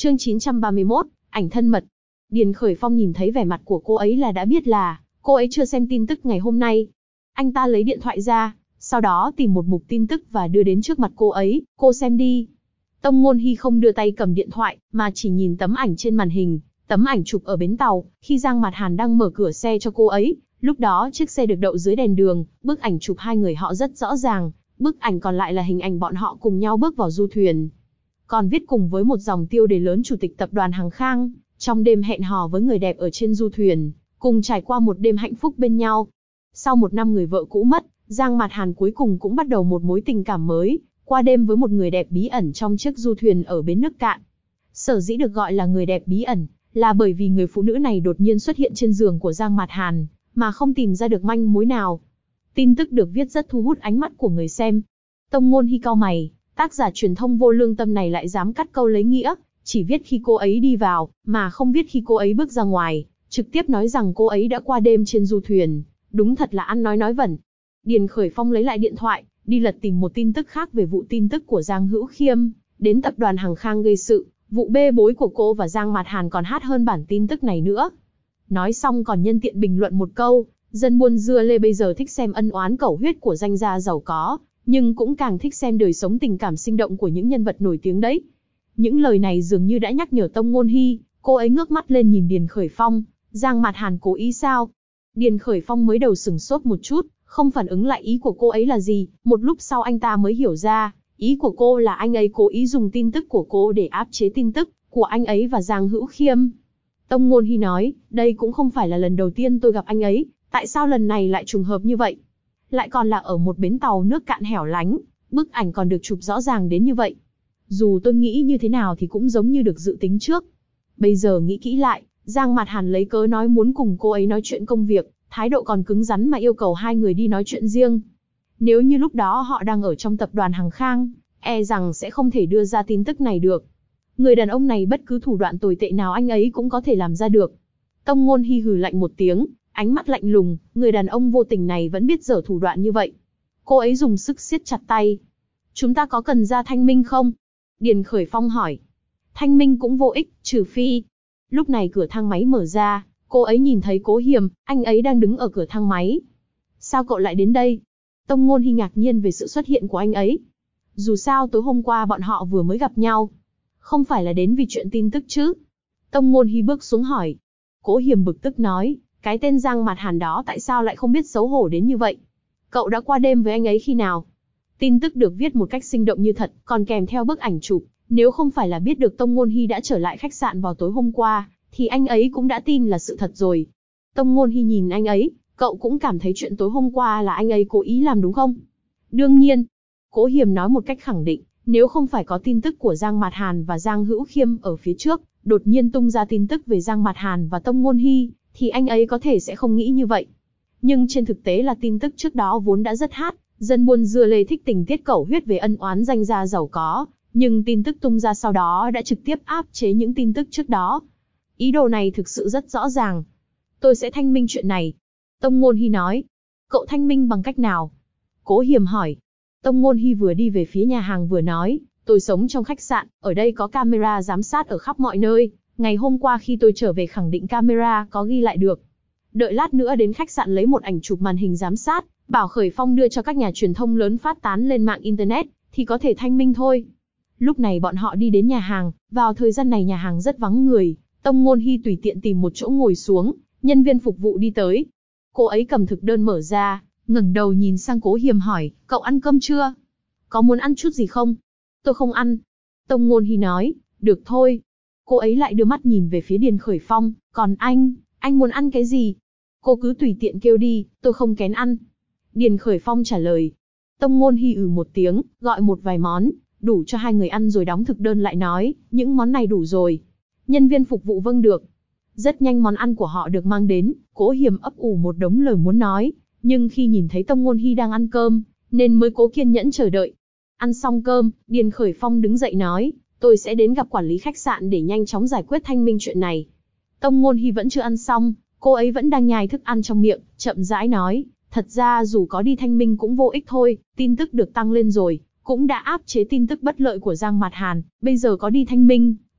Chương 931, ảnh thân mật. Điền Khởi Phong nhìn thấy vẻ mặt của cô ấy là đã biết là cô ấy chưa xem tin tức ngày hôm nay. Anh ta lấy điện thoại ra, sau đó tìm một mục tin tức và đưa đến trước mặt cô ấy, cô xem đi. Tông Ngôn Hi không đưa tay cầm điện thoại, mà chỉ nhìn tấm ảnh trên màn hình, tấm ảnh chụp ở bến tàu, khi Giang Mạt Hàn đang mở cửa xe cho cô ấy. Lúc đó chiếc xe được đậu dưới đèn đường, bức ảnh chụp hai người họ rất rõ ràng, bức ảnh còn lại là hình ảnh bọn họ cùng nhau bước vào du thuyền. Còn viết cùng với một dòng tiêu đề lớn Chủ tịch tập đoàn Hàng Khang, trong đêm hẹn hò với người đẹp ở trên du thuyền, cùng trải qua một đêm hạnh phúc bên nhau. Sau một năm người vợ cũ mất, Giang Mạt Hàn cuối cùng cũng bắt đầu một mối tình cảm mới, qua đêm với một người đẹp bí ẩn trong chiếc du thuyền ở bến nước cạn. Sở dĩ được gọi là người đẹp bí ẩn, là bởi vì người phụ nữ này đột nhiên xuất hiện trên giường của Giang Mạt Hàn, mà không tìm ra được manh mối nào. Tin tức được viết rất thu hút ánh mắt của người xem. Tông Ngôn Hi cau mày, tác giả truyền thông vô lương tâm này lại dám cắt câu lấy nghĩa, chỉ viết khi cô ấy đi vào, mà không viết khi cô ấy bước ra ngoài, trực tiếp nói rằng cô ấy đã qua đêm trên du thuyền, đúng thật là ăn nói vẩn. Điền Khởi Phong lấy lại điện thoại, đi lật tìm một tin tức khác về vụ tin tức của Giang Hữu Khiêm, đến tập đoàn Hàng Khang gây sự, vụ bê bối của cô và Giang Mạt Hàn còn hot hơn bản tin tức này nữa. Nói xong còn nhân tiện bình luận một câu, dân buôn dưa lê bây giờ thích xem ân oán cẩu huyết của danh gia giàu có, nhưng cũng càng thích xem đời sống tình cảm sinh động của những nhân vật nổi tiếng đấy. Những lời này dường như đã nhắc nhở Tông Ngôn Hi, cô ấy ngước mắt lên nhìn Điền Khởi Phong, Giang Mạt Hàn cố ý sao? Điền Khởi Phong mới đầu sửng sốt một chút, không phản ứng lại ý của cô ấy là gì, một lúc sau anh ta mới hiểu ra, ý của cô là anh ấy cố ý dùng tin tức của cô để áp chế tin tức của anh ấy và Giang Hữu Khiêm. Tông Ngôn Hi nói, đây cũng không phải là lần đầu tiên tôi gặp anh ấy, tại sao lần này lại trùng hợp như vậy? Lại còn là ở một bến tàu nước cạn hẻo lánh, bức ảnh còn được chụp rõ ràng đến như vậy. Dù tôi nghĩ như thế nào thì cũng giống như được dự tính trước. Bây giờ nghĩ kỹ lại, Giang Mạt Hàn lấy cớ nói muốn cùng cô ấy nói chuyện công việc, thái độ còn cứng rắn mà yêu cầu hai người đi nói chuyện riêng. Nếu như lúc đó họ đang ở trong tập đoàn Hàng Khang, e rằng sẽ không thể đưa ra tin tức này được. Người đàn ông này bất cứ thủ đoạn tồi tệ nào anh ấy cũng có thể làm ra được. Tông Ngôn Hi hừ lạnh một tiếng, ánh mắt lạnh lùng, người đàn ông vô tình này vẫn biết dở thủ đoạn như vậy. Cô ấy dùng sức siết chặt tay. Chúng ta có cần ra thanh minh không? Điền Khởi Phong hỏi. Thanh minh cũng vô ích, trừ phi. Lúc này cửa thang máy mở ra, cô ấy nhìn thấy Cố Hiềm, anh ấy đang đứng ở cửa thang máy. Sao cậu lại đến đây? Tông Ngôn Hi ngạc nhiên về sự xuất hiện của anh ấy. Dù sao tối hôm qua bọn họ vừa mới gặp nhau. Không phải là đến vì chuyện tin tức chứ? Tông Ngôn Hi bước xuống hỏi. Cố Hiềm bực tức nói, cái tên Giang Mạt Hàn đó tại sao lại không biết xấu hổ đến như vậy? Cậu đã qua đêm với anh ấy khi nào? Tin tức được viết một cách sinh động như thật, còn kèm theo bức ảnh chụp. Nếu không phải là biết được Tông Ngôn Hi đã trở lại khách sạn vào tối hôm qua, thì anh ấy cũng đã tin là sự thật rồi. Tông Ngôn Hi nhìn anh ấy, cậu cũng cảm thấy chuyện tối hôm qua là anh ấy cố ý làm đúng không? Đương nhiên. Cố Hiềm nói một cách khẳng định, nếu không phải có tin tức của Giang Mạt Hàn và Giang Hữu Khiêm ở phía trước, đột nhiên tung ra tin tức về Giang Mạt Hàn và Tông Ngôn Hi, thì anh ấy có thể sẽ không nghĩ như vậy. Nhưng trên thực tế là tin tức trước đó vốn đã rất hot, dân buôn dưa lê thích tình tiết cẩu huyết về ân oán danh gia giàu có, nhưng tin tức tung ra sau đó đã trực tiếp áp chế những tin tức trước đó. Ý đồ này thực sự rất rõ ràng. Tôi sẽ thanh minh chuyện này. Tông Ngôn Hi nói. Cậu thanh minh bằng cách nào? Cố Hiềm hỏi. Tông Ngôn Hi vừa đi về phía nhà hàng vừa nói, tôi sống trong khách sạn, ở đây có camera giám sát ở khắp mọi nơi. Ngày hôm qua khi tôi trở về khẳng định camera có ghi lại được. Đợi lát nữa đến khách sạn lấy một ảnh chụp màn hình giám sát, bảo Khởi Phong đưa cho các nhà truyền thông lớn phát tán lên mạng Internet, thì có thể thanh minh thôi. Lúc này bọn họ đi đến nhà hàng, vào thời gian này nhà hàng rất vắng người. Tông Ngôn Hi tùy tiện tìm một chỗ ngồi xuống, nhân viên phục vụ đi tới. Cô ấy cầm thực đơn mở ra, ngẩng đầu nhìn sang Cố Hiềm hỏi, cậu ăn cơm chưa? Có muốn ăn chút gì không? Tôi không ăn. Tông Ngôn Hi nói, được thôi. Cô ấy lại đưa mắt nhìn về phía Điền Khởi Phong, còn anh muốn ăn cái gì? Cô cứ tùy tiện kêu đi, tôi không kén ăn. Điền Khởi Phong trả lời. Tông Ngôn Hi một tiếng, gọi một vài món, đủ cho hai người ăn rồi đóng thực đơn lại nói, những món này đủ rồi. Nhân viên phục vụ vâng được. Rất nhanh món ăn của họ được mang đến, Cố Hiềm ấp ủ một đống lời muốn nói, nhưng khi nhìn thấy Tông Ngôn Hi đang ăn cơm, nên mới cố kiên nhẫn chờ đợi. Ăn xong cơm, Điền Khởi Phong đứng dậy nói, tôi sẽ đến gặp quản lý khách sạn để nhanh chóng giải quyết thanh minh chuyện này. Tông Ngôn Hi vẫn chưa ăn xong, cô ấy vẫn đang nhai thức ăn trong miệng, chậm rãi nói, thật ra dù có đi thanh minh cũng vô ích thôi, tin tức được tăng lên rồi, cũng đã áp chế tin tức bất lợi của Giang Mạt Hàn, bây giờ có đi thanh minh,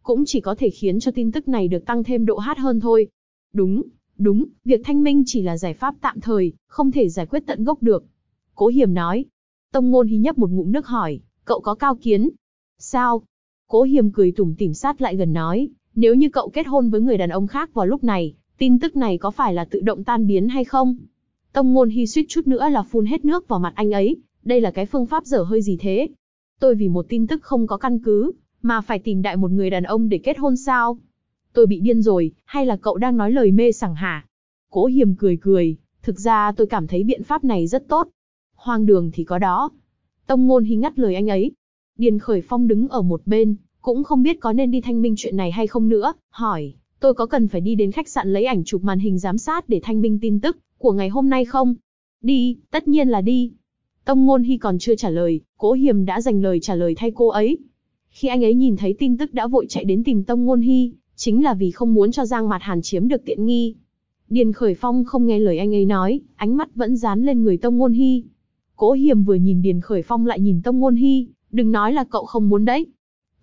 cũng chỉ có thể khiến cho tin tức này được tăng thêm độ hot hơn thôi. Đúng, việc thanh minh chỉ là giải pháp tạm thời, không thể giải quyết tận gốc được. Cố Hiềm nói. Tông Ngôn Hi nhấp một ngụm nước hỏi, cậu có cao kiến? Sao? Cố Hiềm cười tủm tỉm sát lại gần nói, nếu như cậu kết hôn với người đàn ông khác vào lúc này, tin tức này có phải là tự động tan biến hay không? Tông Ngôn Hi suýt chút nữa là phun hết nước vào mặt anh ấy, đây là cái phương pháp dở hơi gì thế? Tôi vì một tin tức không có căn cứ, mà phải tìm đại một người đàn ông để kết hôn sao? Tôi bị điên rồi, hay là cậu đang nói lời mê sảng hả? Cố Hiềm cười, thực ra tôi cảm thấy biện pháp này rất tốt. Hoang đường thì có đó. Tông Ngôn Hi ngắt lời anh ấy. Điền Khởi Phong đứng ở một bên, cũng không biết có nên đi thanh minh chuyện này hay không nữa, hỏi, tôi có cần phải đi đến khách sạn lấy ảnh chụp màn hình giám sát để thanh minh tin tức của ngày hôm nay không? Đi, tất nhiên là đi. Tông Ngôn Hi còn chưa trả lời, Cố Hiềm đã dành lời trả lời thay cô ấy. Khi anh ấy nhìn thấy tin tức đã vội chạy đến tìm Tông Ngôn Hi, chính là vì không muốn cho Giang Mạt Hàn chiếm được tiện nghi. Điền Khởi Phong không nghe lời anh ấy nói, ánh mắt vẫn dán lên người Tông Ngôn Hi. Cố Hiềm vừa nhìn Điền Khởi Phong lại nhìn Tông Ngôn Hi, đừng nói là cậu không muốn đấy.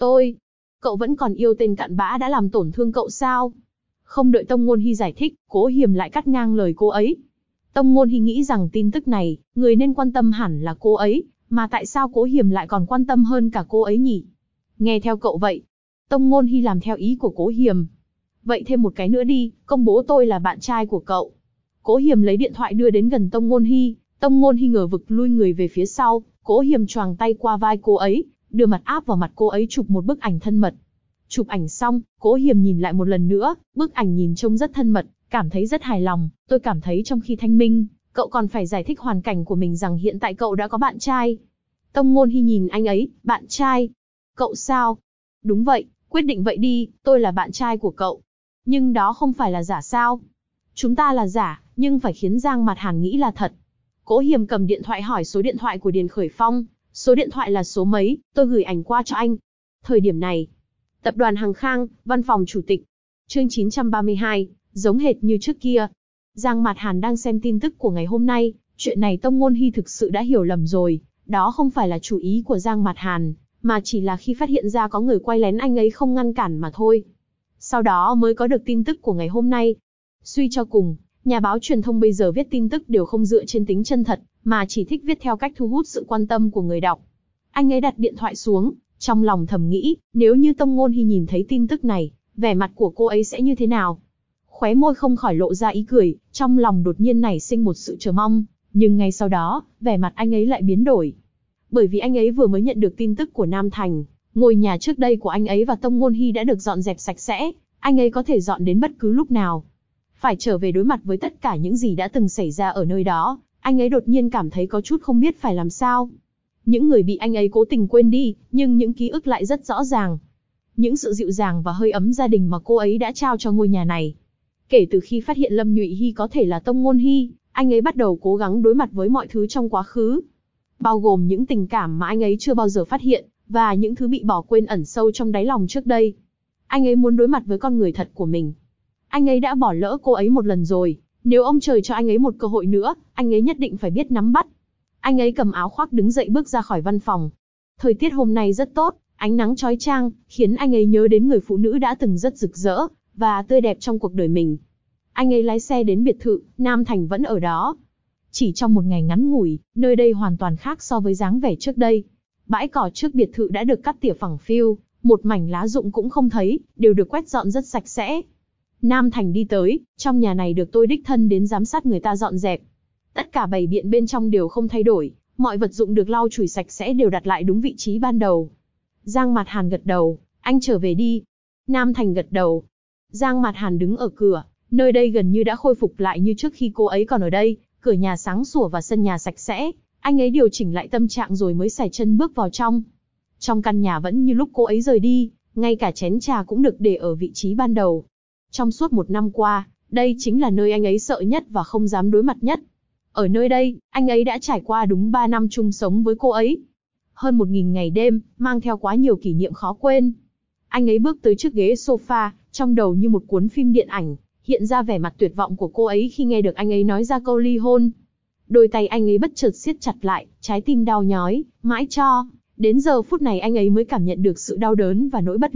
Cậu vẫn còn yêu tên cặn bã đã làm tổn thương cậu sao? Không đợi Tông Ngôn Hi giải thích, Cố Hiềm lại cắt ngang lời cô ấy. Tông Ngôn Hi nghĩ rằng tin tức này, người nên quan tâm hẳn là cô ấy, mà tại sao Cố Hiềm lại còn quan tâm hơn cả cô ấy nhỉ? Nghe theo cậu vậy. Tông Ngôn Hi làm theo ý của Cố Hiềm. Vậy thêm một cái nữa đi, công bố tôi là bạn trai của cậu. Cố Hiềm lấy điện thoại đưa đến gần Tông Ngôn Hi. Tông Ngôn Hi ngờ vực lui người về phía sau, Cố Hiềm choàng tay qua vai cô ấy, đưa mặt áp vào mặt cô ấy chụp một bức ảnh thân mật. Chụp ảnh xong, Cố Hiềm nhìn lại một lần nữa, bức ảnh nhìn trông rất thân mật, cảm thấy rất hài lòng. Tôi cảm thấy trong khi thanh minh, cậu còn phải giải thích hoàn cảnh của mình rằng hiện tại cậu đã có bạn trai. Tông Ngôn Hi nhìn anh ấy, bạn trai? Cậu sao? Đúng vậy, quyết định vậy đi, tôi là bạn trai của cậu. Nhưng đó không phải là giả sao? Chúng ta là giả, nhưng phải khiến Giang Mạt Hàn nghĩ là thật. Cố Hiềm cầm điện thoại hỏi số điện thoại của Điền Khởi Phong. Số điện thoại là số mấy, tôi gửi ảnh qua cho anh. Thời điểm này, Tập đoàn Hằng Khang, văn phòng chủ tịch. Chương 932, giống hệt như trước kia. Giang Mạt Hàn đang xem tin tức của ngày hôm nay, chuyện này Tông Ngôn Hi thực sự đã hiểu lầm rồi, đó không phải là chủ ý của Giang Mạt Hàn, mà chỉ là khi phát hiện ra có người quay lén anh ấy không ngăn cản mà thôi. Sau đó mới có được tin tức của ngày hôm nay. Suy cho cùng, nhà báo truyền thông bây giờ viết tin tức đều không dựa trên tính chân thật, mà chỉ thích viết theo cách thu hút sự quan tâm của người đọc. Anh ấy đặt điện thoại xuống, trong lòng thầm nghĩ, nếu như Tông Ngôn Hi nhìn thấy tin tức này, vẻ mặt của cô ấy sẽ như thế nào? Khóe môi không khỏi lộ ra ý cười, trong lòng đột nhiên nảy sinh một sự chờ mong, nhưng ngay sau đó, vẻ mặt anh ấy lại biến đổi. Bởi vì anh ấy vừa mới nhận được tin tức của Nam Thành, ngôi nhà trước đây của anh ấy và Tông Ngôn Hi đã được dọn dẹp sạch sẽ, anh ấy có thể dọn đến bất cứ lúc nào. Phải trở về đối mặt với tất cả những gì đã từng xảy ra ở nơi đó, anh ấy đột nhiên cảm thấy có chút không biết phải làm sao. Những người bị anh ấy cố tình quên đi, nhưng những ký ức lại rất rõ ràng. Những sự dịu dàng và hơi ấm gia đình mà cô ấy đã trao cho ngôi nhà này. Kể từ khi phát hiện Lâm Nhụy Hi có thể là Tông Ngôn Hi, anh ấy bắt đầu cố gắng đối mặt với mọi thứ trong quá khứ. Bao gồm những tình cảm mà anh ấy chưa bao giờ phát hiện, và những thứ bị bỏ quên ẩn sâu trong đáy lòng trước đây. Anh ấy muốn đối mặt với con người thật của mình. Anh ấy đã bỏ lỡ cô ấy một lần rồi, nếu ông trời cho anh ấy một cơ hội nữa, anh ấy nhất định phải biết nắm bắt. Anh ấy cầm áo khoác đứng dậy bước ra khỏi văn phòng. Thời tiết hôm nay rất tốt, ánh nắng chói chang, khiến anh ấy nhớ đến người phụ nữ đã từng rất rực rỡ và tươi đẹp trong cuộc đời mình. Anh ấy lái xe đến biệt thự, Nam Thành vẫn ở đó. Chỉ trong một ngày ngắn ngủi, nơi đây hoàn toàn khác so với dáng vẻ trước đây. Bãi cỏ trước biệt thự đã được cắt tỉa phẳng phiu, một mảnh lá rụng cũng không thấy, đều được quét dọn rất sạch sẽ. Nam Thành đi tới, trong nhà này được tôi đích thân đến giám sát người ta dọn dẹp. Tất cả bày biện bên trong đều không thay đổi, mọi vật dụng được lau chùi sạch sẽ đều đặt lại đúng vị trí ban đầu. Giang Mạt Hàn gật đầu, anh trở về đi. Nam Thành gật đầu. Giang Mạt Hàn đứng ở cửa, nơi đây gần như đã khôi phục lại như trước khi cô ấy còn ở đây, cửa nhà sáng sủa và sân nhà sạch sẽ. Anh ấy điều chỉnh lại tâm trạng rồi mới xài chân bước vào trong. Trong căn nhà vẫn như lúc cô ấy rời đi, ngay cả chén trà cũng được để ở vị trí ban đầu. Trong suốt một năm qua, đây chính là nơi anh ấy sợ nhất và không dám đối mặt nhất. Ở nơi đây, anh ấy đã trải qua đúng 3 năm chung sống với cô ấy. Hơn 1000 ngày đêm, mang theo quá nhiều kỷ niệm khó quên. Anh ấy bước tới chiếc ghế sofa, trong đầu như một cuốn phim điện ảnh, hiện ra vẻ mặt tuyệt vọng của cô ấy khi nghe được anh ấy nói ra câu ly hôn. Đôi tay anh ấy bất chợt siết chặt lại, trái tim đau nhói, mãi cho đến giờ phút này anh ấy mới cảm nhận được sự đau đớn và nỗi bất lực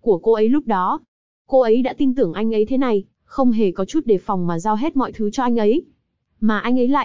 của cô ấy lúc đó. Cô ấy đã tin tưởng anh ấy thế này, không hề có chút đề phòng mà giao hết mọi thứ cho anh ấy. Mà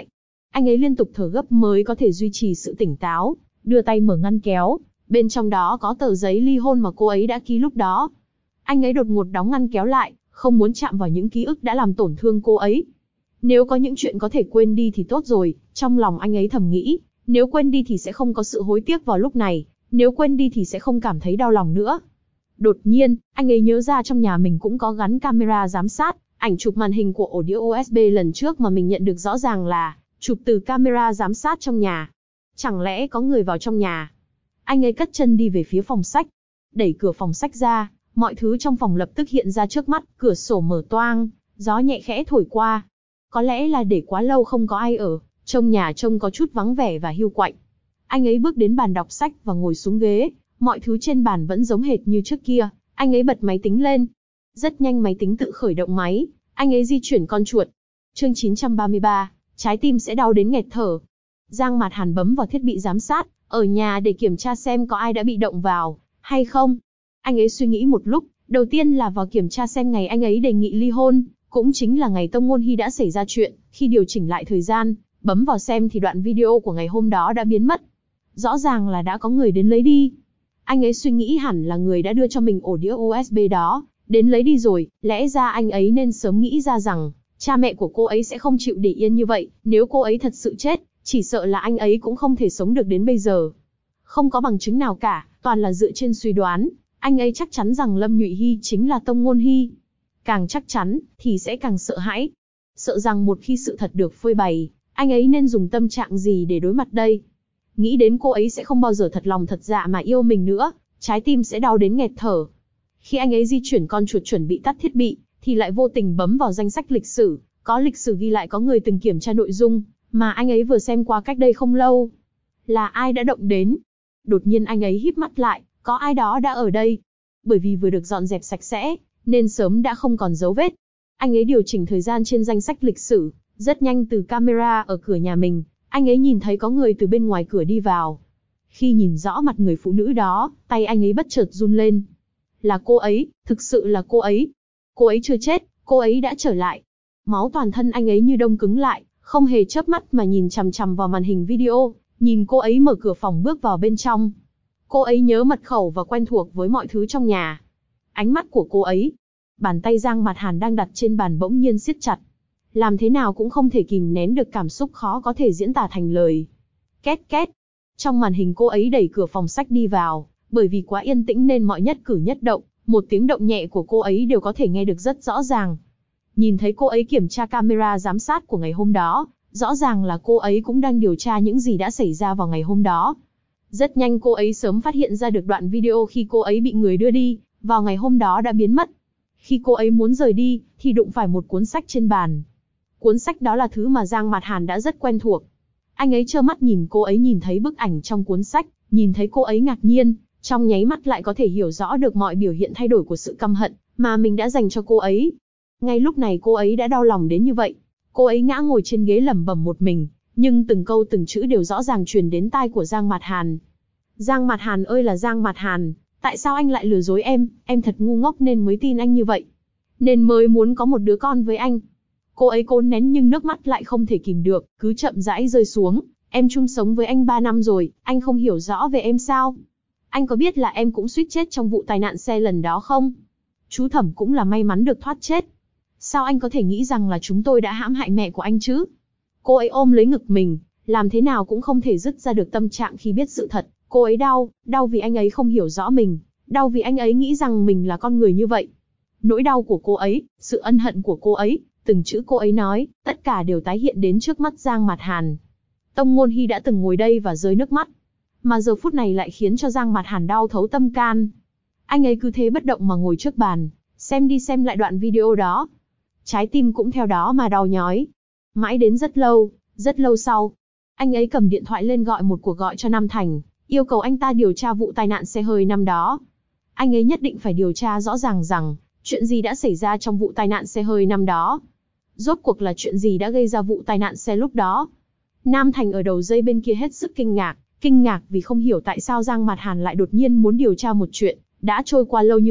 anh ấy liên tục thở gấp mới có thể duy trì sự tỉnh táo, đưa tay mở ngăn kéo, bên trong đó có tờ giấy ly hôn mà cô ấy đã ký lúc đó. Anh ấy đột ngột đóng ngăn kéo lại, không muốn chạm vào những ký ức đã làm tổn thương cô ấy. Nếu có những chuyện có thể quên đi thì tốt rồi, trong lòng anh ấy thầm nghĩ, nếu quên đi thì sẽ không có sự hối tiếc vào lúc này, nếu quên đi thì sẽ không cảm thấy đau lòng nữa. Đột nhiên, anh ấy nhớ ra trong nhà mình cũng có gắn camera giám sát, ảnh chụp màn hình của ổ đĩa USB lần trước mà mình nhận được rõ ràng là chụp từ camera giám sát trong nhà. Chẳng lẽ có người vào trong nhà? Anh ấy cất chân đi về phía phòng sách. Đẩy cửa phòng sách ra, mọi thứ trong phòng lập tức hiện ra trước mắt, cửa sổ mở toang, gió nhẹ khẽ thổi qua. Có lẽ là để quá lâu không có ai ở, trông nhà trông có chút vắng vẻ và hiu quạnh. Anh ấy bước đến bàn đọc sách và ngồi xuống ghế, mọi thứ trên bàn vẫn giống hệt như trước kia. Anh ấy bật máy tính lên. Rất nhanh máy tính tự khởi động máy, anh ấy di chuyển con chuột. Chương 933, trái tim sẽ đau đến nghẹt thở. Giang Mạt Hàn bấm vào thiết bị giám sát ở nhà để kiểm tra xem có ai đã bị động vào hay không. Anh ấy suy nghĩ một lúc, đầu tiên là vào kiểm tra xem ngày anh ấy đề nghị ly hôn, cũng chính là ngày Tông Ngôn Hy đã xảy ra chuyện. Khi điều chỉnh lại thời gian, bấm vào xem thì đoạn video của ngày hôm đó đã biến mất. Rõ ràng là đã có người đến lấy đi. Anh ấy suy nghĩ hẳn là người đã đưa cho mình ổ đĩa USB đó, đến lấy đi rồi. Lẽ ra anh ấy nên sớm nghĩ ra rằng, cha mẹ của cô ấy sẽ không chịu để yên như vậy. Nếu cô ấy thật sự chết, chỉ sợ là anh ấy cũng không thể sống được đến bây giờ. Không có bằng chứng nào cả, toàn là dựa trên suy đoán. Anh ấy chắc chắn rằng Lâm Nhụy Hy chính là Tông Ngôn Hy. Càng chắc chắn, thì sẽ càng sợ hãi. Sợ rằng một khi sự thật được phơi bày, anh ấy nên dùng tâm trạng gì để đối mặt đây? Nghĩ đến cô ấy sẽ không bao giờ thật lòng thật dạ mà yêu mình nữa, trái tim sẽ đau đến nghẹt thở. Khi anh ấy di chuyển con chuột chuẩn bị tắt thiết bị, thì lại vô tình bấm vào danh sách lịch sử. Có lịch sử ghi lại có người từng kiểm tra nội dung mà anh ấy vừa xem qua cách đây không lâu. Là ai đã động đến? Đột nhiên anh ấy híp mắt lại, có ai đó đã ở đây. Bởi vì vừa được dọn dẹp sạch sẽ, nên sớm đã không còn dấu vết. Anh ấy điều chỉnh thời gian trên danh sách lịch sử, rất nhanh từ camera ở cửa nhà mình, anh ấy nhìn thấy có người từ bên ngoài cửa đi vào. Khi nhìn rõ mặt người phụ nữ đó, tay anh ấy bất chợt run lên. Là cô ấy, thực sự là cô ấy. Cô ấy chưa chết, cô ấy đã trở lại. Máu toàn thân anh ấy như đông cứng lại, không hề chớp mắt mà nhìn chằm chằm vào màn hình video, nhìn cô ấy mở cửa phòng bước vào bên trong. Cô ấy nhớ mật khẩu và quen thuộc với mọi thứ trong nhà. Ánh mắt của cô ấy, bàn tay Giang Mạt Hàn đang đặt trên bàn bỗng nhiên siết chặt. Làm thế nào cũng không thể kìm nén được cảm xúc khó có thể diễn tả thành lời. Két két. Trong màn hình cô ấy đẩy cửa phòng sách đi vào, bởi vì quá yên tĩnh nên mọi nhất cử nhất động, một tiếng động nhẹ của cô ấy đều có thể nghe được rất rõ ràng. Nhìn thấy cô ấy kiểm tra camera giám sát của ngày hôm đó, rõ ràng là cô ấy cũng đang điều tra những gì đã xảy ra vào ngày hôm đó. Rất nhanh cô ấy sớm phát hiện ra được đoạn video khi cô ấy bị người đưa đi, vào ngày hôm đó đã biến mất. Khi cô ấy muốn rời đi, thì đụng phải một cuốn sách trên bàn. Cuốn sách đó là thứ mà Giang Mạt Hàn đã rất quen thuộc. Anh ấy trơ mắt nhìn cô ấy nhìn thấy bức ảnh trong cuốn sách, nhìn thấy cô ấy ngạc nhiên, trong nháy mắt lại có thể hiểu rõ được mọi biểu hiện thay đổi của sự căm hận mà mình đã dành cho cô ấy. Ngay lúc này cô ấy đã đau lòng đến như vậy. Cô ấy ngã ngồi trên ghế lẩm bẩm một mình, nhưng từng câu từng chữ đều rõ ràng truyền đến tai của Giang Mạt Hàn. Giang Mạt Hàn ơi là Giang Mạt Hàn, tại sao anh lại lừa dối em thật ngu ngốc nên mới tin anh như vậy. Nên mới muốn có một đứa con với anh. Cô ấy cố nén nhưng nước mắt lại không thể kìm được, cứ chậm rãi rơi xuống. Em chung sống với anh 3 năm rồi, anh không hiểu rõ về em sao? Anh có biết là em cũng suýt chết trong vụ tai nạn xe lần đó không? Chú Thẩm cũng là may mắn được thoát chết. Sao anh có thể nghĩ rằng là chúng tôi đã hãm hại mẹ của anh chứ? Cô ấy ôm lấy ngực mình, làm thế nào cũng không thể dứt ra được tâm trạng khi biết sự thật. Cô ấy đau vì anh ấy không hiểu rõ mình, đau vì anh ấy nghĩ rằng mình là con người như vậy. Nỗi đau của cô ấy, sự ân hận của cô ấy, từng chữ cô ấy nói, tất cả đều tái hiện đến trước mắt Giang Mạt Hàn. Tông Ngôn Hy đã từng ngồi đây và rơi nước mắt, mà giờ phút này lại khiến cho Giang Mạt Hàn đau thấu tâm can. Anh ấy cứ thế bất động mà ngồi trước bàn, xem đi xem lại đoạn video đó. Trái tim cũng theo đó mà đau nhói. Mãi đến rất lâu sau, anh ấy cầm điện thoại lên gọi một cuộc gọi cho Nam Thành, yêu cầu anh ta điều tra vụ tai nạn xe hơi năm đó. Anh ấy nhất định phải điều tra rõ ràng rằng, chuyện gì đã xảy ra trong vụ tai nạn xe hơi năm đó. Rốt cuộc là chuyện gì đã gây ra vụ tai nạn xe lúc đó. Nam Thành ở đầu dây bên kia hết sức kinh ngạc vì không hiểu tại sao Giang Mạt Hàn lại đột nhiên muốn điều tra một chuyện đã trôi qua lâu như vậy,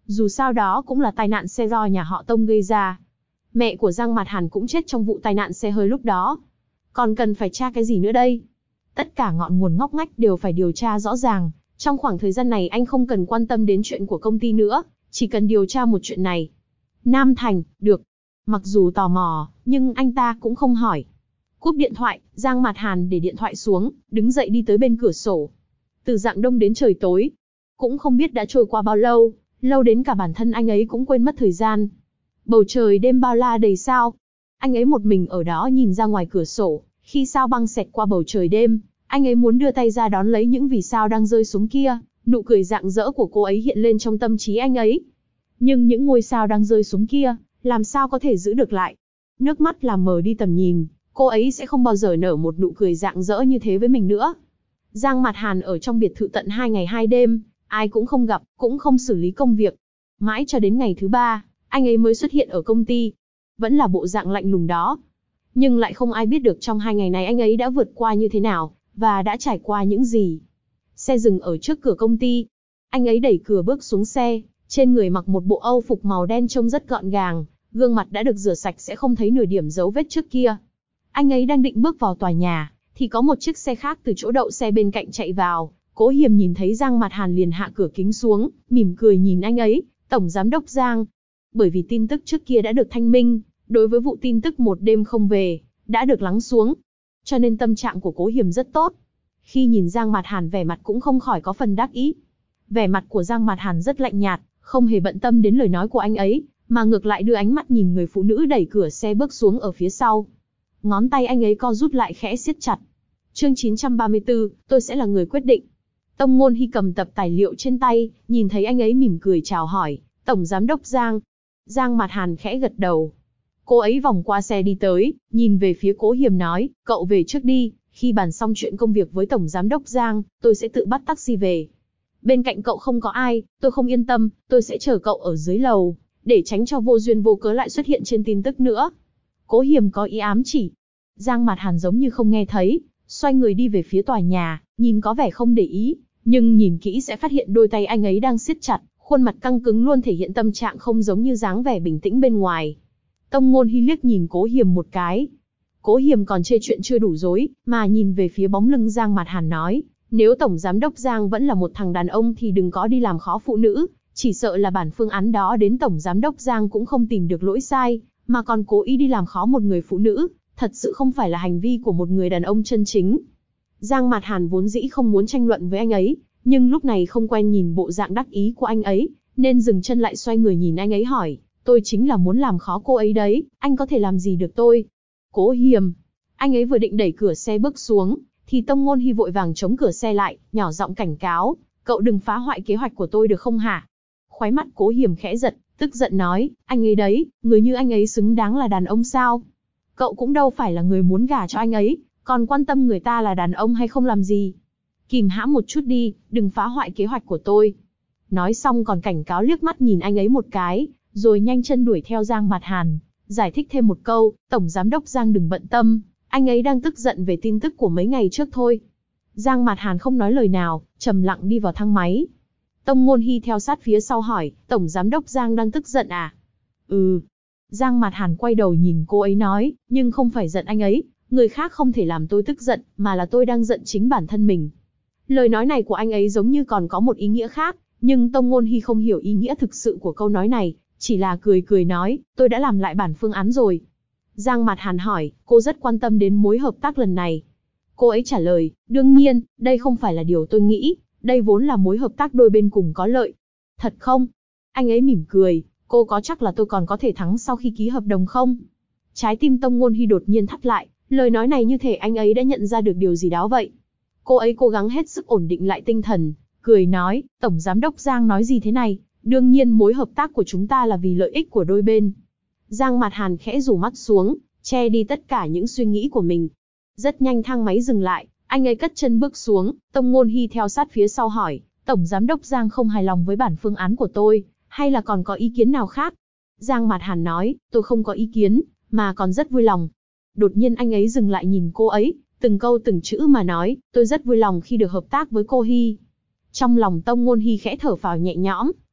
Dù sao đó cũng là tai nạn xe do nhà họ Tông gây ra. Mẹ của Giang Mạt Hàn cũng chết trong vụ tai nạn xe hơi lúc đó. Còn cần phải tra cái gì nữa đây? Tất cả ngọn nguồn ngóc ngách đều phải điều tra rõ ràng. Trong khoảng thời gian này anh không cần quan tâm đến chuyện của công ty nữa, chỉ cần điều tra một chuyện này. Nam Thành, được. Mặc dù tò mò, nhưng anh ta cũng không hỏi. Cúp điện thoại, Giang Mạt Hàn để điện thoại xuống, đứng dậy đi tới bên cửa sổ. Từ rạng đông đến trời tối, cũng không biết đã trôi qua bao lâu, lâu đến cả bản thân anh ấy cũng quên mất thời gian. Bầu trời đêm bao la đầy sao. Anh ấy một mình ở đó nhìn ra ngoài cửa sổ, khi sao băng xẹt qua bầu trời đêm, anh ấy muốn đưa tay ra đón lấy những vì sao đang rơi xuống kia, nụ cười rạng rỡ của cô ấy hiện lên trong tâm trí anh ấy. Nhưng những ngôi sao đang rơi xuống kia, làm sao có thể giữ được lại? Nước mắt làm mờ đi tầm nhìn, cô ấy sẽ không bao giờ nở một nụ cười rạng rỡ như thế với mình nữa. Giang Mạt Hàn ở trong biệt thự tận 2 ngày 2 đêm, ai cũng không gặp, cũng không xử lý công việc. Mãi cho đến ngày thứ 3, anh ấy mới xuất hiện ở công ty. Vẫn là bộ dạng lạnh lùng đó. Nhưng lại không ai biết được trong 2 ngày này anh ấy đã vượt qua như thế nào, và đã trải qua những gì. Xe dừng ở trước cửa công ty. Anh ấy đẩy cửa bước xuống xe, trên người mặc một bộ âu phục màu đen trông rất gọn gàng, gương mặt đã được rửa sạch sẽ không thấy nửa điểm dấu vết trước kia. Anh ấy đang định bước vào tòa nhà, thì có một chiếc xe khác từ chỗ đậu xe bên cạnh chạy vào. Cố Hiềm nhìn thấy Giang Mạt Hàn liền hạ cửa kính xuống, mỉm cười nhìn anh ấy, Tổng Giám đốc Giang. Bởi vì tin tức trước kia đã được thanh minh, đối với vụ tin tức một đêm không về, đã được lắng xuống. Cho nên tâm trạng của Cố Hiềm rất tốt. Khi nhìn Giang Mạt Hàn vẻ mặt cũng không khỏi có phần đắc ý. Vẻ mặt của Giang Mạt Hàn rất lạnh nhạt, không hề bận tâm đến lời nói của anh ấy, mà ngược lại đưa ánh mắt nhìn người phụ nữ đẩy cửa xe bước xuống ở phía sau. Ngón tay anh ấy co rút lại khẽ siết chặt. Chương 934, tôi sẽ là người quyết định. Tông Ngôn Hy cầm tập tài liệu trên tay, nhìn thấy anh ấy mỉm cười chào hỏi, Tổng Giám đốc Giang. Giang Mạt Hàn khẽ gật đầu. Cô ấy vòng qua xe đi tới, nhìn về phía Cố Hiềm nói, cậu về trước đi, khi bàn xong chuyện công việc với Tổng Giám đốc Giang, tôi sẽ tự bắt taxi về. Bên cạnh cậu không có ai, tôi không yên tâm, tôi sẽ chờ cậu ở dưới lầu, để tránh cho vô duyên vô cớ lại xuất hiện trên tin tức nữa. Cố Hiềm có ý ám chỉ. Giang Mạt Hàn giống như không nghe thấy, xoay người đi về phía tòa nhà, nhìn có vẻ không để ý, nhưng nhìn kỹ sẽ phát hiện đôi tay anh ấy đang siết chặt, khuôn mặt căng cứng luôn thể hiện tâm trạng không giống như dáng vẻ bình tĩnh bên ngoài. Tông Ngôn Hy liếc nhìn Cố Hiềm một cái. Cố Hiềm còn chê chuyện chưa đủ dối, mà nhìn về phía bóng lưng Giang Mạt Hàn nói, nếu Tổng Giám đốc Giang vẫn là một thằng đàn ông thì đừng có đi làm khó phụ nữ, chỉ sợ là bản phương án đó đến Tổng Giám đốc Giang cũng không tìm được lỗi sai, mà còn cố ý đi làm khó một người phụ nữ, thật sự không phải là hành vi của một người đàn ông chân chính. Giang Mạt Hàn vốn dĩ không muốn tranh luận với anh ấy, nhưng lúc này không quen nhìn bộ dạng đắc ý của anh ấy, nên dừng chân lại xoay người nhìn anh ấy hỏi, tôi chính là muốn làm khó cô ấy đấy, anh có thể làm gì được tôi? Cố Hiềm. Anh ấy vừa định đẩy cửa xe bước xuống, thì Tông Ngôn Hy vội vàng chống cửa xe lại, nhỏ giọng cảnh cáo, cậu đừng phá hoại kế hoạch của tôi được không hả? Khóe mắt Cố Hiềm khẽ giật, tức giận nói, anh ấy đấy, người như anh ấy xứng đáng là đàn ông sao? Cậu cũng đâu phải là người muốn gả cho anh ấy, còn quan tâm người ta là đàn ông hay không làm gì? Kìm hãm một chút đi, đừng phá hoại kế hoạch của tôi. Nói xong còn cảnh cáo liếc mắt nhìn anh ấy một cái, rồi nhanh chân đuổi theo Giang Mạt Hàn, giải thích thêm một câu, Tổng Giám đốc Giang đừng bận tâm, anh ấy đang tức giận về tin tức của mấy ngày trước thôi. Giang Mạt Hàn không nói lời nào, trầm lặng đi vào thang máy. Tông Ngôn Hy theo sát phía sau hỏi, Tổng Giám đốc Giang đang tức giận à? Ừ. Giang Mạt Hàn quay đầu nhìn cô ấy nói, nhưng không phải giận anh ấy, người khác không thể làm tôi tức giận, mà là tôi đang giận chính bản thân mình. Lời nói này của anh ấy giống như còn có một ý nghĩa khác, nhưng Tông Ngôn Hy không hiểu ý nghĩa thực sự của câu nói này, chỉ là cười cười nói, tôi đã làm lại bản phương án rồi. Giang Mạt Hàn hỏi, cô rất quan tâm đến mối hợp tác lần này. Cô ấy trả lời, đương nhiên, đây không phải là điều tôi nghĩ, đây vốn là mối hợp tác đôi bên cùng có lợi. Thật không? Anh ấy mỉm cười, cô có chắc là tôi còn có thể thắng sau khi ký hợp đồng không? Trái tim Tông Ngôn Hy đột nhiên thắt lại, lời nói này như thể anh ấy đã nhận ra được điều gì đó vậy. Cô ấy cố gắng hết sức ổn định lại tinh thần, cười nói, Tổng Giám đốc Giang nói gì thế này? Đương nhiên mối hợp tác của chúng ta là vì lợi ích của đôi bên. Giang Mạt Hàn khẽ rủ mắt xuống, che đi tất cả những suy nghĩ của mình. Rất nhanh thang máy dừng lại, anh ấy cất chân bước xuống, Tông Ngôn Hy theo sát phía sau hỏi, Tổng Giám đốc Giang không hài lòng với bản phương án của tôi, hay là còn có ý kiến nào khác? Giang Mạt Hàn nói, tôi không có ý kiến, mà còn rất vui lòng. Đột nhiên anh ấy dừng lại nhìn cô ấy, từng câu từng chữ mà nói, tôi rất vui lòng khi được hợp tác với cô Hy. Trong lòng Tông Ngôn Hy khẽ thở phào nhẹ nhõm,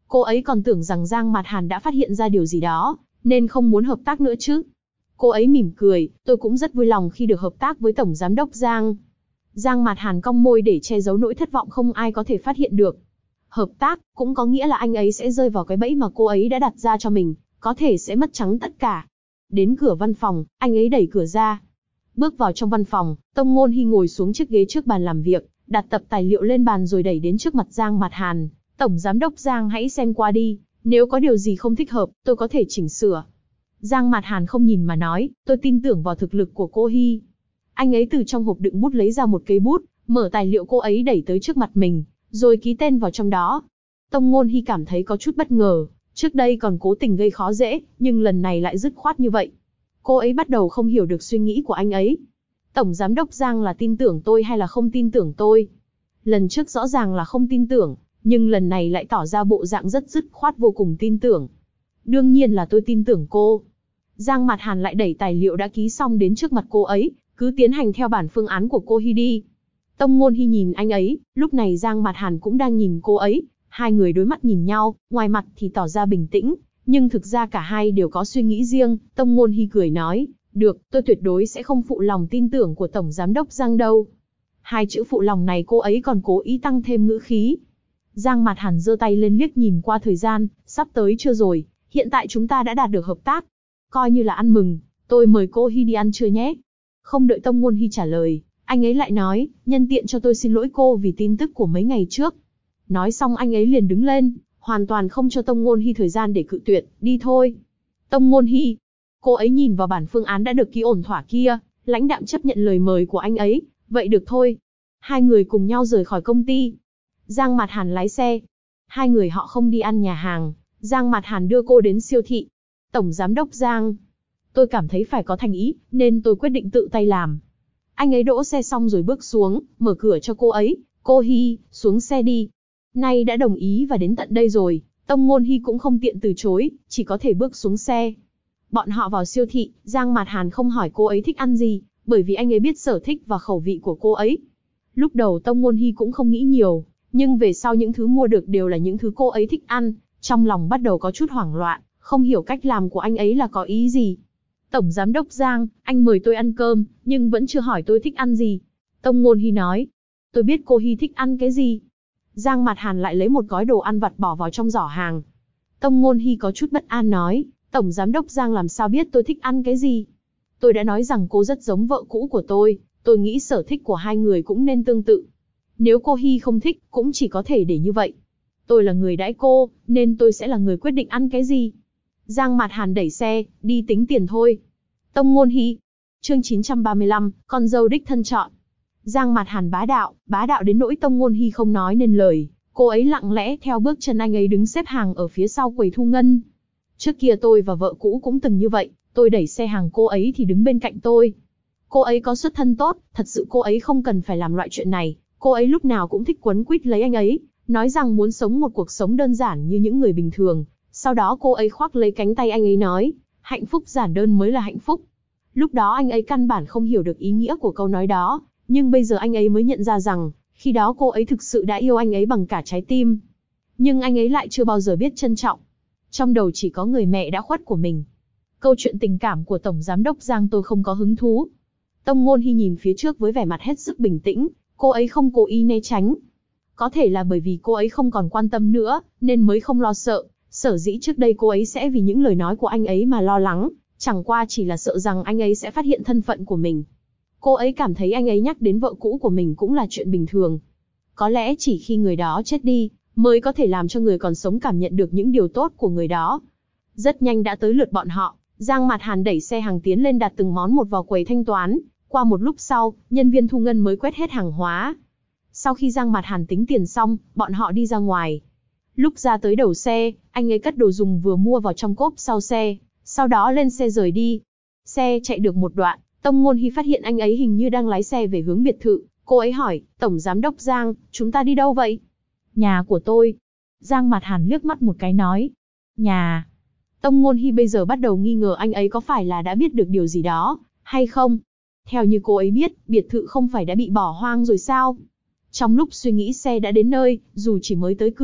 Cô ấy còn tưởng rằng Giang Mạt Hàn đã phát hiện ra điều gì đó, nên không muốn hợp tác nữa chứ. Cô ấy mỉm cười, tôi cũng rất vui lòng khi được hợp tác với Tổng Giám đốc Giang. Giang Mạt Hàn cong môi để che giấu nỗi thất vọng không ai có thể phát hiện được. Hợp tác, cũng có nghĩa là anh ấy sẽ rơi vào cái bẫy mà cô ấy đã đặt ra cho mình, có thể sẽ mất trắng tất cả. Đến cửa văn phòng, anh ấy đẩy cửa ra. Bước vào trong văn phòng, Tông Ngôn Hy ngồi xuống chiếc ghế trước bàn làm việc, đặt tập tài liệu lên bàn rồi đẩy đến trước mặt Giang Mạt Hàn. Tổng Giám đốc Giang hãy xem qua đi, nếu có điều gì không thích hợp, tôi có thể chỉnh sửa. Giang Mạt Hàn không nhìn mà nói, tôi tin tưởng vào thực lực của cô Hy. Anh ấy từ trong hộp đựng bút lấy ra một cây bút, mở tài liệu cô ấy đẩy tới trước mặt mình, rồi ký tên vào trong đó. Tông Ngôn Hy cảm thấy có chút bất ngờ, trước đây còn cố tình gây khó dễ, nhưng lần này lại dứt khoát như vậy. Cô ấy bắt đầu không hiểu được suy nghĩ của anh ấy. Tổng Giám đốc Giang là tin tưởng tôi hay là không tin tưởng tôi? Lần trước rõ ràng là không tin tưởng, nhưng lần này lại tỏ ra bộ dạng rất dứt khoát vô cùng tin tưởng. Đương nhiên là tôi tin tưởng cô. Giang Mạt Hàn lại đẩy tài liệu đã ký xong đến trước mặt cô ấy, cứ tiến hành theo bản phương án của cô Hy đi. Tông Ngôn Hy nhìn anh ấy, lúc này Giang Mạt Hàn cũng đang nhìn cô ấy, hai người đối mắt nhìn nhau, ngoài mặt thì tỏ ra bình tĩnh, nhưng thực ra cả hai đều có suy nghĩ riêng. Tông Ngôn Hy cười nói, được, tôi tuyệt đối sẽ không phụ lòng tin tưởng của Tổng Giám đốc Giang đâu. Hai chữ phụ lòng này cô ấy còn cố ý tăng thêm ngữ khí. Giang Mạt Hàn giơ tay lên liếc nhìn qua thời gian, sắp tới chưa rồi, hiện tại chúng ta đã đạt được hợp tác. Coi như là ăn mừng, tôi mời cô Hy đi ăn trưa nhé. Không đợi Tông Ngôn Hy trả lời, anh ấy lại nói, nhân tiện cho tôi xin lỗi cô vì tin tức của mấy ngày trước. Nói xong anh ấy liền đứng lên, hoàn toàn không cho Tông Ngôn Hy thời gian để cự tuyệt, đi thôi. Tông Ngôn Hy, cô ấy nhìn vào bản phương án đã được ký ổn thỏa kia, lãnh đạm chấp nhận lời mời của anh ấy, vậy được thôi. Hai người cùng nhau rời khỏi công ty. Giang Mạt Hàn lái xe. Hai người họ không đi ăn nhà hàng, Giang Mạt Hàn đưa cô đến siêu thị. Tổng Giám đốc Giang, tôi cảm thấy phải có thành ý, nên tôi quyết định tự tay làm. Anh ấy đỗ xe xong rồi bước xuống, mở cửa cho cô ấy, cô Hy, xuống xe đi. Nay đã đồng ý và đến tận đây rồi, Tông Ngôn Hy cũng không tiện từ chối, chỉ có thể bước xuống xe. Bọn họ vào siêu thị, Giang Mạt Hàn không hỏi cô ấy thích ăn gì, bởi vì anh ấy biết sở thích và khẩu vị của cô ấy. Lúc đầu Tông Ngôn Hy cũng không nghĩ nhiều, nhưng về sau những thứ mua được đều là những thứ cô ấy thích ăn, trong lòng bắt đầu có chút hoảng loạn, không hiểu cách làm của anh ấy là có ý gì. Tổng Giám đốc Giang, anh mời tôi ăn cơm, nhưng vẫn chưa hỏi tôi thích ăn gì. Tông Ngôn Hy nói, tôi biết cô Hy thích ăn cái gì. Giang Mạt Hàn lại lấy một gói đồ ăn vặt bỏ vào trong giỏ hàng. Tông Ngôn Hy có chút bất an nói, Tổng Giám đốc Giang làm sao biết tôi thích ăn cái gì? Tôi đã nói rằng cô rất giống vợ cũ của tôi nghĩ sở thích của hai người cũng nên tương tự. Nếu cô Hy không thích, cũng chỉ có thể để như vậy. Tôi là người đãi cô, nên tôi sẽ là người quyết định ăn cái gì. Giang Mạt Hàn đẩy xe, đi tính tiền thôi. Tông Ngôn Hy. Chương 935, con dâu đích thân chọn. Giang Mạt Hàn bá đạo đến nỗi Tông Ngôn Hy không nói nên lời. Cô ấy lặng lẽ theo bước chân anh ấy đứng xếp hàng ở phía sau quầy thu ngân. Trước kia tôi và vợ cũ cũng từng như vậy, tôi đẩy xe hàng cô ấy thì đứng bên cạnh tôi. Cô ấy có xuất thân tốt, thật sự cô ấy không cần phải làm loại chuyện này. Cô ấy lúc nào cũng thích quấn quýt lấy anh ấy, nói rằng muốn sống một cuộc sống đơn giản như những người bình thường. Sau đó cô ấy khoác lấy cánh tay anh ấy nói, hạnh phúc giản đơn mới là hạnh phúc. Lúc đó anh ấy căn bản không hiểu được ý nghĩa của câu nói đó, nhưng bây giờ anh ấy mới nhận ra rằng, khi đó cô ấy thực sự đã yêu anh ấy bằng cả trái tim. Nhưng anh ấy lại chưa bao giờ biết trân trọng. Trong đầu chỉ có người mẹ đã khuất của mình. Câu chuyện tình cảm của Tổng Giám đốc Giang tôi không có hứng thú. Tông Ngôn Hy nhìn phía trước với vẻ mặt hết sức bình tĩnh, cô ấy không cố ý né tránh. Có thể là bởi vì cô ấy không còn quan tâm nữa, nên mới không lo sợ. Sở dĩ trước đây cô ấy sẽ vì những lời nói của anh ấy mà lo lắng, chẳng qua chỉ là sợ rằng anh ấy sẽ phát hiện thân phận của mình. Cô ấy cảm thấy anh ấy nhắc đến vợ cũ của mình cũng là chuyện bình thường. Có lẽ chỉ khi người đó chết đi, mới có thể làm cho người còn sống cảm nhận được những điều tốt của người đó. Rất nhanh đã tới lượt bọn họ, Giang Mạt Hàn đẩy xe hàng tiến lên đặt từng món một vào quầy thanh toán. Qua một lúc sau, nhân viên thu ngân mới quét hết hàng hóa. Sau khi Giang Mạt Hàn tính tiền xong, bọn họ đi ra ngoài. Lúc ra tới đầu xe, anh ấy cất đồ dùng vừa mua vào trong cốp sau xe, sau đó lên xe rời đi. Xe chạy được một đoạn, Tông Ngôn Hy phát hiện anh ấy hình như đang lái xe về hướng biệt thự. Cô ấy hỏi, Tổng Giám đốc Giang, chúng ta đi đâu vậy? Nhà của tôi. Giang Mạt Hàn liếc mắt một cái nói. Nhà. Tông Ngôn Hy bây giờ bắt đầu nghi ngờ anh ấy có phải là đã biết được điều gì đó, hay không? Theo như cô ấy biết, biệt thự không phải đã bị bỏ hoang rồi sao? Trong lúc suy nghĩ xe đã đến nơi, dù chỉ mới tới cửa,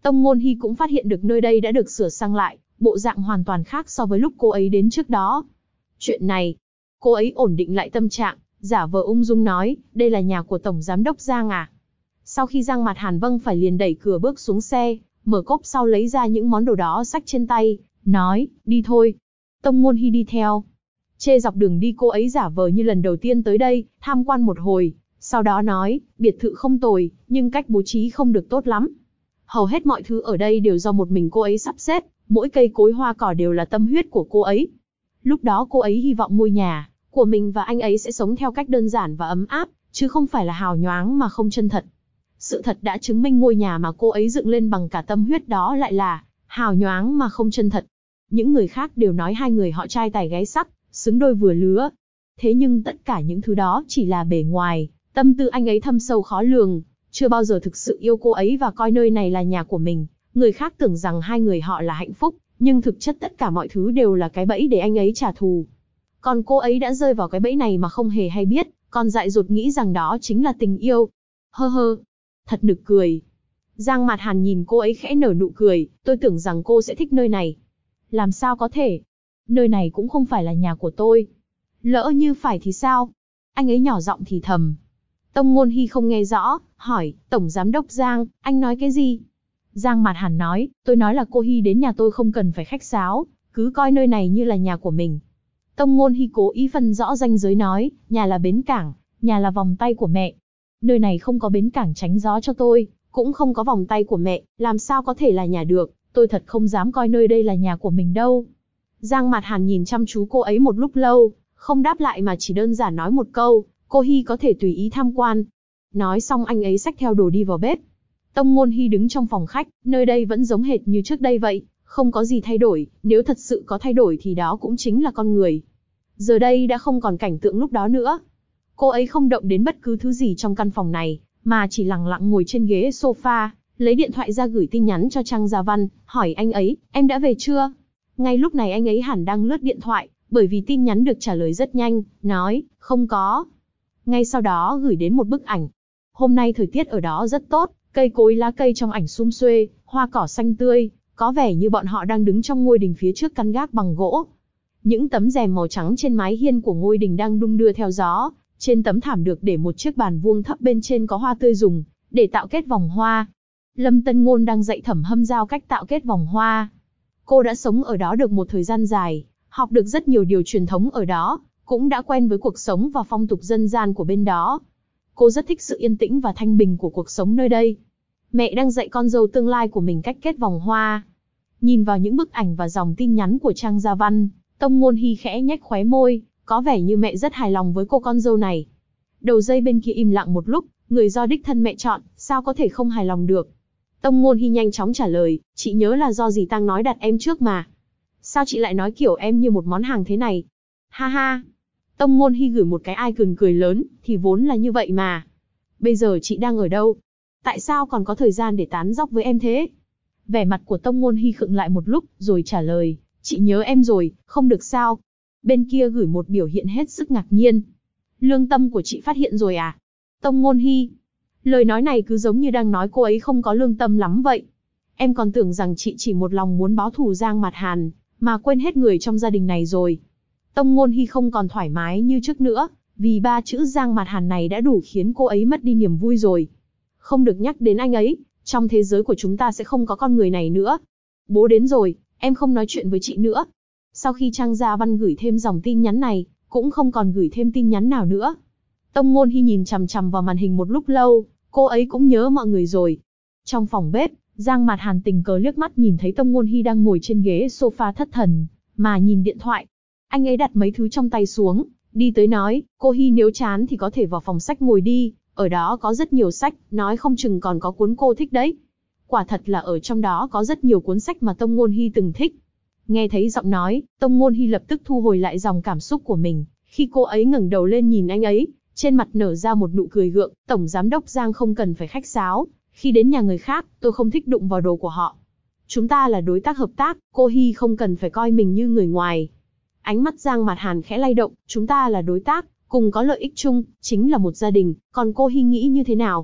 Tông Ngôn Hy cũng phát hiện được nơi đây đã được sửa sang lại, bộ dạng hoàn toàn khác so với lúc cô ấy đến trước đó. Chuyện này, cô ấy ổn định lại tâm trạng, giả vờ ung dung nói, đây là nhà của Tổng Giám đốc Giang à? Sau khi Giang Mạt Hàn vâng phải liền đẩy cửa bước xuống xe, mở cốp sau lấy ra những món đồ đó xách trên tay, nói, đi thôi. Tông Ngôn Hy đi theo. Chê dọc đường đi cô ấy giả vờ như lần đầu tiên tới đây, tham quan một hồi, sau đó nói, biệt thự không tồi, nhưng cách bố trí không được tốt lắm. Hầu hết mọi thứ ở đây đều do một mình cô ấy sắp xếp, mỗi cây cối hoa cỏ đều là tâm huyết của cô ấy. Lúc đó cô ấy hy vọng ngôi nhà của mình và anh ấy sẽ sống theo cách đơn giản và ấm áp, chứ không phải là hào nhoáng mà không chân thật. Sự thật đã chứng minh ngôi nhà mà cô ấy dựng lên bằng cả tâm huyết đó lại là hào nhoáng mà không chân thật. Những người khác đều nói hai người họ trai tài gái sắc, xứng đôi vừa lứa. Thế nhưng tất cả những thứ đó chỉ là bề ngoài, tâm tư anh ấy thâm sâu khó lường, chưa bao giờ thực sự yêu cô ấy và coi nơi này là nhà của mình. Người khác tưởng rằng hai người họ là hạnh phúc, nhưng thực chất tất cả mọi thứ đều là cái bẫy để anh ấy trả thù. Còn cô ấy đã rơi vào cái bẫy này mà không hề hay biết, còn dại dột nghĩ rằng đó chính là tình yêu. Hơ hơ, thật nực cười. Giang Mạt Hàn nhìn cô ấy khẽ nở nụ cười, tôi tưởng rằng cô sẽ thích nơi này. Làm sao có thể? Nơi này cũng không phải là nhà của tôi. Lỡ như phải thì sao? Anh ấy nhỏ giọng thì thầm. Tông Ngôn Hy không nghe rõ, hỏi, Tổng Giám đốc Giang, anh nói cái gì? Giang Mạt Hàn nói, tôi nói là cô Hy đến nhà tôi không cần phải khách sáo, cứ coi nơi này như là nhà của mình. Tông Ngôn Hy cố ý phân rõ ranh giới nói, nhà là bến cảng, nhà là vòng tay của mẹ. Nơi này không có bến cảng tránh gió cho tôi, cũng không có vòng tay của mẹ, làm sao có thể là nhà được, tôi thật không dám coi nơi đây là nhà của mình đâu. Giang Mạt Hàn nhìn chăm chú cô ấy một lúc lâu, không đáp lại mà chỉ đơn giản nói một câu, cô Hy có thể tùy ý tham quan. Nói xong anh ấy xách theo đồ đi vào bếp. Tông Ngôn Hy đứng trong phòng khách, nơi đây vẫn giống hệt như trước đây vậy, không có gì thay đổi, nếu thật sự có thay đổi thì đó cũng chính là con người. Giờ đây đã không còn cảnh tượng lúc đó nữa. Cô ấy không động đến bất cứ thứ gì trong căn phòng này, mà chỉ lặng lặng ngồi trên ghế sofa, lấy điện thoại ra gửi tin nhắn cho Trang Gia Văn, hỏi anh ấy, em đã về chưa? Ngay lúc này anh ấy hẳn đang lướt điện thoại, bởi vì tin nhắn được trả lời rất nhanh, nói, không có. Ngay sau đó gửi đến một bức ảnh. Hôm nay thời tiết ở đó rất tốt, cây cối lá cây trong ảnh sum xuê, hoa cỏ xanh tươi, có vẻ như bọn họ đang đứng trong ngôi đình phía trước căn gác bằng gỗ. Những tấm rèm màu trắng trên mái hiên của ngôi đình đang đung đưa theo gió, trên tấm thảm được để một chiếc bàn vuông thấp bên trên có hoa tươi dùng để tạo kết vòng hoa. Lâm Tân Ngôn đang dạy Thẩm Hâm Giao cách tạo kết vòng hoa. Cô đã sống ở đó được một thời gian dài, học được rất nhiều điều truyền thống ở đó, cũng đã quen với cuộc sống và phong tục dân gian của bên đó. Cô rất thích sự yên tĩnh và thanh bình của cuộc sống nơi đây. Mẹ đang dạy con dâu tương lai của mình cách kết vòng hoa. Nhìn vào những bức ảnh và dòng tin nhắn của Trang Gia Văn, Tông Ngôn Hy khẽ nhếch khóe môi, có vẻ như mẹ rất hài lòng với cô con dâu này. Đầu dây bên kia im lặng một lúc, người do đích thân mẹ chọn, sao có thể không hài lòng được. Tông Ngôn Hy nhanh chóng trả lời, chị nhớ là do dì Tăng nói đặt em trước mà. Sao chị lại nói kiểu em như một món hàng thế này? Ha ha. Tông Ngôn Hy gửi một cái icon cười lớn, thì vốn là như vậy mà. Bây giờ chị đang ở đâu? Tại sao còn có thời gian để tán dóc với em thế? Vẻ mặt của Tông Ngôn Hy khựng lại một lúc, rồi trả lời, chị nhớ em rồi, không được sao? Bên kia gửi một biểu hiện hết sức ngạc nhiên. Lương tâm của chị phát hiện rồi à? Tông Ngôn Hy. Lời nói này cứ giống như đang nói cô ấy không có lương tâm lắm vậy. Em còn tưởng rằng chị chỉ một lòng muốn báo thù Giang Mạt Hàn, mà quên hết người trong gia đình này rồi. Tông Ngôn Hy không còn thoải mái như trước nữa, vì ba chữ Giang Mạt Hàn này đã đủ khiến cô ấy mất đi niềm vui rồi. Không được nhắc đến anh ấy, trong thế giới của chúng ta sẽ không có con người này nữa. Bố đến rồi, em không nói chuyện với chị nữa. Sau khi Trang Gia Văn gửi thêm dòng tin nhắn này, cũng không còn gửi thêm tin nhắn nào nữa. Tông Ngôn Hy nhìn chằm chằm vào màn hình một lúc lâu, cô ấy cũng nhớ mọi người rồi. Trong phòng bếp, Giang Mạt Hàn tình cờ liếc mắt nhìn thấy Tông Ngôn Hy đang ngồi trên ghế sofa thất thần, mà nhìn điện thoại. Anh ấy đặt mấy thứ trong tay xuống, đi tới nói, cô Hy nếu chán thì có thể vào phòng sách ngồi đi, ở đó có rất nhiều sách, nói không chừng còn có cuốn cô thích đấy. Quả thật là ở trong đó có rất nhiều cuốn sách mà Tông Ngôn Hy từng thích. Nghe thấy giọng nói, Tông Ngôn Hy lập tức thu hồi lại dòng cảm xúc của mình, khi cô ấy ngẩng đầu lên nhìn anh ấy, trên mặt nở ra một nụ cười gượng, Tổng Giám đốc Giang không cần phải khách sáo, khi đến nhà người khác, tôi không thích đụng vào đồ của họ. Chúng ta là đối tác hợp tác, cô Hy không cần phải coi mình như người ngoài. Ánh mắt Giang Mạt Hàn khẽ lay động, chúng ta là đối tác, cùng có lợi ích chung, chính là một gia đình, còn cô Hy nghĩ như thế nào?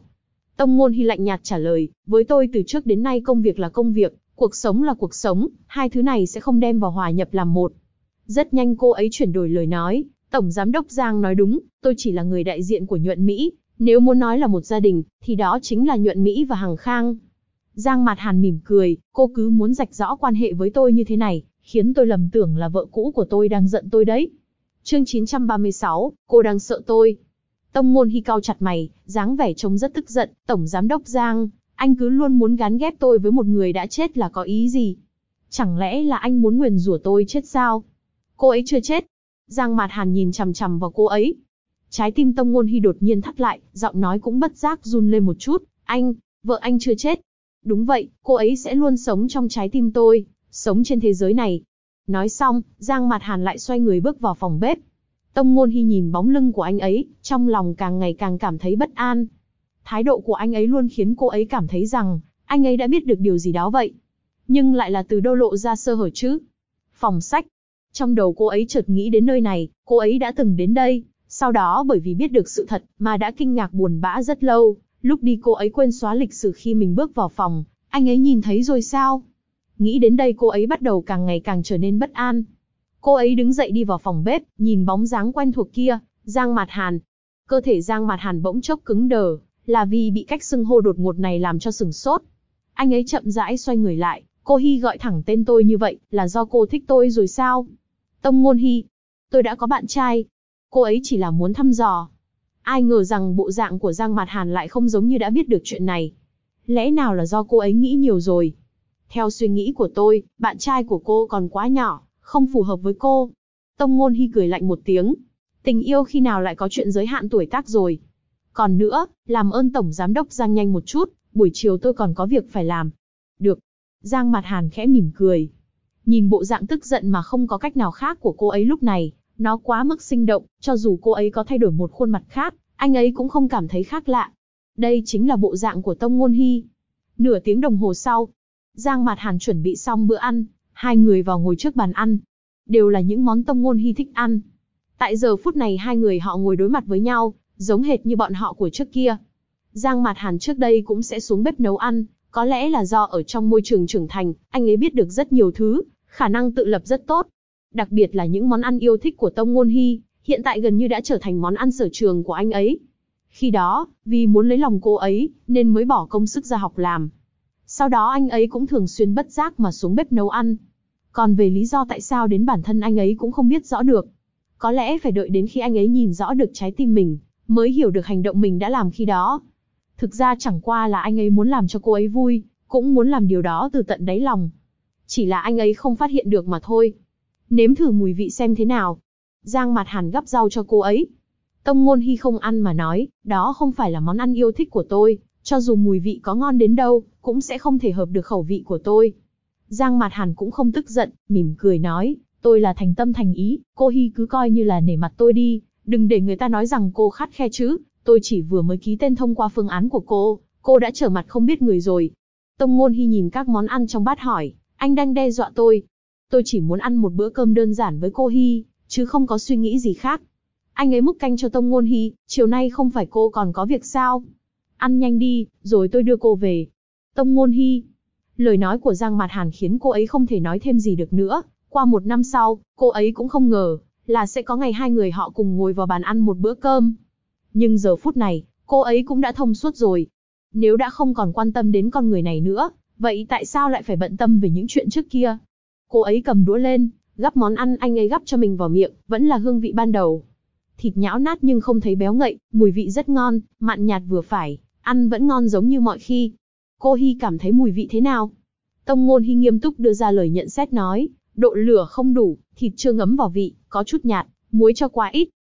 Tông Ngôn Hy lạnh nhạt trả lời, với tôi từ trước đến nay công việc là công việc, cuộc sống là cuộc sống, hai thứ này sẽ không đem vào hòa nhập làm một. Rất nhanh cô ấy chuyển đổi lời nói, Tổng Giám đốc Giang nói đúng, tôi chỉ là người đại diện của Nhuận Mỹ, nếu muốn nói là một gia đình, thì đó chính là Nhuận Mỹ và Hằng Khang. Giang Mạt Hàn mỉm cười, cô cứ muốn rạch rõ quan hệ với tôi như thế này, khiến tôi lầm tưởng là vợ cũ của tôi đang giận tôi đấy. Chương 936, cô đang sợ tôi. Tông Ngôn Hy cau chặt mày, dáng vẻ trông rất tức giận, Tổng Giám đốc Giang, anh cứ luôn muốn gán ghép tôi với một người đã chết là có ý gì? Chẳng lẽ là anh muốn nguyền rủa tôi chết sao? Cô ấy chưa chết. Giang Mạt Hàn nhìn chằm chằm vào cô ấy. Trái tim Tông Ngôn Hy đột nhiên thắt lại, giọng nói cũng bất giác run lên một chút, vợ anh chưa chết. Đúng vậy, cô ấy sẽ luôn sống trong trái tim tôi, sống trên thế giới này. Nói xong, Giang Mạt Hàn lại xoay người bước vào phòng bếp. Tông Ngôn Hy nhìn bóng lưng của anh ấy, trong lòng càng ngày càng cảm thấy bất an. Thái độ của anh ấy luôn khiến cô ấy cảm thấy rằng, anh ấy đã biết được điều gì đó vậy. Nhưng lại là từ đâu lộ ra sơ hở chứ? Phòng sách. Trong đầu cô ấy chợt nghĩ đến nơi này, cô ấy đã từng đến đây, sau đó bởi vì biết được sự thật mà đã kinh ngạc buồn bã rất lâu. Lúc đi cô ấy quên xóa lịch sử khi mình bước vào phòng, anh ấy nhìn thấy rồi sao? Nghĩ đến đây cô ấy bắt đầu càng ngày càng trở nên bất an. Cô ấy đứng dậy đi vào phòng bếp, nhìn bóng dáng quen thuộc kia, Giang Mạt Hàn. Cơ thể Giang Mạt Hàn bỗng chốc cứng đờ, là vì bị cách xưng hô đột ngột này làm cho sửng sốt. Anh ấy chậm rãi xoay người lại, cô Hy gọi thẳng tên tôi như vậy, là do cô thích tôi rồi sao? Tông Ngôn Hy, tôi đã có bạn trai. Cô ấy chỉ là muốn thăm dò. Ai ngờ rằng bộ dạng của Giang Mạt Hàn lại không giống như đã biết được chuyện này. Lẽ nào là do cô ấy nghĩ nhiều rồi? Theo suy nghĩ của tôi, bạn trai của cô còn quá nhỏ, không phù hợp với cô. Tông Ngôn Hy cười lạnh một tiếng. Tình yêu khi nào lại có chuyện giới hạn tuổi tác rồi? Còn nữa, làm ơn Tổng Giám đốc Giang nhanh một chút, buổi chiều tôi còn có việc phải làm. Được. Giang Mạt Hàn khẽ mỉm cười. Nhìn bộ dạng tức giận mà không có cách nào khác của cô ấy lúc này, nó quá mức sinh động, cho dù cô ấy có thay đổi một khuôn mặt khác, anh ấy cũng không cảm thấy khác lạ. Đây chính là bộ dạng của Tông Ngôn Hy. Nửa tiếng đồng hồ sau, Giang Mạt Hàn chuẩn bị xong bữa ăn, hai người vào ngồi trước bàn ăn. Đều là những món Tông Ngôn Hy thích ăn. Tại giờ phút này hai người họ ngồi đối mặt với nhau, giống hệt như bọn họ của trước kia. Giang Mạt Hàn trước đây cũng sẽ xuống bếp nấu ăn, có lẽ là do ở trong môi trường trưởng thành, anh ấy biết được rất nhiều thứ, khả năng tự lập rất tốt. Đặc biệt là những món ăn yêu thích của Tông Ngôn Hy, hiện tại gần như đã trở thành món ăn sở trường của anh ấy. Khi đó, vì muốn lấy lòng cô ấy, nên mới bỏ công sức ra học làm. Sau đó anh ấy cũng thường xuyên bất giác mà xuống bếp nấu ăn. Còn về lý do tại sao đến bản thân anh ấy cũng không biết rõ được. Có lẽ phải đợi đến khi anh ấy nhìn rõ được trái tim mình, mới hiểu được hành động mình đã làm khi đó. Thực ra chẳng qua là anh ấy muốn làm cho cô ấy vui, cũng muốn làm điều đó từ tận đáy lòng. Chỉ là anh ấy không phát hiện được mà thôi. Nếm thử mùi vị xem thế nào. Giang Mạt Hàn gắp rau cho cô ấy. Tông Ngôn Hy không ăn mà nói, đó không phải là món ăn yêu thích của tôi, cho dù mùi vị có ngon đến đâu, cũng sẽ không thể hợp được khẩu vị của tôi. Giang Mạt Hàn cũng không tức giận, mỉm cười nói, tôi là thành tâm thành ý, cô Hy cứ coi như là nể mặt tôi đi, đừng để người ta nói rằng cô khắt khe chứ, tôi chỉ vừa mới ký tên thông qua phương án của cô đã trở mặt không biết người rồi. Tông Ngôn Hy nhìn các món ăn trong bát hỏi, anh đang đe dọa tôi. Tôi chỉ muốn ăn một bữa cơm đơn giản với cô Hy, chứ không có suy nghĩ gì khác. Anh ấy múc canh cho Tông Ngôn Hy, chiều nay không phải cô còn có việc sao? Ăn nhanh đi, rồi tôi đưa cô về. Tông Ngôn Hy. Lời nói của Giang Mạt Hàn khiến cô ấy không thể nói thêm gì được nữa. Qua một năm sau, cô ấy cũng không ngờ là sẽ có ngày hai người họ cùng ngồi vào bàn ăn một bữa cơm. Nhưng giờ phút này, cô ấy cũng đã thông suốt rồi. Nếu đã không còn quan tâm đến con người này nữa, vậy tại sao lại phải bận tâm về những chuyện trước kia? Cô ấy cầm đũa lên, gắp món ăn anh ấy gắp cho mình vào miệng, vẫn là hương vị ban đầu. Thịt nhão nát nhưng không thấy béo ngậy, mùi vị rất ngon, mặn nhạt vừa phải, ăn vẫn ngon giống như mọi khi. Cô Hy cảm thấy mùi vị thế nào? Tông Ngôn Hy nghiêm túc đưa ra lời nhận xét nói, độ lửa không đủ, thịt chưa ngấm vào vị, có chút nhạt, muối cho quá ít.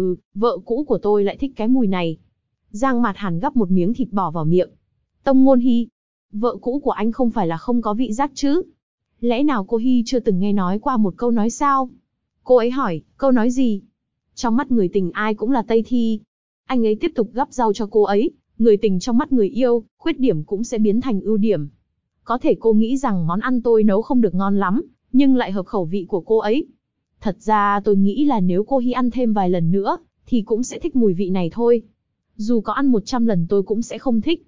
Vợ cũ của tôi lại thích cái mùi này. Giang Mạt Hàn gắp một miếng thịt bỏ vào miệng. Tông Ngôn Hy, vợ cũ của anh không phải là không có vị giác chứ? Lẽ nào cô Hy chưa từng nghe nói qua một câu nói sao? Cô ấy hỏi, câu nói gì? Trong mắt người tình ai cũng là Tây Thi. Anh ấy tiếp tục gắp rau cho cô ấy, người tình trong mắt người yêu, khuyết điểm cũng sẽ biến thành ưu điểm. Có thể cô nghĩ rằng món ăn tôi nấu không được ngon lắm, nhưng lại hợp khẩu vị của cô ấy. Thật ra tôi nghĩ là nếu cô Hy ăn thêm vài lần nữa, thì cũng sẽ thích mùi vị này thôi. Dù có ăn 100 lần tôi cũng sẽ không thích.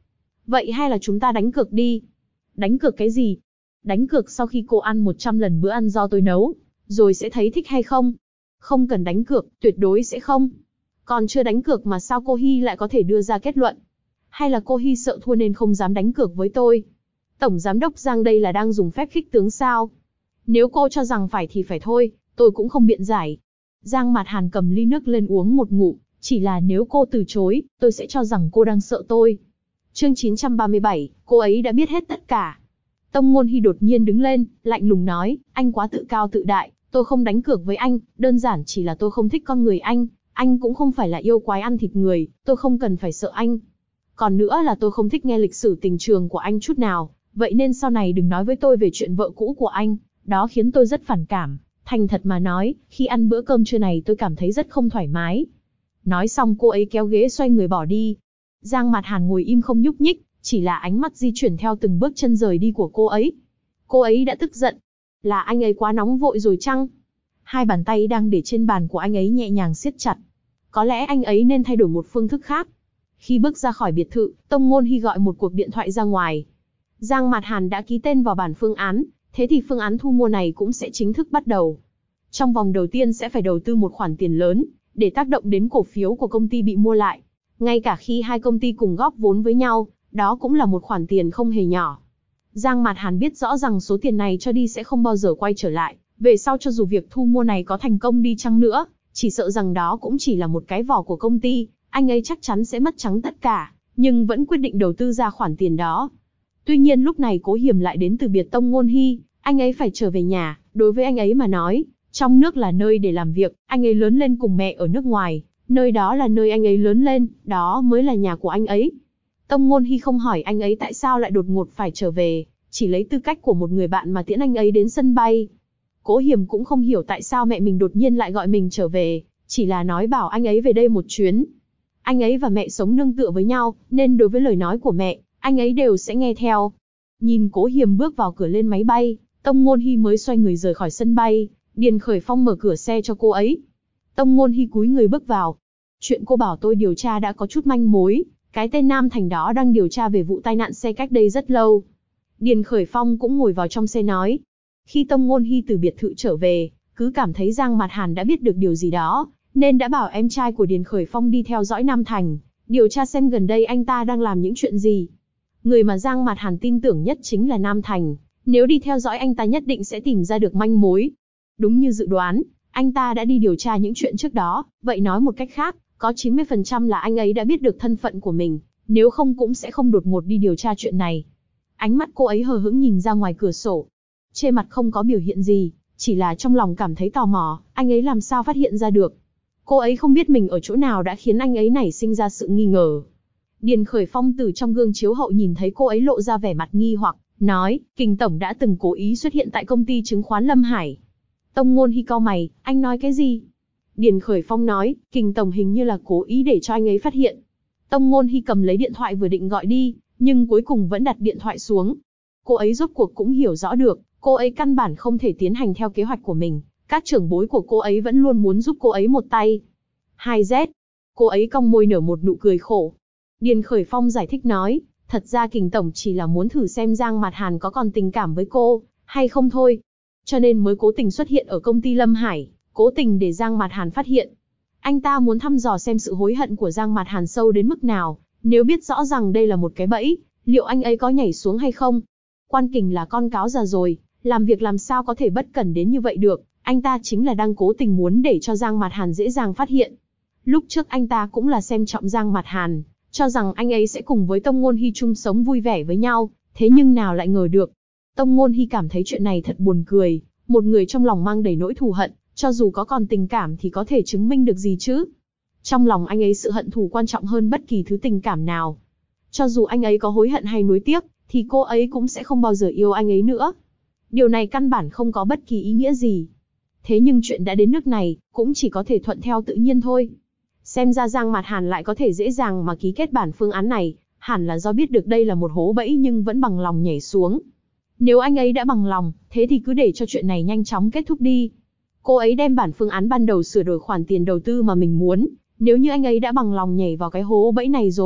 Vậy hay là chúng ta đánh cược đi? Đánh cược cái gì? Đánh cược sau khi cô ăn 100 lần bữa ăn do tôi nấu, rồi sẽ thấy thích hay không? Không cần đánh cược, tuyệt đối sẽ không. Còn chưa đánh cược mà sao cô Hy lại có thể đưa ra kết luận? Hay là cô Hy sợ thua nên không dám đánh cược với tôi? Tổng giám đốc Giang đây là đang dùng phép khích tướng sao? Nếu cô cho rằng phải thì phải thôi, tôi cũng không biện giải. Giang Mạt Hàn cầm ly nước lên uống một ngụm, chỉ là nếu cô từ chối, tôi sẽ cho rằng cô đang sợ tôi. Chương 937, cô ấy đã biết hết tất cả. Tông Ngôn Hy đột nhiên đứng lên, lạnh lùng nói, anh quá tự cao tự đại, tôi không đánh cược với anh, đơn giản chỉ là tôi không thích con người anh cũng không phải là yêu quái ăn thịt người, tôi không cần phải sợ anh. Còn nữa là tôi không thích nghe lịch sử tình trường của anh chút nào, vậy nên sau này đừng nói với tôi về chuyện vợ cũ của anh, đó khiến tôi rất phản cảm. Thành thật mà nói, khi ăn bữa cơm trưa này tôi cảm thấy rất không thoải mái. Nói xong cô ấy kéo ghế xoay người bỏ đi. Giang Mạt Hàn ngồi im không nhúc nhích, chỉ là ánh mắt di chuyển theo từng bước chân rời đi của cô ấy. Cô ấy đã tức giận. Là anh ấy quá nóng vội rồi chăng? Hai bàn tay đang để trên bàn của anh ấy nhẹ nhàng siết chặt. Có lẽ anh ấy nên thay đổi một phương thức khác. Khi bước ra khỏi biệt thự, Tông Ngôn Hy gọi một cuộc điện thoại ra ngoài. Giang Mạt Hàn đã ký tên vào bản phương án, thế thì phương án thu mua này cũng sẽ chính thức bắt đầu. Trong vòng đầu tiên sẽ phải đầu tư một khoản tiền lớn, để tác động đến cổ phiếu của công ty bị mua lại. Ngay cả khi hai công ty cùng góp vốn với nhau, đó cũng là một khoản tiền không hề nhỏ. Giang Mạt Hàn biết rõ rằng số tiền này cho đi sẽ không bao giờ quay trở lại. Về sau cho dù việc thu mua này có thành công đi chăng nữa, chỉ sợ rằng đó cũng chỉ là một cái vỏ của công ty, anh ấy chắc chắn sẽ mất trắng tất cả, nhưng vẫn quyết định đầu tư ra khoản tiền đó. Tuy nhiên lúc này Cố Hiềm lại đến từ biệt Tông Ngôn Hy, anh ấy phải trở về nhà, đối với anh ấy mà nói, trong nước là nơi để làm việc, anh ấy lớn lên cùng mẹ ở nước ngoài, nơi đó là nơi anh ấy lớn lên, đó mới là nhà của anh ấy. Tông Ngôn Hy không hỏi anh ấy tại sao lại đột ngột phải trở về, chỉ lấy tư cách của một người bạn mà tiễn anh ấy đến sân bay. Cố Hiềm cũng không hiểu tại sao mẹ mình đột nhiên lại gọi mình trở về, chỉ là nói bảo anh ấy về đây một chuyến. Anh ấy và mẹ sống nương tựa với nhau, nên đối với lời nói của mẹ, anh ấy đều sẽ nghe theo. Nhìn Cố Hiềm bước vào cửa lên máy bay, Tông Ngôn Hy mới xoay người rời khỏi sân bay. Điền Khởi Phong mở cửa xe cho cô ấy. Tông Ngôn Hy cúi người bước vào. Chuyện cô bảo tôi điều tra đã có chút manh mối, cái tên Nam Thành đó đang điều tra về vụ tai nạn xe cách đây rất lâu. Điền Khởi Phong cũng ngồi vào trong xe nói. Khi Tông Ngôn Hy từ biệt thự trở về, cứ cảm thấy Giang Mạt Hàn đã biết được điều gì đó, nên đã bảo em trai của Điền Khởi Phong đi theo dõi Nam Thành, điều tra xem gần đây anh ta đang làm những chuyện gì. Người mà Giang Mạt Hàn tin tưởng nhất chính là Nam Thành, nếu đi theo dõi anh ta nhất định sẽ tìm ra được manh mối. Đúng như dự đoán, anh ta đã đi điều tra những chuyện trước đó, vậy nói một cách khác, có 90% là anh ấy đã biết được thân phận của mình, nếu không cũng sẽ không đột ngột đi điều tra chuyện này. Ánh mắt cô ấy hờ hững nhìn ra ngoài cửa sổ. Trên mặt không có biểu hiện gì, chỉ là trong lòng cảm thấy tò mò, anh ấy làm sao phát hiện ra được. Cô ấy không biết mình ở chỗ nào đã khiến anh ấy nảy sinh ra sự nghi ngờ. Điền Khởi Phong từ trong gương chiếu hậu nhìn thấy cô ấy lộ ra vẻ mặt nghi hoặc, nói, Kình Tổng đã từng cố ý xuất hiện tại công ty chứng khoán Lâm Hải. Tông Ngôn Hy cau mày, anh nói cái gì? Điền Khởi Phong nói, Kình Tổng hình như là cố ý để cho anh ấy phát hiện. Tông Ngôn Hy cầm lấy điện thoại vừa định gọi đi, nhưng cuối cùng vẫn đặt điện thoại xuống. Cô ấy rốt cuộc cũng hiểu rõ được, cô ấy căn bản không thể tiến hành theo kế hoạch của mình. Các trưởng bối của cô ấy vẫn luôn muốn giúp cô ấy một tay. 2Z. Cô ấy cong môi nở một nụ cười khổ. Điền Khởi Phong giải thích nói, thật ra Kình Tổng chỉ là muốn thử xem Giang Mạt Hàn có còn tình cảm với cô, hay không thôi. Cho nên mới cố tình xuất hiện ở công ty Lâm Hải, cố tình để Giang Mạt Hàn phát hiện. Anh ta muốn thăm dò xem sự hối hận của Giang Mạt Hàn sâu đến mức nào, nếu biết rõ rằng đây là một cái bẫy, liệu anh ấy có nhảy xuống hay không? Quan Kình là con cáo già rồi, làm việc làm sao có thể bất cẩn đến như vậy được, anh ta chính là đang cố tình muốn để cho Giang Mạt Hàn dễ dàng phát hiện. Lúc trước anh ta cũng là xem trọng Giang Mạt Hàn, cho rằng anh ấy sẽ cùng với Tông Ngôn Hy chung sống vui vẻ với nhau, thế nhưng nào lại ngờ được. Tông Ngôn Hy cảm thấy chuyện này thật buồn cười, một người trong lòng mang đầy nỗi thù hận, cho dù có còn tình cảm thì có thể chứng minh được gì chứ. Trong lòng anh ấy sự hận thù quan trọng hơn bất kỳ thứ tình cảm nào. Cho dù anh ấy có hối hận hay nuối tiếc, thì cô ấy cũng sẽ không bao giờ yêu anh ấy nữa. Điều này căn bản không có bất kỳ ý nghĩa gì. Thế nhưng chuyện đã đến nước này, cũng chỉ có thể thuận theo tự nhiên thôi. Xem ra Giang Mạt Hàn lại có thể dễ dàng mà ký kết bản phương án này, hẳn là do biết được đây là một hố bẫy nhưng vẫn bằng lòng nhảy xuống. Nếu anh ấy đã bằng lòng, thế thì cứ để cho chuyện này nhanh chóng kết thúc đi. Cô ấy đem bản phương án ban đầu sửa đổi khoản tiền đầu tư mà mình muốn, nếu như anh ấy đã bằng lòng nhảy vào cái hố bẫy này rồi,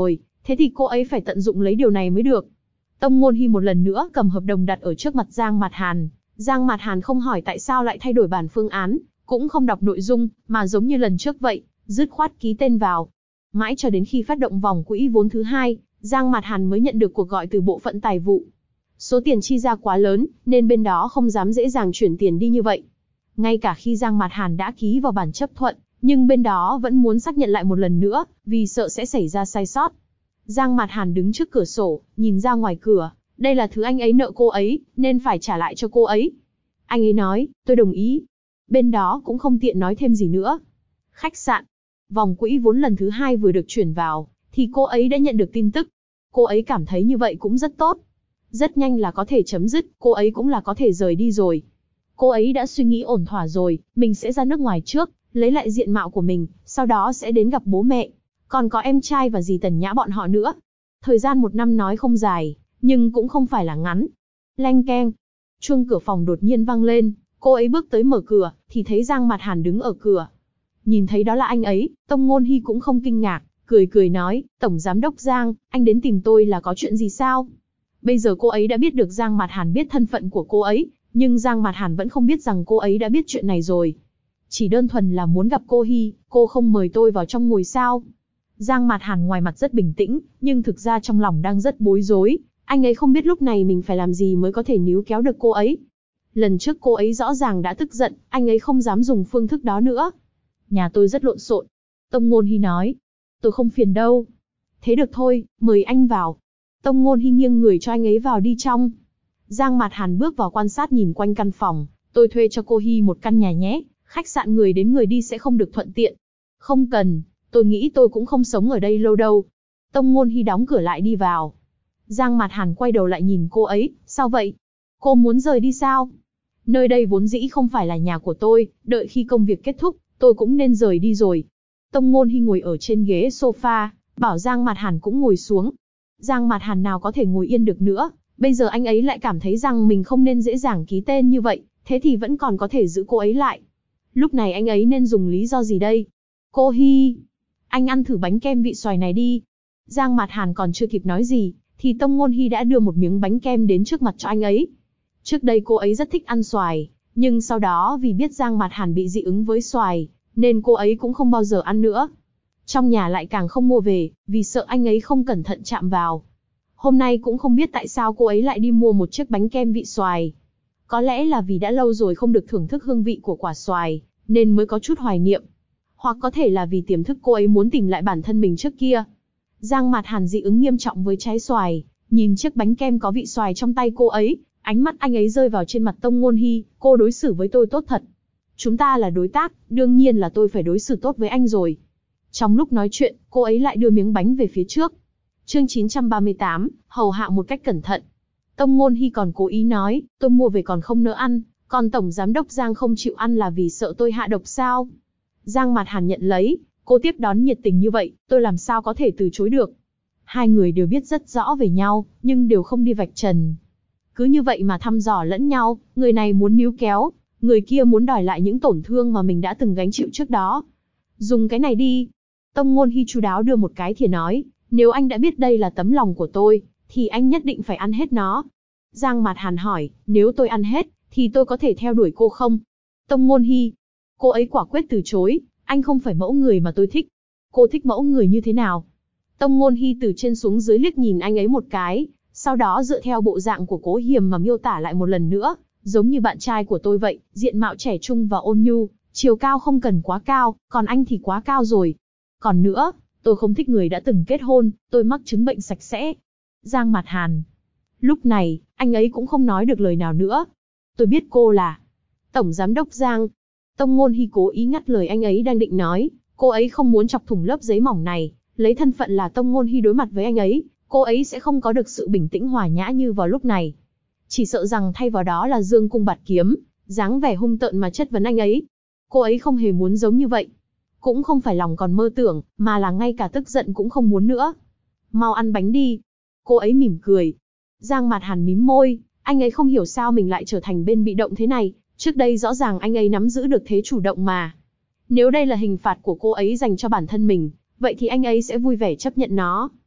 thế thì cô ấy phải tận dụng lấy điều này mới được. Tông Ngôn Hi một lần nữa cầm hợp đồng đặt ở trước mặt Giang Mạt Hàn. Giang Mạt Hàn không hỏi tại sao lại thay đổi bản phương án, cũng không đọc nội dung, mà giống như lần trước vậy, dứt khoát ký tên vào. Mãi cho đến khi phát động vòng quỹ vốn thứ hai, Giang Mạt Hàn mới nhận được cuộc gọi từ bộ phận tài vụ. Số tiền chi ra quá lớn, nên bên đó không dám dễ dàng chuyển tiền đi như vậy. Ngay cả khi Giang Mạt Hàn đã ký vào bản chấp thuận, nhưng bên đó vẫn muốn xác nhận lại một lần nữa, vì sợ sẽ xảy ra sai sót. Giang Mạt Hàn đứng trước cửa sổ, nhìn ra ngoài cửa, đây là thứ anh ấy nợ cô ấy, nên phải trả lại cho cô ấy. Anh ấy nói, tôi đồng ý. Bên đó cũng không tiện nói thêm gì nữa. Khách sạn. Vòng quỹ vốn lần thứ hai vừa được chuyển vào, thì cô ấy đã nhận được tin tức. Cô ấy cảm thấy như vậy cũng rất tốt. Rất nhanh là có thể chấm dứt, cô ấy cũng là có thể rời đi rồi. Cô ấy đã suy nghĩ ổn thỏa rồi, mình sẽ ra nước ngoài trước, lấy lại diện mạo của mình, sau đó sẽ đến gặp bố mẹ. Còn có em trai và dì Tần Nhã bọn họ nữa. Thời gian 1 năm nói không dài, nhưng cũng không phải là ngắn. Leng keng. Chuông cửa phòng đột nhiên vang lên, cô ấy bước tới mở cửa, thì thấy Giang Mạt Hàn đứng ở cửa. Nhìn thấy đó là anh ấy, Tông Ngôn Hi cũng không kinh ngạc, cười cười nói, Tổng Giám đốc Giang, anh đến tìm tôi là có chuyện gì sao? Bây giờ cô ấy đã biết được Giang Mạt Hàn biết thân phận của cô ấy, nhưng Giang Mạt Hàn vẫn không biết rằng cô ấy đã biết chuyện này rồi. Chỉ đơn thuần là muốn gặp cô Hi, cô không mời tôi vào trong ngồi sao? Giang Mạt Hàn ngoài mặt rất bình tĩnh, nhưng thực ra trong lòng đang rất bối rối. Anh ấy không biết lúc này mình phải làm gì mới có thể níu kéo được cô ấy. Lần trước cô ấy rõ ràng đã tức giận, anh ấy không dám dùng phương thức đó nữa. Nhà tôi rất lộn xộn. Tông Ngôn Hi nói. Tôi không phiền đâu. Thế được thôi, mời anh vào. Tông Ngôn Hi nghiêng người cho anh ấy vào đi trong. Giang Mạt Hàn bước vào quan sát nhìn quanh căn phòng. Tôi thuê cho cô Hi một căn nhà nhé, khách sạn người đến người đi sẽ không được thuận tiện. Không cần, tôi nghĩ tôi cũng không sống ở đây lâu đâu. Tông Ngôn Hi đóng cửa lại đi vào. Giang Mạt Hàn quay đầu lại nhìn cô ấy, sao vậy? Cô muốn rời đi sao? Nơi đây vốn dĩ không phải là nhà của tôi, đợi khi công việc kết thúc, tôi cũng nên rời đi rồi. Tông Ngôn Hi ngồi ở trên ghế sofa, bảo Giang Mạt Hàn cũng ngồi xuống. Giang Mạt Hàn nào có thể ngồi yên được nữa, bây giờ anh ấy lại cảm thấy rằng mình không nên dễ dàng ký tên như vậy, thế thì vẫn còn có thể giữ cô ấy lại. Lúc này anh ấy nên dùng lý do gì đây? Cô Hi, anh ăn thử bánh kem vị xoài này đi. Giang Mạt Hàn còn chưa kịp nói gì, thì Tông Ngôn Hi đã đưa một miếng bánh kem đến trước mặt cho anh ấy. Trước đây cô ấy rất thích ăn xoài, nhưng sau đó vì biết Giang Mạt Hàn bị dị ứng với xoài, nên cô ấy cũng không bao giờ ăn nữa. Trong nhà lại càng không mua về, vì sợ anh ấy không cẩn thận chạm vào. Hôm nay cũng không biết tại sao cô ấy lại đi mua một chiếc bánh kem vị xoài. Có lẽ là vì đã lâu rồi không được thưởng thức hương vị của quả xoài, nên mới có chút hoài niệm. Hoặc có thể là vì tiềm thức cô ấy muốn tìm lại bản thân mình trước kia. Giang Mạt Hàn dị ứng nghiêm trọng với trái xoài, nhìn chiếc bánh kem có vị xoài trong tay cô ấy, ánh mắt anh ấy rơi vào trên mặt Tông Ngôn Hi, cô đối xử với tôi tốt thật. Chúng ta là đối tác, đương nhiên là tôi phải đối xử tốt với anh rồi. Trong lúc nói chuyện, cô ấy lại đưa miếng bánh về phía trước. Chương 938, hầu hạ một cách cẩn thận. Tông Ngôn Hi còn cố ý nói, tôi mua về còn không nỡ ăn, còn Tổng Giám đốc Giang không chịu ăn là vì sợ tôi hạ độc sao? Giang Mạt Hàn nhận lấy, cô tiếp đón nhiệt tình như vậy, tôi làm sao có thể từ chối được. Hai người đều biết rất rõ về nhau, nhưng đều không đi vạch trần. Cứ như vậy mà thăm dò lẫn nhau, người này muốn níu kéo, người kia muốn đòi lại những tổn thương mà mình đã từng gánh chịu trước đó. Dùng cái này đi. Tông Ngôn Hi chu đáo đưa một cái thìa nói, nếu anh đã biết đây là tấm lòng của tôi, thì anh nhất định phải ăn hết nó. Giang Mạt Hàn hỏi, nếu tôi ăn hết, thì tôi có thể theo đuổi cô không? Tông Ngôn Hi, cô ấy quả quyết từ chối, anh không phải mẫu người mà tôi thích. Cô thích mẫu người như thế nào? Tông Ngôn Hi từ trên xuống dưới liếc nhìn anh ấy một cái, sau đó dựa theo bộ dạng của Cố Hiềm mà miêu tả lại một lần nữa, giống như bạn trai của tôi vậy, diện mạo trẻ trung và ôn nhu, chiều cao không cần quá cao, còn anh thì quá cao rồi. Còn nữa, tôi không thích người đã từng kết hôn, tôi mắc chứng bệnh sạch sẽ. Giang Mạt Hàn. Lúc này, anh ấy cũng không nói được lời nào nữa. Tôi biết cô là Tổng Giám đốc Giang. Tông Ngôn Hi cố ý ngắt lời anh ấy đang định nói, cô ấy không muốn chọc thủng lớp giấy mỏng này, lấy thân phận là Tông Ngôn Hi đối mặt với anh ấy, cô ấy sẽ không có được sự bình tĩnh hòa nhã như vào lúc này. Chỉ sợ rằng thay vào đó là dương cung bạt kiếm, dáng vẻ hung tợn mà chất vấn anh ấy. Cô ấy không hề muốn giống như vậy. Cũng không phải lòng còn mơ tưởng, mà là ngay cả tức giận cũng không muốn nữa. Mau ăn bánh đi. Cô ấy mỉm cười. Giang Mạt Hàn mím môi, anh ấy không hiểu sao mình lại trở thành bên bị động thế này, trước đây rõ ràng anh ấy nắm giữ được thế chủ động mà. Nếu đây là hình phạt của cô ấy dành cho bản thân mình, vậy thì anh ấy sẽ vui vẻ chấp nhận nó.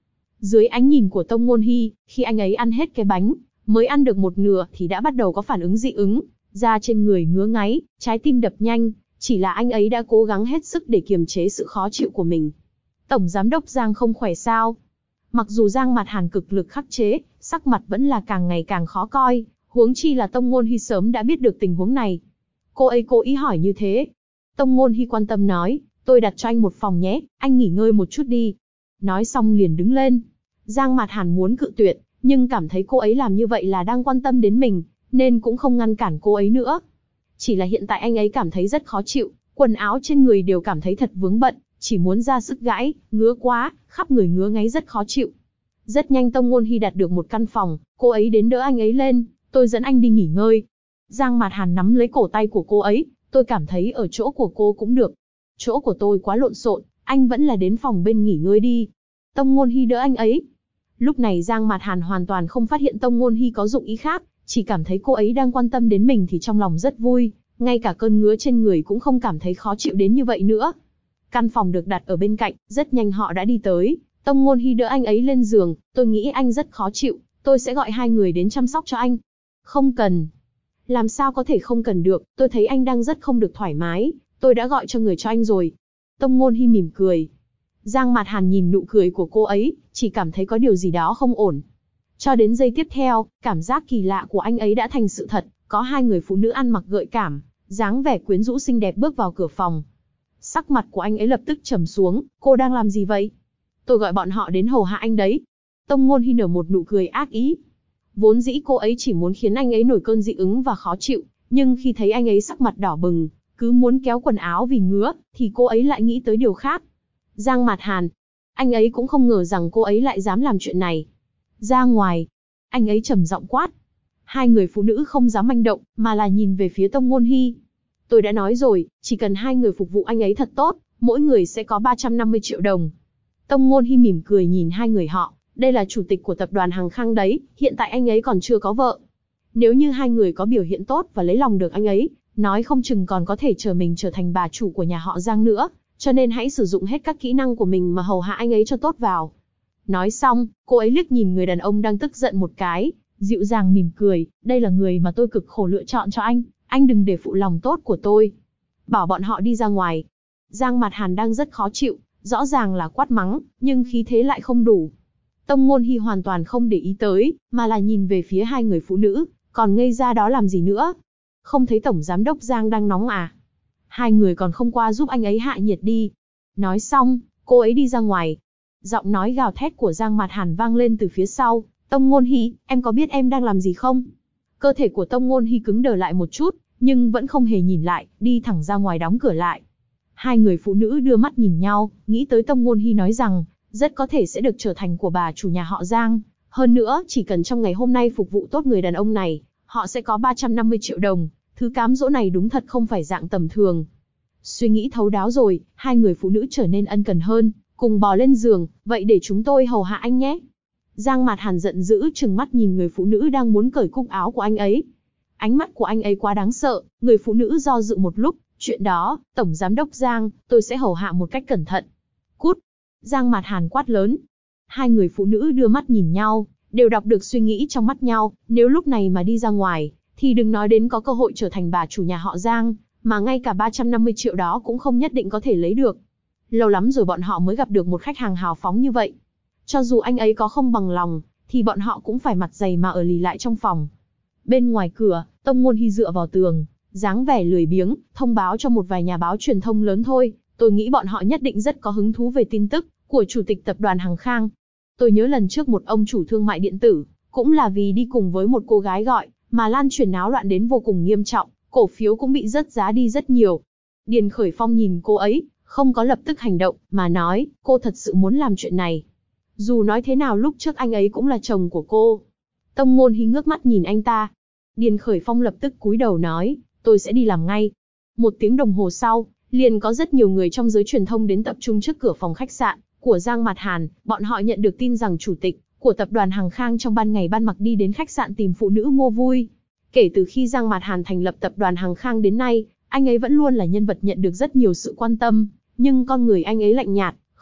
Dưới ánh nhìn của Tông Ngôn Hy, khi anh ấy ăn hết cái bánh, mới ăn được một nửa thì đã bắt đầu có phản ứng dị ứng, da trên người ngứa ngáy, trái tim đập nhanh, chỉ là anh ấy đã cố gắng hết sức để kiềm chế sự khó chịu của mình. Tổng giám đốc Giang không khỏe sao? Mặc dù Giang Mạt Hàn cực lực khắc chế, sắc mặt vẫn là càng ngày càng khó coi, huống chi là Tông Ngôn Hy sớm đã biết được tình huống này. Cô ấy cố ý hỏi như thế. Tông Ngôn Hy quan tâm nói, tôi đặt cho anh một phòng nhé, anh nghỉ ngơi một chút đi. Nói xong liền đứng lên. Giang Mạt Hàn muốn cự tuyệt, nhưng cảm thấy cô ấy làm như vậy là đang quan tâm đến mình, nên cũng không ngăn cản cô ấy nữa. Chỉ là hiện tại anh ấy cảm thấy rất khó chịu, quần áo trên người đều cảm thấy thật vướng bận, chỉ muốn ra sức gãi, ngứa quá, khắp người ngứa ngáy rất khó chịu. Rất nhanh Tông Ngôn Hy đạt được một căn phòng, cô ấy đến đỡ anh ấy lên, tôi dẫn anh đi nghỉ ngơi. Giang Mạt Hàn nắm lấy cổ tay của cô ấy, tôi cảm thấy ở chỗ của cô cũng được. Chỗ của tôi quá lộn xộn, anh vẫn là đến phòng bên nghỉ ngơi đi. Tông Ngôn Hy đỡ anh ấy. Lúc này Giang Mạt Hàn hoàn toàn không phát hiện Tông Ngôn Hy có dụng ý khác, chỉ cảm thấy cô ấy đang quan tâm đến mình thì trong lòng rất vui, ngay cả cơn ngứa trên người cũng không cảm thấy khó chịu đến như vậy nữa. Căn phòng được đặt ở bên cạnh, rất nhanh họ đã đi tới. Tông Ngôn Hy đỡ anh ấy lên giường, tôi nghĩ anh rất khó chịu, tôi sẽ gọi 2 người đến chăm sóc cho anh. Không cần. Làm sao có thể không cần được, tôi thấy anh đang rất không được thoải mái, tôi đã gọi cho người cho anh rồi. Tông Ngôn Hy mỉm cười. Giang Mạt Hàn nhìn nụ cười của cô ấy, chỉ cảm thấy có điều gì đó không ổn. Cho đến giây tiếp theo, cảm giác kỳ lạ của anh ấy đã thành sự thật, có 2 người phụ nữ ăn mặc gợi cảm, dáng vẻ quyến rũ xinh đẹp bước vào cửa phòng. Sắc mặt của anh ấy lập tức trầm xuống, cô đang làm gì vậy? Tôi gọi bọn họ đến hầu hạ anh đấy. Tông Ngôn Hy nở một nụ cười ác ý. Vốn dĩ cô ấy chỉ muốn khiến anh ấy nổi cơn dị ứng và khó chịu, nhưng khi thấy anh ấy sắc mặt đỏ bừng, cứ muốn kéo quần áo vì ngứa, thì cô ấy lại nghĩ tới điều khác. Giang Mạt Hàn, anh ấy cũng không ngờ rằng cô ấy lại dám làm chuyện này. Ra ngoài, anh ấy trầm giọng quát. 2 người phụ nữ không dám manh động, mà là nhìn về phía Tông Ngôn Hy. Tôi đã nói rồi, chỉ cần 2 người phục vụ anh ấy thật tốt, mỗi người sẽ có 350 triệu đồng. Tông Ngôn Hy mỉm cười nhìn 2 người họ, đây là chủ tịch của tập đoàn Hằng Khang đấy, hiện tại anh ấy còn chưa có vợ. Nếu như 2 người có biểu hiện tốt và lấy lòng được anh ấy, nói không chừng còn có thể chờ mình trở thành bà chủ của nhà họ Giang nữa, cho nên hãy sử dụng hết các kỹ năng của mình mà hầu hạ anh ấy cho tốt vào. Nói xong, cô ấy liếc nhìn người đàn ông đang tức giận một cái, dịu dàng mỉm cười, đây là người mà tôi cực khổ lựa chọn cho anh đừng để phụ lòng tốt của tôi. Bảo bọn họ đi ra ngoài. Giang Mạt Hàn đang rất khó chịu, rõ ràng là quát mắng, nhưng khí thế lại không đủ. Tông Ngôn Hy hoàn toàn không để ý tới, mà là nhìn về phía 2 người phụ nữ, còn ngây ra đó làm gì nữa? Không thấy tổng giám đốc Giang đang nóng à? 2 người còn không qua giúp anh ấy hạ nhiệt đi. Nói xong, cô ấy đi ra ngoài. Giọng nói gào thét của Giang Mạt Hàn vang lên từ phía sau. Tông Ngôn Hy, em có biết em đang làm gì không? Cơ thể của Tông Ngôn Hy cứng đờ lại một chút, nhưng vẫn không hề nhìn lại, đi thẳng ra ngoài đóng cửa lại. 2 người phụ nữ đưa mắt nhìn nhau, nghĩ tới Tông Ngôn Hy nói rằng, rất có thể sẽ được trở thành của bà chủ nhà họ Giang. Hơn nữa, chỉ cần trong ngày hôm nay phục vụ tốt người đàn ông này, họ sẽ có 350 triệu đồng. Thứ cám dỗ này đúng thật không phải dạng tầm thường. Suy nghĩ thấu đáo rồi, 2 người phụ nữ trở nên ân cần hơn, cùng bò lên giường, vậy để chúng tôi hầu hạ anh nhé. Giang Mạt Hàn giận dữ trừng mắt nhìn người phụ nữ đang muốn cởi cúc áo của anh ấy. Ánh mắt của anh ấy quá đáng sợ, người phụ nữ do dự một lúc, chuyện đó, tổng giám đốc Giang, tôi sẽ hầu hạ một cách cẩn thận. Cút! Giang Mạt Hàn quát lớn. 2 người phụ nữ đưa mắt nhìn nhau, đều đọc được suy nghĩ trong mắt nhau, nếu lúc này mà đi ra ngoài, thì đừng nói đến có cơ hội trở thành bà chủ nhà họ Giang, mà ngay cả 350 triệu đó cũng không nhất định có thể lấy được. Lâu lắm rồi bọn họ mới gặp được một khách hàng hào phóng như vậy. Cho dù anh ấy có không bằng lòng, thì bọn họ cũng phải mặt dày mà ở lì lại trong phòng. Bên ngoài cửa, Tông Ngôn Hy dựa vào tường, dáng vẻ lười biếng, thông báo cho một vài nhà báo truyền thông lớn thôi. Tôi nghĩ bọn họ nhất định rất có hứng thú về tin tức của chủ tịch tập đoàn Hằng Khang. Tôi nhớ lần trước một ông chủ thương mại điện tử, cũng là vì đi cùng với một cô gái gọi, mà lan truyền náo loạn đến vô cùng nghiêm trọng, cổ phiếu cũng bị rớt giá đi rất nhiều. Điền Khởi Phong nhìn cô ấy, không có lập tức hành động, mà nói, cô thật sự muốn làm chuyện này. Dù nói thế nào lúc trước anh ấy cũng là chồng của cô. Tông Ngôn Hy ngước mắt nhìn anh ta. Điền Khởi Phong lập tức cúi đầu nói, tôi sẽ đi làm ngay. 1 tiếng đồng hồ sau, liền có rất nhiều người trong giới truyền thông đến tập trung trước cửa phòng khách sạn của Giang Mạt Hàn. Bọn họ nhận được tin rằng chủ tịch của tập đoàn Hằng Khang trong ban ngày ban mặt đi đến khách sạn tìm phụ nữ mua vui. Kể từ khi Giang Mạt Hàn thành lập tập đoàn Hằng Khang đến nay, anh ấy vẫn luôn là nhân vật nhận được rất nhiều sự quan tâm, nhưng con người anh ấy lạnh nhạt,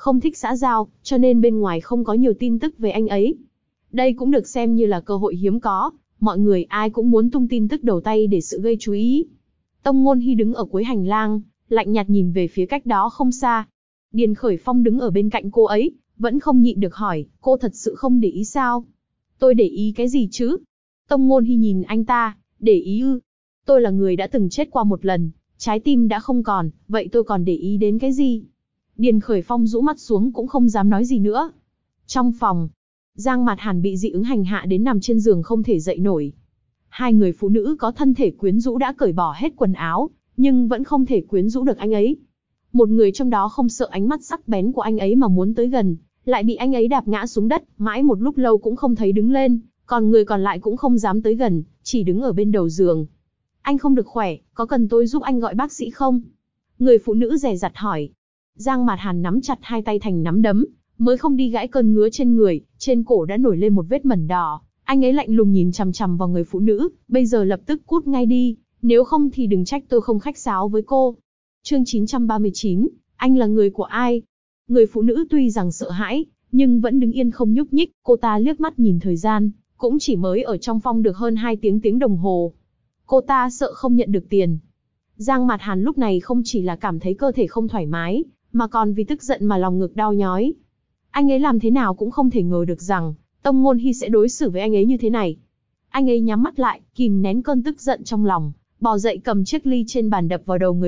không thích xã giao, cho nên bên ngoài không có nhiều tin tức về anh ấy. Đây cũng được xem như là cơ hội hiếm có, mọi người ai cũng muốn tung tin tức đầu tay để sự gây chú ý. Tông Ngôn Hy đứng ở cuối hành lang, lạnh nhạt nhìn về phía cách đó không xa. Điền Khởi Phong đứng ở bên cạnh cô ấy, vẫn không nhịn được hỏi, cô thật sự không để ý sao? Tôi để ý cái gì chứ? Tông Ngôn Hy nhìn anh ta, để ý ư? Tôi là người đã từng chết qua một lần, trái tim đã không còn, vậy tôi còn để ý đến cái gì? Điền Khởi Phong rũ mắt xuống cũng không dám nói gì nữa. Trong phòng, Giang Mạt Hàn bị dị ứng hành hạ đến nằm trên giường không thể dậy nổi. Hai người phụ nữ có thân thể quyến rũ đã cởi bỏ hết quần áo, nhưng vẫn không thể quyến rũ được anh ấy. Một người trong đó không sợ ánh mắt sắc bén của anh ấy mà muốn tới gần, lại bị anh ấy đạp ngã xuống đất, mãi một lúc lâu cũng không thấy đứng lên, còn người còn lại cũng không dám tới gần, chỉ đứng ở bên đầu giường. Anh không được khỏe, có cần tôi giúp anh gọi bác sĩ không? Người phụ nữ dè dặt hỏi. Giang Mạt Hàn nắm chặt hai tay thành nắm đấm, mới không đi gãi cơn ngứa trên người, trên cổ đã nổi lên một vết mẩn đỏ. Anh ấy lạnh lùng nhìn chằm chằm vào người phụ nữ, bây giờ lập tức cút ngay đi, nếu không thì đừng trách tôi không khách sáo với cô. Chương 939, anh là người của ai? Người phụ nữ tuy rằng sợ hãi, nhưng vẫn đứng yên không nhúc nhích, cô ta liếc mắt nhìn thời gian, cũng chỉ mới ở trong phòng được hơn 2 tiếng đồng hồ. Cô ta sợ không nhận được tiền. Giang Mạt Hàn lúc này không chỉ là cảm thấy cơ thể không thoải mái, mà còn vì tức giận mà lòng ngực đau nhói. Anh ấy làm thế nào cũng không thể ngờ được rằng, Tông Ngôn Hy sẽ đối xử với anh ấy như thế này. Anh ấy nhắm mắt lại, kìm nén cơn tức giận trong lòng, bò dậy cầm chiếc ly trên bàn đập vào đầu người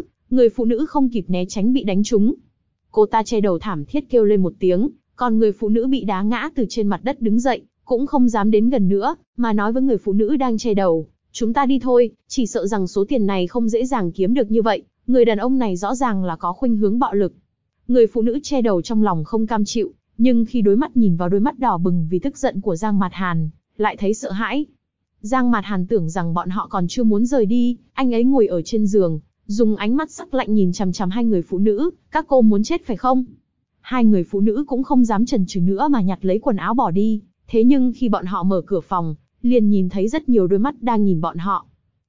phụ nữ không kịp né tránh bị đánh trúng. Cô ta che đầu thảm thiết kêu lên một tiếng, còn người phụ nữ bị đá ngã từ trên mặt đất đứng dậy, cũng không dám đến gần nữa, mà nói với người phụ nữ đang che đầu, chúng ta đi thôi, chỉ sợ rằng số tiền này không dễ dàng kiếm được như vậy, người đàn ông này rõ ràng là có khuynh hướng bạo lực. Người phụ nữ che đầu trong lòng không cam chịu, nhưng khi đối mắt nhìn vào đôi mắt đỏ bừng vì tức giận của Giang Mạt Hàn, lại thấy sợ hãi. Giang Mạt Hàn tưởng rằng bọn họ còn chưa muốn rời đi, anh ấy ngồi ở trên giường, dùng ánh mắt sắc lạnh nhìn chằm chằm hai người phụ nữ, các cô muốn chết phải không? Hai người phụ nữ cũng không dám chần chừ nữa mà nhặt lấy quần áo bỏ đi, thế nhưng khi bọn họ mở cửa phòng, liền nhìn thấy rất nhiều đôi mắt đang nhìn bọn họ.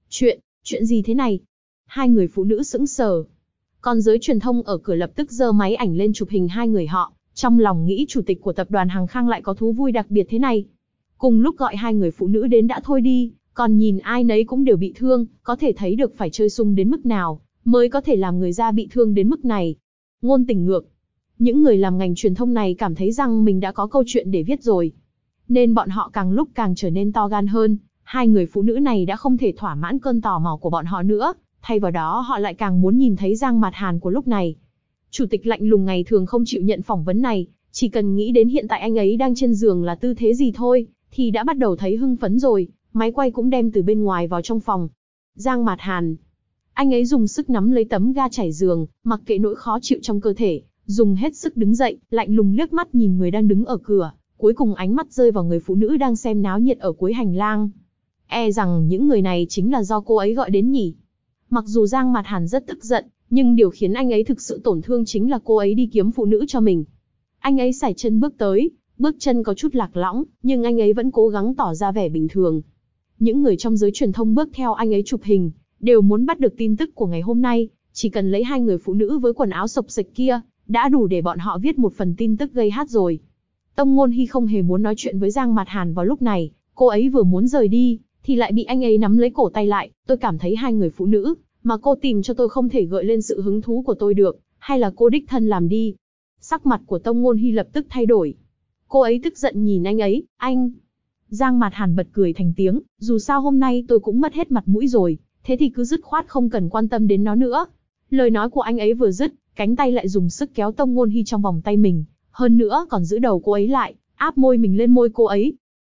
Chuyện gì thế này? Hai người phụ nữ sững sờ. Còn giới truyền thông ở cửa lập tức giơ máy ảnh lên chụp hình hai người họ, trong lòng nghĩ chủ tịch của tập đoàn Hằng Khang lại có thú vui đặc biệt thế này. Cùng lúc gọi hai người phụ nữ đến đã thôi đi, còn nhìn ai nấy cũng đều bị thương, có thể thấy được phải chơi sung đến mức nào, mới có thể làm người da bị thương đến mức này. Ngôn tình ngược. Những người làm ngành truyền thông này cảm thấy rằng mình đã có câu chuyện để viết rồi. Nên bọn họ càng lúc càng trở nên to gan hơn, hai người phụ nữ này đã không thể thỏa mãn cơn tò mò của bọn họ nữa, thay vào đó họ lại càng muốn nhìn thấy Giang Mạt Hàn của lúc này. Chủ tịch lạnh lùng ngày thường không chịu nhận phỏng vấn này, chỉ cần nghĩ đến hiện tại anh ấy đang trên giường là tư thế gì thôi, thì đã bắt đầu thấy hưng phấn rồi, máy quay cũng đem từ bên ngoài vào trong phòng. Giang Mạt Hàn. Anh ấy dùng sức nắm lấy tấm ga trải giường, mặc kệ nỗi khó chịu trong cơ thể, dùng hết sức đứng dậy, lạnh lùng liếc mắt nhìn người đang đứng ở cửa, cuối cùng ánh mắt rơi vào người phụ nữ đang xem náo nhiệt ở cuối hành lang. E rằng những người này chính là do cô ấy gọi đến nhỉ. Mặc dù Giang Mạt Hàn rất tức giận, nhưng điều khiến anh ấy thực sự tổn thương chính là cô ấy đi kiếm phụ nữ cho mình. Anh ấy sải chân bước tới, bước chân có chút lạc lõng, nhưng anh ấy vẫn cố gắng tỏ ra vẻ bình thường. Những người trong giới truyền thông bước theo anh ấy chụp hình, đều muốn bắt được tin tức của ngày hôm nay, chỉ cần lấy hai người phụ nữ với quần áo xộc xệch kia, đã đủ để bọn họ viết một phần tin tức gây hát rồi. Tông Ngôn Hy không hề muốn nói chuyện với Giang Mạt Hàn vào lúc này, cô ấy vừa muốn rời đi, thì lại bị anh ấy nắm lấy cổ tay lại. Tôi cảm thấy hai người phụ nữ mà cô tìm cho tôi không thể gợi lên sự hứng thú của tôi được, hay là cô đích thân làm đi. Sắc mặt của Tông Ngôn Hy lập tức thay đổi. Cô ấy tức giận nhìn anh ấy, anh. Giang Mạt Hàn bật cười thành tiếng, dù sao hôm nay tôi cũng mất hết mặt mũi rồi, thế thì cứ dứt khoát không cần quan tâm đến nó nữa. Lời nói của anh ấy vừa dứt, cánh tay lại dùng sức kéo Tông Ngôn Hy trong vòng tay mình, hơn nữa còn giữ đầu cô ấy lại, áp môi mình lên môi cô ấy.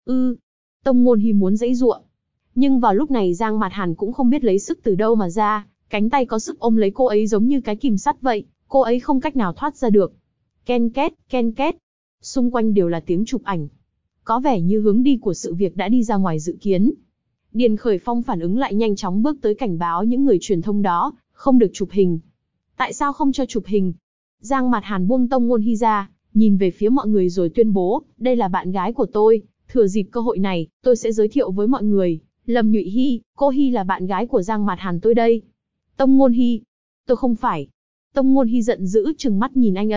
Tông Ngôn Hy muốn giãy giụa. Nhưng vào lúc này Giang Mạt Hàn cũng không biết lấy sức từ đâu mà ra, cánh tay có sức ôm lấy cô ấy giống như cái kìm sắt vậy, cô ấy không cách nào thoát ra được. Ken két. Xung quanh đều là tiếng chụp ảnh. Có vẻ như hướng đi của sự việc đã đi ra ngoài dự kiến. Điền Khởi Phong phản ứng lại nhanh chóng bước tới cảnh báo những người truyền thông đó, không được chụp hình. Tại sao không cho chụp hình? Giang Mạt Hàn buông Tông Ngôn Hy ra, nhìn về phía mọi người rồi tuyên bố, đây là bạn gái của tôi, thừa dịp cơ hội này, tôi sẽ giới thiệu với mọi người, Lâm Nhụy Hy, cô Hy là bạn gái của Giang Mạt Hàn tôi đây. Tông Ngôn Hy, tôi không phải. Tông Ngôn Hy giận dữ trừng mắt nhìn anh ấy,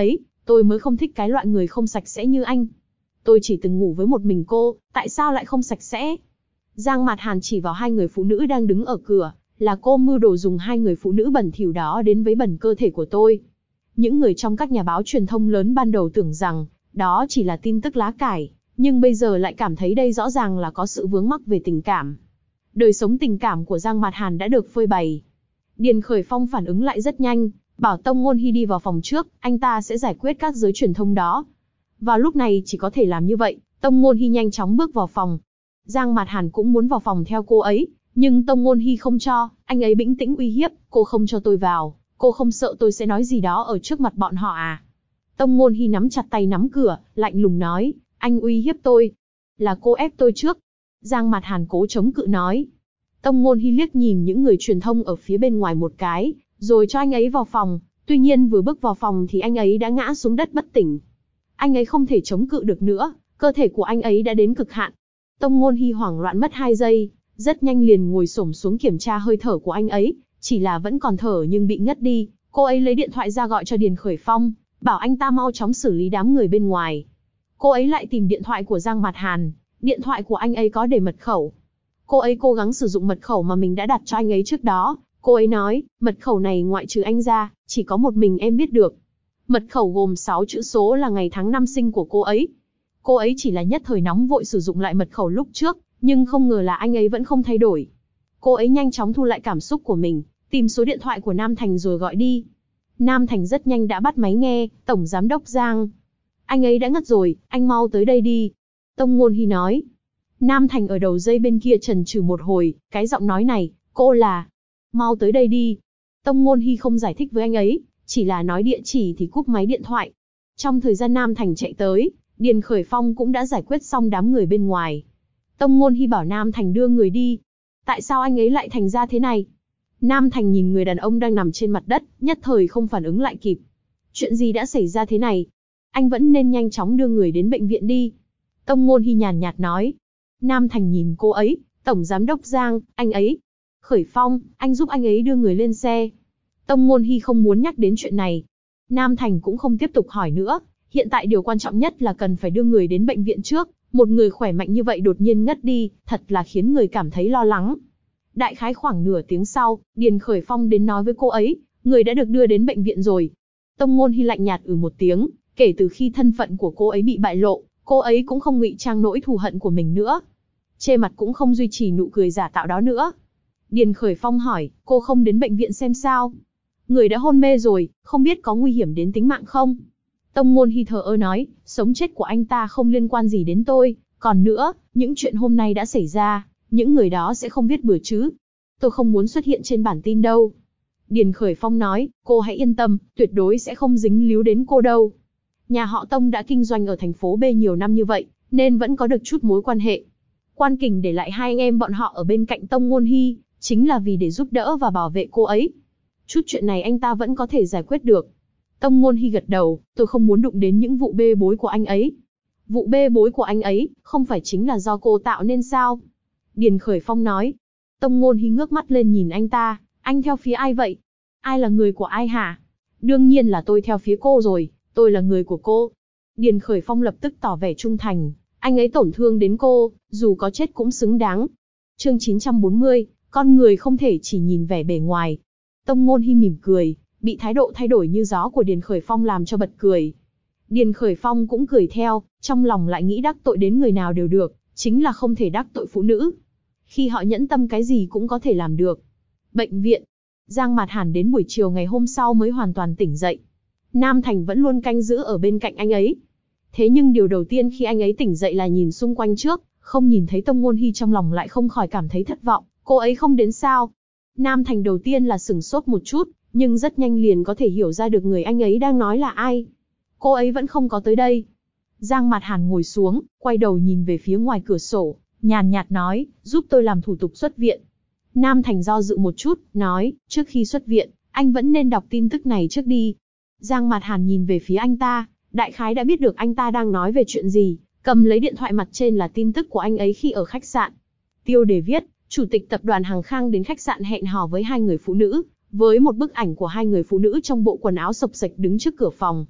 Tôi mới không thích cái loại người không sạch sẽ như anh. Tôi chỉ từng ngủ với một mình cô, tại sao lại không sạch sẽ? Giang Mạt Hàn chỉ vào hai người phụ nữ đang đứng ở cửa, là cô mưu đồ dùng hai người phụ nữ bẩn thỉu đó đến vấy bẩn cơ thể của tôi. Những người trong các nhà báo truyền thông lớn ban đầu tưởng rằng, đó chỉ là tin tức lá cải, nhưng bây giờ lại cảm thấy đây rõ ràng là có sự vướng mắc về tình cảm. Đời sống tình cảm của Giang Mạt Hàn đã được phơi bày. Điền Khởi Phong phản ứng lại rất nhanh, bảo Tông Ngôn Hy đi vào phòng trước, anh ta sẽ giải quyết các giới truyền thông đó. Vào lúc này chỉ có thể làm như vậy, Tông Ngôn Hy nhanh chóng bước vào phòng. Giang Mạt Hàn cũng muốn vào phòng theo cô ấy, nhưng Tông Ngôn Hy không cho, anh ấy bĩnh tĩnh uy hiếp, cô không cho tôi vào, cô không sợ tôi sẽ nói gì đó ở trước mặt bọn họ à? Tông Ngôn Hy nắm chặt tay nắm cửa, lạnh lùng nói, anh uy hiếp tôi. Là cô ép tôi trước. Giang Mạt Hàn cố chống cự nói. Tông Ngôn Hy liếc nhìn những người truyền thông ở phía bên ngoài một cái, rồi cho anh ấy vào phòng. Tuy nhiên vừa bước vào phòng thì anh ấy đã ngã xuống đất bất tỉnh. Anh ấy không thể chống cự được nữa, cơ thể của anh ấy đã đến cực hạn. Tông Ngôn Hy hoảng loạn mất 2 giây, rất nhanh liền ngồi xổm xuống kiểm tra hơi thở của anh ấy, chỉ là vẫn còn thở nhưng bị ngất đi. Cô ấy lấy điện thoại ra gọi cho Điền Khởi Phong, bảo anh ta mau chóng xử lý đám người bên ngoài. Cô ấy lại tìm điện thoại của Giang Mạt Hàn, điện thoại của anh ấy có để mật khẩu. Cô ấy cố gắng sử dụng mật khẩu mà mình đã đặt cho anh ấy trước đó. Cô ấy nói, mật khẩu này ngoại trừ anh ra, chỉ có một mình em biết được. Mật khẩu gồm 6 chữ số là ngày tháng năm sinh của cô ấy. Cô ấy chỉ là nhất thời nóng vội sử dụng lại mật khẩu lúc trước, nhưng không ngờ là anh ấy vẫn không thay đổi. Cô ấy nhanh chóng thu lại cảm xúc của mình, tìm số điện thoại của Nam Thành rồi gọi đi. Nam Thành rất nhanh đã bắt máy nghe, Tổng Giám đốc Giang. Anh ấy đã ngất rồi, anh mau tới đây đi. Tông Ngôn Hy nói. Nam Thành ở đầu dây bên kia chần chừ một hồi, cái giọng nói này, cô là... Mau tới đây đi. Tông Ngôn Hy không giải thích với anh ấy, chỉ là nói địa chỉ thì cúp máy điện thoại. Trong thời gian Nam Thành chạy tới, Điền Khởi Phong cũng đã giải quyết xong đám người bên ngoài. Tông Ngôn Hy bảo Nam Thành đưa người đi. Tại sao anh ấy lại thành ra thế này? Nam Thành nhìn người đàn ông đang nằm trên mặt đất, nhất thời không phản ứng lại kịp. Chuyện gì đã xảy ra thế này? Anh vẫn nên nhanh chóng đưa người đến bệnh viện đi. Tông Ngôn Hy nhàn nhạt nói. Nam Thành nhìn cô ấy, Tổng Giám đốc Giang, anh ấy. Khởi Phong, anh giúp anh ấy đưa người lên xe. Tông Ngôn Hy không muốn nhắc đến chuyện này. Nam Thành cũng không tiếp tục hỏi nữa. Hiện tại điều quan trọng nhất là cần phải đưa người đến bệnh viện trước. Một người khỏe mạnh như vậy đột nhiên ngất đi, thật là khiến người cảm thấy lo lắng. Đại khái khoảng nửa tiếng sau, Điền Khởi Phong đến nói với cô ấy, người đã được đưa đến bệnh viện rồi. Tông Ngôn Hy lạnh nhạt một tiếng, kể từ khi thân phận của cô ấy bị bại lộ, cô ấy cũng không ngụy trang nỗi thù hận của mình nữa. Trên mặt cũng không duy trì nụ cười giả tạo đó nữa. Điền Khởi Phong hỏi, cô không đến bệnh viện xem sao? Người đã hôn mê rồi, không biết có nguy hiểm đến tính mạng không? Tông Ngôn Hy thờ ơ nói, sống chết của anh ta không liên quan gì đến tôi. Còn nữa, những chuyện hôm nay đã xảy ra, những người đó sẽ không biết bừa chứ. Tôi không muốn xuất hiện trên bản tin đâu. Điền Khởi Phong nói, cô hãy yên tâm, tuyệt đối sẽ không dính líu đến cô đâu. Nhà họ Tông đã kinh doanh ở thành phố B nhiều năm như vậy, nên vẫn có được chút mối quan hệ. Quan Kình để lại hai anh em bọn họ ở bên cạnh Tông Ngôn Hy, chính là vì để giúp đỡ và bảo vệ cô ấy. Chút chuyện này anh ta vẫn có thể giải quyết được. Tông Ngôn Hy gật đầu, tôi không muốn đụng đến những vụ bê bối của anh ấy. Vụ bê bối của anh ấy, không phải chính là do cô tạo nên sao? Điền Khởi Phong nói. Tông Ngôn Hy ngước mắt lên nhìn anh ta, anh theo phía ai vậy? Ai là người của ai hả? Đương nhiên là tôi theo phía cô rồi, tôi là người của cô. Điền Khởi Phong lập tức tỏ vẻ trung thành, anh ấy tổn thương đến cô, dù có chết cũng xứng đáng. Chương 940, con người không thể chỉ nhìn vẻ bề ngoài. Tông Ngôn Hy mỉm cười, bị thái độ thay đổi như gió của Điền Khởi Phong làm cho bật cười. Điền Khởi Phong cũng cười theo, trong lòng lại nghĩ đắc tội đến người nào đều được, chính là không thể đắc tội phụ nữ. Khi họ nhẫn tâm cái gì cũng có thể làm được. Bệnh viện. Giang Mạt Hàn đến buổi chiều ngày hôm sau mới hoàn toàn tỉnh dậy. Nam Thành vẫn luôn canh giữ ở bên cạnh anh ấy. Thế nhưng điều đầu tiên khi anh ấy tỉnh dậy là nhìn xung quanh trước, không nhìn thấy Tông Ngôn Hy trong lòng lại không khỏi cảm thấy thất vọng, cô ấy không đến sao? Nam Thành đầu tiên là sửng sốt một chút, nhưng rất nhanh liền có thể hiểu ra được người anh ấy đang nói là ai. Cô ấy vẫn không có tới đây. Giang Mạt Hàn ngồi xuống, quay đầu nhìn về phía ngoài cửa sổ, nhàn nhạt nói, giúp tôi làm thủ tục xuất viện. Nam Thành do dự một chút, nói, trước khi xuất viện, anh vẫn nên đọc tin tức này trước đi. Giang Mạt Hàn nhìn về phía anh ta, đại khái đã biết được anh ta đang nói về chuyện gì, cầm lấy điện thoại mặt trên là tin tức của anh ấy khi ở khách sạn. Tiêu đề viết, Chủ tịch tập đoàn Hằng Khang đến khách sạn hẹn hò với hai người phụ nữ, với một bức ảnh của hai người phụ nữ trong bộ quần áo xộc xệch đứng trước cửa phòng.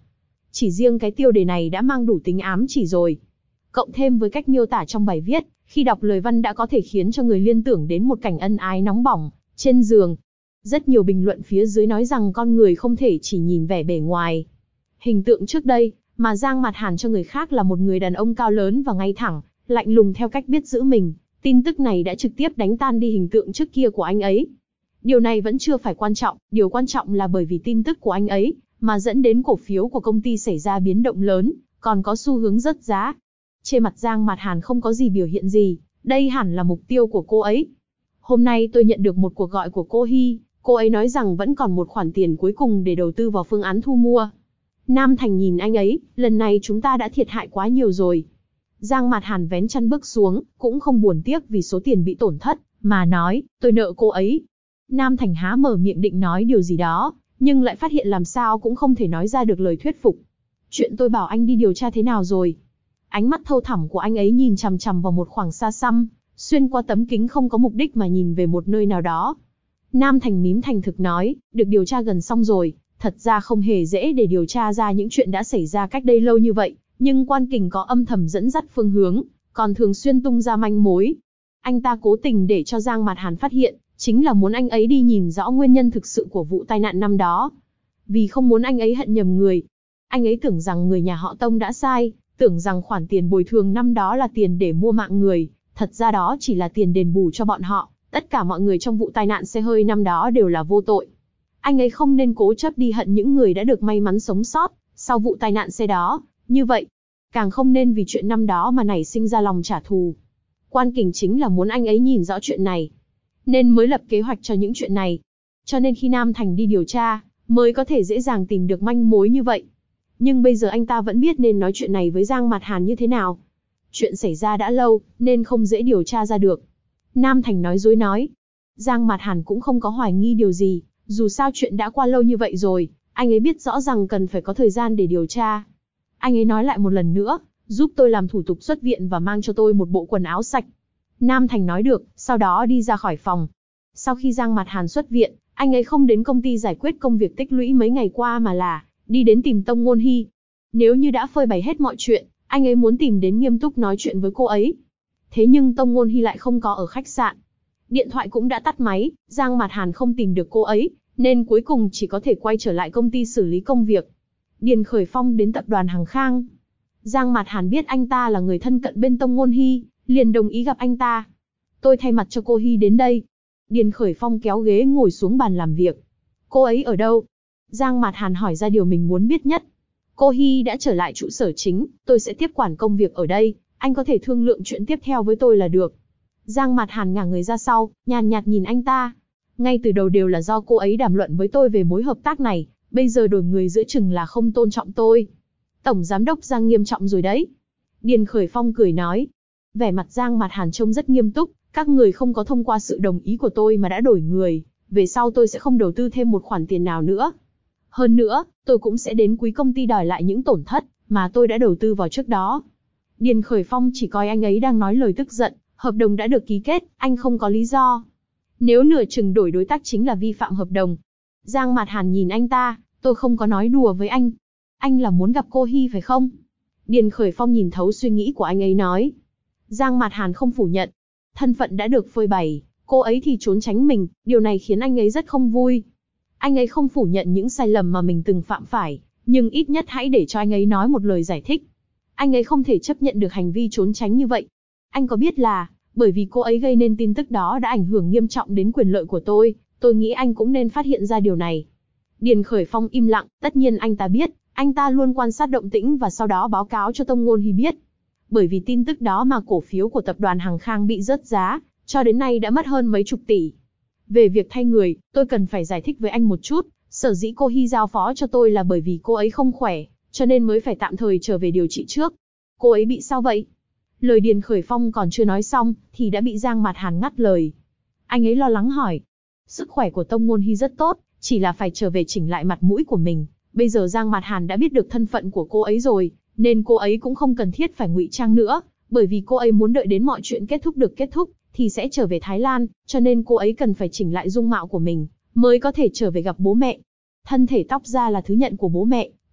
Chỉ riêng cái tiêu đề này đã mang đủ tính ám chỉ rồi. Cộng thêm với cách miêu tả trong bài viết, khi đọc lời văn đã có thể khiến cho người liên tưởng đến một cảnh ân ái nóng bỏng trên giường. Rất nhiều bình luận phía dưới nói rằng con người không thể chỉ nhìn vẻ bề ngoài. Hình tượng trước đây, mà Giang Mạt Hàn cho người khác là một người đàn ông cao lớn và ngay thẳng, lạnh lùng theo cách biết giữ mình. Tin tức này đã trực tiếp đánh tan đi hình tượng trước kia của anh ấy. Điều này vẫn chưa phải quan trọng, điều quan trọng là bởi vì tin tức của anh ấy, mà dẫn đến cổ phiếu của công ty xảy ra biến động lớn, còn có xu hướng rớt giá. Trên mặt Giang Mạt Hàn không có gì biểu hiện gì, đây hẳn là mục tiêu của cô ấy. Hôm nay tôi nhận được một cuộc gọi của cô Hy, cô ấy nói rằng vẫn còn một khoản tiền cuối cùng để đầu tư vào phương án thu mua. Nam Thành nhìn anh ấy, lần này chúng ta đã thiệt hại quá nhiều rồi. Giang Mạt Hàn vén chăn bước xuống, cũng không buồn tiếc vì số tiền bị tổn thất, mà nói, tôi nợ cô ấy. Nam Thành há mở miệng định nói điều gì đó, nhưng lại phát hiện làm sao cũng không thể nói ra được lời thuyết phục. Chuyện tôi bảo anh đi điều tra thế nào rồi? Ánh mắt thâu thẳm của anh ấy nhìn chằm chằm vào một khoảng xa xăm, xuyên qua tấm kính không có mục đích mà nhìn về một nơi nào đó. Nam Thành mím thành thực nói, được điều tra gần xong rồi, thật ra không hề dễ để điều tra ra những chuyện đã xảy ra cách đây lâu như vậy, nhưng Quan Kình có âm thầm dẫn dắt phương hướng, còn thường xuyên tung ra manh mối. Anh ta cố tình để cho Giang Mạt Hàn phát hiện, chính là muốn anh ấy đi nhìn rõ nguyên nhân thực sự của vụ tai nạn năm đó. Vì không muốn anh ấy hận nhầm người. Anh ấy tưởng rằng người nhà họ Tông đã sai, tưởng rằng khoản tiền bồi thường năm đó là tiền để mua mạng người, thật ra đó chỉ là tiền đền bù cho bọn họ, tất cả mọi người trong vụ tai nạn xe hơi năm đó đều là vô tội. Anh ấy không nên cố chấp đi hận những người đã được may mắn sống sót sau vụ tai nạn xe đó, như vậy. Càng không nên vì chuyện năm đó mà nảy sinh ra lòng trả thù. Quan Kình chính là muốn anh ấy nhìn rõ chuyện này, nên mới lập kế hoạch cho những chuyện này. Cho nên khi Nam Thành đi điều tra, mới có thể dễ dàng tìm được manh mối như vậy. Nhưng bây giờ anh ta vẫn biết nên nói chuyện này với Giang Mạt Hàn như thế nào. Chuyện xảy ra đã lâu, nên không dễ điều tra ra được. Nam Thành nói dối nói. Giang Mạt Hàn cũng không có hoài nghi điều gì, dù sao chuyện đã qua lâu như vậy rồi, anh ấy biết rõ rằng cần phải có thời gian để điều tra. Anh ấy nói lại một lần nữa, giúp tôi làm thủ tục xuất viện và mang cho tôi một bộ quần áo sạch. Nam Thành nói được, sau đó đi ra khỏi phòng. Sau khi Giang Mạt Hàn xuất viện, anh ấy không đến công ty giải quyết công việc tích lũy mấy ngày qua mà là đi đến tìm Tông Ngôn Hy. Nếu như đã phơi bày hết mọi chuyện, anh ấy muốn tìm đến nghiêm túc nói chuyện với cô ấy. Thế nhưng Tông Ngôn Hy lại không có ở khách sạn. Điện thoại cũng đã tắt máy, Giang Mạt Hàn không tìm được cô ấy, nên cuối cùng chỉ có thể quay trở lại công ty xử lý công việc. Điền Khởi Phong đến tập đoàn Hằng Khang. Giang Mạt Hàn biết anh ta là người thân cận bên Tông Ngôn Hy, liền đồng ý gặp anh ta. Tôi thay mặt cho cô Hy đến đây. Điền Khởi Phong kéo ghế ngồi xuống bàn làm việc. Cô ấy ở đâu? Giang Mạt Hàn hỏi ra điều mình muốn biết nhất. Cô Hy đã trở lại trụ sở chính, tôi sẽ tiếp quản công việc ở đây, anh có thể thương lượng chuyện tiếp theo với tôi là được. Giang Mạt Hàn ngả người ra sau, nhàn nhạt nhìn anh ta. Ngay từ đầu đều là do cô ấy đàm luận với tôi về mối hợp tác này, bây giờ đổi người giữa chừng là không tôn trọng tôi. Tổng giám đốc Giang nghiêm trọng rồi đấy. Điền Khởi Phong cười nói. Vẻ mặt Giang Mạt Hàn trông rất nghiêm túc, các người không có thông qua sự đồng ý của tôi mà đã đổi người, về sau tôi sẽ không đầu tư thêm một khoản tiền nào nữa. Hơn nữa, tôi cũng sẽ đến quý công ty đòi lại những tổn thất mà tôi đã đầu tư vào trước đó. Điền Khởi Phong chỉ coi anh ấy đang nói lời tức giận, hợp đồng đã được ký kết, anh không có lý do. Nếu nửa chừng đổi đối tác chính là vi phạm hợp đồng. Giang Mạt Hàn nhìn anh ta, tôi không có nói đùa với anh. Anh là muốn gặp cô Hy phải không? Điền Khởi Phong nhìn thấu suy nghĩ của anh ấy nói. Giang Mạt Hàn không phủ nhận. Thân phận đã được phơi bày, cô ấy thì trốn tránh mình, điều này khiến anh ấy rất không vui. Anh ấy không phủ nhận những sai lầm mà mình từng phạm phải, nhưng ít nhất hãy để cho anh ấy nói một lời giải thích. Anh ấy không thể chấp nhận được hành vi trốn tránh như vậy. Anh có biết là, bởi vì cô ấy gây nên tin tức đó đã ảnh hưởng nghiêm trọng đến quyền lợi của tôi nghĩ anh cũng nên phát hiện ra điều này. Điền Khởi Phong im lặng, tất nhiên anh ta biết, anh ta luôn quan sát động tĩnh và sau đó báo cáo cho Tông Ngôn Hy biết. Bởi vì tin tức đó mà cổ phiếu của tập đoàn Hằng Khang bị rớt giá, cho đến nay đã mất hơn mấy chục tỷ. Về việc thay người, tôi cần phải giải thích với anh một chút, sở dĩ cô Hy giao phó cho tôi là bởi vì cô ấy không khỏe, cho nên mới phải tạm thời trở về điều trị trước. Cô ấy bị sao vậy? Lời Điền Khởi Phong còn chưa nói xong, thì đã bị Giang Mạt Hàn ngắt lời. Anh ấy lo lắng hỏi. Sức khỏe của Tông Ngôn Hy rất tốt, chỉ là phải trở về chỉnh lại mặt mũi của mình. Bây giờ Giang Mạt Hàn đã biết được thân phận của cô ấy rồi, nên cô ấy cũng không cần thiết phải ngụy trang nữa, bởi vì cô ấy muốn đợi đến mọi chuyện kết thúc, thì sẽ trở về Thái Lan, cho nên cô ấy cần phải chỉnh lại dung mạo của mình, mới có thể trở về gặp bố mẹ. Thân thể tóc da là thứ nhận của bố mẹ,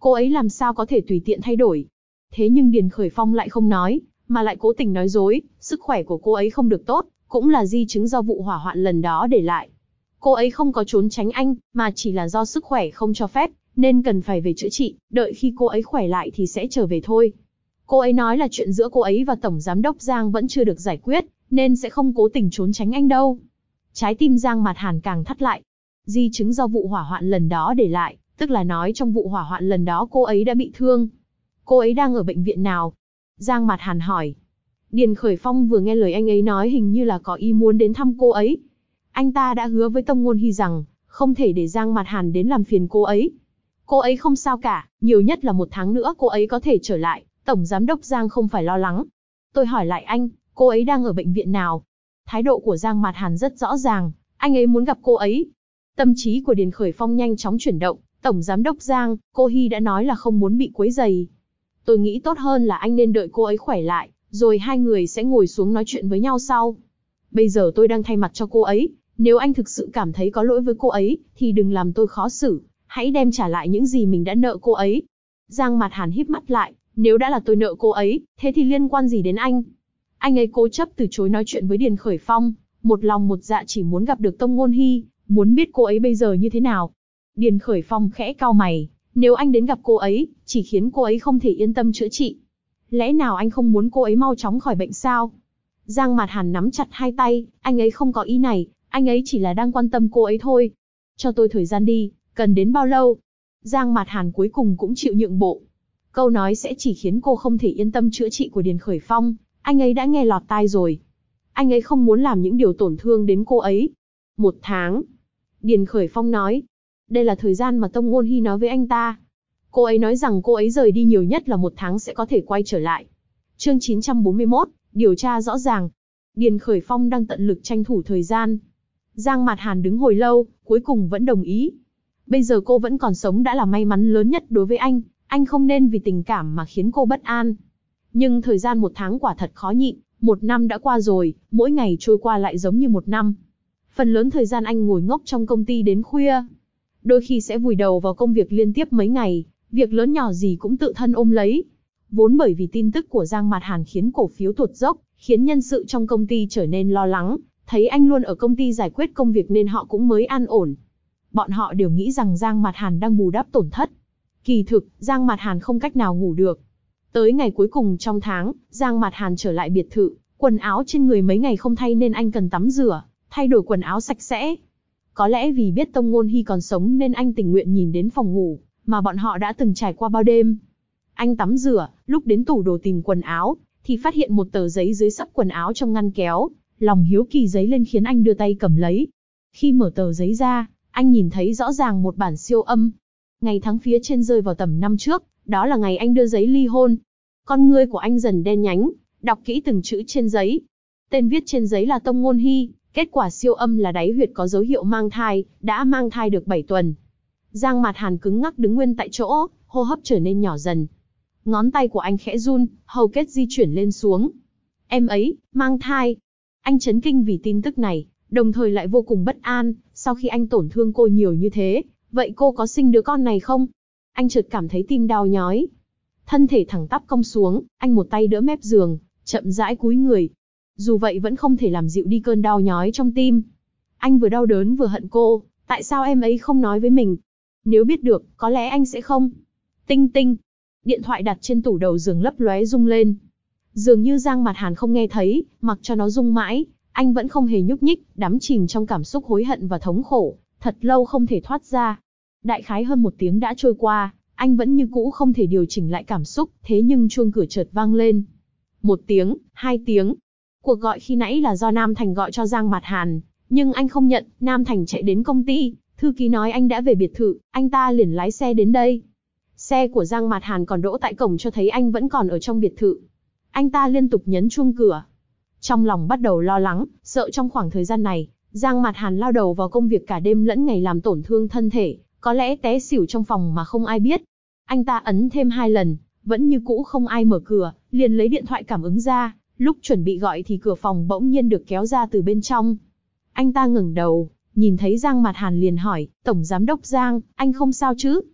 Cô ấy làm sao có thể tùy tiện thay đổi. Thế nhưng Điền Khởi Phong lại không nói, mà lại cố tình nói dối, sức khỏe của cô ấy không được tốt, cũng là di chứng do vụ hỏa hoạn lần đó để lại. Cô ấy không có trốn tránh anh, mà chỉ là do sức khỏe không cho phép, nên cần phải về chữa trị, đợi khi cô ấy khỏe lại thì sẽ trở về thôi. Cô ấy nói là chuyện giữa cô ấy và Tổng Giám đốc Giang vẫn chưa được giải quyết, nên sẽ không cố tình trốn tránh anh đâu. Trái tim Giang Mạt Hàn càng thắt lại. Di chứng do vụ hỏa hoạn lần đó để lại, tức là nói trong vụ hỏa hoạn lần đó cô ấy đã bị thương. Cô ấy đang ở bệnh viện nào? Giang Mạt Hàn hỏi. Điền Khởi Phong vừa nghe lời anh ấy nói hình như là có ý muốn đến thăm cô ấy. Anh ta đã hứa với Tông Ngôn Hy rằng, không thể để Giang Mạt Hàn đến làm phiền cô ấy. Cô ấy không sao cả, nhiều nhất là 1 tháng nữa cô ấy có thể trở lại, Tổng Giám đốc Giang không phải lo lắng. Tôi hỏi lại anh, cô ấy đang ở bệnh viện nào? Thái độ của Giang Mạt Hàn rất rõ ràng, anh ấy muốn gặp cô ấy. Tâm trí của Điền Khởi Phong nhanh chóng chuyển động, Tổng Giám đốc Giang, cô Hy đã nói là không muốn bị quấy rầy. Tôi nghĩ tốt hơn là anh nên đợi cô ấy khỏe lại, rồi hai người sẽ ngồi xuống nói chuyện với nhau sau. Bây giờ tôi đang thay mặt cho cô ấy, nếu anh thực sự cảm thấy có lỗi với cô ấy, thì đừng làm tôi khó xử, hãy đem trả lại những gì mình đã nợ cô ấy. Giang Mạt Hàn híp mắt lại, nếu đã là tôi nợ cô ấy, thế thì liên quan gì đến anh? Anh ấy cố chấp từ chối nói chuyện với Điền Khởi Phong, một lòng một dạ chỉ muốn gặp được Tông Ngôn Hy, muốn biết cô ấy bây giờ như thế nào. Điền Khởi Phong khẽ cau mày, nếu anh đến gặp cô ấy, chỉ khiến cô ấy không thể yên tâm chữa trị. Lẽ nào anh không muốn cô ấy mau chóng khỏi bệnh sao? Giang Mạt Hàn nắm chặt hai tay, anh ấy không có ý này, anh ấy chỉ là đang quan tâm cô ấy thôi. Cho tôi thời gian đi, cần đến bao lâu? Giang Mạt Hàn cuối cùng cũng chịu nhượng bộ. Câu nói sẽ chỉ khiến cô không thể yên tâm chữa trị của Điền Khởi Phong, anh ấy đã nghe lọt tai rồi. Anh ấy không muốn làm những điều tổn thương đến cô ấy. 1 tháng. Điền Khởi Phong nói. Đây là thời gian mà Tông Ngôn Hy nói với anh ta. Cô ấy nói rằng cô ấy rời đi nhiều nhất là 1 tháng sẽ có thể quay trở lại. Chương 941, điều tra rõ ràng. Điền Khởi Phong đang tận lực tranh thủ thời gian. Giang Mạt Hàn đứng hồi lâu, cuối cùng vẫn đồng ý. Bây giờ cô vẫn còn sống đã là may mắn lớn nhất đối với anh không nên vì tình cảm mà khiến cô bất an. Nhưng thời gian 1 tháng quả thật khó nhịn, 1 năm đã qua rồi, mỗi ngày trôi qua lại giống như 1 năm. Phần lớn thời gian anh ngồi ngốc trong công ty đến khuya. Đôi khi sẽ vùi đầu vào công việc liên tiếp mấy ngày, việc lớn nhỏ gì cũng tự thân ôm lấy. Vốn bởi vì tin tức của Giang Mạt Hàn khiến cổ phiếu tụt dốc, khiến nhân sự trong công ty trở nên lo lắng, thấy anh luôn ở công ty giải quyết công việc nên họ cũng mới an ổn. Bọn họ đều nghĩ rằng Giang Mạt Hàn đang bù đắp tổn thất. Kỳ thực, Giang Mạt Hàn không cách nào ngủ được. Tới ngày cuối cùng trong tháng, Giang Mạt Hàn trở lại biệt thự, quần áo trên người mấy ngày không thay nên anh cần tắm rửa, thay đổi quần áo sạch sẽ. Có lẽ vì biết Tông Ngôn Hy còn sống nên anh tình nguyện nhìn đến phòng ngủ mà bọn họ đã từng trải qua bao đêm. Anh tắm rửa, lúc đến tủ đồ tìm quần áo, thì phát hiện một tờ giấy dưới xấp quần áo trong ngăn kéo, lòng hiếu kỳ dấy lên khiến anh đưa tay cầm lấy. Khi mở tờ giấy ra, anh nhìn thấy rõ ràng một bản siêu âm. Ngày tháng phía trên rơi vào tầm năm trước, đó là ngày anh đưa giấy ly hôn. Con ngươi của anh dần đen nhánh, đọc kỹ từng chữ trên giấy. Tên viết trên giấy là Tông Ngôn Hy, kết quả siêu âm là đáy huyệt có dấu hiệu mang thai, đã mang thai được 7 tuần. Giang Mạt Hàn cứng ngắc đứng nguyên tại chỗ, hô hấp trở nên nhỏ dần. Ngón tay của anh khẽ run, hầu kết di chuyển lên xuống. Em ấy, mang thai. Anh chấn kinh vì tin tức này, đồng thời lại vô cùng bất an, sau khi anh tổn thương cô nhiều như thế, vậy cô có sinh đứa con này không? Anh chợt cảm thấy tim đau nhói. Thân thể thẳng tắp cong xuống, anh một tay đỡ mép giường, chậm rãi cúi người. Dù vậy vẫn không thể làm dịu đi cơn đau nhói trong tim. Anh vừa đau đớn vừa hận cô, tại sao em ấy không nói với mình? Nếu biết được, có lẽ anh sẽ không. Tinh tinh. Điện thoại đặt trên tủ đầu giường lấp lóe rung lên. Dường như Giang Mạt Hàn không nghe thấy, mặc cho nó rung mãi, anh vẫn không hề nhúc nhích, đắm chìm trong cảm xúc hối hận và thống khổ, thật lâu không thể thoát ra. Đại khái hơn 1 tiếng đã trôi qua, anh vẫn như cũ không thể điều chỉnh lại cảm xúc, thế nhưng chuông cửa chợt vang lên. 1 tiếng, 2 tiếng. Cuộc gọi khi nãy là do Nam Thành gọi cho Giang Mạt Hàn, nhưng anh không nhận. Nam Thành chạy đến công ty, thư ký nói anh đã về biệt thự, anh ta liền lái xe đến đây. Xe của Giang Mạt Hàn còn đỗ tại cổng cho thấy anh vẫn còn ở trong biệt thự. Anh ta liên tục nhấn chuông cửa. Trong lòng bắt đầu lo lắng, sợ trong khoảng thời gian này, Giang Mạt Hàn lao đầu vào công việc cả đêm lẫn ngày làm tổn thương thân thể, có lẽ té xỉu trong phòng mà không ai biết. Anh ta ấn thêm 2 lần, vẫn như cũ không ai mở cửa, liền lấy điện thoại cảm ứng ra, lúc chuẩn bị gọi thì cửa phòng bỗng nhiên được kéo ra từ bên trong. Anh ta ngẩng đầu, nhìn thấy Giang Mạt Hàn liền hỏi, Tổng Giám đốc Giang, anh không sao chứ?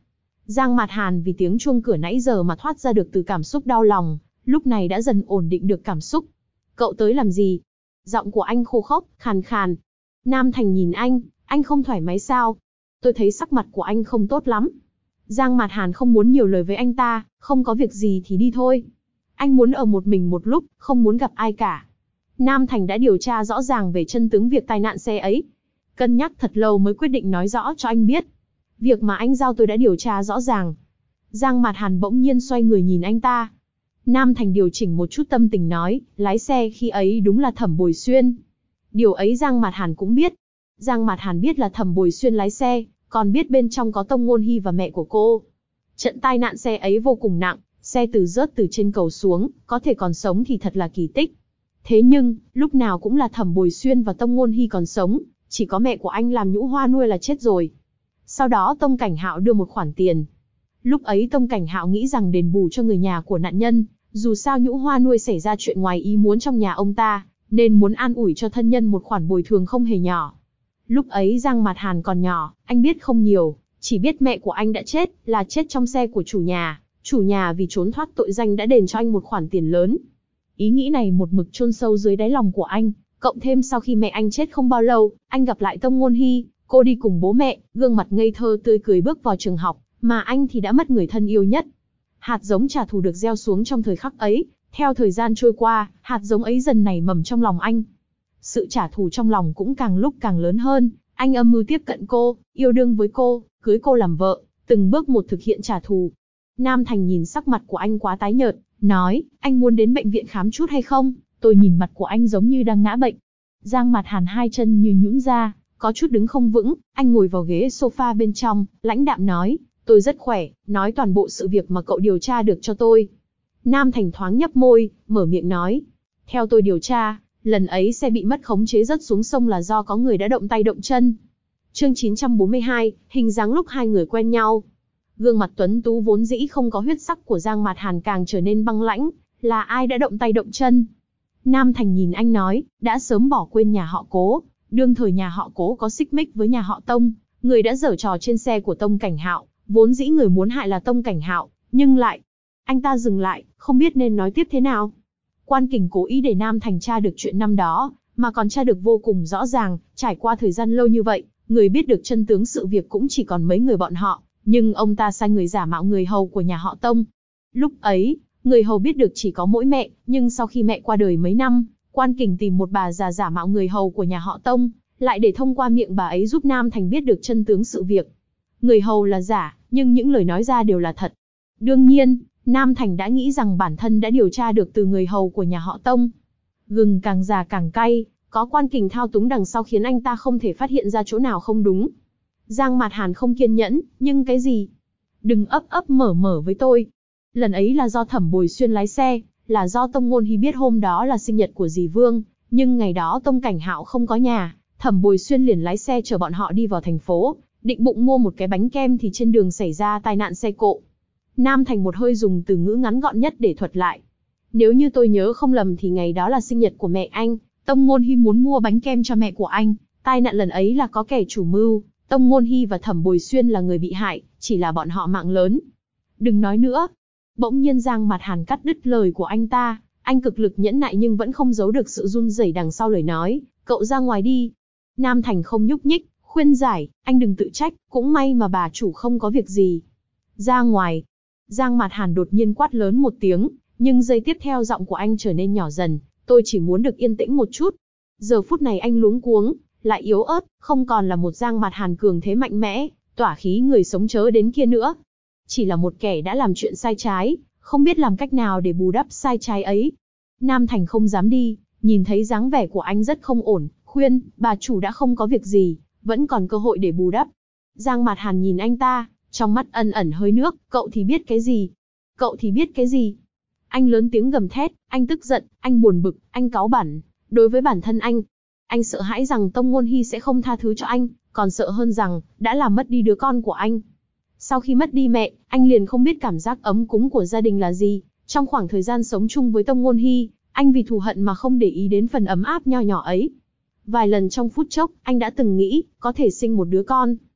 Giang Mạt Hàn vì tiếng chuông cửa nãy giờ mà thoát ra được từ cảm xúc đau lòng, lúc này đã dần ổn định được cảm xúc. Cậu tới làm gì? Giọng của anh khô khốc, khàn khàn. Nam Thành nhìn anh không thoải mái sao? Tôi thấy sắc mặt của anh không tốt lắm. Giang Mạt Hàn không muốn nhiều lời với anh ta, không có việc gì thì đi thôi. Anh muốn ở một mình một lúc, không muốn gặp ai cả. Nam Thành đã điều tra rõ ràng về chân tướng việc tai nạn xe ấy. Cân nhắc thật lâu mới quyết định nói rõ cho anh biết. Việc mà anh giao tôi đã điều tra rõ ràng. Giang Mạt Hàn bỗng nhiên xoay người nhìn anh ta. Nam Thành điều chỉnh một chút tâm tình nói, lái xe khi ấy đúng là Thẩm Bồi Xuyên. Điều ấy Giang Mạt Hàn cũng biết. Giang Mạt Hàn biết là Thẩm Bồi Xuyên lái xe, còn biết bên trong có Tông Ngôn Hy và mẹ của cô. Trận tai nạn xe ấy vô cùng nặng, xe rớt từ trên cầu xuống, có thể còn sống thì thật là kỳ tích. Thế nhưng, lúc nào cũng là Thẩm Bồi Xuyên và Tông Ngôn Hy còn sống, chỉ có mẹ của anh làm nhũ hoa nuôi là chết rồi. Sau đó Tông Cảnh Hạo đưa một khoản tiền. Lúc ấy Tông Cảnh Hạo nghĩ rằng đền bù cho người nhà của nạn nhân, dù sao nhũ hoa nuôi xảy ra chuyện ngoài ý muốn trong nhà ông ta, nên muốn an ủi cho thân nhân một khoản bồi thường không hề nhỏ. Lúc ấy Giang Mạt Hàn còn nhỏ, anh biết không nhiều, chỉ biết mẹ của anh đã chết, là chết trong xe của chủ nhà. Chủ nhà vì trốn thoát tội danh đã đền cho anh một khoản tiền lớn. Ý nghĩ này một mực chôn sâu dưới đáy lòng của anh, cộng thêm sau khi mẹ anh chết không bao lâu, anh gặp lại Tông Ngôn Hy, cô đi cùng bố mẹ, gương mặt ngây thơ tươi cười bước vào trường học, mà anh thì đã mất người thân yêu nhất. Hạt giống trả thù được gieo xuống trong thời khắc ấy, theo thời gian trôi qua, hạt giống ấy dần nảy mầm trong lòng anh. Sự trả thù trong lòng cũng càng lúc càng lớn hơn, anh âm mưu tiếp cận cô, yêu đương với cô, cưới cô làm vợ, từng bước một thực hiện trả thù. Nam Thành nhìn sắc mặt của anh quá tái nhợt, nói, anh muốn đến bệnh viện khám chút hay không? Tôi nhìn mặt của anh giống như đang ngã bệnh. Giang Mạt Hàn hai chân như nhũn ra, có chút đứng không vững, anh ngồi vào ghế sofa bên trong, lãnh đạm nói, tôi rất khỏe, nói toàn bộ sự việc mà cậu điều tra được cho tôi. Nam Thành thoáng nhấp môi, mở miệng nói, theo tôi điều tra, lần ấy xe bị mất khống chế rớt xuống sông là do có người đã động tay động chân. Chương 942, hình dáng lúc hai người quen nhau. Gương mặt tuấn tú vốn dĩ không có huyết sắc của Giang Mạt Hàn càng trở nên băng lãnh, là ai đã động tay động chân? Nam Thành nhìn anh nói, đã sớm bỏ quên nhà họ Cố, đương thời nhà họ Cố có xích mích với nhà họ Tông, người đã giở trò trên xe của Tông Cảnh Hạo, vốn dĩ người muốn hại là Tông Cảnh Hạo, nhưng lại... Anh ta dừng lại, không biết nên nói tiếp thế nào. Quan Kình cố ý để Nam Thành tra được chuyện năm đó, mà còn tra được vô cùng rõ ràng, trải qua thời gian lâu như vậy, người biết được chân tướng sự việc cũng chỉ còn mấy người bọn họ, nhưng ông ta sai người giả mạo người hầu của nhà họ Tông. Lúc ấy, người hầu biết được chỉ có mỗi mẹ, nhưng sau khi mẹ qua đời mấy năm, Quan Kình tìm một bà già giả mạo người hầu của nhà họ Tông, lại để thông qua miệng bà ấy giúp Nam Thành biết được chân tướng sự việc. Người hầu là giả, nhưng những lời nói ra đều là thật. Đương nhiên, Nam Thành đã nghĩ rằng bản thân đã điều tra được từ người hầu của nhà họ Tông. Gừng càng già càng cay, có Quan Kình thao túng đằng sau khiến anh ta không thể phát hiện ra chỗ nào không đúng. Giang Mạt Hàn không kiên nhẫn, nhưng cái gì? Đừng ấp ấp mở mở với tôi. Lần ấy là do Thẩm Bồi Xuyên lái xe, là do Tông Ngôn Hy biết hôm đó là sinh nhật của dì Vương, nhưng ngày đó Tông Cảnh Hạo không có nhà, Thẩm Bồi Xuyên liền lái xe chở bọn họ đi vào thành phố, định bụng mua một cái bánh kem thì trên đường xảy ra tai nạn xe cộ. Nam Thành một hơi dùng từ ngữ ngắn gọn nhất để thuật lại. Nếu như tôi nhớ không lầm thì ngày đó là sinh nhật của mẹ anh, Tông Ngôn Hy muốn mua bánh kem cho mẹ của anh, tai nạn lần ấy là có kẻ chủ mưu, Tông Ngôn Hy và Thẩm Bồi Xuyên là người bị hại, chỉ là bọn họ mạng lớn. Đừng nói nữa. Bỗng nhiên Giang Mạt Hàn cắt đứt lời của anh ta, anh cực lực nhẫn nại nhưng vẫn không giấu được sự run rẩy đằng sau lời nói, cậu ra ngoài đi. Nam Thành không nhúc nhích, khuyên giải, anh đừng tự trách, cũng may mà bà chủ không có việc gì. Ra ngoài. Giang Mạt Hàn đột nhiên quát lớn một tiếng, nhưng giây tiếp theo giọng của anh trở nên nhỏ dần, tôi chỉ muốn được yên tĩnh một chút. Giờ phút này anh luống cuống, lại yếu ớt, không còn là một Giang Mạt Hàn cường thế mạnh mẽ, tỏa khí người sống chớ đến kia nữa. Chỉ là một kẻ đã làm chuyện sai trái, không biết làm cách nào để bù đắp sai trái ấy. Nam Thành không dám đi, nhìn thấy dáng vẻ của anh rất không ổn, khuyên, bà chủ đã không có việc gì, vẫn còn cơ hội để bù đắp. Giang Mạt Hàn nhìn anh ta, trong mắt ẩn ẩn hơi nước, cậu thì biết cái gì? Cậu thì biết cái gì? Anh lớn tiếng gầm thét, anh tức giận, anh buồn bực, anh cáu bẳn. Đối với bản thân anh sợ hãi rằng Tông Ngôn Hy sẽ không tha thứ cho anh, còn sợ hơn rằng, đã làm mất đi đứa con của anh. Sau khi mất đi mẹ, anh liền không biết cảm giác ấm cúng của gia đình là gì. Trong khoảng thời gian sống chung với Tông Ngôn Hy, anh vì thù hận mà không để ý đến phần ấm áp nho nhỏ ấy. Vài lần trong phút chốc, anh đã từng nghĩ, có thể sinh một đứa con.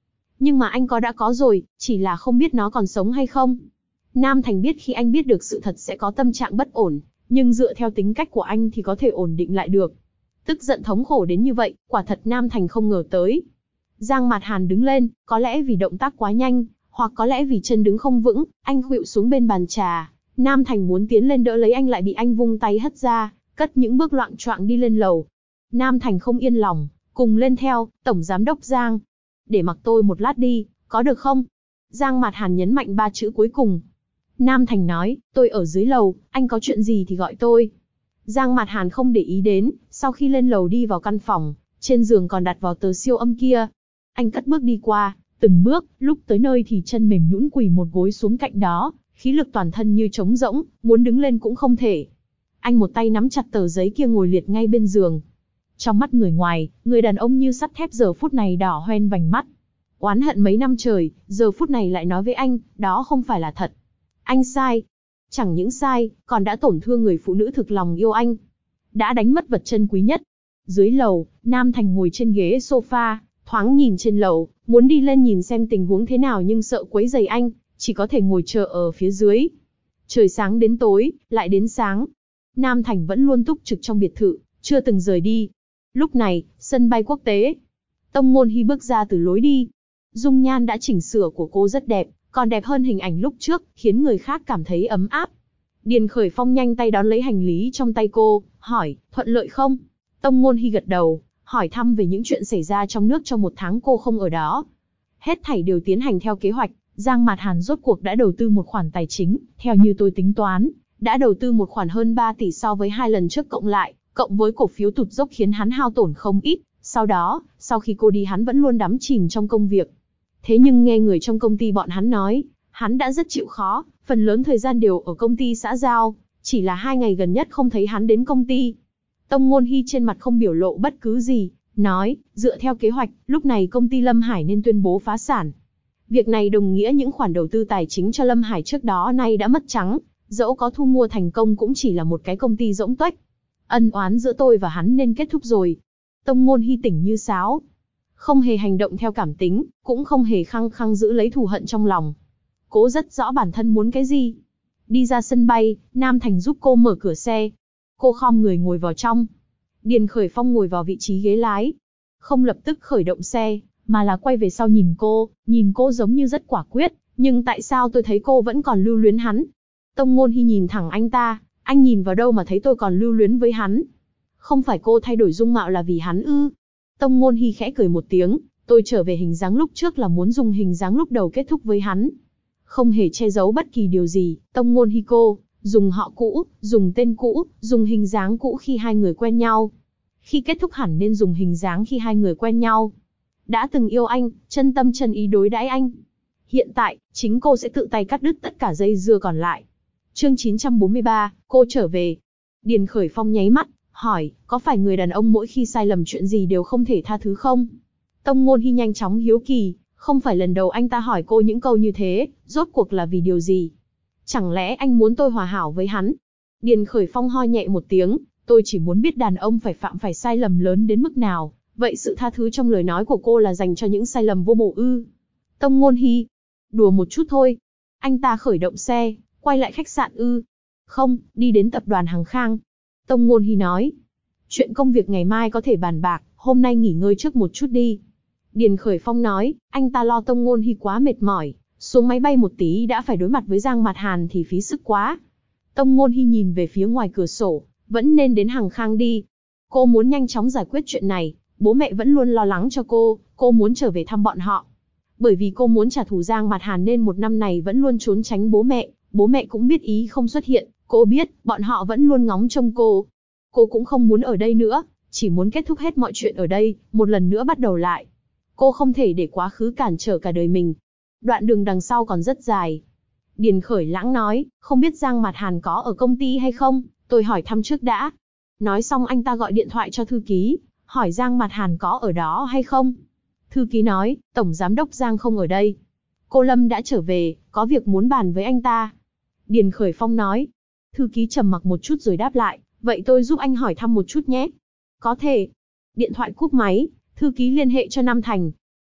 Nhưng mà anh đã có rồi, chỉ là không biết nó còn sống hay không. Nam Thành biết khi anh biết được sự thật sẽ có tâm trạng bất ổn, nhưng dựa theo tính cách của anh thì có thể ổn định lại được. Tức giận thống khổ đến như vậy, quả thật Nam Thành không ngờ tới. Giang Mạt Hàn đứng lên, có lẽ vì động tác quá nhanh, hoặc có lẽ vì chân đứng không vững, anh khuỵu xuống bên bàn trà. Nam Thành muốn tiến lên đỡ lấy anh lại bị anh vung tay hất ra, cất những bước loạng choạng đi lên lầu. Nam Thành không yên lòng, cùng lên theo, Tổng Giám đốc Giang. Để mặc tôi một lát đi, có được không? Giang Mạt Hàn nhấn mạnh 3 chữ cuối cùng. Nam Thành nói, tôi ở dưới lầu, anh có chuyện gì thì gọi tôi. Giang Mạt Hàn không để ý đến, sau khi lên lầu đi vào căn phòng, trên giường còn đặt vào tờ siêu âm kia. Anh cất bước đi qua, từng bước, lúc tới nơi thì chân mềm nhũn quỳ một gối xuống cạnh đó, khí lực toàn thân như trống rỗng, muốn đứng lên cũng không thể. Anh một tay nắm chặt tờ giấy kia ngồi liệt ngay bên giường. Trong mắt người ngoài, người đàn ông như sắt thép giờ phút này đỏ hoen vành mắt. Oán hận mấy năm trời, giờ phút này lại nói với anh, đó không phải là thật. Anh sai. Chẳng những sai, còn đã tổn thương người phụ nữ thực lòng yêu anh. Đã đánh mất vật chân quý nhất. Dưới lầu, Nam Thành ngồi trên ghế sofa, thoáng nhìn trên lầu, muốn đi lên nhìn xem tình huống thế nào nhưng sợ quấy rầy anh, chỉ có thể ngồi chờ ở phía dưới. Trời sáng đến tối, lại đến sáng. Nam Thành vẫn luôn túc trực trong biệt thự, chưa từng rời đi. Lúc này, sân bay quốc tế. Tông Ngôn Hy bước ra từ lối đi. Dung nhan đã chỉnh sửa của cô rất đẹp, còn đẹp hơn hình ảnh lúc trước, khiến người khác cảm thấy ấm áp. Điền Khởi Phong nhanh tay đón lấy hành lý trong tay cô, hỏi, thuận lợi không? Tông Ngôn Hy gật đầu, hỏi thăm về những chuyện xảy ra trong nước trong 1 tháng cô không ở đó. Hết thảy đều tiến hành theo kế hoạch, Giang Mạt Hàn rốt cuộc đã đầu tư một khoản tài chính, theo như tôi tính toán, đã đầu tư một khoản hơn 3 tỷ so với 2 lần trước cộng lại, cộng với cổ phiếu tụt dốc khiến hắn hao tổn không ít. Sau đó, sau khi cô đi hắn vẫn luôn đắm chìm trong công việc. Thế nhưng nghe người trong công ty bọn hắn nói, hắn đã rất chịu khó, phần lớn thời gian đều ở công ty xã giao, chỉ là 2 ngày gần nhất không thấy hắn đến công ty. Tông Ngôn Hy trên mặt không biểu lộ bất cứ gì, nói, dựa theo kế hoạch, lúc này công ty Lâm Hải nên tuyên bố phá sản. Việc này đồng nghĩa những khoản đầu tư tài chính cho Lâm Hải trước đó nay đã mất trắng, dẫu có thu mua thành công cũng chỉ là một cái công ty rỗng tuếch. Ân oán giữa tôi và hắn nên kết thúc rồi. Tông Ngôn Hy tỉnh như sáo. Không hề hành động theo cảm tính, cũng không hề khăng khăng giữ lấy thù hận trong lòng. Cô rất rõ bản thân muốn cái gì. Đi ra sân bay, Nam Thành giúp cô mở cửa xe. Cô khom người ngồi vào trong. Điền Khởi Phong ngồi vào vị trí ghế lái. Không lập tức khởi động xe, mà là quay về sau nhìn cô giống như rất quả quyết, nhưng tại sao tôi thấy cô vẫn còn lưu luyến hắn? Tông Ngôn Hy nhìn thẳng anh ta, anh nhìn vào đâu mà thấy tôi còn lưu luyến với hắn? Không phải cô thay đổi dung mạo là vì hắn ư? Tông Ngôn Hy khẽ cười một tiếng, tôi trở về hình dáng lúc trước là muốn dùng hình dáng lúc đầu kết thúc với hắn. Không hề che giấu bất kỳ điều gì, Tông Ngôn Hy cô, dùng họ cũ, dùng tên cũ, dùng hình dáng cũ khi hai người quen nhau. Khi kết thúc hẳn nên dùng hình dáng khi hai người quen nhau. Đã từng yêu anh, chân tâm chân ý đối đãi anh. Hiện tại, chính cô sẽ tự tay cắt đứt tất cả dây dưa còn lại. Chương 943, cô trở về. Điền Khởi Phong nháy mắt, hỏi, có phải người đàn ông mỗi khi sai lầm chuyện gì đều không thể tha thứ không? Tông Ngôn Hy nhanh chóng hiếu kỳ, không phải lần đầu anh ta hỏi cô những câu như thế, rốt cuộc là vì điều gì? Chẳng lẽ anh muốn tôi hòa hảo với hắn? Điền Khởi Phong ho nhẹ một tiếng, tôi chỉ muốn biết đàn ông phải phạm phải sai lầm lớn đến mức nào, vậy sự tha thứ trong lời nói của cô là dành cho những sai lầm vô bổ ư? Tông Ngôn Hy, đùa một chút thôi. Anh ta khởi động xe, quay lại khách sạn ư? Không, đi đến tập đoàn Hằng Khang. Tông Ngôn Hy nói, chuyện công việc ngày mai có thể bàn bạc, hôm nay nghỉ ngơi trước một chút đi. Điền Khởi Phong nói, anh ta lo Tông Ngôn Hy quá mệt mỏi, xuống máy bay một tí đã phải đối mặt với Giang Mạt Hàn thì phí sức quá. Tông Ngôn Hy nhìn về phía ngoài cửa sổ, vẫn nên đến Hằng Khang đi. Cô muốn nhanh chóng giải quyết chuyện này, bố mẹ vẫn luôn lo lắng cho cô muốn trở về thăm bọn họ. Bởi vì cô muốn trả thù Giang Mạt Hàn nên 1 năm này vẫn luôn trốn tránh bố mẹ cũng biết ý không xuất hiện, cô biết, bọn họ vẫn luôn ngóng trông cô. Cô cũng không muốn ở đây nữa, chỉ muốn kết thúc hết mọi chuyện ở đây, một lần nữa bắt đầu lại. Cô không thể để quá khứ cản trở cả đời mình. Đoạn đường đằng sau còn rất dài. Điền Khởi Lãng nói, không biết Giang Mạt Hàn có ở công ty hay không, tôi hỏi thăm trước đã. Nói xong anh ta gọi điện thoại cho thư ký, hỏi Giang Mạt Hàn có ở đó hay không. Thư ký nói, Tổng Giám đốc Giang không ở đây. Cô Lâm đã trở về, có việc muốn bàn với anh ta. Điền Khởi Phong nói. Thư ký trầm mặc một chút rồi đáp lại, vậy tôi giúp anh hỏi thăm một chút nhé. Có thể. Điện thoại cúp máy, thư ký liên hệ cho Nam Thành.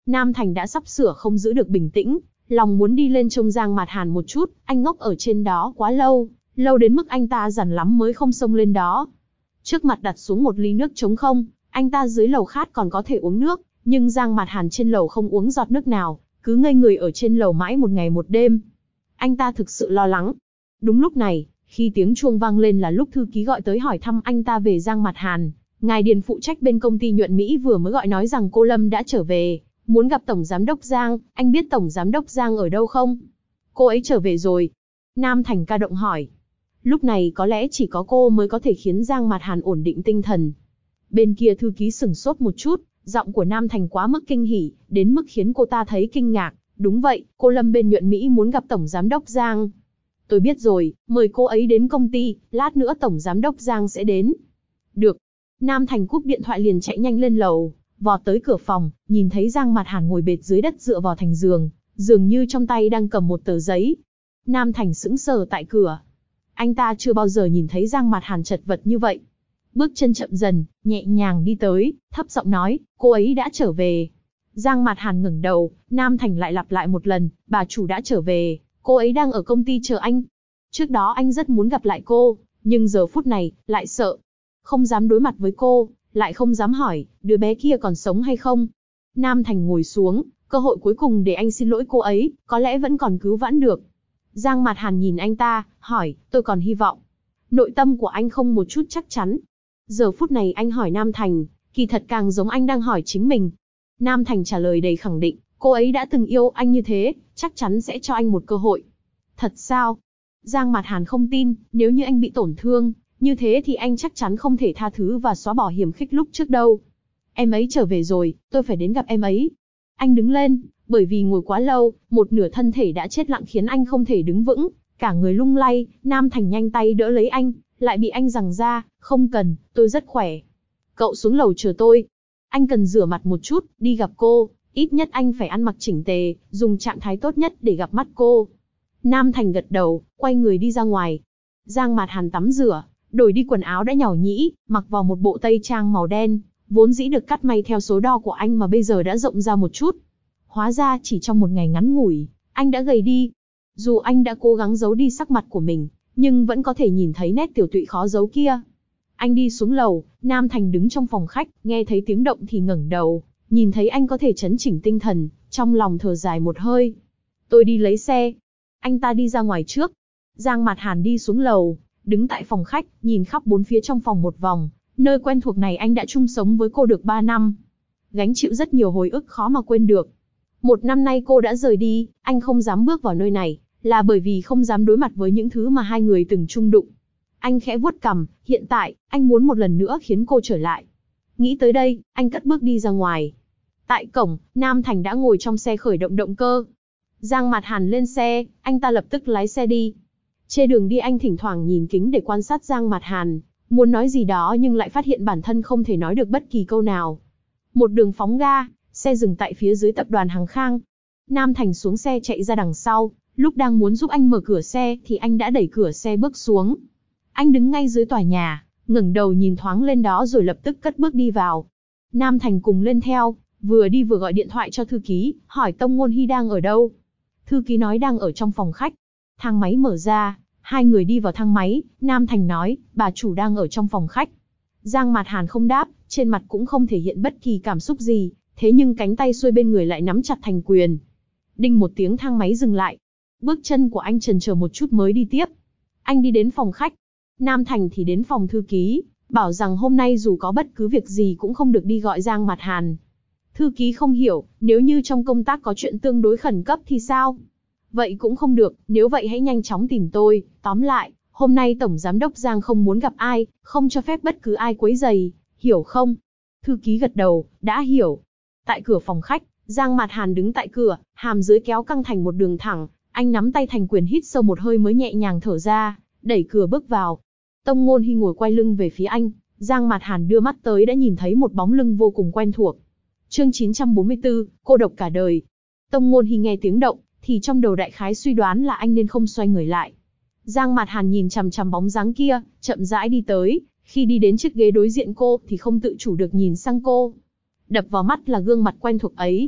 Nam Thành đã sắp sửa không giữ được bình tĩnh, lòng muốn đi lên trông Giang Mạt Hàn một chút, anh ngốc ở trên đó quá lâu, lâu đến mức anh ta dằn lắm mới không xông lên đó. Trước mặt đặt xuống một ly nước trống không, anh ta dưới lầu khát còn có thể uống nước, nhưng Giang Mạt Hàn trên lầu không uống giọt nước nào, cứ ngây người ở trên lầu mãi một ngày một đêm. Anh ta thực sự lo lắng. Đúng lúc này, khi tiếng chuông vang lên là lúc thư ký gọi tới hỏi thăm anh ta về Giang Mạt Hàn. Ngài Điền phụ trách bên công ty nhuận Mỹ vừa mới gọi nói rằng cô Lâm đã trở về, muốn gặp Tổng Giám đốc Giang, anh biết Tổng Giám đốc Giang ở đâu không? Cô ấy trở về rồi. Nam Thành ca động hỏi. Lúc này có lẽ chỉ có cô mới có thể khiến Giang Mạt Hàn ổn định tinh thần. Bên kia thư ký sửng sốt một chút, giọng của Nam Thành quá mức kinh hỉ, đến mức khiến cô ta thấy kinh ngạc. Đúng vậy, cô Lâm bên nhuận Mỹ muốn gặp Tổng Giám đốc Giang. Tôi biết rồi, mời cô ấy đến công ty, lát nữa Tổng Giám đốc Giang sẽ đến. Được. Nam Thành cúp điện thoại liền chạy nhanh lên lầu, vọt tới cửa phòng, nhìn thấy Giang Mạt Hàn ngồi bệt dưới đất dựa vào thành giường, dường như trong tay đang cầm một tờ giấy. Nam Thành sững sờ tại cửa. Anh ta chưa bao giờ nhìn thấy Giang Mạt Hàn chật vật như vậy. Bước chân chậm dần, nhẹ nhàng đi tới, thấp giọng nói, cô ấy đã trở về. Giang Mạt Hàn ngẩng đầu, Nam Thành lại lặp lại một lần, bà chủ đã trở về, cô ấy đang ở công ty chờ anh. Trước đó anh rất muốn gặp lại cô, nhưng giờ phút này, lại sợ. Không dám đối mặt với cô, lại không dám hỏi, đứa bé kia còn sống hay không. Nam Thành ngồi xuống, cơ hội cuối cùng để anh xin lỗi cô ấy, có lẽ vẫn còn cứu vãn được. Giang Mạt Hàn nhìn anh ta, hỏi, tôi còn hy vọng. Nội tâm của anh không một chút chắc chắn. Giờ phút này anh hỏi Nam Thành, kỳ thật càng giống anh đang hỏi chính mình. Nam Thành trả lời đầy khẳng định, cô ấy đã từng yêu anh như thế, chắc chắn sẽ cho anh một cơ hội. Thật sao? Giang Mạt Hàn không tin, nếu như anh bị tổn thương, như thế thì anh chắc chắn không thể tha thứ và xóa bỏ hiềm khích lúc trước đâu. Em ấy trở về rồi, tôi phải đến gặp em ấy. Anh đứng lên, bởi vì ngồi quá lâu, một nửa thân thể đã chết lặng khiến anh không thể đứng vững, cả người lung lay. Nam Thành nhanh tay đỡ lấy anh, lại bị anh giằng ra, không cần, tôi rất khỏe. Cậu xuống lầu chờ tôi. Anh cần rửa mặt một chút, đi gặp cô, ít nhất anh phải ăn mặc chỉnh tề, dùng trạng thái tốt nhất để gặp mắt cô. Nam Thành gật đầu, quay người đi ra ngoài. Giang Mạt Hàn tắm rửa, đổi đi quần áo đã nhàu nhĩ, mặc vào một bộ tây trang màu đen, vốn dĩ được cắt may theo số đo của anh mà bây giờ đã rộng ra một chút. Hóa ra chỉ trong một ngày ngắn ngủi, anh đã gầy đi. Dù anh đã cố gắng giấu đi sắc mặt của mình, nhưng vẫn có thể nhìn thấy nét tiểu tụy khó giấu kia. Anh đi xuống lầu, Nam Thành đứng trong phòng khách, nghe thấy tiếng động thì ngẩng đầu, nhìn thấy anh có thể trấn chỉnh tinh thần, trong lòng thở dài một hơi. Tôi đi lấy xe. Anh ta đi ra ngoài trước. Giang Mạt Hàn đi xuống lầu, đứng tại phòng khách, nhìn khắp bốn phía trong phòng một vòng. Nơi quen thuộc này anh đã chung sống với cô được 3 năm. Gánh chịu rất nhiều hồi ức khó mà quên được. 1 năm nay cô đã rời đi, anh không dám bước vào nơi này, là bởi vì không dám đối mặt với những thứ mà hai người từng chung đụng. Anh khẽ vuốt cằm, hiện tại, anh muốn một lần nữa khiến cô trở lại. Nghĩ tới đây, anh cất bước đi ra ngoài. Tại cổng, Nam Thành đã ngồi trong xe khởi động động cơ. Giang Mạt Hàn lên xe, anh ta lập tức lái xe đi. Trên đường đi anh thỉnh thoảng nhìn kính để quan sát Giang Mạt Hàn, muốn nói gì đó nhưng lại phát hiện bản thân không thể nói được bất kỳ câu nào. Một đường phóng ga, xe dừng tại phía dưới tập đoàn Hằng Khang. Nam Thành xuống xe chạy ra đằng sau, lúc đang muốn giúp anh mở cửa xe thì anh đã đẩy cửa xe bước xuống. Anh đứng ngay dưới tòa nhà, ngẩng đầu nhìn thoáng lên đó rồi lập tức cất bước đi vào. Nam Thành cùng lên theo, vừa đi vừa gọi điện thoại cho thư ký, hỏi Tông Ngôn Hy đang ở đâu. Thư ký nói đang ở trong phòng khách. Thang máy mở ra, hai người đi vào thang máy, Nam Thành nói, bà chủ đang ở trong phòng khách. Giang Mạt Hàn không đáp, trên mặt cũng không thể hiện bất kỳ cảm xúc gì, thế nhưng cánh tay xuôi bên người lại nắm chặt thành quyền. Đinh một tiếng thang máy dừng lại. Bước chân của anh chần chờ một chút mới đi tiếp. Anh đi đến phòng khách. Nam Thành thì đến phòng thư ký, bảo rằng hôm nay dù có bất cứ việc gì cũng không được đi gọi Giang Mạt Hàn. Thư ký không hiểu, nếu như trong công tác có chuyện tương đối khẩn cấp thì sao? Vậy cũng không được, nếu vậy hãy nhanh chóng tìm tôi. Tóm lại, hôm nay Tổng Giám đốc Giang không muốn gặp ai, không cho phép bất cứ ai quấy rầy, hiểu không? Thư ký gật đầu, đã hiểu. Tại cửa phòng khách, Giang Mạt Hàn đứng tại cửa, hàm dưới kéo căng thành một đường thẳng, anh nắm tay thành quyền hít sâu một hơi mới nhẹ nhàng thở ra, đẩy cửa bước vào. Tông Ngôn Hy ngồi quay lưng về phía anh, Giang Mạt Hàn đưa mắt tới đã nhìn thấy một bóng lưng vô cùng quen thuộc. Chương 944, cô độc cả đời. Tông Ngôn Hy nghe tiếng động, thì trong đầu đại khái suy đoán là anh nên không xoay người lại. Giang Mạt Hàn nhìn chằm chằm bóng dáng kia, chậm rãi đi tới, khi đi đến chiếc ghế đối diện cô thì không tự chủ được nhìn sang cô. Đập vào mắt là gương mặt quen thuộc ấy.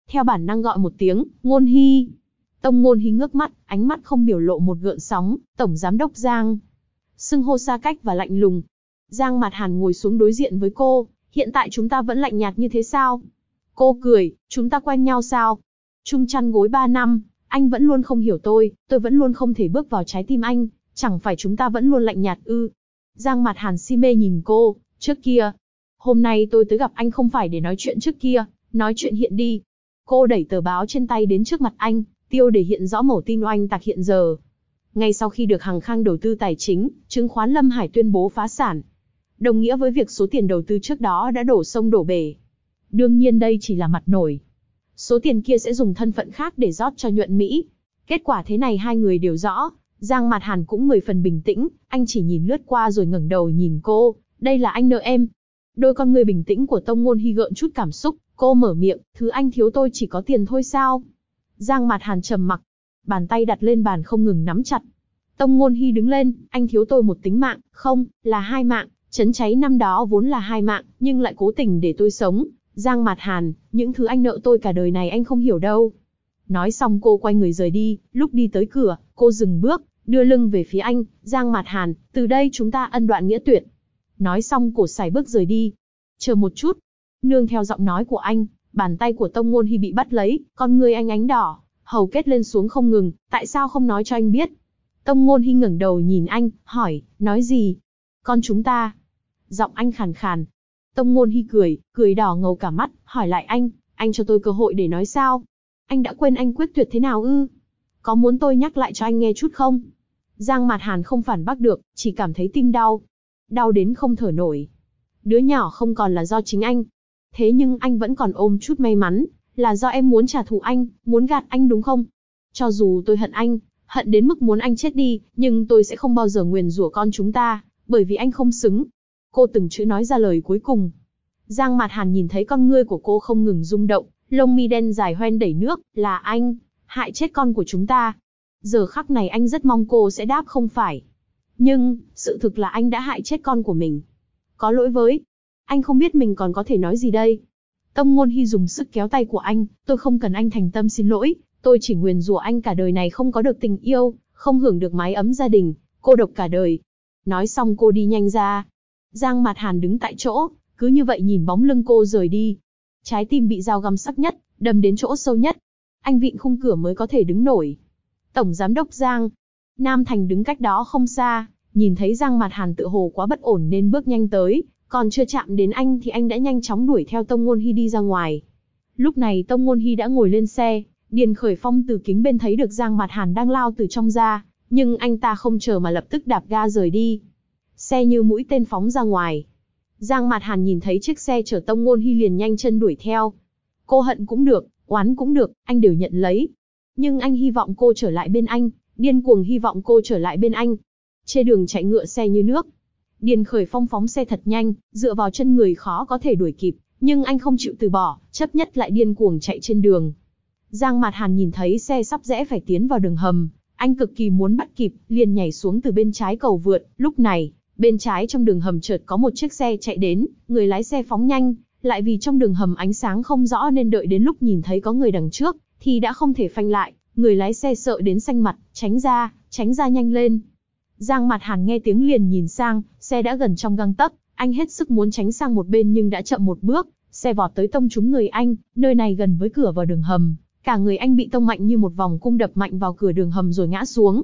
theo bản năng gọi một tiếng, Ngôn Hy. Tông Ngôn Hy ngước mắt, ánh mắt không biểu lộ một gợn sóng, tổng giám đốc Giang. Xưng hô xa cách và lạnh lùng. Giang Mạt Hàn ngồi xuống đối diện với cô, hiện tại chúng ta vẫn lạnh nhạt như thế sao? Cô cười, chúng ta quen nhau sao? Chung chăn gối 3 năm, anh vẫn luôn không hiểu tôi vẫn luôn không thể bước vào trái tim anh, chẳng phải chúng ta vẫn luôn lạnh nhạt ư? Giang Mạt Hàn si mê nhìn cô, trước kia. Hôm nay tôi tới gặp anh không phải để nói chuyện trước kia, nói chuyện hiện đi. Cô đẩy tờ báo trên tay đến trước mặt anh, tiêu để hiện rõ mẩu tin oanh tạc hiện giờ. Ngay sau khi được Hằng Khang đầu tư tài chính, chứng khoán Lâm Hải tuyên bố phá sản. Đồng nghĩa với việc số tiền đầu tư trước đó đã đổ sông đổ bể. Đương nhiên đây chỉ là mặt nổi. Số tiền kia sẽ dùng thân phận khác để rót cho Nhuận Mỹ. Kết quả thế này hai người đều rõ. Giang Mạt Hàn cũng 10 phần bình tĩnh, anh chỉ nhìn lướt qua rồi ngẩng đầu nhìn cô, đây là anh nợ em. Đôi con người bình tĩnh của Tông Ngôn Hy gợn chút cảm xúc, cô mở miệng, thứ anh thiếu tôi chỉ có tiền thôi sao? Giang Mạt Hàn trầm mặc, bàn tay đặt lên bàn không ngừng nắm chặt. Tông Ngôn Hy đứng lên, anh thiếu tôi một tính mạng, không, là 2 mạng, chấn cháy năm đó vốn là 2 mạng, nhưng lại cố tình để tôi sống. Giang Mạt Hàn, những thứ anh nợ tôi cả đời này anh không hiểu đâu. Nói xong cô quay người rời đi, lúc đi tới cửa, cô dừng bước, đưa lưng về phía anh, Giang Mạt Hàn, từ đây chúng ta ân đoạn nghĩa tuyệt. Nói xong cổ sải bước rời đi. Chờ một chút. Nương theo giọng nói của anh, bàn tay của Tông Ngôn Hy bị bắt lấy, con người anh ánh đỏ, hầu kết lên xuống không ngừng, tại sao không nói cho anh biết? Tông Ngôn Hy ngẩng đầu nhìn anh, hỏi, nói gì? Con chúng ta. Giọng anh khàn khàn. Tông Ngôn Hy cười đỏ ngầu cả mắt, hỏi lại anh cho tôi cơ hội để nói sao? Anh đã quên anh quyết tuyệt thế nào ư? Có muốn tôi nhắc lại cho anh nghe chút không? Giang Mạt Hàn không phản bác được, chỉ cảm thấy tim đau. Đau đến không thở nổi. Đứa nhỏ không còn là do chính anh. Thế nhưng anh vẫn còn ôm chút may mắn, là do em muốn trả thù anh, muốn gạt anh đúng không? Cho dù tôi hận anh, hận đến mức muốn anh chết đi, nhưng tôi sẽ không bao giờ nguyền rủa con chúng ta, bởi vì anh không xứng. Cô từng chữ nói ra lời cuối cùng. Giang Mạt Hàn nhìn thấy con ngươi của cô không ngừng rung động, lông mi đen dài hoen đẩy nước, là anh, hại chết con của chúng ta. Giờ khắc này anh rất mong cô sẽ đáp không phải. Nhưng, sự thực là anh đã hại chết con của mình. Có lỗi với. Anh không biết mình còn có thể nói gì đây. Tông Ngôn Hy dùng sức kéo tay của anh, tôi không cần anh thành tâm xin lỗi, tôi chỉ nguyền rủa anh cả đời này không có được tình yêu, không hưởng được mái ấm gia đình, cô độc cả đời. Nói xong cô đi nhanh ra. Giang Mạt Hàn đứng tại chỗ, cứ như vậy nhìn bóng lưng cô rời đi. Trái tim bị dao găm sắc nhất, đâm đến chỗ sâu nhất. Anh vịn khung cửa mới có thể đứng nổi. Tổng giám đốc Giang. Nam Thành đứng cách đó không xa, nhìn thấy Giang Mạt Hàn tựa hồ quá bất ổn nên bước nhanh tới, còn chưa chạm đến anh thì anh đã nhanh chóng đuổi theo Tông Ngôn Hy đi ra ngoài. Lúc này Tông Ngôn Hy đã ngồi lên xe, Điền Khởi Phong từ kính bên thấy được Giang Mạt Hàn đang lao từ trong ra, nhưng anh ta không chờ mà lập tức đạp ga rời đi. Xe như mũi tên phóng ra ngoài. Giang Mạt Hàn nhìn thấy chiếc xe chở Tông Ngôn Hy liền nhanh chân đuổi theo. Cô hận cũng được, oán cũng được, anh đều nhận lấy. Nhưng anh hy vọng cô trở lại bên anh, điên cuồng hy vọng cô trở lại bên anh. Trên đường chạy ngựa xe như nước. Điền Khởi Phong phóng xe thật nhanh, dựa vào chân người khó có thể đuổi kịp, nhưng anh không chịu từ bỏ, chấp nhất lại điên cuồng chạy trên đường. Giang Mạt Hàn nhìn thấy xe sắp rẽ phải tiến vào đường hầm, anh cực kỳ muốn bắt kịp, liền nhảy xuống từ bên trái cầu vượt. Lúc này, bên trái trong đường hầm chợt có một chiếc xe chạy đến, người lái xe phóng nhanh, lại vì trong đường hầm ánh sáng không rõ nên đợi đến lúc nhìn thấy có người đằng trước, thì đã không thể phanh lại, người lái xe sợ đến xanh mặt, tránh ra nhanh lên. Giang Mạt Hàn nghe tiếng liền nhìn sang, xe đã gần trong gang tấc, anh hết sức muốn tránh sang một bên nhưng đã chậm một bước, xe vọt tới tông trúng người anh, nơi này gần với cửa vào đường hầm, cả người anh bị tông mạnh như một vòng cung đập mạnh vào cửa đường hầm rồi ngã xuống.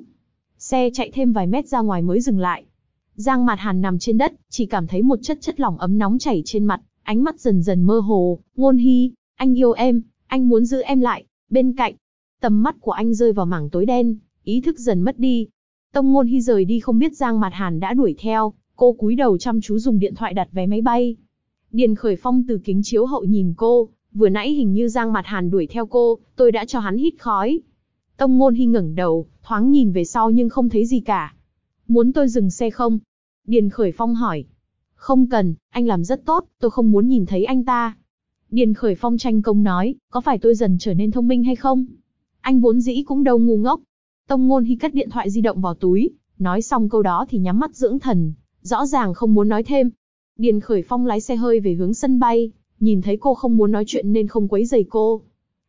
Xe chạy thêm vài mét ra ngoài mới dừng lại. Giang Mạt Hàn nằm trên đất, chỉ cảm thấy một chất lỏng ấm nóng chảy trên mặt, ánh mắt dần dần mơ hồ. Ngôn Hy, anh yêu em, anh muốn giữ em lại. Bên cạnh, tầm mắt của anh rơi vào mảng tối đen, ý thức dần mất đi. Tông Ngôn Hy rời đi không biết Giang Mạt Hàn đã đuổi theo, cô cúi đầu chăm chú dùng điện thoại đặt vé máy bay. Điền Khởi Phong từ kính chiếu hậu nhìn cô, vừa nãy hình như Giang Mạt Hàn đuổi theo cô, tôi đã cho hắn hít khói. Tông Ngôn Hy ngẩng đầu, thoáng nhìn về sau nhưng không thấy gì cả. Muốn tôi dừng xe không? Điền Khởi Phong hỏi. Không cần, anh làm rất tốt, tôi không muốn nhìn thấy anh ta. Điền Khởi Phong tranh công nói, có phải tôi dần trở nên thông minh hay không? Anh vốn dĩ cũng đâu ngu ngốc. Tông Ngôn Hy cất điện thoại di động vào túi, nói xong câu đó thì nhắm mắt dưỡng thần, rõ ràng không muốn nói thêm. Điền Khởi Phong lái xe hơi về hướng sân bay, nhìn thấy cô không muốn nói chuyện nên không quấy rầy cô.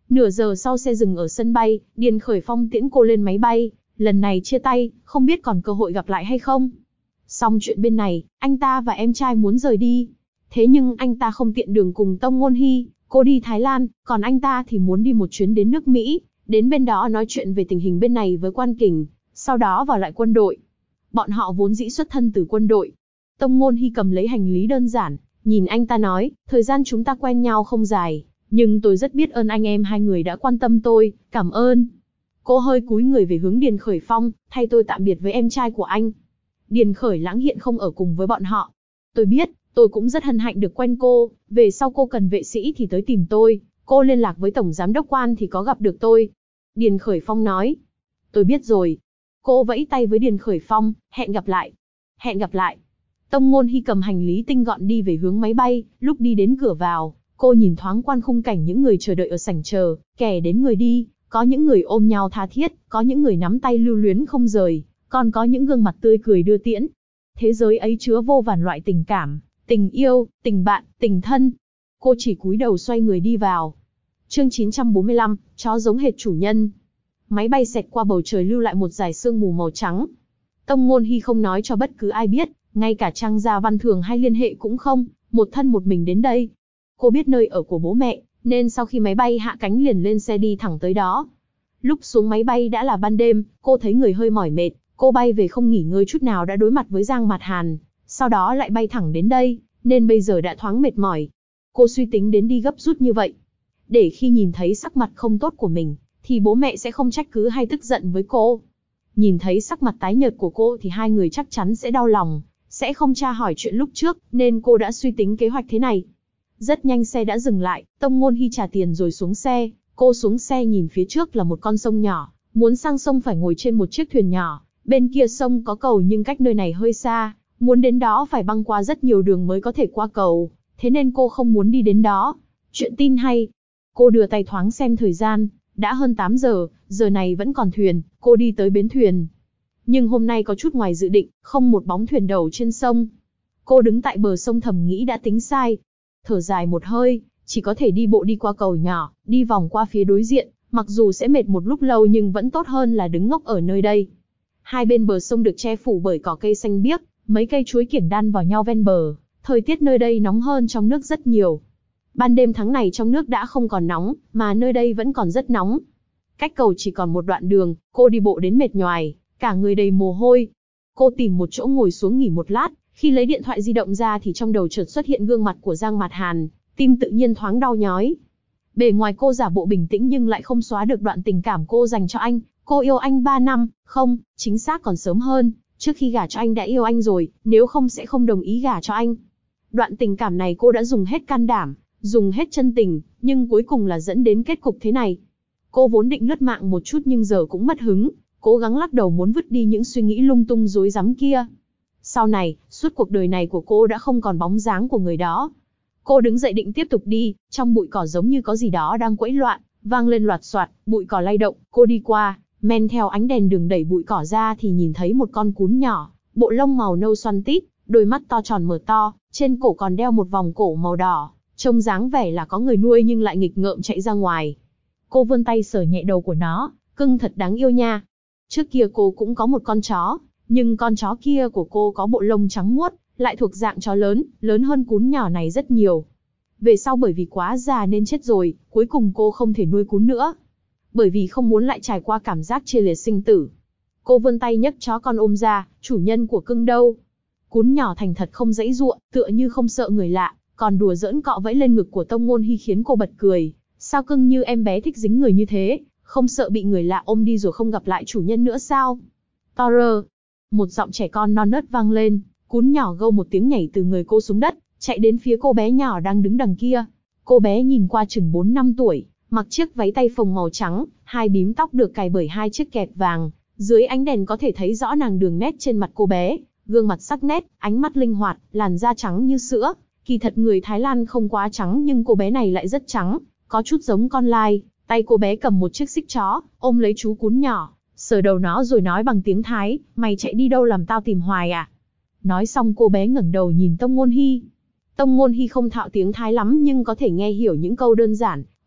Nửa giờ sau xe dừng ở sân bay, Điền Khởi Phong tiễn cô lên máy bay. Lần này chia tay, không biết còn cơ hội gặp lại hay không. Xong chuyện bên này, anh ta và em trai muốn rời đi. Thế nhưng anh ta không tiện đường cùng Tông Ngôn Hy, cô đi Thái Lan, còn anh ta thì muốn đi một chuyến đến nước Mỹ, đến bên đó nói chuyện về tình hình bên này với Quan Kình, sau đó vào lại quân đội. Bọn họ vốn dĩ xuất thân từ quân đội. Tông Ngôn Hy cầm lấy hành lý đơn giản, nhìn anh ta nói, thời gian chúng ta quen nhau không dài, nhưng tôi rất biết ơn anh em hai người đã quan tâm tôi, cảm ơn. Cô hơi cúi người về hướng Điền Khởi Phong, thay tôi tạm biệt với em trai của anh. Điền Khởi Lãng hiện không ở cùng với bọn họ. Tôi biết, tôi cũng rất hân hạnh được quen cô, về sau cô cần vệ sĩ thì tới tìm tôi, cô liên lạc với Tổng Giám đốc Quan thì có gặp được tôi. Điền Khởi Phong nói. Tôi biết rồi. Cô vẫy tay với Điền Khởi Phong, hẹn gặp lại. Hẹn gặp lại. Tông Ngôn Hy cầm hành lý tinh gọn đi về hướng máy bay, lúc đi đến cửa vào, cô nhìn thoáng quan khung cảnh những người chờ đợi ở sảnh chờ, kẻ đến người đi, có những người ôm nhau tha thiết, có những người nắm tay lưu luyến không rời, còn có những gương mặt tươi cười đưa tiễn. Thế giới ấy chứa vô vàn loại tình cảm, tình yêu, tình bạn, tình thân. Cô chỉ cúi đầu xoay người đi vào. Chương 945, chó giống hệt chủ nhân. Máy bay xẹt qua bầu trời lưu lại một dải sương mù màu trắng. Tông Ngôn Hy không nói cho bất cứ ai biết, ngay cả Trang Gia Văn Thường hay liên hệ cũng không, một thân một mình đến đây. Cô biết nơi ở của bố mẹ, nên sau khi máy bay hạ cánh liền lên xe đi thẳng tới đó. Lúc xuống máy bay đã là ban đêm, cô thấy người hơi mỏi mệt, cô bay về không nghỉ ngơi chút nào đã đối mặt với Giang Mạt Hàn, sau đó lại bay thẳng đến đây, nên bây giờ đã thoáng mệt mỏi. Cô suy tính đến đi gấp rút như vậy, để khi nhìn thấy sắc mặt không tốt của mình, thì bố mẹ sẽ không trách cứ hay tức giận với cô. Nhìn thấy sắc mặt tái nhợt của cô thì hai người chắc chắn sẽ đau lòng, sẽ không tra hỏi chuyện lúc trước, nên cô đã suy tính kế hoạch thế này. Rất nhanh xe đã dừng lại, Tông Ngôn Hy trả tiền rồi xuống xe, cô xuống xe nhìn phía trước là một con sông nhỏ, muốn sang sông phải ngồi trên một chiếc thuyền nhỏ, bên kia sông có cầu nhưng cách nơi này hơi xa, muốn đến đó phải băng qua rất nhiều đường mới có thể qua cầu, thế nên cô không muốn đi đến đó. Chuyện tin hay. Cô đưa tay thoáng xem thời gian, đã hơn 8 giờ, giờ này vẫn còn thuyền, cô đi tới bến thuyền. Nhưng hôm nay có chút ngoài dự định, không một bóng thuyền đầu trên sông. Cô đứng tại bờ sông thầm nghĩ đã tính sai. Thở dài một hơi, chỉ có thể đi bộ đi qua cầu nhỏ, đi vòng qua phía đối diện, mặc dù sẽ mệt một lúc lâu nhưng vẫn tốt hơn là đứng ngốc ở nơi đây. Hai bên bờ sông được che phủ bởi cỏ cây xanh biếc, mấy cây chuối kiểng đan vào nhau ven bờ, thời tiết nơi đây nóng hơn trong nước rất nhiều. Ban đêm tháng này trong nước đã không còn nóng, mà nơi đây vẫn còn rất nóng. Cách cầu chỉ còn một đoạn đường, cô đi bộ đến mệt nhoài, cả người đầy mồ hôi. Cô tìm một chỗ ngồi xuống nghỉ một lát, khi lấy điện thoại di động ra thì trong đầu chợt xuất hiện gương mặt của Giang Mạt Hàn, tim tự nhiên thoáng đau nhói. Bề ngoài cô giả bộ bình tĩnh nhưng lại không xóa được đoạn tình cảm cô dành cho anh. Cô yêu anh 3 năm, không, chính xác còn sớm hơn, trước khi gả cho anh đã yêu anh rồi, nếu không sẽ không đồng ý gả cho anh. Đoạn tình cảm này cô đã dùng hết can đảm, dùng hết chân tình, nhưng cuối cùng là dẫn đến kết cục thế này. Cô vốn định lướt mạng một chút nhưng giờ cũng mất hứng, cố gắng lắc đầu muốn vứt đi những suy nghĩ lung tung rối rắm kia. Sau này, suốt cuộc đời này của cô đã không còn bóng dáng của người đó. Cô đứng dậy định tiếp tục đi, trong bụi cỏ giống như có gì đó đang quẫy loạn, vang lên loạt xoạt, bụi cỏ lay động, cô đi qua, men theo ánh đèn đường đẩy bụi cỏ ra thì nhìn thấy một con cún nhỏ, bộ lông màu nâu xoăn tít, đôi mắt to tròn mở to, trên cổ còn đeo một vòng cổ màu đỏ, trông dáng vẻ là có người nuôi nhưng lại nghịch ngợm chạy ra ngoài. Cô vươn tay sờ nhẹ đầu của nó, cưng thật đáng yêu nha. Trước kia cô cũng có một con chó, nhưng con chó kia của cô có bộ lông trắng muốt, lại thuộc dạng chó lớn, lớn hơn cún nhỏ này rất nhiều. Về sau bởi vì quá già nên chết rồi, cuối cùng cô không thể nuôi cún nữa. Bởi vì không muốn lại trải qua cảm giác chia liệt sinh tử. Cô vươn tay nhấc chó con ôm ra, chủ nhân của cưng đâu? Cún nhỏ thành thật không giãy giụa, tựa như không sợ người lạ, còn đùa giỡn cọ vẫy lên ngực của Tông Ngôn Hy khiến cô bật cười. Sao cưng như em bé thích dính người như thế, không sợ bị người lạ ôm đi rồi không gặp lại chủ nhân nữa sao? Torơ, một giọng trẻ con non nớt vang lên, cún nhỏ gâu một tiếng nhảy từ người cô xuống đất, chạy đến phía cô bé nhỏ đang đứng đằng kia. Cô bé nhìn qua chừng 4 năm tuổi, mặc chiếc váy tay phồng màu trắng, hai bím tóc được cài bởi hai chiếc kẹp vàng, dưới ánh đèn có thể thấy rõ nàng đường nét trên mặt cô bé, gương mặt sắc nét, ánh mắt linh hoạt, làn da trắng như sữa. Kỳ thật người Thái Lan không quá trắng nhưng cô bé này lại rất trắng, có chút giống con lai. Tay cô bé cầm một chiếc xích chó, ôm lấy chú cún nhỏ, sờ đầu nó rồi nói bằng tiếng Thái, mày chạy đi đâu làm tao tìm hoài à? Nói xong cô bé ngẩng đầu nhìn Tông Ngôn Hy. Tông Ngôn Hy không thạo tiếng Thái lắm nhưng có thể nghe hiểu những câu đơn giản,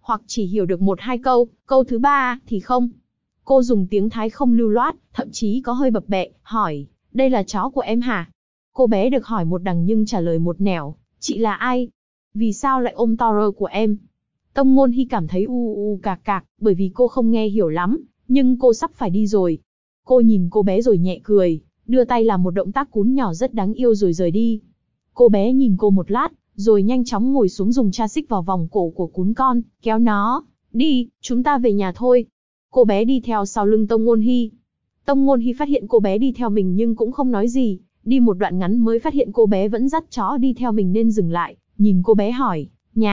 hoặc chỉ hiểu được một hai câu, câu thứ ba thì không. Cô dùng tiếng Thái không lưu loát, thậm chí có hơi bập bẹ, hỏi, đây là chó của em hả? Cô bé được hỏi một đằng nhưng trả lời một nẻo, chị là ai? Vì sao lại ôm Toro của em? Tông Ngôn Hy cảm thấy cạc cạc, bởi vì cô không nghe hiểu lắm, nhưng cô sắp phải đi rồi. Cô nhìn cô bé rồi nhẹ cười, đưa tay làm một động tác cún nhỏ rất đáng yêu rồi rời đi. Cô bé nhìn cô một lát, rồi nhanh chóng ngồi xuống dùng cha xích vào vòng cổ của cún con, kéo nó. Đi, chúng ta về nhà thôi. Cô bé đi theo sau lưng Tông Ngôn Hy. Tông Ngôn Hy phát hiện cô bé đi theo mình nhưng cũng không nói gì. Đi một đoạn ngắn mới phát hiện cô bé vẫn dắt chó đi theo mình nên dừng lại, nhìn cô bé hỏi,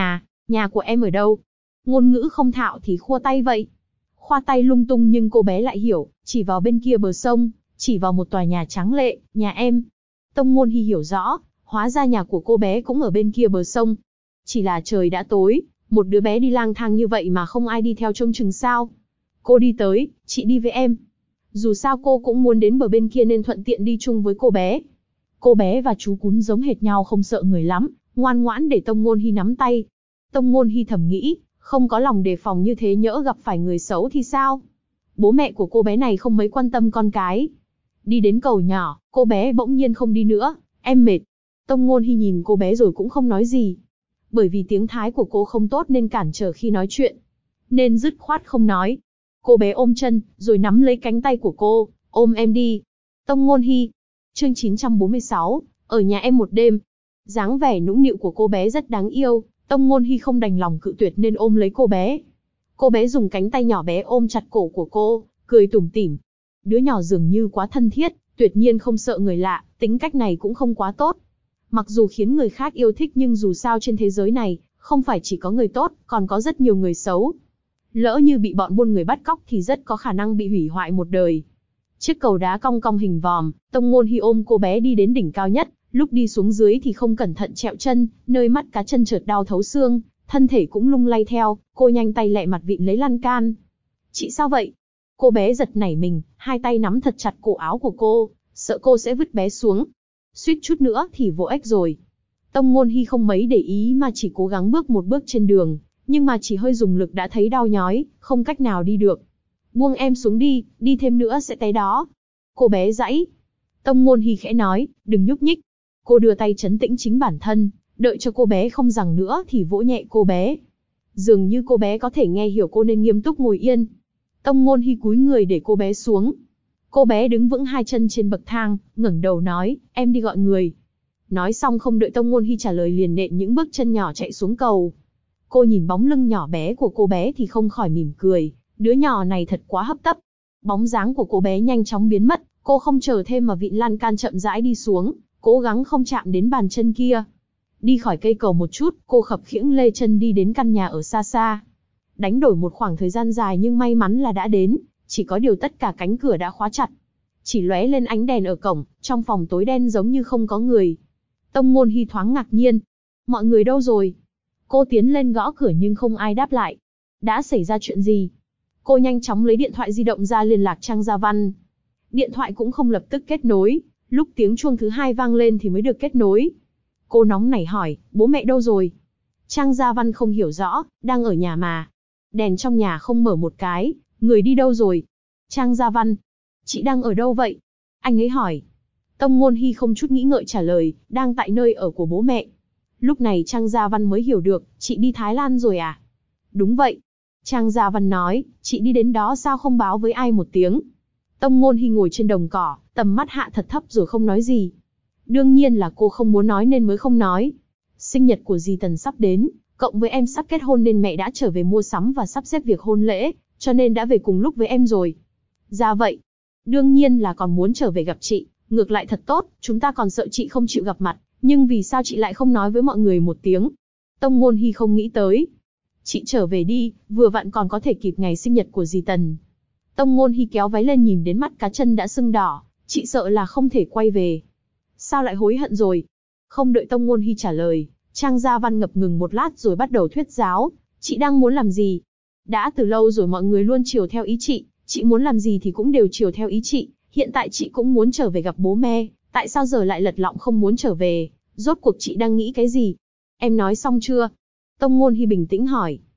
nhà của em ở đâu? Ngôn ngữ không thạo thì khua tay vậy. Khoa tay lung tung nhưng cô bé lại hiểu, chỉ vào bên kia bờ sông, chỉ vào một tòa nhà tráng lệ, nhà em. Tông Ngôn Hy hiểu rõ, hóa ra nhà của cô bé cũng ở bên kia bờ sông. Chỉ là trời đã tối, một đứa bé đi lang thang như vậy mà không ai đi theo trông chừng sao. Cô đi tới, chị đi với em. Dù sao cô cũng muốn đến bờ bên kia nên thuận tiện đi chung với cô bé. Cô bé và chú cún giống hệt nhau không sợ người lắm, ngoan ngoãn để Tông Ngôn Hy nắm tay. Tông Ngôn Hy thầm nghĩ, không có lòng đề phòng như thế nhỡ gặp phải người xấu thì sao? Bố mẹ của cô bé này không mấy quan tâm con cái. Đi đến cầu nhỏ, cô bé bỗng nhiên không đi nữa, em mệt. Tông Ngôn Hy nhìn cô bé rồi cũng không nói gì. Bởi vì tiếng Thái của cô không tốt nên cản trở khi nói chuyện. Nên dứt khoát không nói. Cô bé ôm chân, rồi nắm lấy cánh tay của cô, ôm em đi. Tông Ngôn Hy. Chương 946, ở nhà em một đêm. Dáng vẻ nũng nịu của cô bé rất đáng yêu, Tông Ngôn Hy không đành lòng cự tuyệt nên ôm lấy cô bé. Cô bé dùng cánh tay nhỏ bé ôm chặt cổ của cô, cười tủm tỉm. Đứa nhỏ dường như quá thân thiết, tuyệt nhiên không sợ người lạ, tính cách này cũng không quá tốt. Mặc dù khiến người khác yêu thích nhưng dù sao trên thế giới này, không phải chỉ có người tốt, còn có rất nhiều người xấu. Lỡ như bị bọn buôn người bắt cóc thì rất có khả năng bị hủy hoại một đời. Chiếc cầu đá cong cong hình vòm, Tông Ngôn Hy ôm cô bé đi đến đỉnh cao nhất, lúc đi xuống dưới thì không cẩn thận trẹo chân, nơi mắt cá chân trượt đau thấu xương, thân thể cũng lung lay theo, cô nhanh tay lẹ mặt vịn lấy lan can. Chị sao vậy? Cô bé giật nảy mình, hai tay nắm thật chặt cổ áo của cô, sợ cô sẽ vứt bé xuống. Suýt chút nữa thì vỗ ếch rồi. Tông Ngôn Hy không mấy để ý mà chỉ cố gắng bước một bước trên đường, nhưng mà chỉ hơi dùng lực đã thấy đau nhói, không cách nào đi được. Buông em xuống đi, đi thêm nữa sẽ té đó. Cô bé giãy. Tông Ngôn Hy khẽ nói, đừng nhúc nhích. Cô đưa tay trấn tĩnh chính bản thân, đợi cho cô bé không giằng nữa thì vỗ nhẹ cô bé. Dường như cô bé có thể nghe hiểu cô nên nghiêm túc ngồi yên. Tông Ngôn Hy cúi người để cô bé xuống. Cô bé đứng vững hai chân trên bậc thang, ngẩng đầu nói, em đi gọi người. Nói xong không đợi Tông Ngôn Hy trả lời liền nện những bước chân nhỏ chạy xuống cầu. Cô nhìn bóng lưng nhỏ bé của cô bé thì không khỏi mỉm cười, đứa nhỏ này thật quá hấp tấp. Bóng dáng của cô bé nhanh chóng biến mất, cô không chờ thêm mà vịn lan can chậm rãi đi xuống, cố gắng không chạm đến bàn chân kia. Đi khỏi cây cầu một chút, cô khập khiễng lê chân đi đến căn nhà ở xa xa. Đánh đổi một khoảng thời gian dài nhưng may mắn là đã đến, chỉ có điều tất cả cánh cửa đã khóa chặt. Chỉ lóe lên ánh đèn ở cổng, trong phòng tối đen giống như không có người. Tông Ngôn Hy thoáng ngạc nhiên. Mọi người đâu rồi? Cô tiến lên gõ cửa nhưng không ai đáp lại. Đã xảy ra chuyện gì? Cô nhanh chóng lấy điện thoại di động ra liên lạc Trang Gia Văn. Điện thoại cũng không lập tức kết nối, lúc tiếng chuông thứ hai vang lên thì mới được kết nối. Cô nóng nảy hỏi, bố mẹ đâu rồi? Trang Gia Văn không hiểu rõ, đang ở nhà mà. Đèn trong nhà không mở một cái, người đi đâu rồi? Trang Gia Văn, chị đang ở đâu vậy? Anh ấy hỏi. Tông Ngôn Hy không chút nghĩ ngợi trả lời, đang tại nơi ở của bố mẹ. Lúc này Trang Gia Văn mới hiểu được, chị đi Thái Lan rồi à? Đúng vậy. Trang Gia Văn nói, chị đi đến đó sao không báo với ai một tiếng? Tông Ngôn Hy ngồi trên đồng cỏ, tầm mắt hạ thật thấp rồi không nói gì. Đương nhiên là cô không muốn nói nên mới không nói. Sinh nhật của dì Tần sắp đến, cộng với em sắp kết hôn nên mẹ đã trở về mua sắm và sắp xếp việc hôn lễ, cho nên đã về cùng lúc với em rồi. Ra vậy. Đương nhiên là còn muốn trở về gặp chị, ngược lại thật tốt, chúng ta còn sợ chị không chịu gặp mặt, nhưng vì sao chị lại không nói với mọi người một tiếng? Tông Ngôn Hy không nghĩ tới. Chị trở về đi, vừa vặn còn có thể kịp ngày sinh nhật của dì Tần. Tông Ngôn Hy kéo váy lên nhìn đến mắt cá chân đã sưng đỏ, chị sợ là không thể quay về. Sao lại hối hận rồi? Không đợi Tông Ngôn Hy trả lời, Trang Gia Văn ngập ngừng một lát rồi bắt đầu thuyết giáo. Chị đang muốn làm gì? Đã từ lâu rồi mọi người luôn chiều theo ý chị muốn làm gì thì cũng đều chiều theo ý chị. Hiện tại chị cũng muốn trở về gặp bố mẹ, tại sao giờ lại lật lọng không muốn trở về? Rốt cuộc chị đang nghĩ cái gì? Em nói xong chưa? Tông Ngôn Hy bình tĩnh hỏi.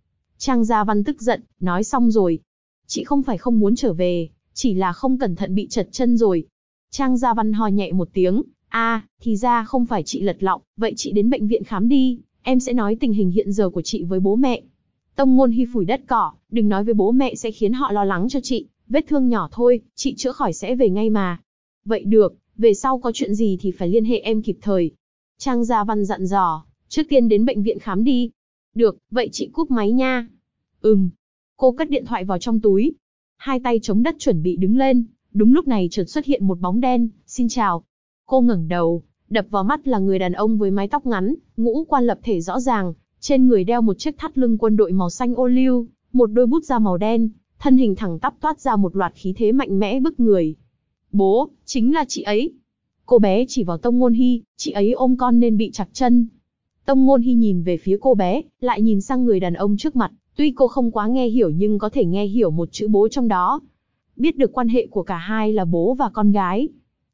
Trang Gia Văn tức giận, nói xong rồi. Chị không phải không muốn trở về, chỉ là không cẩn thận bị trật chân rồi. Trang Gia Văn ho nhẹ một tiếng, thì ra không phải chị lật lọng, vậy chị đến bệnh viện khám đi, em sẽ nói tình hình hiện giờ của chị với bố mẹ. Tông Ngôn Hi phủi đất cỏ, đừng nói với bố mẹ sẽ khiến họ lo lắng cho chị, vết thương nhỏ thôi, chị chữa khỏi sẽ về ngay mà. Vậy được, về sau có chuyện gì thì phải liên hệ em kịp thời. Trang Gia Văn dặn dò, trước tiên đến bệnh viện khám đi. Được, vậy chị cúp máy nha. Cô cất điện thoại vào trong túi. Hai tay chống đất chuẩn bị đứng lên, đúng lúc này chợt xuất hiện một bóng đen, xin chào. Cô ngẩng đầu, đập vào mắt là người đàn ông với mái tóc ngắn, ngũ quan lập thể rõ ràng, trên người đeo một chiếc thắt lưng quân đội màu xanh ô liu, một đôi bút da màu đen, thân hình thẳng tắp toát ra một loạt khí thế mạnh mẽ bức người. Bố, chính là chị ấy. Cô bé chỉ vào Tông Ngôn Hi, chị ấy ôm con nên bị trặc chân. Tông Ngôn Hi nhìn về phía cô bé, lại nhìn sang người đàn ông trước mặt, tuy cô không quá nghe hiểu nhưng có thể nghe hiểu một chữ bố trong đó. Biết được quan hệ của cả hai là bố và con gái.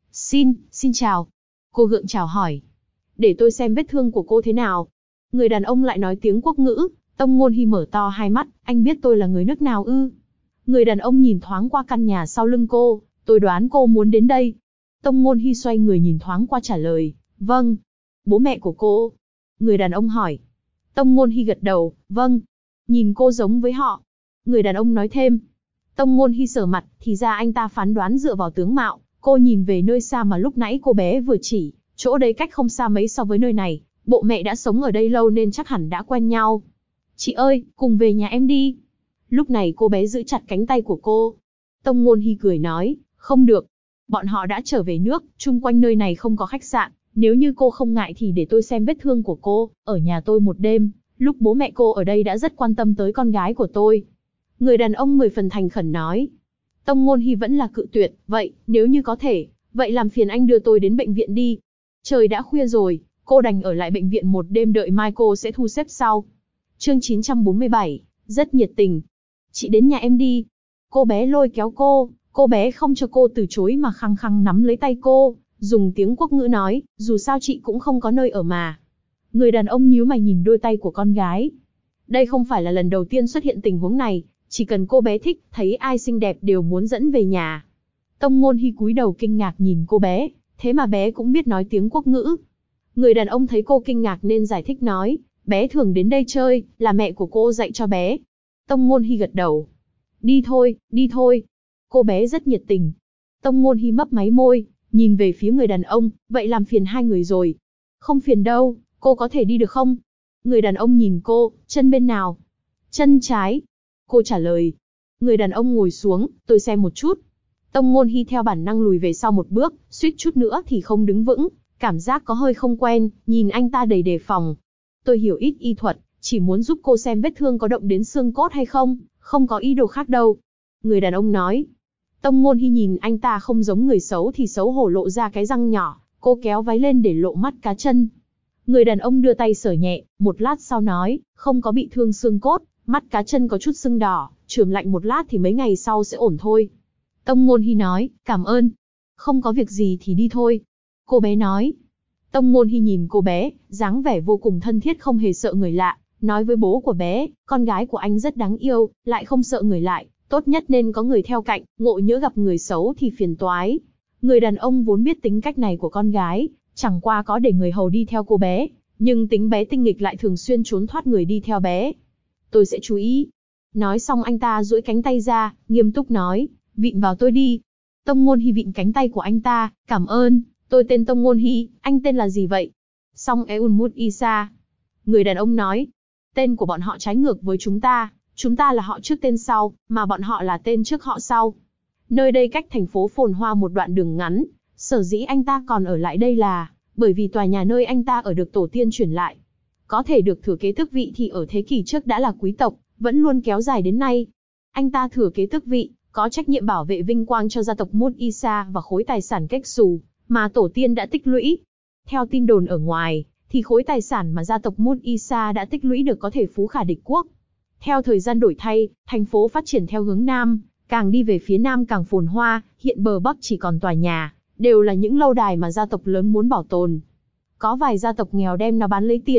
Xin chào. Cô gượng chào hỏi. Để tôi xem vết thương của cô thế nào. Người đàn ông lại nói tiếng quốc ngữ. Tông Ngôn Hi mở to hai mắt, anh biết tôi là người nước nào ư? Người đàn ông nhìn thoáng qua căn nhà sau lưng cô, tôi đoán cô muốn đến đây. Tông Ngôn Hi xoay người nhìn thoáng qua trả lời, vâng. Bố mẹ của cô? Người đàn ông hỏi. Tông Ngôn Hi gật đầu, vâng. Nhìn cô giống với họ. Người đàn ông nói thêm. Tông Ngôn Hi sờ mặt, thì ra anh ta phán đoán dựa vào tướng mạo. Cô nhìn về nơi xa mà lúc nãy cô bé vừa chỉ, chỗ đấy cách không xa mấy so với nơi này. Bộ mẹ đã sống ở đây lâu nên chắc hẳn đã quen nhau. Chị ơi, cùng về nhà em đi. Lúc này cô bé giữ chặt cánh tay của cô. Tông Ngôn Hi cười nói, không được. Bọn họ đã trở về nước, chung quanh nơi này không có khách sạn. Nếu như cô không ngại thì để tôi xem vết thương của cô, ở nhà tôi một đêm. Lúc bố mẹ cô ở đây đã rất quan tâm tới con gái của tôi. Người đàn ông 10 phần thành khẩn nói. Tông Ngôn Hi vẫn là cự tuyệt, vậy, nếu như có thể, vậy làm phiền anh đưa tôi đến bệnh viện đi. Trời đã khuya rồi, cô đành ở lại bệnh viện một đêm đợi mai cô sẽ thu xếp sau. Chương 947, rất nhiệt tình. Chị đến nhà em đi. Cô bé lôi kéo cô bé không cho cô từ chối mà khăng khăng nắm lấy tay cô, dùng tiếng quốc ngữ nói, dù sao chị cũng không có nơi ở mà. Người đàn ông nhíu mày nhìn đôi tay của con gái. Đây không phải là lần đầu tiên xuất hiện tình huống này, chỉ cần cô bé thích, thấy ai xinh đẹp đều muốn dẫn về nhà. Tông Ngôn Hi cúi đầu kinh ngạc nhìn cô bé, thế mà bé cũng biết nói tiếng quốc ngữ. Người đàn ông thấy cô kinh ngạc nên giải thích nói, bé thường đến đây chơi, là mẹ của cô dạy cho bé. Tông Ngôn Hi gật đầu. Đi thôi. Cô bé rất nhiệt tình. Tông Ngôn Hi mấp máy môi, nhìn về phía người đàn ông, vậy làm phiền hai người rồi. Không phiền đâu, cô có thể đi được không? Người đàn ông nhìn cô, chân bên nào? Chân trái. Cô trả lời. Người đàn ông ngồi xuống, tôi xem một chút. Tông Ngôn Hi theo bản năng lùi về sau một bước, suýt chút nữa thì không đứng vững, cảm giác có hơi không quen, nhìn anh ta đầy đề phòng. Tôi hiểu ít y thuật, chỉ muốn giúp cô xem vết thương có động đến xương cốt hay không, không có ý đồ khác đâu. Người đàn ông nói. Tông Ngôn Hi nhìn anh ta không giống người xấu thì xấu hổ lộ ra cái răng nhỏ, cô kéo váy lên để lộ mắt cá chân. Người đàn ông đưa tay sờ nhẹ, một lát sau nói, không có bị thương xương cốt, mắt cá chân có chút sưng đỏ, chườm lạnh một lát thì mấy ngày sau sẽ ổn thôi. Tông Ngôn Hi nói, cảm ơn. Không có việc gì thì đi thôi. Cô bé nói. Tông Ngôn Hi nhìn cô bé, dáng vẻ vô cùng thân thiết không hề sợ người lạ, nói với bố của bé, con gái của anh rất đáng yêu, lại không sợ người lạ, tốt nhất nên có người theo cạnh, ngộ nhỡ gặp người xấu thì phiền toái. Người đàn ông vốn biết tính cách này của con gái, chẳng qua có để người hầu đi theo cô bé, nhưng tính bé tinh nghịch lại thường xuyên trốn thoát người đi theo bé. Tôi sẽ chú ý. Nói xong anh ta duỗi cánh tay ra, nghiêm túc nói, vịn vào tôi đi. Tông Ngôn Hi vịn cánh tay của anh ta, cảm ơn, tôi tên Tông Ngôn Hi, anh tên là gì vậy? Song Eun Mut Isa. Người đàn ông nói, tên của bọn họ trái ngược với chúng ta là họ trước tên sau, mà bọn họ là tên trước họ sau. Nơi đây cách thành phố phồn hoa một đoạn đường ngắn, sở dĩ anh ta còn ở lại đây là bởi vì tòa nhà nơi anh ta ở được tổ tiên chuyển lại. Có thể được thừa kế tước vị thì ở thế kỷ trước đã là quý tộc, vẫn luôn kéo dài đến nay. Anh ta thừa kế tước vị, có trách nhiệm bảo vệ vinh quang cho gia tộc Mut Isa và khối tài sản Kếch Xù mà tổ tiên đã tích lũy. Theo tin đồn ở ngoài, thì khối tài sản mà gia tộc Mut Isa đã tích lũy được có thể phú khả địch quốc. Theo thời gian đổi thay, thành phố phát triển theo hướng Nam, càng đi về phía Nam càng phồn hoa, hiện bờ Bắc chỉ còn tòa nhà, đều là những lâu đài mà gia tộc lớn muốn bảo tồn. Có vài gia tộc nghèo đem nó bán lấy tiền,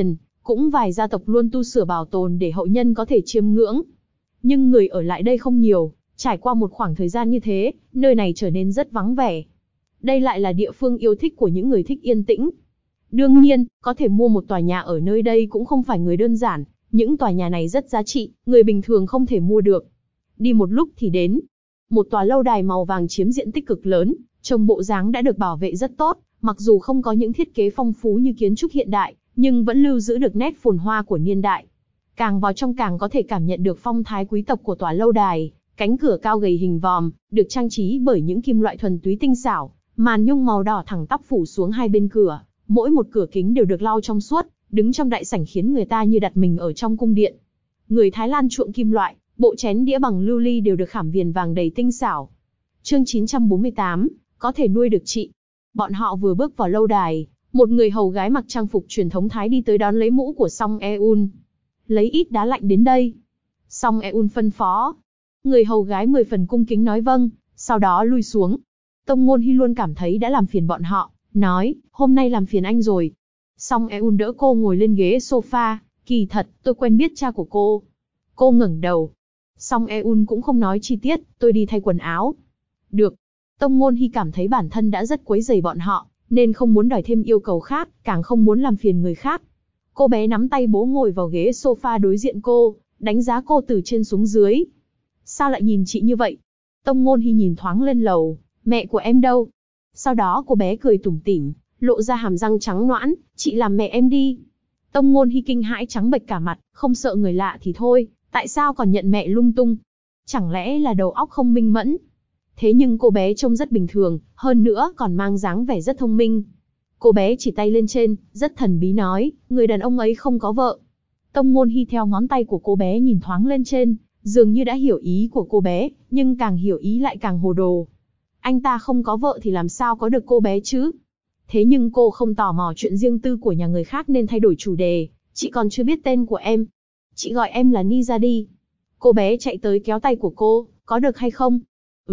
cũng vài gia tộc luôn tu sửa bảo tồn để hậu nhân có thể chiêm ngưỡng. Nhưng người ở lại đây không nhiều, trải qua một khoảng thời gian như thế, nơi này trở nên rất vắng vẻ. Đây lại là địa phương yêu thích của những người thích yên tĩnh. Đương nhiên, có thể mua một tòa nhà ở nơi đây cũng không phải người đơn giản, những tòa nhà này rất giá trị, người bình thường không thể mua được. Đi một lúc thì đến một tòa lâu đài màu vàng chiếm diện tích cực lớn, trông bộ dáng đã được bảo vệ rất tốt, mặc dù không có những thiết kế phong phú như kiến trúc hiện đại, nhưng vẫn lưu giữ được nét phồn hoa của niên đại. Càng vào trong càng có thể cảm nhận được phong thái quý tộc của tòa lâu đài, cánh cửa cao gầy hình vòm, được trang trí bởi những kim loại thuần túy tinh xảo, màn nhung màu đỏ thẳng tắp phủ xuống hai bên cửa, mỗi một cửa kính đều được lau trong suốt, đứng trong đại sảnh khiến người ta như đặt mình ở trong cung điện. Người Thái Lan chuộng kim loại, bộ chén đĩa bằng lưu ly đều được khảm viền vàng đầy tinh xảo. Chương 948, có thể nuôi được chị. Bọn họ vừa bước vào lâu đài, một người hầu gái mặc trang phục truyền thống Thái đi tới đón lấy mũ của Song Eun. Lấy ít đá lạnh đến đây. Song Eun phân phó. Người hầu gái 10 phần cung kính nói vâng, sau đó lui xuống. Tông Ngôn Hi luôn cảm thấy đã làm phiền bọn họ, nói, hôm nay làm phiền anh rồi. Song Eun đỡ cô ngồi lên ghế sofa, kỳ thật, tôi quen biết cha của cô. Cô ngẩng đầu. Song Eun cũng không nói chi tiết, tôi đi thay quần áo. Được. Tông Ngôn Hi cảm thấy bản thân đã rất quấy rầy bọn họ, nên không muốn đòi thêm yêu cầu khác, càng không muốn làm phiền người khác. Cô bé nắm tay bố ngồi vào ghế sofa đối diện cô, đánh giá cô từ trên xuống dưới. Sao lại nhìn chị như vậy? Tông Ngôn Hi nhìn thoáng lên lầu, mẹ của em đâu? Sau đó cô bé cười tủm tỉm, lộ ra hàm răng trắng nõn, chị làm mẹ em đi. Tông Ngôn Hi kinh hãi trắng bệch cả mặt, không sợ người lạ thì thôi, tại sao còn nhận mẹ lung tung? Chẳng lẽ là đầu óc không minh mẫn? Thế nhưng cô bé trông rất bình thường, hơn nữa còn mang dáng vẻ rất thông minh. Cô bé chỉ tay lên trên, rất thần bí nói, người đàn ông ấy không có vợ. Tông Ngôn Hi theo ngón tay của cô bé nhìn thoáng lên trên, dường như đã hiểu ý của cô bé, nhưng càng hiểu ý lại càng hồ đồ. Anh ta không có vợ thì làm sao có được cô bé chứ? Thế nhưng cô không tò mò chuyện riêng tư của nhà người khác nên thay đổi chủ đề, chị còn chưa biết tên của em. Chị gọi em là Niza đi. Cô bé chạy tới kéo tay của cô, có được hay không?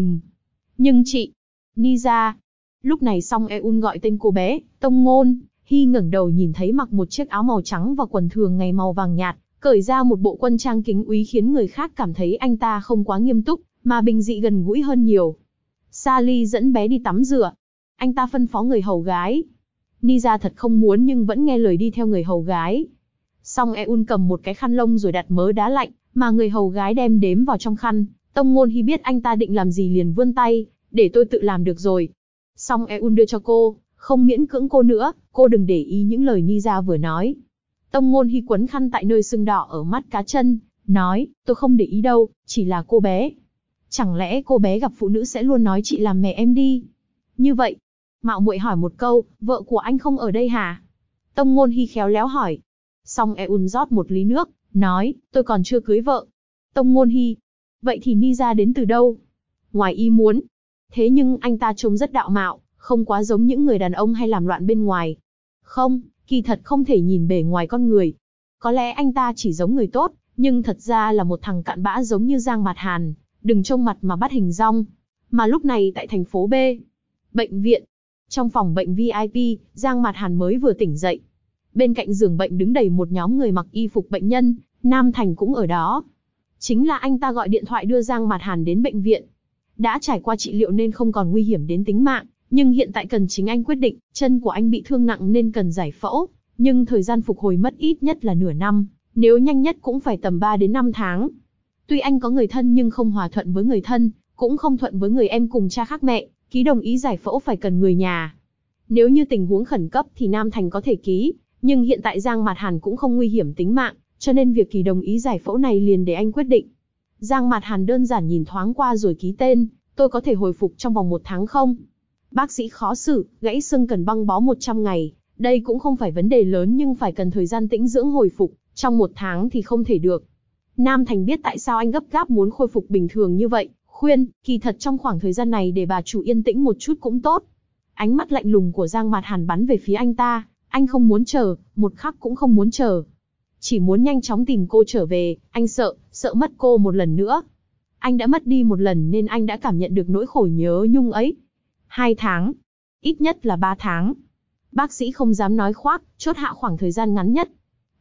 Nhưng chị... Niza... Lúc này Song Eun gọi tên cô bé, Tông Ngôn Hi ngẩng đầu nhìn thấy mặc một chiếc áo màu trắng và quần thường ngày màu vàng nhạt, cởi ra một bộ quân trang kính úy khiến người khác cảm thấy anh ta không quá nghiêm túc, mà bình dị gần gũi hơn nhiều. Sally dẫn bé đi tắm rửa. Anh ta phân phó người hầu gái. Niza thật không muốn nhưng vẫn nghe lời đi theo người hầu gái. Song Eun cầm một cái khăn lông rồi đặt mớ đá lạnh, mà người hầu gái đem đếm vào trong khăn. Tông Ngôn Hi biết anh ta định làm gì liền vươn tay, để tôi tự làm được rồi. Song Eun đưa cho cô, không miễn cưỡng cô nữa, cô đừng để ý những lời Niza vừa nói. Tông Ngôn Hi quấn khăn tại nơi sưng đỏ ở mắt cá chân, nói, tôi không để ý đâu, chỉ là cô bé. Chẳng lẽ cô bé gặp phụ nữ sẽ luôn nói chị làm mẹ em đi? Như vậy, mạo muội hỏi một câu, vợ của anh không ở đây hả? Tông Ngôn Hi khéo léo hỏi. Song Eun rót một ly nước, nói, tôi còn chưa cưới vợ. Tông Ngôn Hi, vậy thì Niza đến từ đâu? Ngoài ý muốn. Thế nhưng anh ta trông rất đạo mạo, không quá giống những người đàn ông hay làm loạn bên ngoài. Không, kỳ thật không thể nhìn bề ngoài con người. Có lẽ anh ta chỉ giống người tốt, nhưng thật ra là một thằng cặn bã giống như Giang Mạt Hàn, đừng trông mặt mà bắt hình dong. Mà lúc này tại thành phố B, bệnh viện, trong phòng bệnh VIP, Giang Mạt Hàn mới vừa tỉnh dậy. Bên cạnh giường bệnh đứng đầy một nhóm người mặc y phục bệnh nhân, Nam Thành cũng ở đó. Chính là anh ta gọi điện thoại đưa Giang Mạt Hàn đến bệnh viện. Đã trải qua trị liệu nên không còn nguy hiểm đến tính mạng, nhưng hiện tại cần chính anh quyết định, chân của anh bị thương nặng nên cần giải phẫu, nhưng thời gian phục hồi mất ít nhất là nửa năm, nếu nhanh nhất cũng phải tầm 3 đến 5 tháng. Tuy anh có người thân nhưng không hòa thuận với người thân, cũng không thuận với người em cùng cha khác mẹ, ký đồng ý giải phẫu phải cần người nhà. Nếu như tình huống khẩn cấp thì Nam Thành có thể ký, nhưng hiện tại Giang Mạt Hàn cũng không nguy hiểm tính mạng, cho nên việc ký đồng ý giải phẫu này liền để anh quyết định. Giang Mạt Hàn đơn giản nhìn thoáng qua rồi ký tên, tôi có thể hồi phục trong vòng 1 tháng không? Bác sĩ khó xử, gãy xương cần băng bó 100 ngày, đây cũng không phải vấn đề lớn nhưng phải cần thời gian tĩnh dưỡng hồi phục, trong 1 tháng thì không thể được. Nam Thành biết tại sao anh gấp gáp muốn khôi phục bình thường như vậy, khuyên, kỳ thật trong khoảng thời gian này để bà chủ yên tĩnh một chút cũng tốt. Ánh mắt lạnh lùng của Giang Mạt Hàn bắn về phía anh ta, anh không muốn chờ, một khắc cũng không muốn chờ. Chỉ muốn nhanh chóng tìm cô trở về, anh sợ mất cô một lần nữa. Anh đã mất đi một lần nên anh đã cảm nhận được nỗi khổ nhớ nhung ấy. 2 tháng, ít nhất là 3 tháng. Bác sĩ không dám nói khoác, chốt hạ khoảng thời gian ngắn nhất.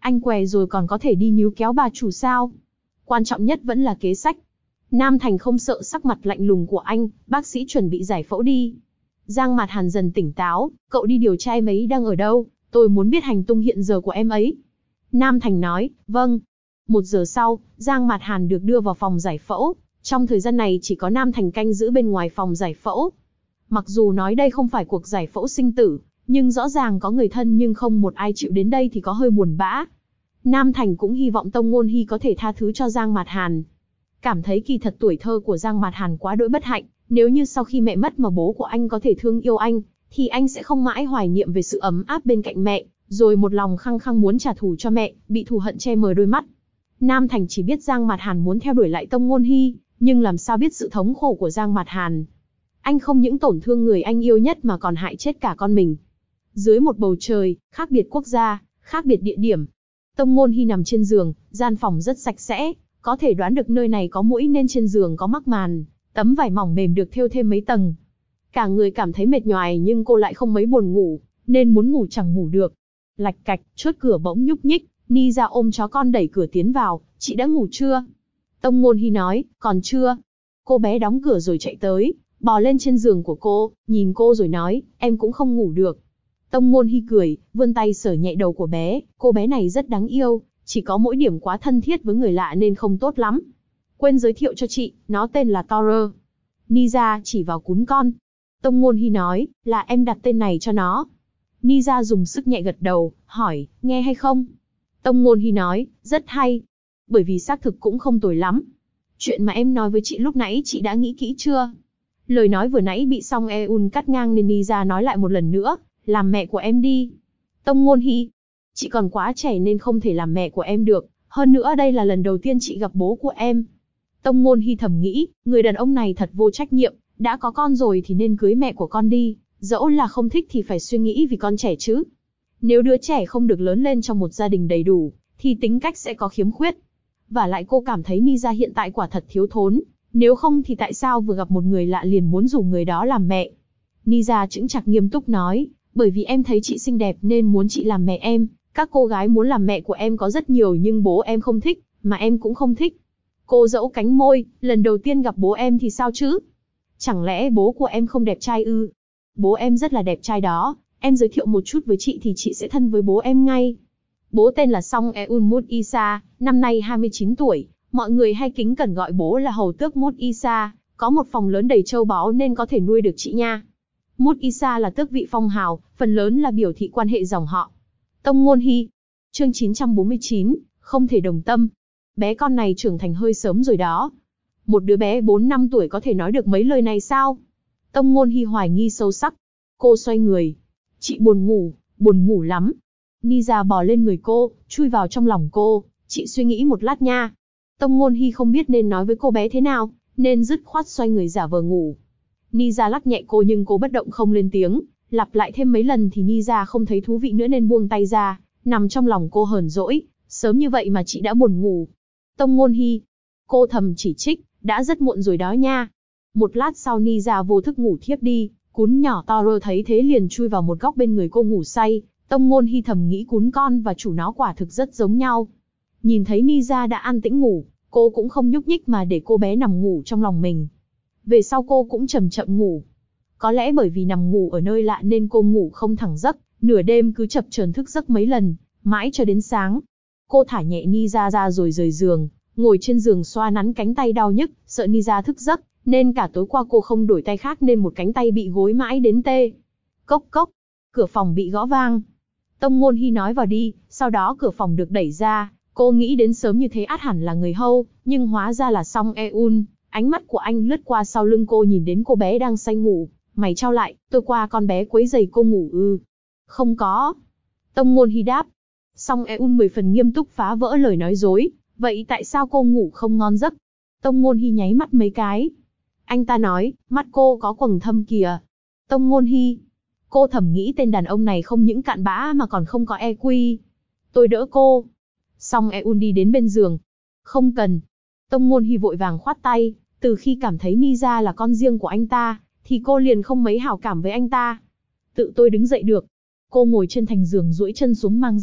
Anh què rồi còn có thể đi níu kéo bà chủ sao? Quan trọng nhất vẫn là kế sách. Nam Thành không sợ sắc mặt lạnh lùng của anh, bác sĩ chuẩn bị giải phẫu đi. Giang Mạt Hàn dần tỉnh táo, cậu đi điều tra em ấy đang ở đâu, tôi muốn biết hành tung hiện giờ của em ấy. Nam Thành nói, vâng. 1 giờ sau, Giang Mạt Hàn được đưa vào phòng giải phẫu. Trong thời gian này chỉ có Nam Thành canh giữ bên ngoài phòng giải phẫu. Mặc dù nói đây không phải cuộc giải phẫu sinh tử, nhưng rõ ràng có người thân nhưng không một ai chịu đến đây thì có hơi buồn bã. Nam Thành cũng hy vọng Tông Ngôn Hy có thể tha thứ cho Giang Mạt Hàn. Cảm thấy kỳ thật tuổi thơ của Giang Mạt Hàn quá đỗi bất hạnh, nếu như sau khi mẹ mất mà bố của anh có thể thương yêu anh, thì anh sẽ không mãi hoài niệm về sự ấm áp bên cạnh mẹ, rồi một lòng khăng khăng muốn trả thù cho mẹ, bị thù hận che mờ đôi mắt. Nam Thành chỉ biết Giang Mạt Hàn muốn theo đuổi lại Tông Ngôn Hy, nhưng làm sao biết sự thống khổ của Giang Mạt Hàn. Anh không những tổn thương người anh yêu nhất mà còn hại chết cả con mình. Dưới một bầu trời, khác biệt quốc gia, khác biệt địa điểm. Tông Ngôn Hy nằm trên giường, gian phòng rất sạch sẽ, có thể đoán được nơi này có muỗi nên trên giường có mắc màn, tấm vải mỏng mềm được thêu thêm mấy tầng. Cả người cảm thấy mệt nhoài nhưng cô lại không mấy buồn ngủ, nên muốn ngủ chẳng ngủ được. Lạch cạch, chốt cửa bỗng nhúc nhích, Ni ra ôm chó con đẩy cửa tiến vào, chị đã ngủ chưa? Tông Ngôn Hy nói, còn chưa. Cô bé đóng cửa rồi chạy tới, bò lên trên giường của cô, nhìn cô rồi nói, em cũng không ngủ được. Tông Ngôn Hy cười, vươn tay sờ nhẹ đầu của bé, cô bé này rất đáng yêu, chỉ có mỗi điểm quá thân thiết với người lạ nên không tốt lắm. Quên giới thiệu cho chị, nó tên là Taurer. Ni ra chỉ vào cún con. Tông Ngôn Hy nói, là em đặt tên này cho nó. Ni ra dùng sức nhẹ gật đầu, hỏi, nghe hay không? Tông Ngôn Hy nói, rất hay. Bởi vì xác thực cũng không tồi lắm. Chuyện mà em nói với chị lúc nãy chị đã nghĩ kỹ chưa? Lời nói vừa nãy bị Song Eun cắt ngang nên Ni ra nói lại một lần nữa, làm mẹ của em đi. Tông Ngôn Hy, chị còn quá trẻ nên không thể làm mẹ của em được, hơn nữa đây là lần đầu tiên chị gặp bố của em. Tông Ngôn Hy thầm nghĩ, người đàn ông này thật vô trách nhiệm, đã có con rồi thì nên cưới mẹ của con đi, dẫu là không thích thì phải suy nghĩ vì con trẻ chứ. Nếu đứa trẻ không được lớn lên trong một gia đình đầy đủ, thì tính cách sẽ có khiếm khuyết. Và lại cô cảm thấy Ni ra hiện tại quả thật thiếu thốn, nếu không thì tại sao vừa gặp một người lạ liền muốn rủ người đó làm mẹ. Ni ra chững chạc nghiêm túc nói, bởi vì em thấy chị xinh đẹp nên muốn chị làm mẹ em, các cô gái muốn làm mẹ của em có rất nhiều nhưng bố em không thích, mà em cũng không thích. Cô dẫu cánh môi, lần đầu tiên gặp bố em thì sao chứ? Chẳng lẽ bố của em không đẹp trai ư? Bố em rất là đẹp trai đó, em giới thiệu một chút với chị thì chị sẽ thân với bố em ngay. Bố tên là Song Eun Mut Isa, năm nay 29 tuổi, mọi người hay kính cẩn gọi bố là hầu tước Mut Isa, có một phòng lớn đầy châu báu nên có thể nuôi được chị nha. Mut Isa là tước vị phong hào, phần lớn là biểu thị quan hệ dòng họ. Tông Ngôn Hy. Chương 949, không thể đồng tâm. Bé con này trưởng thành hơi sớm rồi đó. Một đứa bé 4 năm tuổi có thể nói được mấy lời này sao? Tông Ngôn Hy hoài nghi sâu sắc. Cô xoay người. Chị buồn ngủ lắm. Ni ra bò lên người cô, chui vào trong lòng cô. Chị suy nghĩ một lát nha. Tông Ngôn Hy không biết nên nói với cô bé thế nào, nên dứt khoát xoay người giả vờ ngủ. Ni ra lắc nhẹ cô nhưng cô bất động không lên tiếng. Lặp lại thêm mấy lần thì Ni ra không thấy thú vị nữa nên buông tay ra, nằm trong lòng cô hờn dỗi. Sớm như vậy mà chị đã buồn ngủ. Tông Ngôn Hy. Cô thầm chỉ trích, đã rất muộn rồi đó nha. Một lát sau Ni ra vô thức ngủ thiếp đi, cún nhỏ Taurer thấy thế liền chui vào một góc bên người cô ngủ say. Tông Ngôn Hy thầm nghĩ cún con và chủ nó quả thực rất giống nhau. Nhìn thấy Ni ra đã an tĩnh ngủ, cô cũng không nhúc nhích mà để cô bé nằm ngủ trong lòng mình. Về sau cô cũng chậm chậm ngủ. Có lẽ bởi vì nằm ngủ ở nơi lạ nên cô ngủ không thẳng giấc, nửa đêm cứ chập chờn thức giấc mấy lần, mãi cho đến sáng. Cô thả nhẹ Ni ra rồi rời giường, ngồi trên giường xoa nắn cánh tay đau nhức, sợ Ni ra thức giấc, nên cả tối qua cô không đổi tay khác nên một cánh tay bị gối mãi đến tê. Cốc cốc, cửa phòng bị gõ vang. Tông Ngôn Hy nói vào đi, sau đó cửa phòng được đẩy ra, cô nghĩ đến sớm như thế ắt hẳn là người hâu, nhưng hóa ra là Song Eun. Ánh mắt của anh lướt qua sau lưng cô nhìn đến cô bé đang say ngủ, mày chau lại, tôi qua con bé quấy giày cô ngủ ư? Không có. Tông Ngôn Hy đáp. Song Eun 10 phần nghiêm túc phá vỡ lời nói dối, vậy tại sao cô ngủ không ngon giấc? Tông Ngôn Hy nháy mắt mấy cái. Anh ta nói, mắt cô có quầng thâm kìa. Tông Ngôn Hy. Cô thầm nghĩ tên đàn ông này không những cạn bã mà còn không có EQ. Tôi đỡ cô. Song Eun đi đến bên giường. Không cần. Tông Ngôn Hy vội vàng khoát tay, từ khi cảm thấy Ni ra là con riêng của anh ta, thì cô liền không mấy hảo cảm với anh ta. Tự tôi đứng dậy được. Cô ngồi trên thành giường duỗi chân xuống mang dép,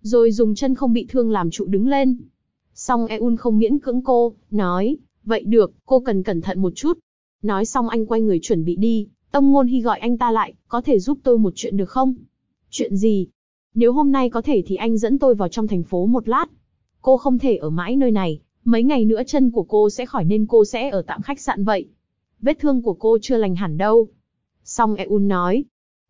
rồi dùng chân không bị thương làm trụ đứng lên. Song Eun không miễn cưỡng cô, nói, vậy được, cô cần cẩn thận một chút. Nói xong anh quay người chuẩn bị đi, Tông Ngôn Hy gọi anh ta lại, có thể giúp tôi một chuyện được không? Chuyện gì? Nếu hôm nay có thể thì anh dẫn tôi vào trong thành phố một lát. Cô không thể ở mãi nơi này, mấy ngày nữa chân của cô sẽ khỏi nên cô sẽ ở tạm khách sạn vậy. Vết thương của cô chưa lành hẳn đâu. Song Eun nói,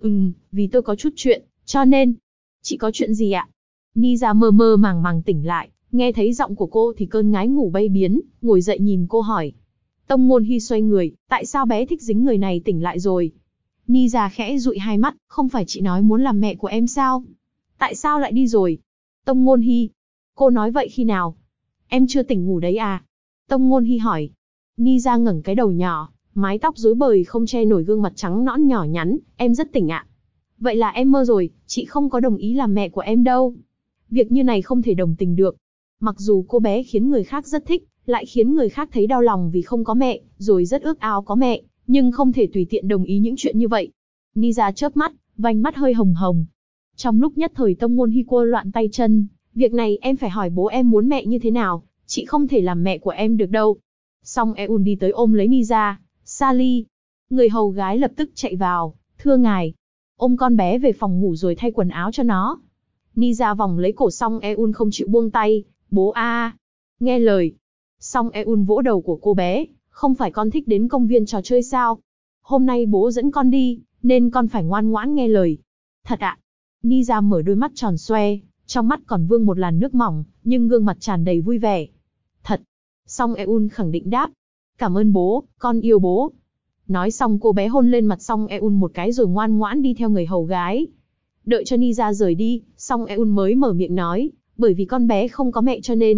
vì tôi có chút chuyện, cho nên. Chị có chuyện gì ạ? Nisa mơ mơ màng tỉnh lại, nghe thấy giọng của cô thì cơn ngái ngủ bay biến, ngồi dậy nhìn cô hỏi. Tông Ngôn Hy xoay người, tại sao bé thích dính người này tỉnh lại rồi? Nisa khẽ dụi hai mắt, không phải chị nói muốn làm mẹ của em sao? Tại sao lại đi rồi? Tông Ngôn Hy, cô nói vậy khi nào? Em chưa tỉnh ngủ đấy à? Tông Ngôn Hy hỏi. Nisa ngẩng cái đầu nhỏ, mái tóc rối bời không che nổi gương mặt trắng nõn nhỏ nhắn, em rất tỉnh ạ. Vậy là em mơ rồi, chị không có đồng ý làm mẹ của em đâu. Việc như này không thể đồng tình được. Mặc dù cô bé khiến người khác rất thích, lại khiến người khác thấy đau lòng vì không có mẹ, rồi rất ước ao có mẹ, nhưng không thể tùy tiện đồng ý những chuyện như vậy. Nisa chớp mắt, vành mắt hơi hồng hồng. Trong lúc nhất thời Tông Ngôn Hy cua loạn tay chân, việc này em phải hỏi bố em muốn mẹ như thế nào, chị không thể làm mẹ của em được đâu. Song Eun đi tới ôm lấy Nisa, Sally. Người hầu gái lập tức chạy vào, thưa ngài. Ôm con bé về phòng ngủ rồi thay quần áo cho nó. Nisa vòng lấy cổ Song Eun không chịu buông tay, bố a, nghe lời. Song Eun vỗ đầu của cô bé, không phải con thích đến công viên trò chơi sao? Hôm nay bố dẫn con đi, nên con phải ngoan ngoãn nghe lời. Thật ạ? Nisa mở đôi mắt tròn xoe, trong mắt còn vương một làn nước mỏng, nhưng gương mặt tràn đầy vui vẻ. Thật. Song Eun khẳng định đáp. Cảm ơn bố, con yêu bố. Nói xong cô bé hôn lên mặt Song Eun một cái rồi ngoan ngoãn đi theo người hầu gái. Đợi cho Nisa rời đi, Song Eun mới mở miệng nói, bởi vì con bé không có mẹ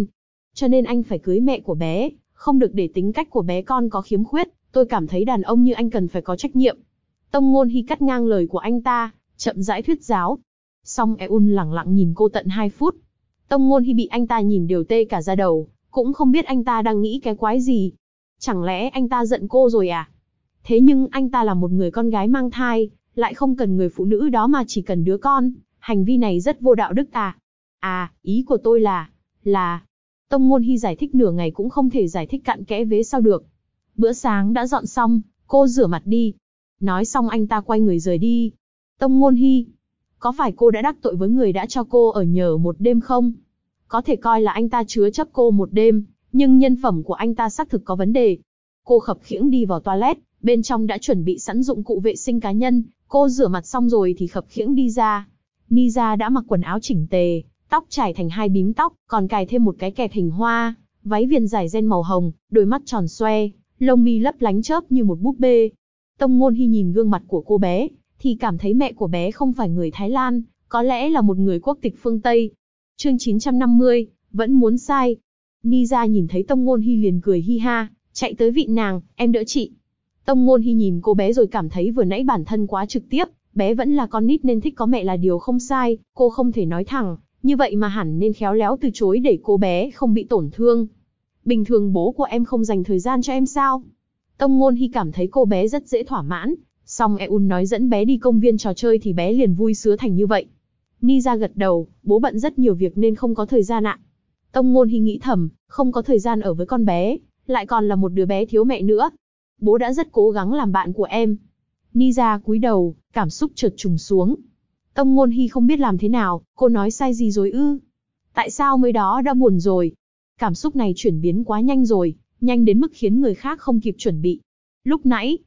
cho nên anh phải cưới mẹ của bé, không được để tính cách của bé con có khiếm khuyết, tôi cảm thấy đàn ông như anh cần phải có trách nhiệm. Tông Ngôn Hy cắt ngang lời của anh ta, chậm rãi thuyết giáo. Song Eun lẳng lặng nhìn cô tận 2 phút. Tông Ngôn Hy bị anh ta nhìn đều tê cả da đầu, cũng không biết anh ta đang nghĩ cái quái gì. Chẳng lẽ anh ta giận cô rồi à? Thế nhưng anh ta là một người con gái mang thai, lại không cần người phụ nữ đó mà chỉ cần đứa con, hành vi này rất vô đạo đức à? À, ý của tôi là... Tông Ngôn Hy giải thích nửa ngày cũng không thể giải thích cặn kẽ vế sau được. Bữa sáng đã dọn xong, cô rửa mặt đi. Nói xong anh ta quay người rời đi. Tông Ngôn Hy, có phải cô đã đắc tội với người đã cho cô ở nhờ một đêm không? Có thể coi là anh ta chứa chấp cô một đêm, nhưng nhân phẩm của anh ta xác thực có vấn đề. Cô khập khiễng đi vào toilet, bên trong đã chuẩn bị sẵn dụng cụ vệ sinh cá nhân, cô rửa mặt xong rồi thì khập khiễng đi ra. Nisa đã mặc quần áo chỉnh tề, tóc trải thành 2 bím tóc, còn cài thêm một cái kẹp hình hoa, váy viền dài ren màu hồng, đôi mắt tròn xoe, lông mi lấp lánh chớp như một búp bê. Tông Ngôn Hy nhìn gương mặt của cô bé, thì cảm thấy mẹ của bé không phải người Thái Lan, có lẽ là một người quốc tịch phương Tây. Chương 950, vẫn muốn sai. Nisa nhìn thấy Tông Ngôn Hy liền cười hi ha, chạy tới vịn nàng, em đỡ chị. Tông Ngôn Hy nhìn cô bé rồi cảm thấy vừa nãy bản thân quá trực tiếp, bé vẫn là con nít nên thích có mẹ là điều không sai, cô không thể nói thẳng, như vậy mà hẳn nên khéo léo từ chối để cô bé không bị tổn thương. Bình thường bố của em không dành thời gian cho em sao? Tông Ngôn Hy cảm thấy cô bé rất dễ thỏa mãn, song Eun nói dẫn bé đi công viên trò chơi thì bé liền vui sứa thành như vậy. Nisa gật đầu, bố bận rất nhiều việc nên không có thời gian ạ. Tông Ngôn Hy nghĩ thầm, không có thời gian ở với con bé, lại còn là một đứa bé thiếu mẹ nữa. Bố đã rất cố gắng làm bạn của em. Nisa cúi đầu, cảm xúc chợt trùng xuống. Tông Ngôn Hy không biết làm thế nào, cô nói sai gì rồi ư? Tại sao mới đó đã buồn rồi? Cảm xúc này chuyển biến quá nhanh rồi, nhanh đến mức khiến người khác không kịp chuẩn bị. Lúc nãy,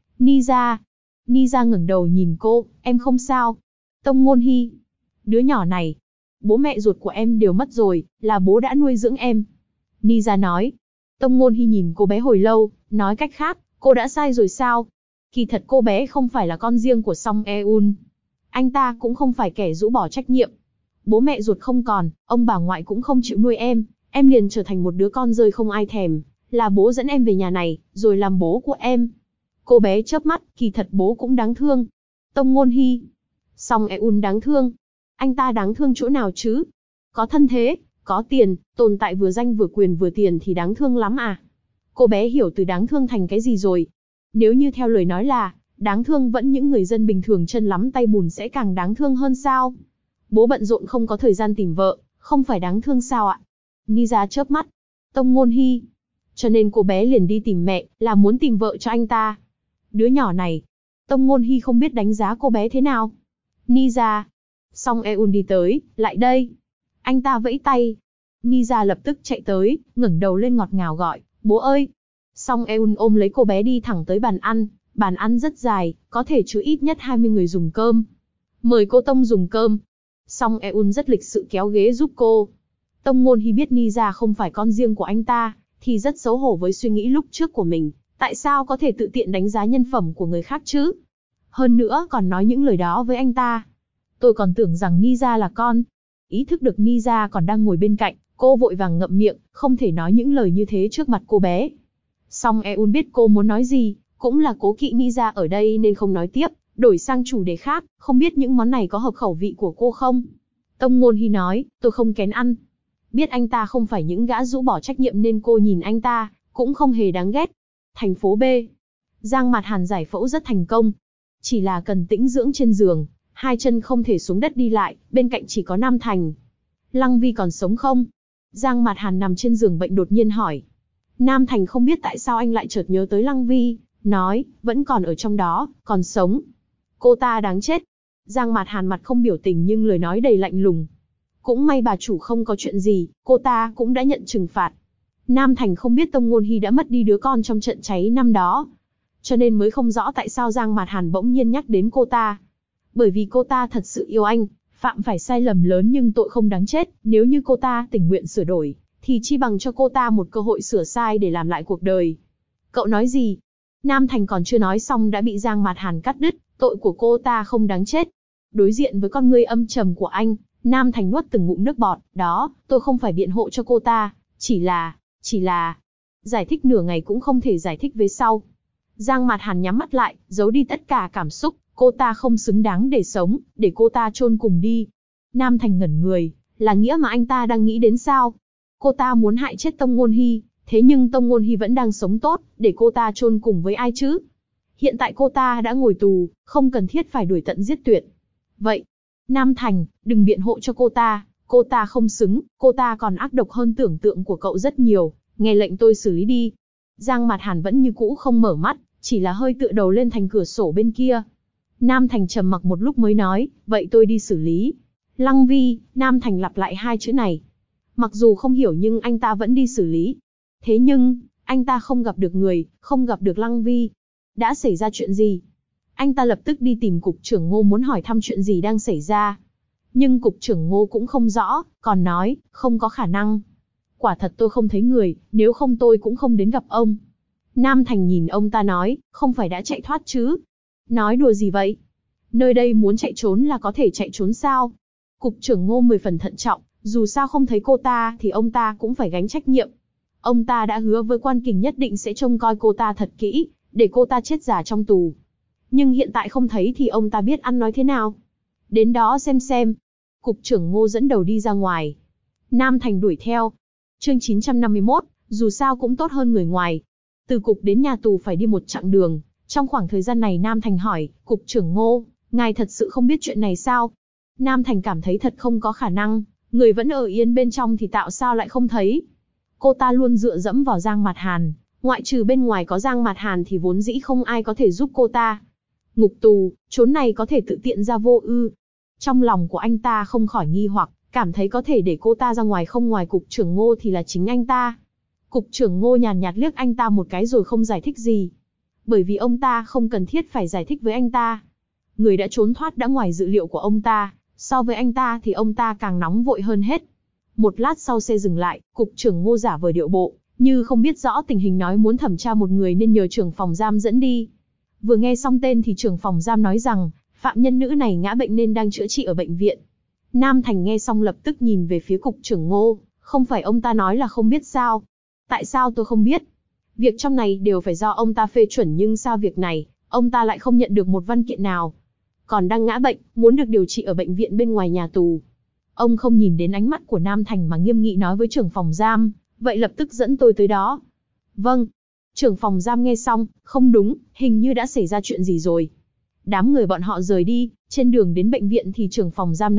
Nisa ngẩng đầu nhìn cô, em không sao. Tông Ngôn Hy, đứa nhỏ này, bố mẹ ruột của em đều mất rồi, là bố đã nuôi dưỡng em. Nisa nói. Tông Ngôn Hy nhìn cô bé hồi lâu, nói cách khác, cô đã sai rồi sao? Kỳ thật cô bé không phải là con riêng của Song Eun. Anh ta cũng không phải kẻ rũ bỏ trách nhiệm. Bố mẹ ruột không còn, ông bà ngoại cũng không chịu nuôi em liền trở thành một đứa con rơi không ai thèm. Là bố dẫn em về nhà này, rồi làm bố của em. Cô bé chớp mắt, kỳ thật bố cũng đáng thương. Tông Ngôn Hy. Song Eun đáng thương. Anh ta đáng thương chỗ nào chứ? Có thân thế, có tiền, tồn tại vừa danh vừa quyền vừa tiền thì đáng thương lắm à? Cô bé hiểu từ đáng thương thành cái gì rồi? Nếu như theo lời nói là, đáng thương vẫn những người dân bình thường chân lắm tay bùn sẽ càng đáng thương hơn sao? Bố bận rộn không có thời gian tìm vợ, Không phải đáng thương sao ạ? Nisa chớp mắt. Tông Ngôn Hy. Cho nên cô bé liền đi tìm mẹ, là muốn tìm vợ cho anh ta. Đứa nhỏ này. Tông Ngôn Hy không biết đánh giá cô bé thế nào. Nisa. Song Eun đi tới, lại đây. Anh ta vẫy tay. Nisa lập tức chạy tới, ngẩng đầu lên ngọt ngào gọi, bố ơi. Song Eun ôm lấy cô bé đi thẳng tới bàn ăn rất dài, có thể chứa ít nhất 20 người dùng cơm. Mời cô Tông dùng cơm. Song Eun rất lịch sự kéo ghế giúp cô. Tông Ngôn Hy biết Nisa không phải con riêng của anh ta, thì rất xấu hổ với suy nghĩ lúc trước của mình, tại sao có thể tự tiện đánh giá nhân phẩm của người khác chứ? Hơn nữa còn nói những lời đó với anh ta. Tôi còn tưởng rằng Nisa là con. Ý thức được Nisa còn đang ngồi bên cạnh, cô vội vàng ngậm miệng, không thể nói những lời như thế trước mặt cô bé. Song Eun biết cô muốn nói gì, cũng là cố kỵ Nisa ở đây nên không nói tiếp, đổi sang chủ đề khác, không biết những món này có hợp khẩu vị của cô không? Tông Ngôn Hy nói, tôi không kén ăn. Biết anh ta không phải những gã rũ bỏ trách nhiệm nên cô nhìn anh ta, cũng không hề đáng ghét. Thành phố B. Giang Mạt Hàn giải phẫu rất thành công. Chỉ là cần tĩnh dưỡng trên giường, hai chân không thể xuống đất đi lại, bên cạnh chỉ có Nam Thành. Lăng Vi còn sống không? Giang Mạt Hàn nằm trên giường bệnh đột nhiên hỏi. Nam Thành không biết tại sao anh lại chợt nhớ tới Lăng Vi, nói, vẫn còn ở trong đó, còn sống. Cô ta đáng chết. Giang Mạt Hàn mặt không biểu tình nhưng lời nói đầy lạnh lùng. Cũng may bà chủ không có chuyện gì, cô ta cũng đã nhận trừng phạt. Nam Thành không biết Tông Ngôn Hy đã mất đi đứa con trong trận cháy năm đó, cho nên mới không rõ tại sao Giang Mạt Hàn bỗng nhiên nhắc đến cô ta. Bởi vì cô ta thật sự yêu anh, phạm phải sai lầm lớn nhưng tội không đáng chết, nếu như cô ta tình nguyện sửa đổi, thì chi bằng cho cô ta một cơ hội sửa sai để làm lại cuộc đời. Cậu nói gì? Nam Thành còn chưa nói xong đã bị Giang Mạt Hàn cắt đứt, tội của cô ta không đáng chết. Đối diện với con ngươi âm trầm của anh, Nam Thành nuốt từng ngụm nước bọt, đó, tôi không phải biện hộ cho cô ta, chỉ là... Giải thích nửa ngày cũng không thể giải thích về sau. Giang Mạt Hàn nhắm mắt lại, giấu đi tất cả cảm xúc, cô ta không xứng đáng để sống, để cô ta chôn cùng đi. Nam Thành ngẩn người, là nghĩa mà anh ta đang nghĩ đến sao? Cô ta muốn hại chết Tông Ngôn Hy, thế nhưng Tông Ngôn Hy vẫn đang sống tốt, để cô ta chôn cùng với ai chứ? Hiện tại cô ta đã ngồi tù, không cần thiết phải đuổi tận giết tuyệt. Vậy, Nam Thành, đừng biện hộ cho cô ta không xứng, cô ta còn ác độc hơn tưởng tượng của cậu rất nhiều, nghe lệnh tôi xử lý đi. Giang Mạt Hàn vẫn như cũ không mở mắt, chỉ là hơi tựa đầu lên thành cửa sổ bên kia. Nam Thành trầm mặc một lúc mới nói, vậy tôi đi xử lý. Lăng Vi, Nam Thành lặp lại hai chữ này. Mặc dù không hiểu nhưng anh ta vẫn đi xử lý. Thế nhưng, anh ta không gặp được người, không gặp được Lăng Vi. Đã xảy ra chuyện gì? Anh ta lập tức đi tìm cục trưởng Ngô muốn hỏi thăm chuyện gì đang xảy ra. Nhưng cục trưởng Ngô cũng không rõ, còn nói, không có khả năng. Quả thật tôi không thấy người, nếu không tôi cũng không đến gặp ông. Nam Thành nhìn ông ta nói, không phải đã chạy thoát chứ? Nói đùa gì vậy? Nơi đây muốn chạy trốn là có thể chạy trốn sao? Cục trưởng Ngô 10 phần thận trọng, dù sao không thấy cô ta thì ông ta cũng phải gánh trách nhiệm. Ông ta đã hứa với Quan Kình nhất định sẽ trông coi cô ta thật kỹ, để cô ta chết già trong tù. Nhưng hiện tại không thấy thì ông ta biết ăn nói thế nào. Đến đó xem. Cục trưởng Ngô dẫn đầu đi ra ngoài. Nam Thành đuổi theo. Chương 951, dù sao cũng tốt hơn người ngoài. Từ cục đến nhà tù phải đi một chặng đường. Trong khoảng thời gian này Nam Thành hỏi, cục trưởng Ngô, ngài thật sự không biết chuyện này sao? Nam Thành cảm thấy thật không có khả năng, người vẫn ở yên bên trong thì tạo sao lại không thấy. Cô ta luôn dựa dẫm vào Giang Mạt Hàn, ngoại trừ bên ngoài có Giang Mạt Hàn thì vốn dĩ không ai có thể giúp cô ta. Ngục tù, chốn này có thể tự tiện ra vô ư. Trong lòng của anh ta không khỏi nghi hoặc, cảm thấy có thể để cô ta ra ngoài không ngoài cục trưởng Ngô thì là chính anh ta. Cục trưởng Ngô nhàn nhạt liếc anh ta một cái rồi không giải thích gì. Bởi vì ông ta không cần thiết phải giải thích với anh ta. Người đã trốn thoát đã ngoài dự liệu của ông ta, so với anh ta thì ông ta càng nóng vội hơn hết. Một lát sau xe dừng lại, cục trưởng Ngô giả vờ điệu bộ, như không biết rõ tình hình nói muốn thẩm tra một người nên nhờ trưởng phòng giam dẫn đi. Vừa nghe xong tên thì trưởng phòng giam nói rằng, phạm nhân nữ này ngã bệnh nên đang chữa trị ở bệnh viện. Nam Thành nghe xong lập tức nhìn về phía cục trưởng Ngô, không phải ông ta nói là không biết sao? Tại sao tôi không biết? Việc trong này đều phải do ông ta phê chuẩn nhưng sao việc này, ông ta lại không nhận được một văn kiện nào. Còn đang ngã bệnh, muốn được điều trị ở bệnh viện bên ngoài nhà tù. Ông không nhìn đến ánh mắt của Nam Thành mà nghiêm nghị nói với trưởng phòng giam, vậy lập tức dẫn tôi tới đó. Vâng. Trưởng phòng giam nghe xong, không đúng, hình như đã xảy ra chuyện gì rồi. Đám người bọn họ rời đi, trên đường đến bệnh viện thì trưởng phòng giam nói,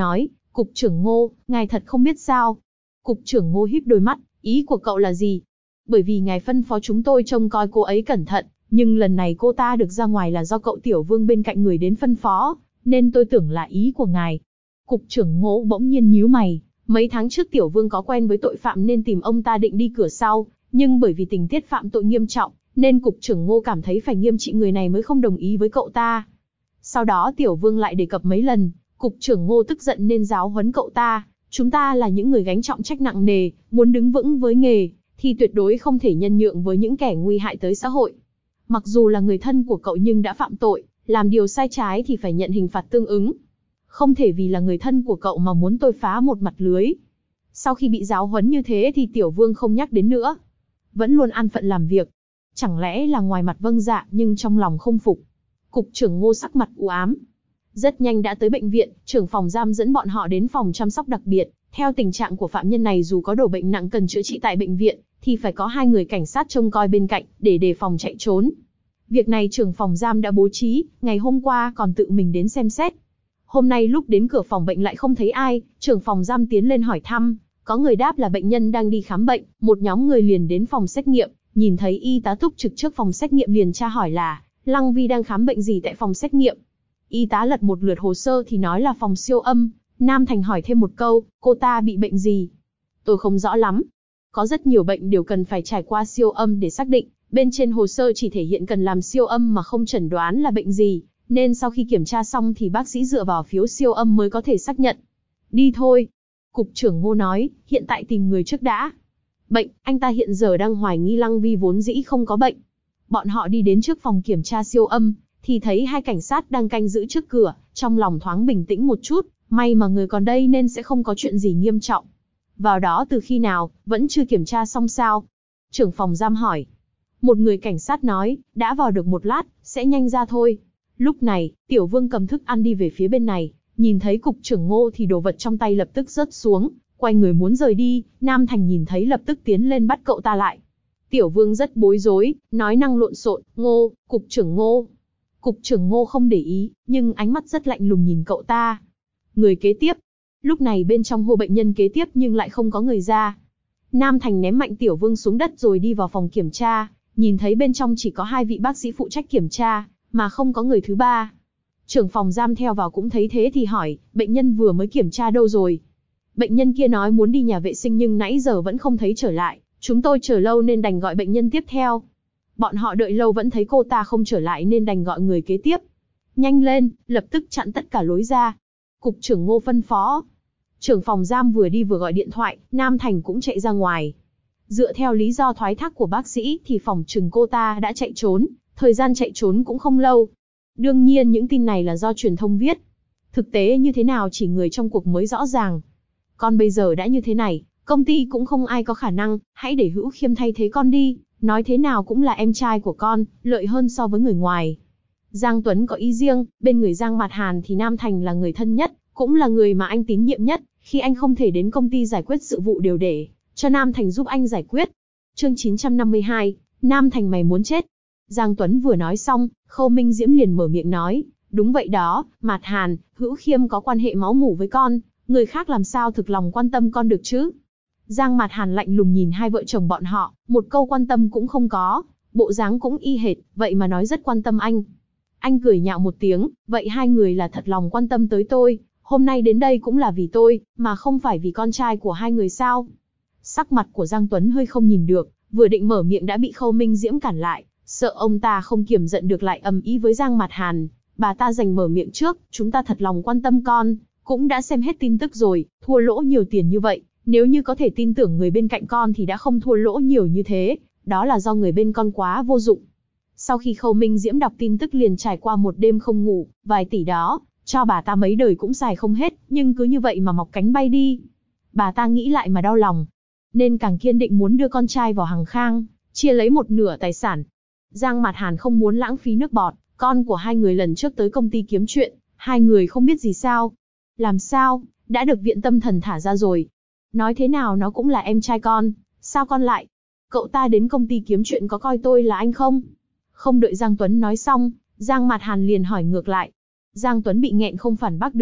Cục trưởng Ngô, ngài thật không biết sao? Cục trưởng Ngô híp đôi mắt, ý của cậu là gì? Bởi vì ngài phân phó chúng tôi trông coi cô ấy cẩn thận, nhưng lần này cô ta được ra ngoài là do cậu tiểu vương bên cạnh người đến phân phó, nên tôi tưởng là ý của ngài. Cục trưởng Ngô bỗng nhiên nhíu mày, mấy tháng trước tiểu vương có quen với tội phạm nên tìm ông ta định đi cửa sau, nhưng bởi vì tình tiết phạm tội nghiêm trọng, nên cục trưởng Ngô cảm thấy phải nghiêm trị người này mới không đồng ý với cậu ta. Sau đó tiểu vương lại đề cập mấy lần, cục trưởng Ngô tức giận nên giáo huấn cậu ta. Chúng ta là những người gánh trọng trách nặng nề, muốn đứng vững với nghề, thì tuyệt đối không thể nhân nhượng với những kẻ nguy hại tới xã hội. Mặc dù là người thân của cậu nhưng đã phạm tội, làm điều sai trái thì phải nhận hình phạt tương ứng. Không thể vì là người thân của cậu mà muốn tôi phá một mặt lưới. Sau khi bị giáo huấn như thế thì tiểu vương không nhắc đến nữa. Vẫn luôn an phận làm việc. Chẳng lẽ là ngoài mặt vâng dạ nhưng trong lòng không phục. Cục trưởng Ngô sắc mặt u ám. Rất nhanh đã tới bệnh viện, trưởng phòng giam dẫn bọn họ đến phòng chăm sóc đặc biệt. Theo tình trạng của phạm nhân này dù có đổ bệnh nặng cần chữa trị tại bệnh viện, thì phải có 2 người cảnh sát trông coi bên cạnh, để đề phòng chạy trốn. Việc này trưởng phòng giam đã bố trí, ngày hôm qua còn tự mình đến xem xét. Hôm nay lúc đến cửa phòng bệnh lại không thấy ai, trưởng phòng giam tiến lên hỏi thăm, có người đáp là bệnh nhân đang đi khám bệnh, một nhóm người liền đến phòng xét nghiệm, nhìn thấy y tá túc trực trước phòng xét nghiệm liền tra hỏi là, Lăng Vi đang khám bệnh gì tại phòng xét nghiệm. Y tá lật một lượt hồ sơ thì nói là phòng siêu âm. Nam Thành hỏi thêm một câu, cô ta bị bệnh gì? Tôi không rõ lắm. Có rất nhiều bệnh đều cần phải trải qua siêu âm để xác định, bên trên hồ sơ chỉ thể hiện cần làm siêu âm mà không chẩn đoán là bệnh gì, nên sau khi kiểm tra xong thì bác sĩ dựa vào phiếu siêu âm mới có thể xác nhận. Đi thôi. Cục trưởng Ngô nói, hiện tại tìm người trước đã. Bệnh, anh ta hiện giờ đang hoài nghi Lăng Vi vốn dĩ không có bệnh. Bọn họ đi đến trước phòng kiểm tra siêu âm, thì thấy 2 cảnh sát đang canh giữ trước cửa, trong lòng thoáng bình tĩnh một chút, may mà người còn đây nên sẽ không có chuyện gì nghiêm trọng. Vào đó từ khi nào, vẫn chưa kiểm tra xong sao? Trưởng phòng giam hỏi. Một người cảnh sát nói, đã vào được một lát, sẽ nhanh ra thôi. Lúc này, tiểu vương cầm thức ăn đi về phía bên này, nhìn thấy cục trưởng Ngô thì đồ vật trong tay lập tức rớt xuống, quay người muốn rời đi, Nam Thành nhìn thấy lập tức tiến lên bắt cậu ta lại. Tiểu vương rất bối rối, nói năng lộn xộn, Ngô, cục trưởng Ngô. Cục trưởng Ngô không để ý, nhưng ánh mắt rất lạnh lùng nhìn cậu ta. Người kế tiếp. Lúc này bên trong hô bệnh nhân kế tiếp nhưng lại không có người ra. Nam Thành ném mạnh tiểu vương xuống đất rồi đi vào phòng kiểm tra, nhìn thấy bên trong chỉ có 2 vị bác sĩ phụ trách kiểm tra, mà không có người thứ ba. Trưởng phòng giam theo vào cũng thấy thế thì hỏi, bệnh nhân vừa mới kiểm tra đâu rồi? Bệnh nhân kia nói muốn đi nhà vệ sinh nhưng nãy giờ vẫn không thấy trở lại, chúng tôi chờ lâu nên đành gọi bệnh nhân tiếp theo. Bọn họ đợi lâu vẫn thấy cô ta không trở lại nên đành gọi người kế tiếp. Nhanh lên, lập tức chặn tất cả lối ra. Cục trưởng Ngô phân phó. Trưởng phòng giam vừa đi vừa gọi điện thoại, Nam Thành cũng chạy ra ngoài. Dựa theo lý do thoái thác của bác sĩ thì phỏng chừng cô ta đã chạy trốn, thời gian chạy trốn cũng không lâu. Đương nhiên những tin này là do truyền thông viết. Thực tế như thế nào chỉ người trong cuộc mới rõ ràng. Con bây giờ đã như thế này, công ty cũng không ai có khả năng, hãy để Hữu Khiêm thay thế con đi, nói thế nào cũng là em trai của con, lợi hơn so với người ngoài. Giang Tuấn có ý riêng, bên người Giang Mạt Hàn thì Nam Thành là người thân nhất, cũng là người mà anh tín nhiệm nhất, khi anh không thể đến công ty giải quyết sự vụ đều để cho Nam Thành giúp anh giải quyết. Chương 952, Nam Thành mày muốn chết. Giang Tuấn vừa nói xong, Khâu Minh Diễm liền mở miệng nói, đúng vậy đó, Mạt Hàn, Hữu Khiêm có quan hệ máu mủ với con, người khác làm sao thực lòng quan tâm con được chứ? Giang Mạt Hàn lạnh lùng nhìn 2 vợ chồng bọn họ, một câu quan tâm cũng không có, bộ dáng cũng y hệt, vậy mà nói rất quan tâm anh. Anh cười nhạo một tiếng, vậy 2 người là thật lòng quan tâm tới tôi, hôm nay đến đây cũng là vì tôi, mà không phải vì con trai của 2 người sao? Sắc mặt của Giang Tuấn hơi không nhìn được, vừa định mở miệng đã bị Khâu Minh Diễm cản lại, sợ ông ta không kiềm giận được lại ầm ĩ với Giang Mạt Hàn. Bà ta giành mở miệng trước, chúng ta thật lòng quan tâm con, cũng đã xem hết tin tức rồi, thua lỗ nhiều tiền như vậy, nếu như có thể tin tưởng người bên cạnh con thì đã không thua lỗ nhiều như thế, đó là do người bên con quá vô dụng. Sau khi Khâu Minh Diễm đọc tin tức liền trải qua một đêm không ngủ, vài tỷ đó, cho bà ta mấy đời cũng xài không hết, nhưng cứ như vậy mà mọc cánh bay đi. Bà ta nghĩ lại mà đau lòng, nên càng kiên định muốn đưa con trai vào hàng khang, chia lấy một nửa tài sản. Giang Mạt Hàn không muốn lãng phí nước bọt, con của 2 người lần trước tới công ty kiếm chuyện, 2 người không biết gì sao. Làm sao, đã được viện tâm thần thả ra rồi. Nói thế nào nó cũng là em trai con, sao con lại? Cậu ta đến công ty kiếm chuyện có coi tôi là anh không? Không đợi Giang Tuấn nói xong, Giang Mạt Hàn liền hỏi ngược lại. Giang Tuấn bị nghẹn không phản bác được,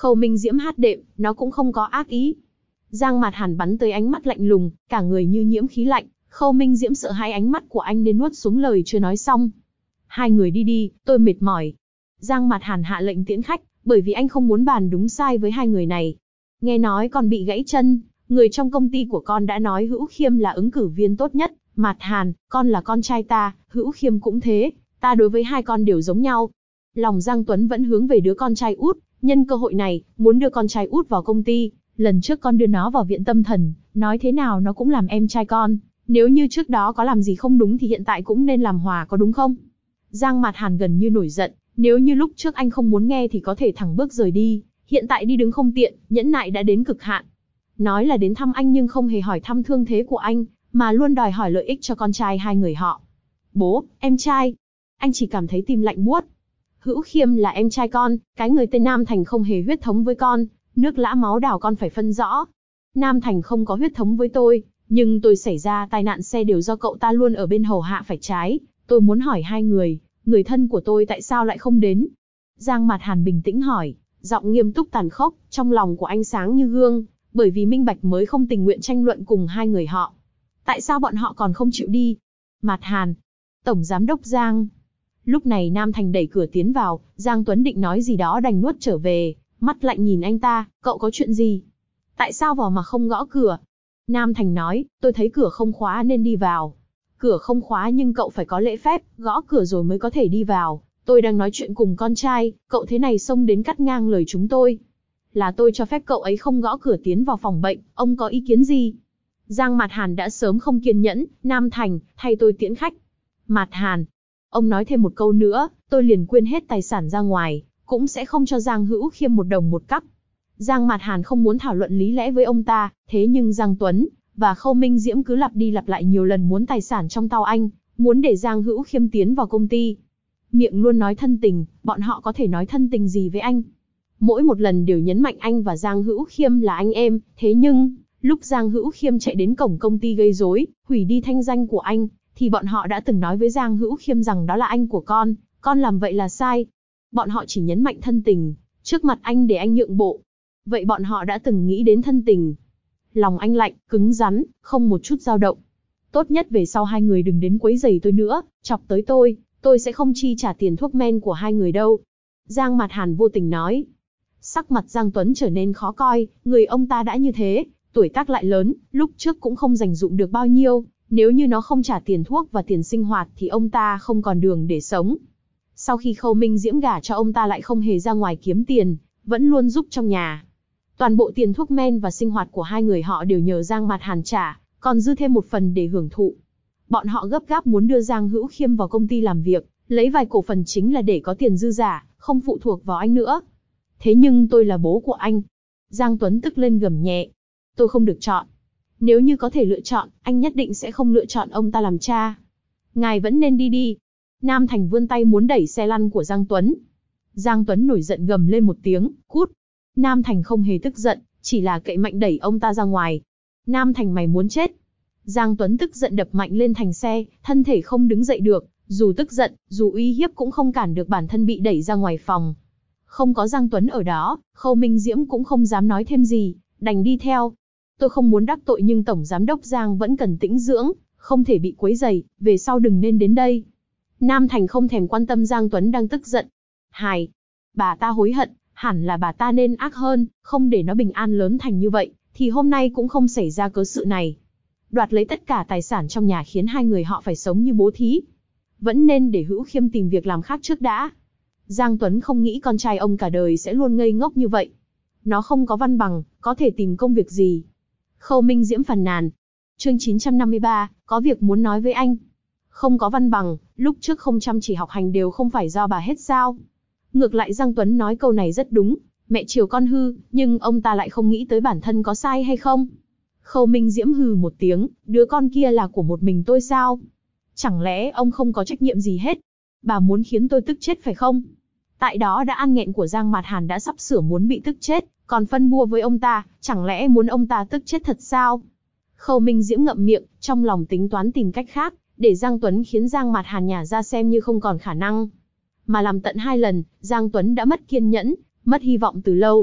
Khâu Minh Diễm hát đệm, nó cũng không có ác ý. Giang Mạt Hàn bắn tới ánh mắt lạnh lùng, cả người như nhiễm khí lạnh. Khâu Minh Diễm sợ hãi ánh mắt của anh nên nuốt xuống lời chưa nói xong. Hai người đi đi, tôi mệt mỏi. Giang Mạt Hàn hạ lệnh tiễn khách, bởi vì anh không muốn bàn đúng sai với hai người này. Nghe nói con bị gãy chân, người trong công ty của con đã nói Hữu Khiêm là ứng cử viên tốt nhất. Mạt Hàn, con là con trai ta, Hữu Khiêm cũng thế, ta đối với hai con đều giống nhau. Lòng Giang Tuấn vẫn hướng về đứa con trai út, nhân cơ hội này, muốn đưa con trai út vào công ty. Lần trước con đưa nó vào viện tâm thần, nói thế nào nó cũng làm em trai con. Nếu như trước đó có làm gì không đúng thì hiện tại cũng nên làm hòa, có đúng không? Giang Mạt Hàn gần như nổi giận, nếu như lúc trước anh không muốn nghe thì có thể thẳng bước rời đi, hiện tại đi đứng không tiện, nhẫn nại đã đến cực hạn. Nói là đến thăm anh nhưng không hề hỏi thăm thương thế của anh, mà luôn đòi hỏi lợi ích cho con trai hai người họ. Bố, em trai. Anh chỉ cảm thấy tim lạnh buốt. Hữu Khiêm là em trai con, cái người tên Nam Thành không hề huyết thống với con, nước lã máu đào con phải phân rõ. Nam Thành không có huyết thống với tôi, nhưng tôi xảy ra tai nạn xe đều do cậu ta luôn ở bên hầu hạ phải trái. Tôi muốn hỏi hai người thân của tôi tại sao lại không đến? Giang Mạt Hàn bình tĩnh hỏi, giọng nghiêm túc tàn khốc, trong lòng của anh sáng như gương, bởi vì minh bạch mới không tình nguyện tranh luận cùng hai người họ. Tại sao bọn họ còn không chịu đi? Mạt Hàn, Tổng Giám đốc Giang. Lúc này Nam Thành đẩy cửa tiến vào, Giang Tuấn định nói gì đó đành nuốt trở về, mắt lạnh nhìn anh ta, cậu có chuyện gì? Tại sao vào mà không gõ cửa? Nam Thành nói, tôi thấy cửa không khóa nên đi vào. Cửa không khóa nhưng cậu phải có lễ phép, gõ cửa rồi mới có thể đi vào. Tôi đang nói chuyện cùng con trai, cậu thế này xông đến cắt ngang lời chúng tôi. Là tôi cho phép cậu ấy không gõ cửa tiến vào phòng bệnh, ông có ý kiến gì? Giang Mạt Hàn đã sớm không kiên nhẫn, Nam Thành, thay tôi tiễn khách. Mạt Hàn, ông nói thêm một câu nữa, tôi liền quyên hết tài sản ra ngoài, cũng sẽ không cho Giang Hữu Khiêm một đồng một cắc. Giang Mạt Hàn không muốn thảo luận lý lẽ với ông ta, thế nhưng Giang Tuấn và Khâu Minh Diễm cứ lặp đi lặp lại nhiều lần muốn tài sản trong tay anh, muốn để Giang Hữu Khiêm tiến vào công ty. Miệng luôn nói thân tình, bọn họ có thể nói thân tình gì với anh? Mỗi một lần đều nhấn mạnh anh và Giang Hữu Khiêm là anh em, thế nhưng, lúc Giang Hữu Khiêm chạy đến cổng công ty gây rối, hủy đi thanh danh của anh, thì bọn họ đã từng nói với Giang Hữu Khiêm rằng đó là anh của con làm vậy là sai. Bọn họ chỉ nhấn mạnh thân tình, trước mặt anh để anh nhượng bộ. Vậy bọn họ đã từng nghĩ đến thân tình. Lòng anh lạnh, cứng rắn, không một chút dao động. Tốt nhất về sau hai người đừng đến quấy rầy tôi nữa, chọc tới tôi sẽ không chi trả tiền thuốc men của hai người đâu. Giang Mạt Hàn vô tình nói. Sắc mặt Giang Tuấn trở nên khó coi, người ông ta đã như thế, tuổi tác lại lớn, lúc trước cũng không dành dụm được bao nhiêu, nếu như nó không trả tiền thuốc và tiền sinh hoạt thì ông ta không còn đường để sống. Sau khi Khâu Minh Diễm gả cho ông ta lại không hề ra ngoài kiếm tiền, vẫn luôn giúp trong nhà. Toàn bộ tiền thuốc men và sinh hoạt của hai người họ đều nhờ Giang Mạt Hàn trả, còn dư thêm một phần để hưởng thụ. Bọn họ gấp gáp muốn đưa Giang Hữu Khiêm vào công ty làm việc, lấy vài cổ phần chính là để có tiền dư giả, không phụ thuộc vào anh nữa. Thế nhưng tôi là bố của anh. Giang Tuấn tức lên gầm nhẹ. Tôi không được chọn. Nếu như có thể lựa chọn, anh nhất định sẽ không lựa chọn ông ta làm cha. Ngài vẫn nên đi đi. Nam Thành vươn tay muốn đẩy xe lăn của Giang Tuấn. Giang Tuấn nổi giận gầm lên một tiếng, cút. Nam Thành không hề tức giận, chỉ là cậy mạnh đẩy ông ta ra ngoài. Nam Thành mày muốn chết. Giang Tuấn tức giận đập mạnh lên thành xe, thân thể không đứng dậy được, dù tức giận, dù uy hiếp cũng không cản được bản thân bị đẩy ra ngoài phòng. Không có Giang Tuấn ở đó, Khâu Minh Diễm cũng không dám nói thêm gì, đành đi theo. Tôi không muốn đắc tội nhưng Tổng Giám đốc Giang vẫn cần tĩnh dưỡng, không thể bị quấy rầy, về sau đừng nên đến đây. Nam Thành không thèm quan tâm Giang Tuấn đang tức giận. Hài, bà ta hối hận, hẳn là bà ta nên ác hơn, không để nó bình an lớn thành như vậy, thì hôm nay cũng không xảy ra cớ sự này. Đoạt lấy tất cả tài sản trong nhà khiến hai người họ phải sống như bố thí. Vẫn nên để Hữu Khiêm tìm việc làm khác trước đã. Giang Tuấn không nghĩ con trai ông cả đời sẽ luôn ngây ngốc như vậy. Nó không có văn bằng, có thể tìm công việc gì. Khâu Minh Diễm phàn nàn. Chương 953, có việc muốn nói với anh. Không có văn bằng, lúc trước không chăm chỉ học hành đều không phải do bà hết sao. Ngược lại Giang Tuấn nói câu này rất đúng, mẹ chiều con hư, nhưng ông ta lại không nghĩ tới bản thân có sai hay không. Khâu Minh Diễm hừ một tiếng, đứa con kia là của một mình tôi sao? Chẳng lẽ ông không có trách nhiệm gì hết? Bà muốn khiến tôi tức chết phải không? Tại đó đã ăn nghẹn của Giang Mạt Hàn đã sắp sửa muốn bị tức chết, còn phân bua với ông ta, chẳng lẽ muốn ông ta tức chết thật sao? Khâu Minh Diễm ngậm miệng, trong lòng tính toán tìm cách khác, để Giang Tuấn khiến Giang Mạt Hàn nhả ra xem như không còn khả năng. Mà làm tận 2 lần, Giang Tuấn đã mất kiên nhẫn, mất hy vọng từ lâu.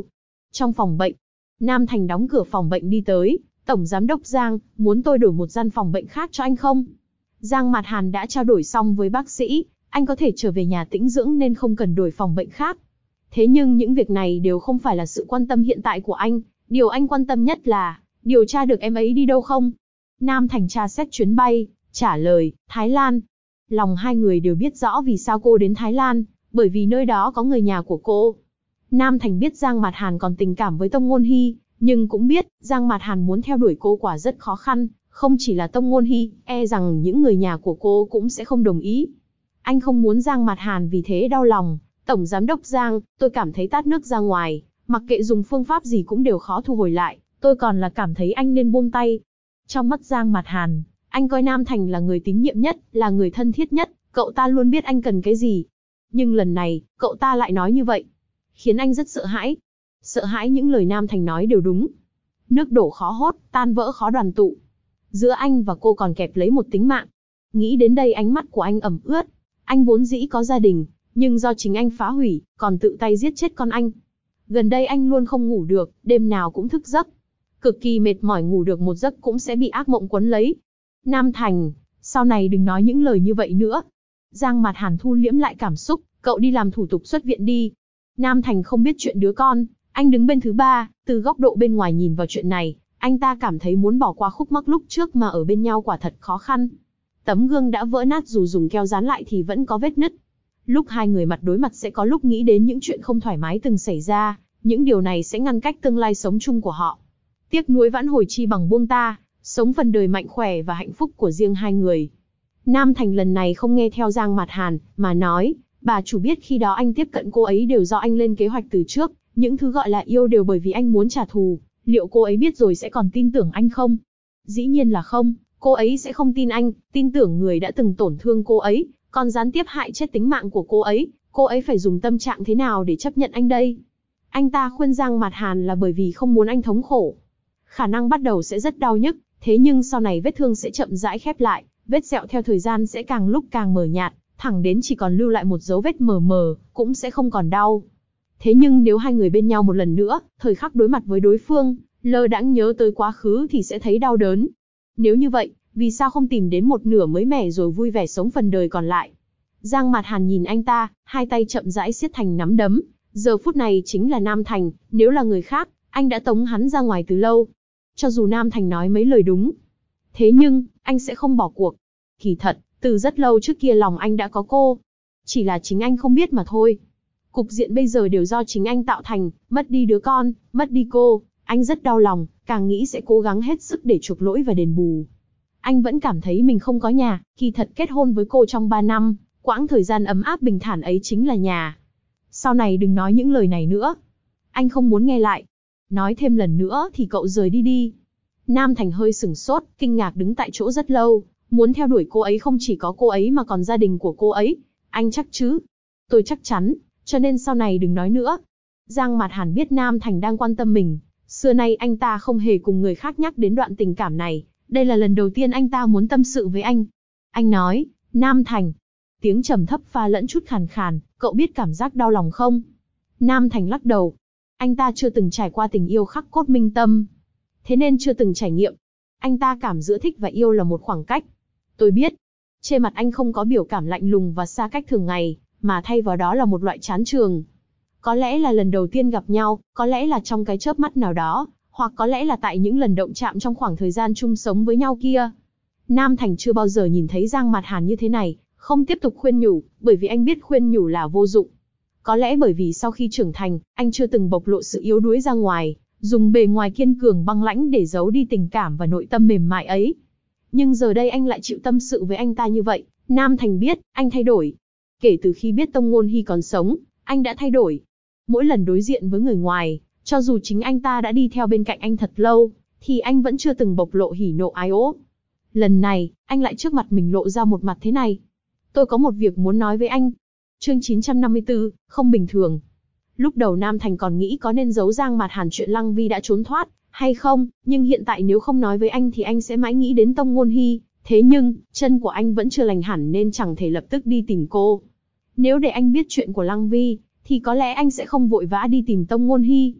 Trong phòng bệnh, Nam Thành đóng cửa phòng bệnh đi tới. Tổng giám đốc Giang, muốn tôi đổi một gian phòng bệnh khác cho anh không? Giang Mạt Hàn đã trao đổi xong với bác sĩ, anh có thể trở về nhà tĩnh dưỡng nên không cần đổi phòng bệnh khác. Thế nhưng những việc này đều không phải là sự quan tâm hiện tại của anh, điều anh quan tâm nhất là, điều tra được em ấy đi đâu không? Nam Thành tra xét chuyến bay, trả lời, Thái Lan. Lòng hai người đều biết rõ vì sao cô đến Thái Lan, bởi vì nơi đó có người nhà của cô. Nam Thành biết Giang Mạt Hàn còn tình cảm với Tông Ngôn Hy, nhưng cũng biết, Giang Mạt Hàn muốn theo đuổi cô quả rất khó khăn, không chỉ là Tông Ngôn Hy, e rằng những người nhà của cô cũng sẽ không đồng ý. Anh không muốn Giang Mạt Hàn vì thế đau lòng. Tổng giám đốc Giang, tôi cảm thấy tát nước ra ngoài, mặc kệ dùng phương pháp gì cũng đều khó thu hồi lại, tôi còn là cảm thấy anh nên buông tay. Trong mắt Giang Mạt Hàn, anh coi Nam Thành là người tín nhiệm nhất, là người thân thiết nhất, cậu ta luôn biết anh cần cái gì. Nhưng lần này, cậu ta lại nói như vậy, khiến anh rất sợ hãi. Sợ hãi những lời Nam Thành nói đều đúng. Nước đổ khó hốt, tan vỡ khó đoàn tụ. Giữa anh và cô còn kẹp lấy một tính mạng. Nghĩ đến đây ánh mắt của anh ẩm ướt. Anh vốn dĩ có gia đình, nhưng do chính anh phá hủy, còn tự tay giết chết con anh. Gần đây anh luôn không ngủ được, đêm nào cũng thức giấc. Cực kỳ mệt mỏi, ngủ được một giấc cũng sẽ bị ác mộng quấn lấy. Nam Thành, sau này đừng nói những lời như vậy nữa. Giang Mạt Hàn thu liễm lại cảm xúc, cậu đi làm thủ tục xuất viện đi. Nam Thành không biết chuyện đứa con, anh đứng bên thứ ba, từ góc độ bên ngoài nhìn vào chuyện này, anh ta cảm thấy muốn bỏ qua khúc mắc lúc trước mà ở bên nhau quả thật khó khăn. Tấm gương đã vỡ nát dù dùng keo dán lại thì vẫn có vết nứt. Lúc hai người mặt đối mặt sẽ có lúc nghĩ đến những chuyện không thoải mái từng xảy ra, những điều này sẽ ngăn cách tương lai sống chung của họ. Tiếc nuối vãn hồi chi bằng buông ta, sống phần đời mạnh khỏe và hạnh phúc của riêng hai người. Nam Thành lần này không nghe theo Giang Mạt Hàn, mà nói, bà chủ biết khi đó anh tiếp cận cô ấy đều do anh lên kế hoạch từ trước, những thứ gọi là yêu đều bởi vì anh muốn trả thù, liệu cô ấy biết rồi sẽ còn tin tưởng anh không? Dĩ nhiên là không, cô ấy sẽ không tin anh, tin tưởng người đã từng tổn thương cô ấy, còn gián tiếp hại chết tính mạng của cô ấy phải dùng tâm trạng thế nào để chấp nhận anh đây? Anh ta khuyên Giang Mạt Hàn là bởi vì không muốn anh thống khổ. Khả năng bắt đầu sẽ rất đau nhức, thế nhưng sau này vết thương sẽ chậm rãi khép lại, vết sẹo theo thời gian sẽ càng lúc càng mờ nhạt, thẳng đến chỉ còn lưu lại một dấu vết mờ mờ, cũng sẽ không còn đau. Thế nhưng nếu hai người bên nhau một lần nữa, thời khắc đối mặt với đối phương, lơ đãng nhớ tới quá khứ thì sẽ thấy đau đớn. Nếu như vậy, vì sao không tìm đến một nửa mới mẻ rồi vui vẻ sống phần đời còn lại? Giang Mạt Hàn nhìn anh ta, hai tay chậm rãi siết thành nắm đấm. Giờ phút này chính là Nam Thành, nếu là người khác, anh đã tống hắn ra ngoài từ lâu. Cho dù Nam Thành nói mấy lời đúng, thế nhưng, anh sẽ không bỏ cuộc. Kỳ thật, từ rất lâu trước kia lòng anh đã có cô. Chỉ là chính anh không biết mà thôi. Cục diện bây giờ đều do chính anh tạo thành, mất đi đứa con, mất đi cô. Anh rất đau lòng, càng nghĩ sẽ cố gắng hết sức để chuộc lỗi và đền bù. Anh vẫn cảm thấy mình không có nhà, kỳ thật kết hôn với cô trong 3 năm, quãng thời gian ấm áp bình thản ấy chính là nhà. Sau này đừng nói những lời này nữa. Anh không muốn nghe lại. Nói thêm lần nữa thì cậu rời đi đi. Nam Thành hơi sửng sốt, kinh ngạc đứng tại chỗ rất lâu, muốn theo đuổi cô ấy không chỉ có cô ấy mà còn gia đình của cô ấy. Anh chắc chứ? Tôi chắc chắn, cho nên sau này đừng nói nữa. Giang Mạt Hàn biết Nam Thành đang quan tâm mình, xưa nay anh ta không hề cùng người khác nhắc đến đoạn tình cảm này, đây là lần đầu tiên anh ta muốn tâm sự với anh. Anh nói, Nam Thành, tiếng trầm thấp pha lẫn chút khàn khàn, cậu biết cảm giác đau lòng không? Nam Thành lắc đầu. Anh ta chưa từng trải qua tình yêu khắc cốt minh tâm, thế nên chưa từng trải nghiệm. Anh ta cảm giữa thích và yêu là một khoảng cách. Tôi biết. Trên mặt anh không có biểu cảm lạnh lùng và xa cách thường ngày, mà thay vào đó là một loại chán chường. Có lẽ là lần đầu tiên gặp nhau, có lẽ là trong cái chớp mắt nào đó, hoặc có lẽ là tại những lần động chạm trong khoảng thời gian chung sống với nhau kia. Nam Thành chưa bao giờ nhìn thấy Giang Mạt Hàn như thế này, không tiếp tục khuyên nhủ, bởi vì anh biết khuyên nhủ là vô dụng. Có lẽ bởi vì sau khi trưởng thành, anh chưa từng bộc lộ sự yếu đuối ra ngoài, dùng bề ngoài kiên cường băng lãnh để giấu đi tình cảm và nội tâm mềm mại ấy. Nhưng giờ đây anh lại chịu tâm sự với anh ta như vậy. Nam Thành biết, anh thay đổi. Kể từ khi biết Tông Ngôn Hy còn sống, anh đã thay đổi. Mỗi lần đối diện với người ngoài, cho dù chính anh ta đã đi theo bên cạnh anh thật lâu, thì anh vẫn chưa từng bộc lộ hỉ nộ ái ố. Lần này, anh lại trước mặt mình lộ ra một mặt thế này. Tôi có một việc muốn nói với anh. Chương 954, không bình thường. Lúc đầu Nam Thành còn nghĩ có nên giấu Giang Mạt Hàn chuyện Lăng Vi đã trốn thoát, hay không, nhưng hiện tại nếu không nói với anh thì anh sẽ mãi nghĩ đến Tông Ngôn Hy. Thế nhưng, chân của anh vẫn chưa lành hẳn nên chẳng thể lập tức đi tìm cô. Nếu để anh biết chuyện của Lăng Vi, thì có lẽ anh sẽ không vội vã đi tìm Tông Ngôn Hy.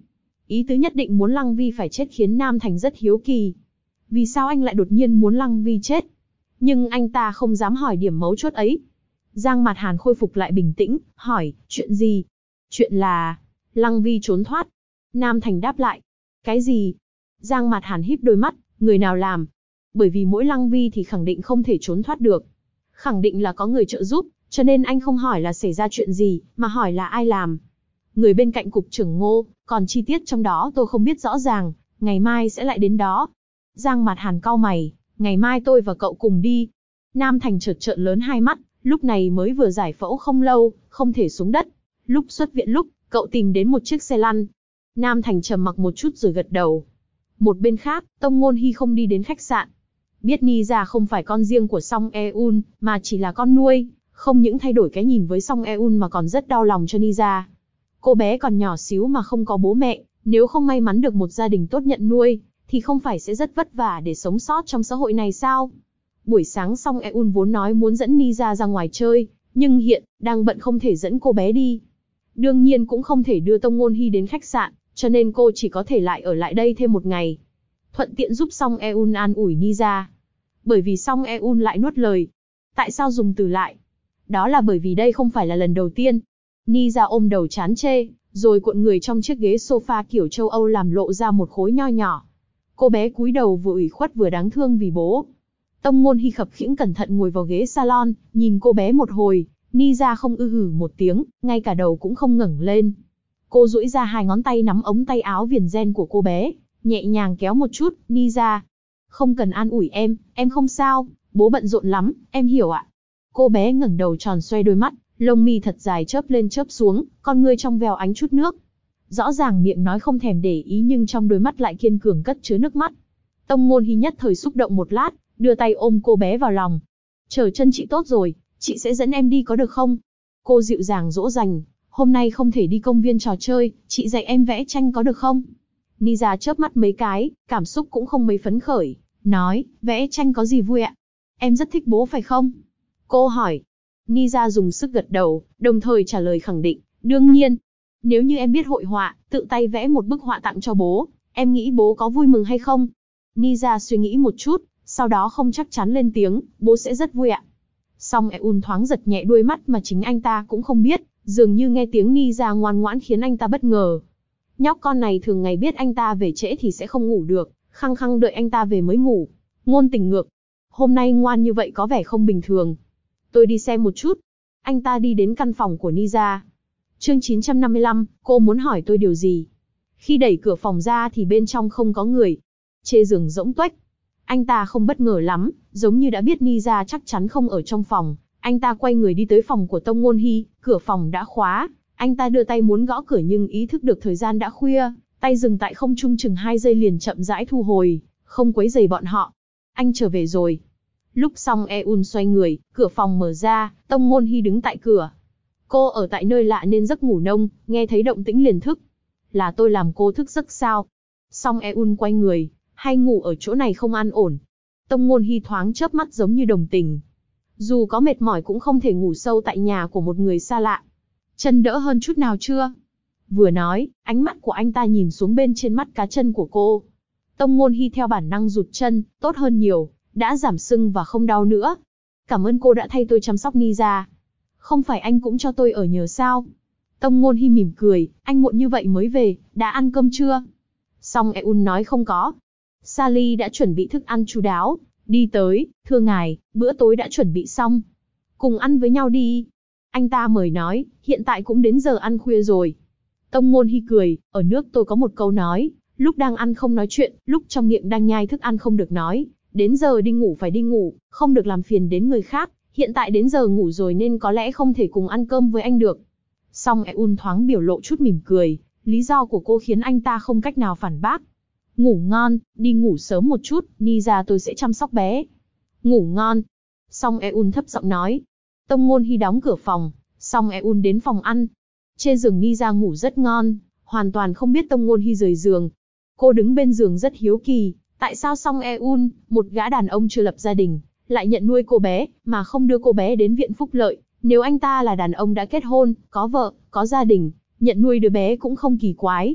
Ý tứ nhất định muốn Lăng Vi phải chết khiến Nam Thành rất hiếu kỳ. Vì sao anh lại đột nhiên muốn Lăng Vi chết? Nhưng anh ta không dám hỏi điểm mấu chốt ấy. Giang Mạt Hàn khôi phục lại bình tĩnh, hỏi, chuyện gì? Chuyện là, Lăng Vi trốn thoát. Nam Thành đáp lại. Cái gì? Giang Mạt Hàn híp đôi mắt, người nào làm? Bởi vì mỗi Lăng Vi thì khẳng định không thể trốn thoát được. Khẳng định là có người trợ giúp, cho nên anh không hỏi là xảy ra chuyện gì, mà hỏi là ai làm. Người bên cạnh cục trưởng Ngô, còn chi tiết trong đó tôi không biết rõ ràng, ngày mai sẽ lại đến đó. Giang Mạt Hàn cau mày, ngày mai tôi và cậu cùng đi. Nam Thành chợt trợn lớn hai mắt, lúc này mới vừa giải phẫu không lâu, không thể xuống đất. Lúc xuất viện cậu tìm đến một chiếc xe lăn. Nam Thành trầm mặc một chút rồi gật đầu. Một bên khác, Tông Ngôn Hy không đi đến khách sạn. Biết Nisa không phải con riêng của Song Eun, mà chỉ là con nuôi, không những thay đổi cái nhìn với Song Eun mà còn rất đau lòng cho Nisa. Cô bé còn nhỏ xíu mà không có bố mẹ, nếu không may mắn được một gia đình tốt nhận nuôi, thì không phải sẽ rất vất vả để sống sót trong xã hội này sao? Buổi sáng Song Eun vốn nói muốn dẫn Nisa ra ngoài chơi, nhưng hiện đang bận không thể dẫn cô bé đi. Đương nhiên cũng không thể đưa Tông Ngôn Hy đến khách sạn, cho nên cô chỉ có thể ở lại đây thêm một ngày. Thuận tiện giúp Song Eun an ủi Nisa. Bởi vì Song Eun lại nuốt lời. Tại sao dùng từ lại? Đó là bởi vì đây không phải là lần đầu tiên. Nisa ôm đầu chán chê, rồi cuộn người trong chiếc ghế sofa kiểu châu Âu làm lộ ra một khối nho nhỏ. Cô bé cúi đầu vừa ủy khuất vừa đáng thương vì bố. Tông Ngôn Hy khập khiễng cẩn thận ngồi vào ghế salon, nhìn cô bé một hồi, Nisa không hử một tiếng, ngay cả đầu cũng không ngẩng lên. Cô duỗi ra hai ngón tay nắm ống tay áo viền ren của cô bé, nhẹ nhàng kéo một chút, Nisa. Không cần an ủi em không sao, bố bận rộn lắm, em hiểu ạ. Cô bé ngẩng đầu tròn xoe đôi mắt, lông mi thật dài chớp lên chớp xuống, con ngươi trong veo ánh chút nước. Rõ ràng miệng nói không thèm để ý nhưng trong đôi mắt lại kiên cường cất chứa nước mắt. Tông Ngôn Hy nhất thời xúc động một lát, đưa tay ôm cô bé vào lòng. Chờ chân chị tốt rồi, chị sẽ dẫn em đi có được không? Cô dịu dàng dỗ dành, hôm nay không thể đi công viên trò chơi, chị dạy em vẽ tranh có được không? Nisa chớp mắt mấy cái, cảm xúc cũng không mấy phấn khởi, nói, vẽ tranh có gì vui ạ? Em rất thích bố phải không? Cô hỏi. Nisa dùng sức gật đầu, đồng thời trả lời khẳng định, đương nhiên. Nếu như em biết hội họa, tự tay vẽ một bức họa tặng cho bố, em nghĩ bố có vui mừng hay không? Nisa suy nghĩ một chút, sau đó không chắc chắn lên tiếng, bố sẽ rất vui ạ. Song Eun thoáng giật nhẹ đuôi mắt mà chính anh ta cũng không biết, dường như nghe tiếng Nisa ngoan ngoãn khiến anh ta bất ngờ. Nhóc con này thường ngày biết anh ta về trễ thì sẽ không ngủ được, khăng khăng đợi anh ta về mới ngủ. Ngôn tình ngược. Hôm nay ngoan như vậy có vẻ không bình thường. Tôi đi xem một chút. Anh ta đi đến căn phòng của Nisa. Chương 955, cô muốn hỏi tôi điều gì? Khi đẩy cửa phòng ra thì bên trong không có người. Trên giường rỗng tuếch. Anh ta không bất ngờ lắm, giống như đã biết Nisa chắc chắn không ở trong phòng. Anh ta quay người đi tới phòng của Tông Ngôn Hy, cửa phòng đã khóa. Anh ta đưa tay muốn gõ cửa nhưng ý thức được thời gian đã khuya, tay dừng tại không trung chừng 2 giây liền chậm rãi thu hồi, không quấy rầy bọn họ. Anh trở về rồi. Lúc Song Eun xoay người, cửa phòng mở ra, Tông Ngôn Hy đứng tại cửa. Cô ở tại nơi lạ nên giấc ngủ nông, nghe thấy động tĩnh liền thức. Là tôi làm cô thức giấc sao? Song Eun quay người, hay ngủ ở chỗ này không an ổn? Tông Ngôn Hy thoáng chớp mắt giống như đồng tình. Dù có mệt mỏi cũng không thể ngủ sâu tại nhà của một người xa lạ. Chân đỡ hơn chút nào chưa? Vừa nói, ánh mắt của anh ta nhìn xuống bên trên mắt cá chân của cô. Tông Ngôn Hy theo bản năng rụt chân, tốt hơn nhiều, đã giảm sưng và không đau nữa. Cảm ơn cô đã thay tôi chăm sóc Nisa. Không phải anh cũng cho tôi ở nhờ sao? Tông Ngôn Hy mỉm cười, anh muộn như vậy mới về, đã ăn cơm chưa? Song Eun nói không có. Sally đã chuẩn bị thức ăn chu đáo, đi tới, thưa ngài, bữa tối đã chuẩn bị xong. Cùng ăn với nhau đi. Anh ta mời nói, hiện tại cũng đến giờ ăn khuya rồi. Tông Ngôn Hy cười, ở nước tôi có một câu nói, lúc đang ăn không nói chuyện, lúc trong miệng đang nhai thức ăn không được nói, đến giờ đi ngủ phải đi ngủ, không được làm phiền đến người khác, hiện tại đến giờ ngủ rồi nên có lẽ không thể cùng ăn cơm với anh được. Song Eun thoáng biểu lộ chút mỉm cười, lý do của cô khiến anh ta không cách nào phản bác. Ngủ ngon, đi ngủ sớm một chút, Nisa tôi sẽ chăm sóc bé. Ngủ ngon. Song Eun thấp giọng nói. Tông Ngôn Hy đóng cửa phòng, Song Eun đến phòng ăn. Trên giường Nisa ngủ rất ngon, hoàn toàn không biết Tông Ngôn Hy rời giường. Cô đứng bên giường rất hiếu kỳ, tại sao Song Eun, một gã đàn ông chưa lập gia đình, lại nhận nuôi cô bé, mà không đưa cô bé đến viện phúc lợi. Nếu anh ta là đàn ông đã kết hôn, có vợ, có gia đình, nhận nuôi đứa bé cũng không kỳ quái.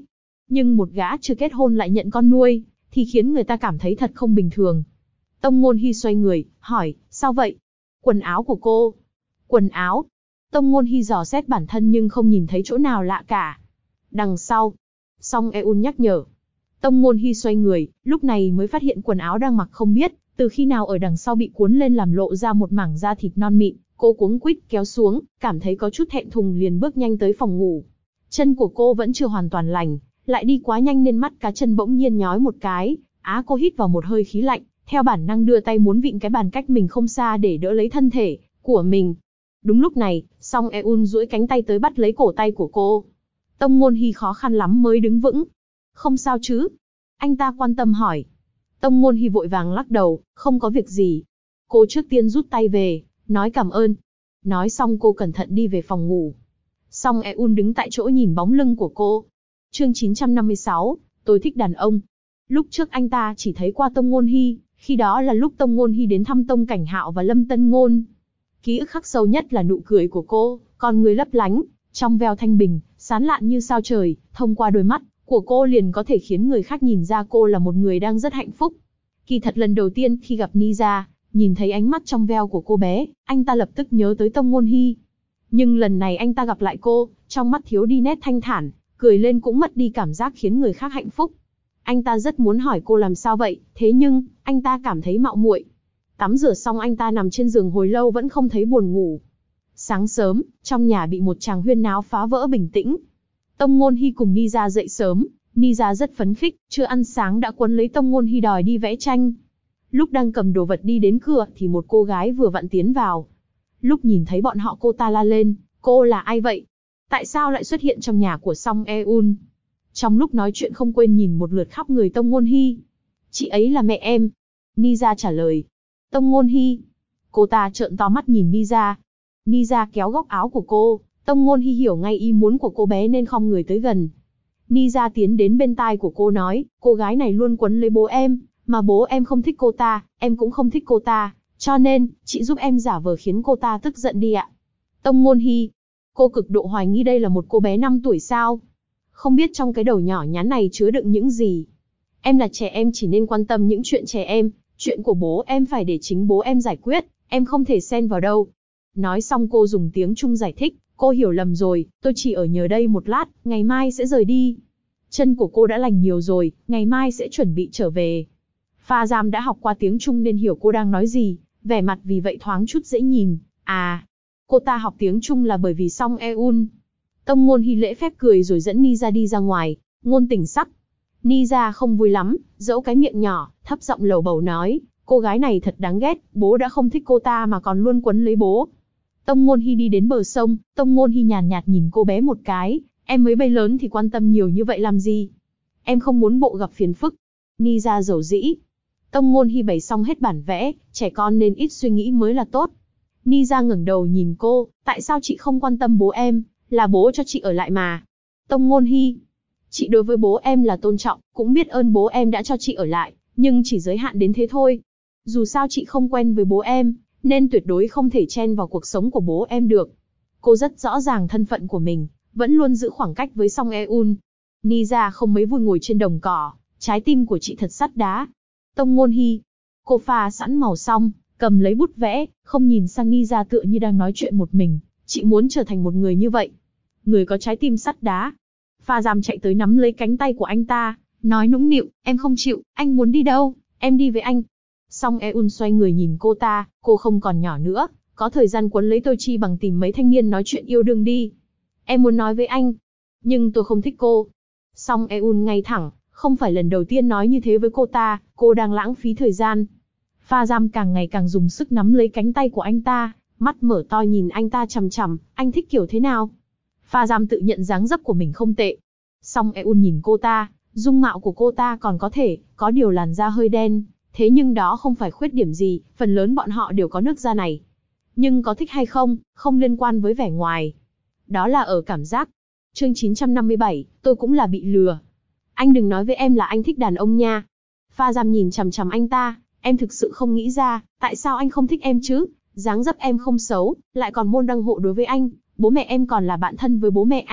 nhưng một gã chưa kết hôn lại nhận con nuôi, thì khiến người ta cảm thấy thật không bình thường. Tông Ngôn Hy xoay người, hỏi, sao vậy? Quần áo của cô. Quần áo? Tông Ngôn Hy dò xét bản thân nhưng không nhìn thấy chỗ nào lạ cả. Đằng sau. Song Eun nhắc nhở. Tông Ngôn Hy xoay người, lúc này mới phát hiện quần áo đang mặc không biết từ khi nào ở đằng sau bị cuốn lên làm lộ ra một mảng da thịt non mịn. Cô cuống quýt kéo xuống, cảm thấy có chút thẹn thùng liền bước nhanh tới phòng ngủ. Chân của cô vẫn chưa hoàn toàn lành, lại đi quá nhanh nên mắt cá chân bỗng nhiên nhói một cái. Cô hít vào một hơi khí lạnh, theo bản năng đưa tay muốn vịn cái bàn cách mình không xa để đỡ lấy thân thể của mình. Đúng lúc này, Song Eun duỗi cánh tay tới bắt lấy cổ tay của cô. Tông Ngôn Hy khó khăn lắm mới đứng vững. Không sao chứ? Anh ta quan tâm hỏi. Tông Ngôn Hy vội vàng lắc đầu, không có việc gì. Cô trước tiên rút tay về, nói cảm ơn. Nói xong cô cẩn thận đi về phòng ngủ. Song Eun đứng tại chỗ nhìn bóng lưng của cô. Chương 956, tôi thích đàn ông. Lúc trước anh ta chỉ thấy qua Tông Ngôn Hy, khi đó là lúc Tông Ngôn Hy đến thăm Tông Cảnh Hạo và Lâm Tân Ngôn. Ký ức khắc sâu nhất là nụ cười của cô, con người lấp lánh, trong veo thanh bình, sáng lạn như sao trời, thông qua đôi mắt của cô liền có thể khiến người khác nhìn ra cô là một người đang rất hạnh phúc. Kỳ thật lần đầu tiên khi gặp Nisa, nhìn thấy ánh mắt trong veo của cô bé, anh ta lập tức nhớ tới Tông Ngôn Hy. Nhưng lần này anh ta gặp lại cô, trong mắt thiếu đi nét thanh thản, cười lên cũng mất đi cảm giác khiến người khác hạnh phúc. Anh ta rất muốn hỏi cô làm sao vậy, thế nhưng, anh ta cảm thấy mạo muội. Tắm rửa xong anh ta nằm trên giường hồi lâu vẫn không thấy buồn ngủ. Sáng sớm, trong nhà bị một tràng huyên náo phá vỡ bình tĩnh. Tông Ngôn Hy cùng Nisa dậy sớm, Nisa rất phấn khích, chưa ăn sáng đã quấn lấy Tông Ngôn Hy đòi đi vẽ tranh. Lúc đang cầm đồ vật đi đến cửa thì một cô gái vừa vặn tiến vào. Lúc nhìn thấy bọn họ cô ta la lên, cô là ai vậy? Tại sao lại xuất hiện trong nhà của Song Eun? Trong lúc nói chuyện không quên nhìn một lượt khắp người Tông Ngôn Hy. Chị ấy là mẹ em. Nisa trả lời. Tông Ngôn Hy. Cô ta trợn to mắt nhìn Nisa. Nisa kéo góc áo của cô. Tông Ngôn Hy hiểu ngay ý muốn của cô bé nên khom người tới gần. Nisa tiến đến bên tai của cô nói, cô gái này luôn quấn lấy bố em, mà bố em không thích cô ta, em cũng không thích cô ta, cho nên, chị giúp em giả vờ khiến cô ta tức giận đi ạ. Tông Ngôn Hy. Cô cực độ hoài nghi đây là một cô bé 5 tuổi sao? Không biết trong cái đầu nhỏ nhắn này chứa đựng những gì. Em là trẻ em chỉ nên quan tâm những chuyện trẻ em, chuyện của bố em phải để chính bố em giải quyết, em không thể xen vào đâu. Nói xong cô dùng tiếng Trung giải thích, cô hiểu lầm rồi, tôi chỉ ở nhờ đây một lát, ngày mai sẽ rời đi. Chân của cô đã lành nhiều rồi, ngày mai sẽ chuẩn bị trở về. Pha Giam đã học qua tiếng Trung nên hiểu cô đang nói gì, vẻ mặt vì vậy thoáng chút dễ nhìn. À, cô ta học tiếng Trung là bởi vì Song Eun. Tông Ngôn Hy lễ phép cười rồi dẫn Nisa đi ra ngoài, ngôn tình sắc. Nisa không vui lắm, dẫu cái miệng nhỏ, thấp giọng lầu bầu nói, cô gái này thật đáng ghét, bố đã không thích cô ta mà còn luôn quấn lấy bố. Tông Ngôn Hy đi đến bờ sông, Tông Ngôn Hy nhàn nhạt nhìn cô bé một cái, em mới bay lớn thì quan tâm nhiều như vậy làm gì? Em không muốn bộ gặp phiền phức. Nisa dầu dĩ. Tông Ngôn Hy bày xong hết bản vẽ, trẻ con nên ít suy nghĩ mới là tốt. Nisa ngẩng đầu nhìn cô, tại sao chị không quan tâm bố em, là bố cho chị ở lại mà. Tông Ngôn Hy. Chị đối với bố em là tôn trọng, cũng biết ơn bố em đã cho chị ở lại, nhưng chỉ giới hạn đến thế thôi. Dù sao chị không quen với bố em, nên tuyệt đối không thể chen vào cuộc sống của bố em được. Cô rất rõ ràng thân phận của mình, vẫn luôn giữ khoảng cách với Song Eun. Nisa không mấy vui ngồi trên đồng cỏ, trái tim của chị thật sắt đá. Tông Ngôn Hy. Cô pha sẵn màu xong, cầm lấy bút vẽ, không nhìn sang Nisa tựa như đang nói chuyện một mình. Chị muốn trở thành một người như vậy. Người có trái tim sắt đá. Pha Giam chạy tới nắm lấy cánh tay của anh ta, nói nũng nịu, em không chịu, anh muốn đi đâu, em đi với anh. Song Eun xoay người nhìn cô ta, cô không còn nhỏ nữa, có thời gian quấn lấy tôi chi bằng tìm mấy thanh niên nói chuyện yêu đương đi. Em muốn nói với anh, nhưng tôi không thích cô. Song Eun ngay thẳng, không phải lần đầu tiên nói như thế với cô đang lãng phí thời gian. Pha Giam càng ngày càng dùng sức nắm lấy cánh tay của anh ta, mắt mở to nhìn anh ta chằm chằm, anh thích kiểu thế nào? Pha Giam tự nhận dáng dấp của mình không tệ. Song Eun nhìn cô ta, dung mạo của cô ta còn có thể, có điều làn da hơi đen, thế nhưng đó không phải khuyết điểm gì, phần lớn bọn họ đều có nước da này. Nhưng có thích hay không, không liên quan với vẻ ngoài. Đó là ở cảm giác. Chương 957, tôi cũng là bị lừa. Anh đừng nói với em là anh thích đàn ông nha. Pha Giam nhìn chằm chằm anh ta, em thực sự không nghĩ ra, tại sao anh không thích em chứ? Dáng dấp em không xấu, lại còn môn đăng hộ đối với anh, bố mẹ em còn là bạn thân với bố mẹ anh,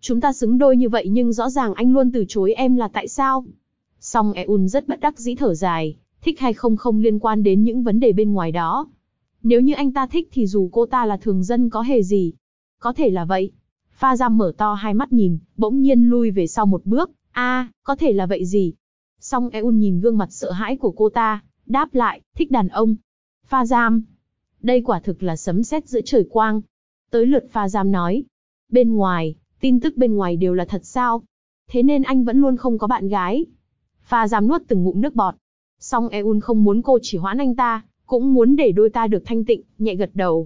Chúng ta xứng đôi như vậy nhưng rõ ràng anh luôn từ chối em là tại sao? Song Eun rất bất đắc dĩ thở dài, thích hay không liên quan đến những vấn đề bên ngoài đó. Nếu như anh ta thích thì dù cô ta là thường dân có hề gì. Có thể là vậy. Pha Giam mở to hai mắt nhìn, bỗng nhiên lui về sau một bước. Có thể là vậy gì? Song Eun nhìn gương mặt sợ hãi của cô ta, đáp lại, thích đàn ông. Pha Giam. Đây quả thực là sấm sét giữa trời quang. Tới lượt Pha Giam nói. Bên ngoài, tin tức bên ngoài đều là thật sao? Thế nên anh vẫn luôn không có bạn gái. Pha Giam nuốt từng ngụm nước bọt. Song Eun không muốn cô chỉ hoãn anh ta, cũng muốn để đôi ta được thanh tịnh, nhẹ gật đầu,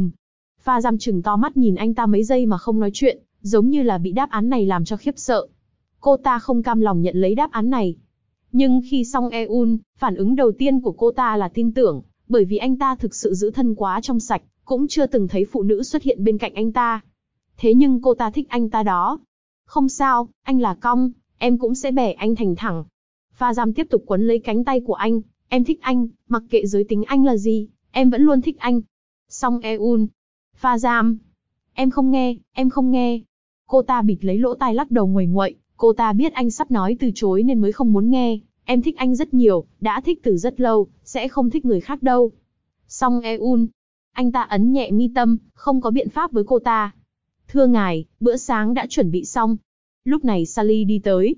Pha Giam trừng to mắt nhìn anh ta mấy giây mà không nói chuyện, giống như là bị đáp án này làm cho khiếp sợ. Cô ta không cam lòng nhận lấy đáp án này. Nhưng khi Song Eun, phản ứng đầu tiên của cô ta là tin tưởng, bởi vì anh ta thực sự giữ thân quá trong sạch, cũng chưa từng thấy phụ nữ xuất hiện bên cạnh anh ta. Thế nhưng cô ta thích anh ta đó. Không sao, anh là cong, em cũng sẽ bẻ anh thành thẳng. Pha Giam tiếp tục quấn lấy cánh tay của anh, em thích anh, mặc kệ giới tính anh là gì, em vẫn luôn thích anh. Song Eun. Pha Giam. Em không nghe. Cô ta bịt lấy lỗ tai lắc đầu nguầy nguậy, cô ta biết anh sắp nói từ chối nên mới không muốn nghe. Em thích anh rất nhiều, đã thích từ rất lâu, sẽ không thích người khác đâu. Song Eun. Anh ta ấn nhẹ mi tâm, không có biện pháp với cô ta. Thưa ngài, bữa sáng đã chuẩn bị xong. Lúc này Sally đi tới.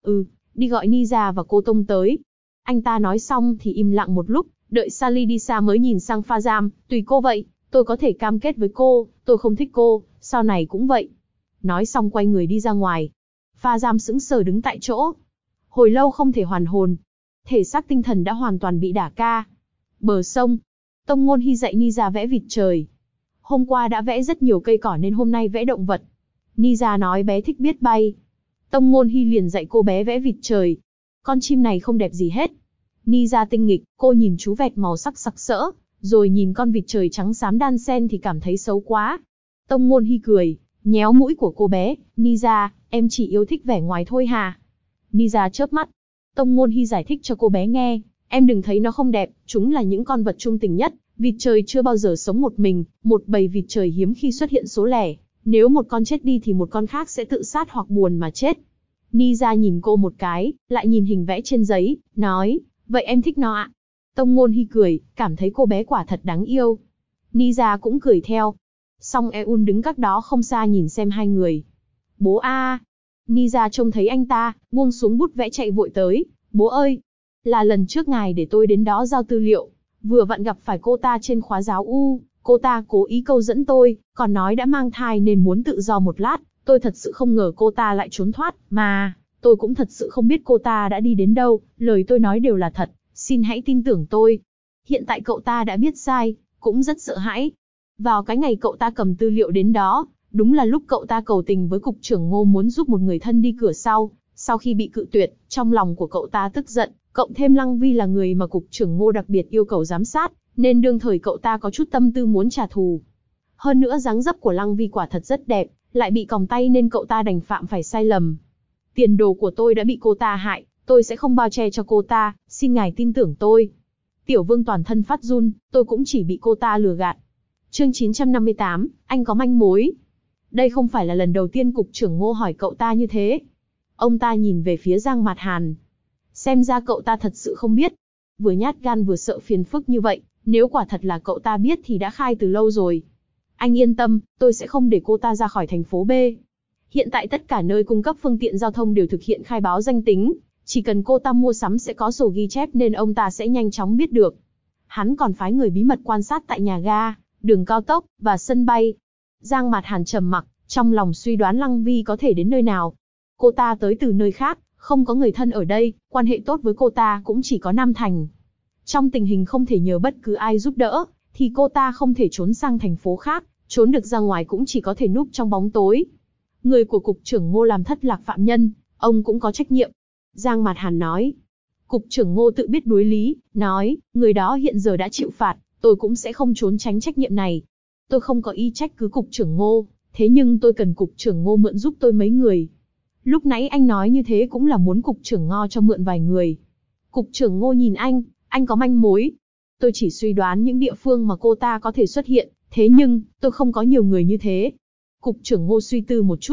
Đi gọi Niza và cô Tông tới. Anh ta nói xong thì im lặng một lúc, đợi Sally đi xa mới nhìn sang Pha Giam, tùy cô vậy, tôi có thể cam kết với cô, tôi không thích cô, sau này cũng vậy. Nói xong quay người đi ra ngoài. Pha Giam sững sờ đứng tại chỗ. Hồi lâu không thể hoàn hồn. Thể xác tinh thần đã hoàn toàn bị đả ca. Bờ sông. Tông Ngôn Hy dạy Niza vẽ vịt trời. Hôm qua đã vẽ rất nhiều cây cỏ nên hôm nay vẽ động vật. Niza nói bé thích biết bay. Tông Ngôn Hy liền dạy cô bé vẽ vịt trời. Con chim này không đẹp gì hết. Niza tinh nghịch, cô nhìn chú vẹt màu sắc sặc sỡ, rồi nhìn con vịt trời trắng xám đan xen thì cảm thấy xấu quá. Tông Ngôn Hy cười, nhéo mũi của cô bé, Niza, em chỉ yêu thích vẻ ngoài thôi hà. Niza chớp mắt. Tông Ngôn Hy giải thích cho cô bé nghe, em đừng thấy nó không đẹp, chúng là những con vật trung tình nhất, vịt trời chưa bao giờ sống một mình, một bầy vịt trời hiếm khi xuất hiện số lẻ, nếu một con chết đi thì một con khác sẽ tự sát hoặc buồn mà chết. Niza nhìn cô một cái, lại nhìn hình vẽ trên giấy, nói, vậy em thích nó ạ. Tông Ngôn Hy cười, cảm thấy cô bé quả thật đáng yêu. Niza cũng cười theo. Song Eun đứng cách đó không xa nhìn xem hai người. Bố a. Niza trông thấy anh ta, buông xuống bút vẽ chạy vội tới. Bố ơi, là lần trước ngài để tôi đến đó giao tư liệu. Vừa vặn gặp phải cô ta trên khóa giáo cô ta cố ý câu dẫn tôi, còn nói đã mang thai nên muốn tự do một lát. Tôi thật sự không ngờ cô ta lại trốn thoát, mà tôi cũng thật sự không biết cô ta đã đi đến đâu, lời tôi nói đều là thật, xin hãy tin tưởng tôi. Hiện tại cậu ta đã biết sai, cũng rất sợ hãi. Vào cái ngày cậu ta cầm tư liệu đến đó, đúng là lúc cậu ta cầu tình với cục trưởng Ngô muốn giúp một người thân đi cửa sau khi bị cự tuyệt, trong lòng của cậu ta tức giận, cộng thêm Lăng Vi là người mà cục trưởng Ngô đặc biệt yêu cầu giám sát, nên đương thời cậu ta có chút tâm tư muốn trả thù. Hơn nữa dáng dấp của Lăng Vi quả thật rất đẹp, lại bị còng tay nên cậu ta đành phạm phải sai lầm. Tiền đồ của tôi đã bị cô ta hại, tôi sẽ không bao che cho cô ta, xin ngài tin tưởng tôi. Tiểu Vương toàn thân phát run, tôi cũng chỉ bị cô ta lừa gạt. Chương 958, anh có manh mối. Đây không phải là lần đầu tiên cục trưởng Ngô hỏi cậu ta như thế. Ông ta nhìn về phía Giang Mạt Hàn. Xem ra cậu ta thật sự không biết. Vừa nhát gan vừa sợ phiền phức như vậy, nếu quả thật là cậu ta biết thì đã khai từ lâu rồi. Anh yên tâm, tôi sẽ không để cô ta ra khỏi thành phố B. Hiện tại tất cả nơi cung cấp phương tiện giao thông đều thực hiện khai báo danh tính. Chỉ cần cô ta mua sắm sẽ có sổ ghi chép nên ông ta sẽ nhanh chóng biết được. Hắn còn phái người bí mật quan sát tại nhà ga, đường cao tốc, và sân bay. Giang Mạt Hàn trầm mặc, trong lòng suy đoán Lăng Vi có thể đến nơi nào. Cô ta tới từ nơi khác, không có người thân ở đây, quan hệ tốt với cô ta cũng chỉ có Nam Thành. Trong tình hình không thể nhờ bất cứ ai giúp đỡ, thì cô ta không thể trốn sang thành phố khác, trốn được ra ngoài cũng chỉ có thể núp trong bóng tối. Người của cục trưởng Ngô làm thất lạc phạm nhân, ông cũng có trách nhiệm. Giang Mạt Hàn nói. Cục trưởng Ngô tự biết đuối lý, nói, người đó hiện giờ đã chịu phạt, tôi cũng sẽ không trốn tránh trách nhiệm này. Tôi không có ý trách cứ cục trưởng Ngô, thế nhưng tôi cần cục trưởng Ngô mượn giúp tôi mấy người. Lúc nãy anh nói như thế cũng là muốn cục trưởng Ngô cho mượn vài người. Cục trưởng Ngô nhìn anh có manh mối. Tôi chỉ suy đoán những địa phương mà cô ta có thể xuất hiện, thế nhưng, tôi không có nhiều người như thế. Cục trưởng Ngô suy tư một chút.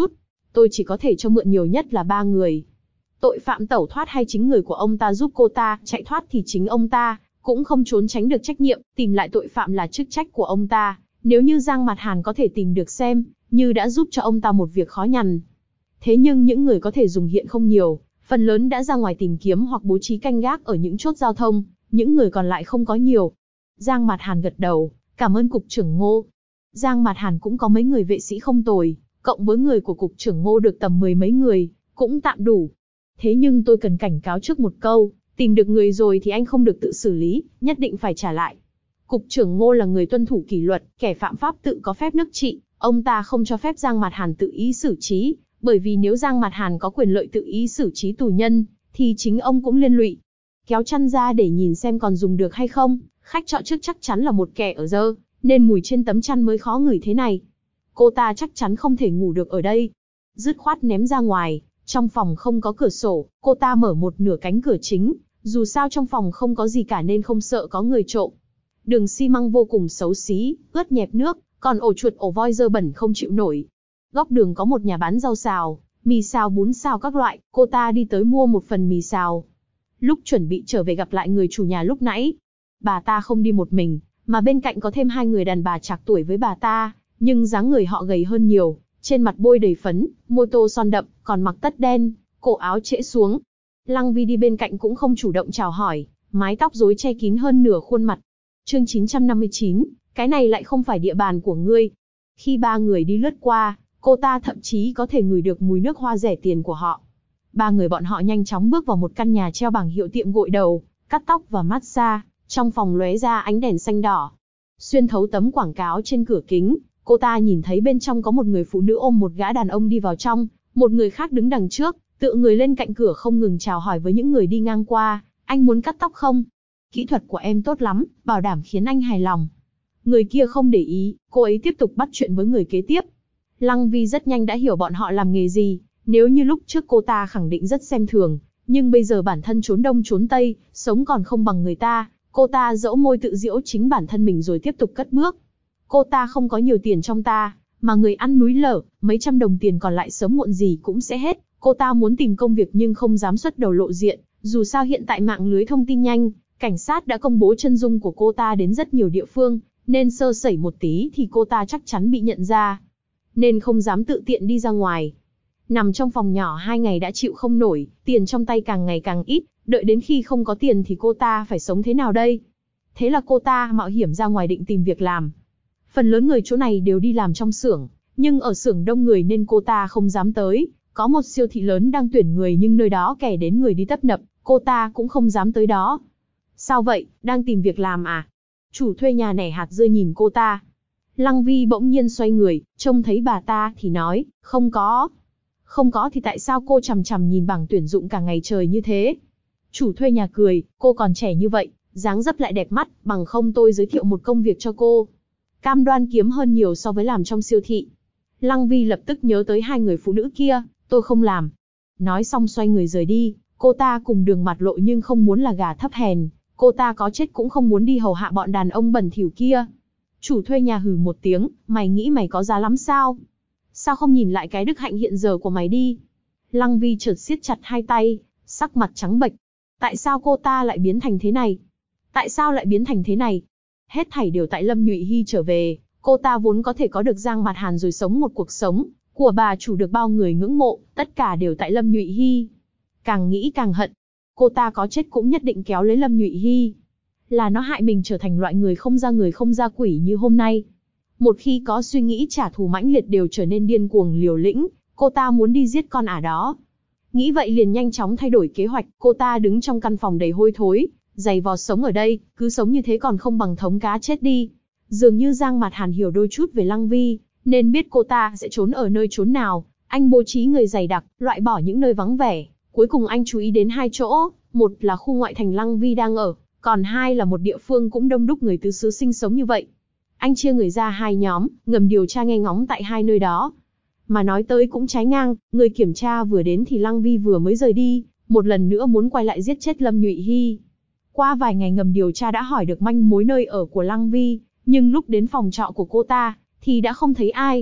tôi chỉ có thể cho mượn nhiều nhất là 3 người. Tội phạm tẩu thoát hay chính người của ông ta giúp cô ta chạy thoát thì chính ông ta cũng không trốn tránh được trách nhiệm, tìm lại tội phạm là chức trách của ông ta. Nếu như Giang Mạt Hàn có thể tìm được xem như đã giúp cho ông ta một việc khó nhằn. Thế nhưng những người có thể dùng hiện không nhiều, phần lớn đã ra ngoài tìm kiếm hoặc bố trí canh gác ở những chốt giao thông, những người còn lại không có nhiều. Giang Mạt Hàn gật đầu, cảm ơn cục trưởng Ngô. Giang Mạt Hàn cũng có mấy người vệ sĩ không tồi, cộng với người của cục trưởng Ngô được tầm 10 mấy người, cũng tạm đủ. Thế nhưng tôi cần cảnh cáo trước một câu, tìm được người rồi thì anh không được tự xử lý, nhất định phải trả lại. Cục trưởng Ngô là người tuân thủ kỷ luật, kẻ phạm pháp tự có phép nước trị, ông ta không cho phép Giang Mạt Hàn tự ý xử trí, bởi vì nếu Giang Mạt Hàn có quyền lợi tự ý xử trí tù nhân, thì chính ông cũng liên lụy. Kéo chăn ra để nhìn xem còn dùng được hay không, khách trọ trước chắc chắn là một kẻ ở dơ, nên mùi trên tấm chăn mới khó ngửi thế này. Cô ta chắc chắn không thể ngủ được ở đây. Dứt khoát ném ra ngoài, trong phòng không có cửa sổ, cô ta mở một nửa cánh cửa chính, dù sao trong phòng không có gì cả nên không sợ có người trộm. Đường xi măng vô cùng xấu xí, ướt nhẹp nước, còn ổ chuột ổ voi dơ bẩn không chịu nổi. Góc đường có một nhà bán rau xào, mì xào bún xào các loại, cô ta đi tới mua một phần mì xào. Lúc chuẩn bị trở về gặp lại người chủ nhà lúc nãy, bà ta không đi một mình, mà bên cạnh có thêm 2 người đàn bà trạc tuổi với bà ta, nhưng dáng người họ gầy hơn nhiều, trên mặt bôi đầy phấn, môi tô son đậm, còn mặc tất đen, cổ áo trễ xuống. Lăng Vi đi bên cạnh cũng không chủ động chào hỏi, mái tóc rối che kín hơn nửa khuôn mặt. Chương 959, cái này lại không phải địa bàn của ngươi. Khi 3 người đi lướt qua, cô ta thậm chí có thể ngửi được mùi nước hoa rẻ tiền của họ. 3 người bọn họ nhanh chóng bước vào một căn nhà treo bảng hiệu tiệm gội đầu, cắt tóc và massage, trong phòng lóe ra ánh đèn xanh đỏ. Xuyên thấu tấm quảng cáo trên cửa kính, cô ta nhìn thấy bên trong có một người phụ nữ ôm một gã đàn ông đi vào trong, một người khác đứng đằng trước, tựa người lên cạnh cửa không ngừng chào hỏi với những người đi ngang qua, anh muốn cắt tóc không? Kỹ thuật của em tốt lắm, bảo đảm khiến anh hài lòng. Người kia không để ý, cô ấy tiếp tục bắt chuyện với người kế tiếp. Lăng Vi rất nhanh đã hiểu bọn họ làm nghề gì, nếu như lúc trước cô ta khẳng định rất xem thường, nhưng bây giờ bản thân trốn đông trốn tây, sống còn không bằng người ta, cô ta dẫu môi tự giễu chính bản thân mình rồi tiếp tục cất bước. Cô ta không có nhiều tiền trong ta, mà người ăn núi lở, mấy trăm đồng tiền còn lại sớm muộn gì cũng sẽ hết. Cô ta muốn tìm công việc nhưng không dám xuất đầu lộ diện, dù sao hiện tại mạng lưới thông tin nhanh, cảnh sát đã công bố chân dung của cô ta đến rất nhiều địa phương, nên sơ sẩy một tí thì cô ta chắc chắn bị nhận ra. Nên không dám tự tiện đi ra ngoài. Nằm trong phòng nhỏ 2 ngày đã chịu không nổi, tiền trong tay càng ngày càng ít, đợi đến khi không có tiền thì cô ta phải sống thế nào đây? Thế là cô ta mạo hiểm ra ngoài định tìm việc làm. Phần lớn người chỗ này đều đi làm trong xưởng, nhưng ở xưởng đông người nên cô ta không dám tới. Có một siêu thị lớn đang tuyển người nhưng nơi đó kẻ đến người đi tấp nập, cô ta cũng không dám tới đó. Sao vậy, đang tìm việc làm à? Chủ thuê nhà nẻ hạt dưa nhìn cô ta. Lăng Vi bỗng nhiên xoay người, trông thấy bà ta thì nói, không có. Không có thì tại sao cô chằm chằm nhìn bảng tuyển dụng cả ngày trời như thế? Chủ thuê nhà cười, cô còn trẻ như vậy, dáng dấp lại đẹp mắt, bằng không tôi giới thiệu một công việc cho cô. Cam đoan kiếm hơn nhiều so với làm trong siêu thị. Lăng Vi lập tức nhớ tới 2 người phụ nữ kia, tôi không làm. Nói xong xoay người rời đi, cô ta cùng đường mặt lộ nhưng không muốn là gà thấp hèn, cô ta có chết cũng không muốn đi hầu hạ bọn đàn ông bẩn thỉu kia. Chủ thuê nhà hừ một tiếng, mày nghĩ mày có giá lắm sao? Sao không nhìn lại cái đức hạnh hiện giờ của mày đi? Lăng Vi chợt siết chặt 2 tay, sắc mặt trắng bệch. Tại sao cô ta lại biến thành thế này? Tại sao lại biến thành thế này? Hết thảy đều tại Lâm Nhụy Hy trở về, cô ta vốn có thể có được Giang Mạt Hàn rồi sống một cuộc sống của bà chủ được bao người ngưỡng mộ, tất cả đều tại Lâm Nhụy Hy. Càng nghĩ càng hận, cô ta có chết cũng nhất định kéo lấy Lâm Nhụy Hy. Là nó hại mình trở thành loại người không ra quỷ như hôm nay. Một khi có suy nghĩ trả thù mãnh liệt đều trở nên điên cuồng liều lĩnh, cô ta muốn đi giết con ả đó. Nghĩ vậy liền nhanh chóng thay đổi kế hoạch, cô ta đứng trong căn phòng đầy hôi thối, giày vò sống ở đây, cứ sống như thế còn không bằng thống cá chết đi. Dường như Giang Mạt Hàn hiểu đôi chút về Lăng Vi, nên biết cô ta sẽ trốn ở nơi trốn nào. Anh bố trí người dày đặc, loại bỏ những nơi vắng vẻ. Cuối cùng anh chú ý đến 2 chỗ, một là khu ngoại thành Lăng Vi đang ở, còn 2 là một địa phương cũng đông đúc người tứ xứ sinh sống như vậy. Anh chia người ra 2 nhóm, ngầm điều tra nghe ngóng tại 2 nơi đó. Mà nói tới cũng trái ngang, người kiểm tra vừa đến thì Lăng Vi vừa mới rời đi, một lần nữa muốn quay lại giết chết Lâm Nhụy Hy. Qua vài ngày ngầm điều tra đã hỏi được manh mối nơi ở của Lăng Vi, nhưng lúc đến phòng trọ của cô ta, thì đã không thấy ai.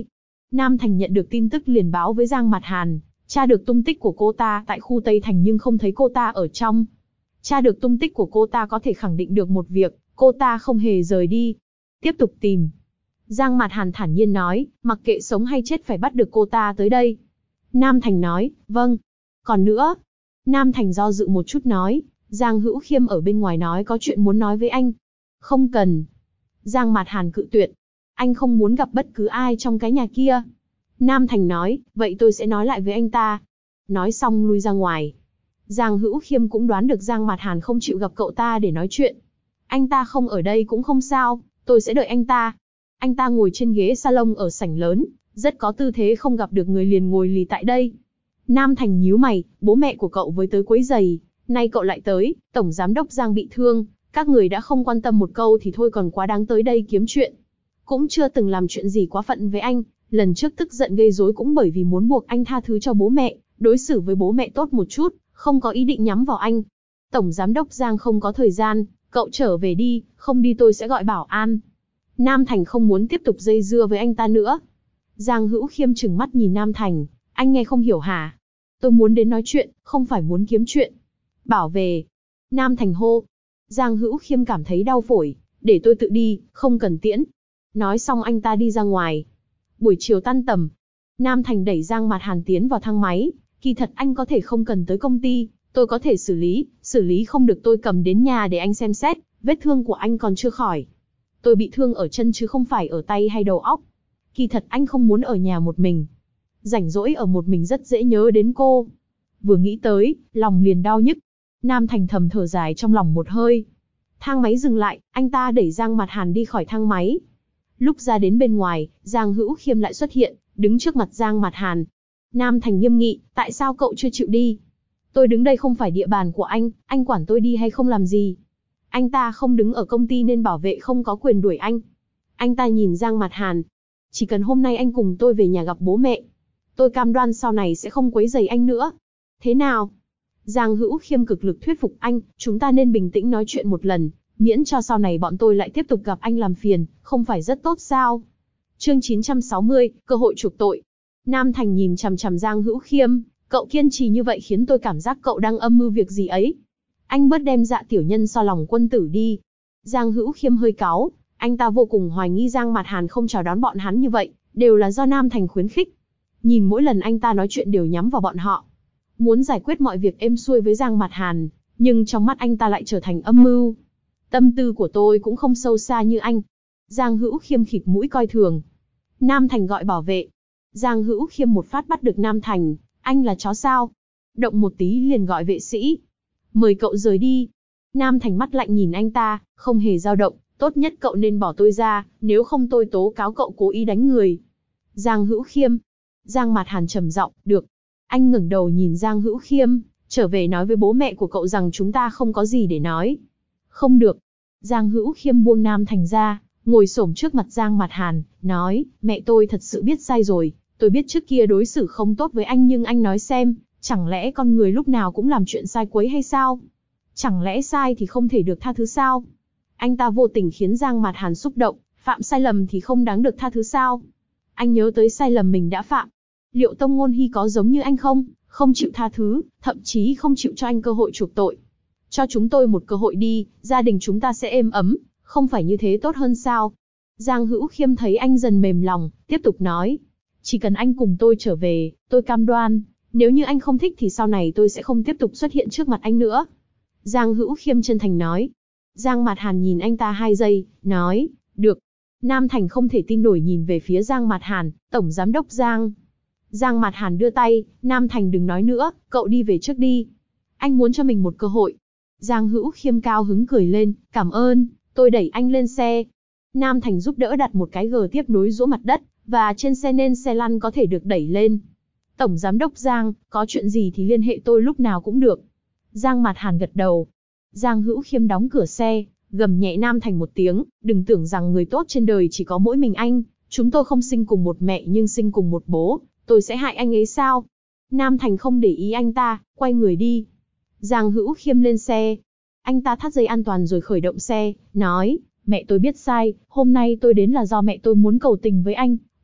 Nam Thành nhận được tin tức liền báo với Giang Mạt Hàn, tra được tung tích của cô ta tại khu Tây Thành nhưng không thấy cô ta ở trong. Tra được tung tích của cô ta có thể khẳng định được một việc, cô ta không hề rời đi. Tiếp tục tìm. Giang Mạt Hàn thản nhiên nói, mặc kệ sống hay chết phải bắt được cô ta tới đây. Nam Thành nói, vâng. Còn nữa. Nam Thành do dự một chút nói, Giang Hữu Khiêm ở bên ngoài nói có chuyện muốn nói với anh. Không cần. Giang Mạt Hàn cự tuyệt. Anh không muốn gặp bất cứ ai trong cái nhà kia. Nam Thành nói, vậy tôi sẽ nói lại với anh ta. Nói xong lui ra ngoài. Giang Hữu Khiêm cũng đoán được Giang Mạt Hàn không chịu gặp cậu ta để nói chuyện. Anh ta không ở đây cũng không sao, tôi sẽ đợi anh ta. Anh ta ngồi trên ghế salon ở sảnh lớn, rất có tư thế không gặp được người liền ngồi lì tại đây. Nam Thành nhíu mày, bố mẹ của cậu với tới quấy giày, nay cậu lại tới, tổng giám đốc Giang bị thương, các người đã không quan tâm một câu thì thôi còn quá đáng tới đây kiếm chuyện. Cũng chưa từng làm chuyện gì quá phận với anh, lần trước tức giận gây rối cũng bởi vì muốn buộc anh tha thứ cho bố mẹ, đối xử với bố mẹ tốt một chút, không có ý định nhắm vào anh. Tổng giám đốc Giang không có thời gian, cậu trở về đi, không đi tôi sẽ gọi bảo an. Nam Thành không muốn tiếp tục dây dưa với anh ta nữa. Giang Hữu Khiêm trừng mắt nhìn Nam Thành, anh nghe không hiểu hả? Tôi muốn đến nói chuyện, không phải muốn kiếm chuyện. Bảo về. Nam Thành hô. Giang Hữu Khiêm cảm thấy đau phổi, để tôi tự đi, không cần tiễn. Nói xong anh ta đi ra ngoài. Buổi chiều tan tầm, Nam Thành đẩy Giang Mạt Hàn tiến vào thang máy. Kỳ thật anh có thể không cần tới công ty, tôi có thể xử lý không được tôi cầm đến nhà để anh xem xét, vết thương của anh còn chưa khỏi. Tôi bị thương ở chân chứ không phải ở tay hay đầu óc. Kỳ thật anh không muốn ở nhà một mình. Rảnh rỗi ở một mình rất dễ nhớ đến cô. Vừa nghĩ tới, lòng liền đau nhức. Nam Thành thầm thở dài trong lòng một hơi. Thang máy dừng lại, anh ta đẩy Giang Mạt Hàn đi khỏi thang máy. Lúc ra đến bên ngoài, Giang Hữu Khiêm lại xuất hiện, đứng trước mặt Giang Mạt Hàn. Nam Thành nghiêm nghị, tại sao cậu chưa chịu đi? Tôi đứng đây không phải địa bàn của anh quản tôi đi hay không làm gì? Anh ta không đứng ở công ty nên bảo vệ không có quyền đuổi anh. Anh ta nhìn Giang Mạt Hàn. Chỉ cần hôm nay anh cùng tôi về nhà gặp bố mẹ, tôi cam đoan sau này sẽ không quấy rầy anh nữa. Thế nào? Giang Hữu Khiêm cực lực thuyết phục anh, chúng ta nên bình tĩnh nói chuyện một lần, miễn cho sau này bọn tôi lại tiếp tục gặp anh làm phiền, không phải rất tốt sao? Chương 960, cơ hội chuộc tội. Nam Thành nhìn chằm chằm Giang Hữu Khiêm, cậu kiên trì như vậy khiến tôi cảm giác cậu đang âm mưu việc gì ấy. Anh bớt đem dạ tiểu nhân so lòng quân tử đi. Giang Hữu Khiêm hơi cáu, anh ta vô cùng hoài nghi Giang Mạt Hàn không chào đón bọn hắn như vậy, đều là do Nam Thành khuyến khích. Nhìn mỗi lần anh ta nói chuyện đều nhắm vào bọn họ. Muốn giải quyết mọi việc êm xuôi với Giang Mạt Hàn, nhưng trong mắt anh ta lại trở thành âm mưu. Tâm tư của tôi cũng không sâu xa như anh. Giang Hữu Khiêm khịt mũi coi thường. Nam Thành gọi bảo vệ. Giang Hữu Khiêm một phát bắt được Nam Thành, anh là chó sao? Động một tí liền gọi vệ sĩ. Mời cậu rời đi. Nam Thành mắt lạnh nhìn anh ta, không hề dao động, tốt nhất cậu nên bỏ tôi ra, nếu không tôi tố cáo cậu cố ý đánh người. Giang Hữu Khiêm. Giang Mạt Hàn trầm giọng, được. Anh ngẩng đầu nhìn Giang Hữu Khiêm, trở về nói với bố mẹ của cậu rằng chúng ta không có gì để nói. Không được. Giang Hữu Khiêm buông Nam Thành ra, ngồi xổm trước mặt Giang Mạt Hàn, nói, mẹ tôi thật sự biết sai rồi, tôi biết trước kia đối xử không tốt với anh nhưng anh nói xem, chẳng lẽ con người lúc nào cũng làm chuyện sai quấy hay sao? Chẳng lẽ sai thì không thể được tha thứ sao? Anh ta vô tình khiến Giang Mạt Hàn xúc động, phạm sai lầm thì không đáng được tha thứ sao? Anh nhớ tới sai lầm mình đã phạm. Liệu Tông Ngôn Hy có giống như anh không? Không chịu tha thứ, thậm chí không chịu cho anh cơ hội chuộc tội. Cho chúng tôi một cơ hội đi, gia đình chúng ta sẽ êm ấm, không phải như thế tốt hơn sao? Giang Hữu Khiêm thấy anh dần mềm lòng, tiếp tục nói. Chỉ cần anh cùng tôi trở về, tôi cam đoan, nếu như anh không thích thì sau này tôi sẽ không tiếp tục xuất hiện trước mặt anh nữa. Giang Hữu Khiêm chân thành nói. Giang Mạt Hàn nhìn anh ta 2 giây, nói, được. Nam Thành không thể tin nổi nhìn về phía Giang Mạt Hàn, tổng giám đốc Giang. Giang Mạt Hàn đưa tay, Nam Thành đừng nói nữa, cậu đi về trước đi. Anh muốn cho mình một cơ hội. Giang Hữu Khiêm cao hứng cười lên, cảm ơn, tôi đẩy anh lên xe. Nam Thành giúp đỡ đặt một cái gờ tiếp nối giữa mặt đất, và trên xe nên xe lăn có thể được đẩy lên. Tổng giám đốc Giang, có chuyện gì thì liên hệ tôi lúc nào cũng được. Giang Mạt Hàn gật đầu. Giang Hữu Khiêm đóng cửa xe, gầm nhẹ Nam Thành một tiếng, đừng tưởng rằng người tốt trên đời chỉ có mỗi mình anh, chúng tôi không sinh cùng một mẹ nhưng sinh cùng một bố, tôi sẽ hại anh ấy sao? Nam Thành không để ý anh ta, quay người đi. Giang Hữu Khiêm lên xe. Anh ta thắt dây an toàn rồi khởi động xe, nói, mẹ tôi biết sai, hôm nay tôi đến là do mẹ tôi muốn cầu tình với anh,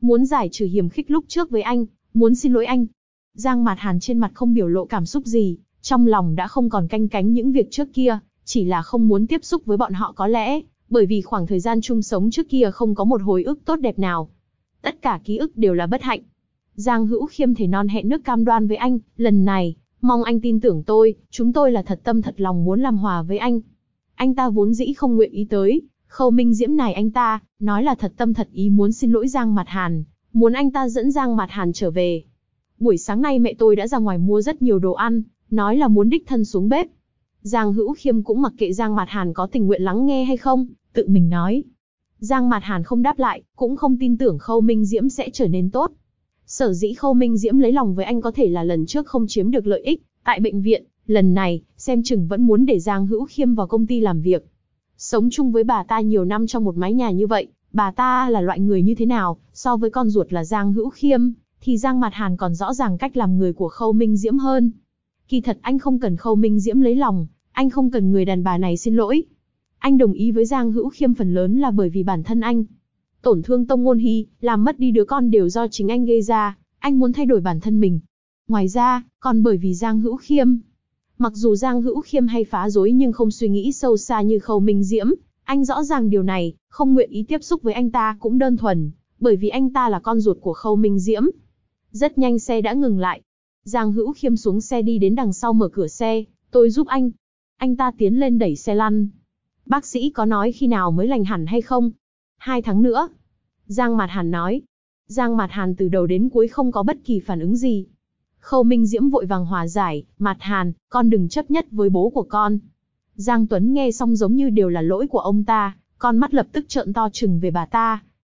muốn giải trừ hiềm khích lúc trước với anh, muốn xin lỗi anh. Giang Mạt Hàn trên mặt không biểu lộ cảm xúc gì, trong lòng đã không còn canh cánh những việc trước kia, chỉ là không muốn tiếp xúc với bọn họ có lẽ, bởi vì khoảng thời gian chung sống trước kia không có một hồi ức tốt đẹp nào. Tất cả ký ức đều là bất hạnh. Giang Hữu Khiêm thề non hẹn nước cam đoan với anh, lần này, mong anh tin tưởng tôi, chúng tôi là thật tâm thật lòng muốn làm hòa với anh. Anh ta vốn dĩ không nguyện ý tới, Khâu Minh Diễm này anh ta, nói là thật tâm thật ý muốn xin lỗi Giang Mạt Hàn, muốn anh ta dẫn Giang Mạt Hàn trở về. Buổi sáng nay mẹ tôi đã ra ngoài mua rất nhiều đồ ăn, nói là muốn đích thân xuống bếp. Giang Hữu Khiêm cũng mặc kệ Giang Mạt Hàn có tình nguyện lắng nghe hay không, tự mình nói. Giang Mạt Hàn không đáp lại, cũng không tin tưởng Khâu Minh Diễm sẽ trở nên tốt. Sở dĩ Khâu Minh Diễm lấy lòng với anh có thể là lần trước không chiếm được lợi ích tại bệnh viện, lần này, xem chừng vẫn muốn để Giang Hữu Khiêm vào công ty làm việc. Sống chung với bà ta nhiều năm trong một mái nhà như vậy, bà ta là loại người như thế nào, so với con ruột là Giang Hữu Khiêm, thì Giang Mạt Hàn còn rõ ràng cách làm người của Khâu Minh Diễm hơn. Kỳ thật anh không cần Khâu Minh Diễm lấy lòng, anh không cần người đàn bà này xin lỗi. Anh đồng ý với Giang Hữu Khiêm phần lớn là bởi vì bản thân anh. Tổn thương Tông Ngôn Hy, làm mất đi đứa con đều do chính anh gây ra, anh muốn thay đổi bản thân mình. Ngoài ra, còn bởi vì Giang Hữu Khiêm. Mặc dù Giang Hữu Khiêm hay phá rối nhưng không suy nghĩ sâu xa như Khâu Minh Diễm, anh rõ ràng điều này, không nguyện ý tiếp xúc với anh ta cũng đơn thuần, bởi vì anh ta là con ruột của Khâu Minh Diễm. Rất nhanh xe đã ngừng lại. Giang Hữu Khiêm xuống xe đi đến đằng sau mở cửa xe, tôi giúp anh. Anh ta tiến lên đẩy xe lăn. Bác sĩ có nói khi nào mới lành hẳn hay không? 2 tháng nữa. Giang Mạt Hàn nói. Giang Mạt Hàn từ đầu đến cuối không có bất kỳ phản ứng gì. Khâu Minh Diễm vội vàng hòa giải, Mạt Hàn, con đừng chấp nhất với bố của con. Giang Tuấn nghe xong giống như đều là lỗi của ông ta, con mắt lập tức trợn to trừng về bà ta.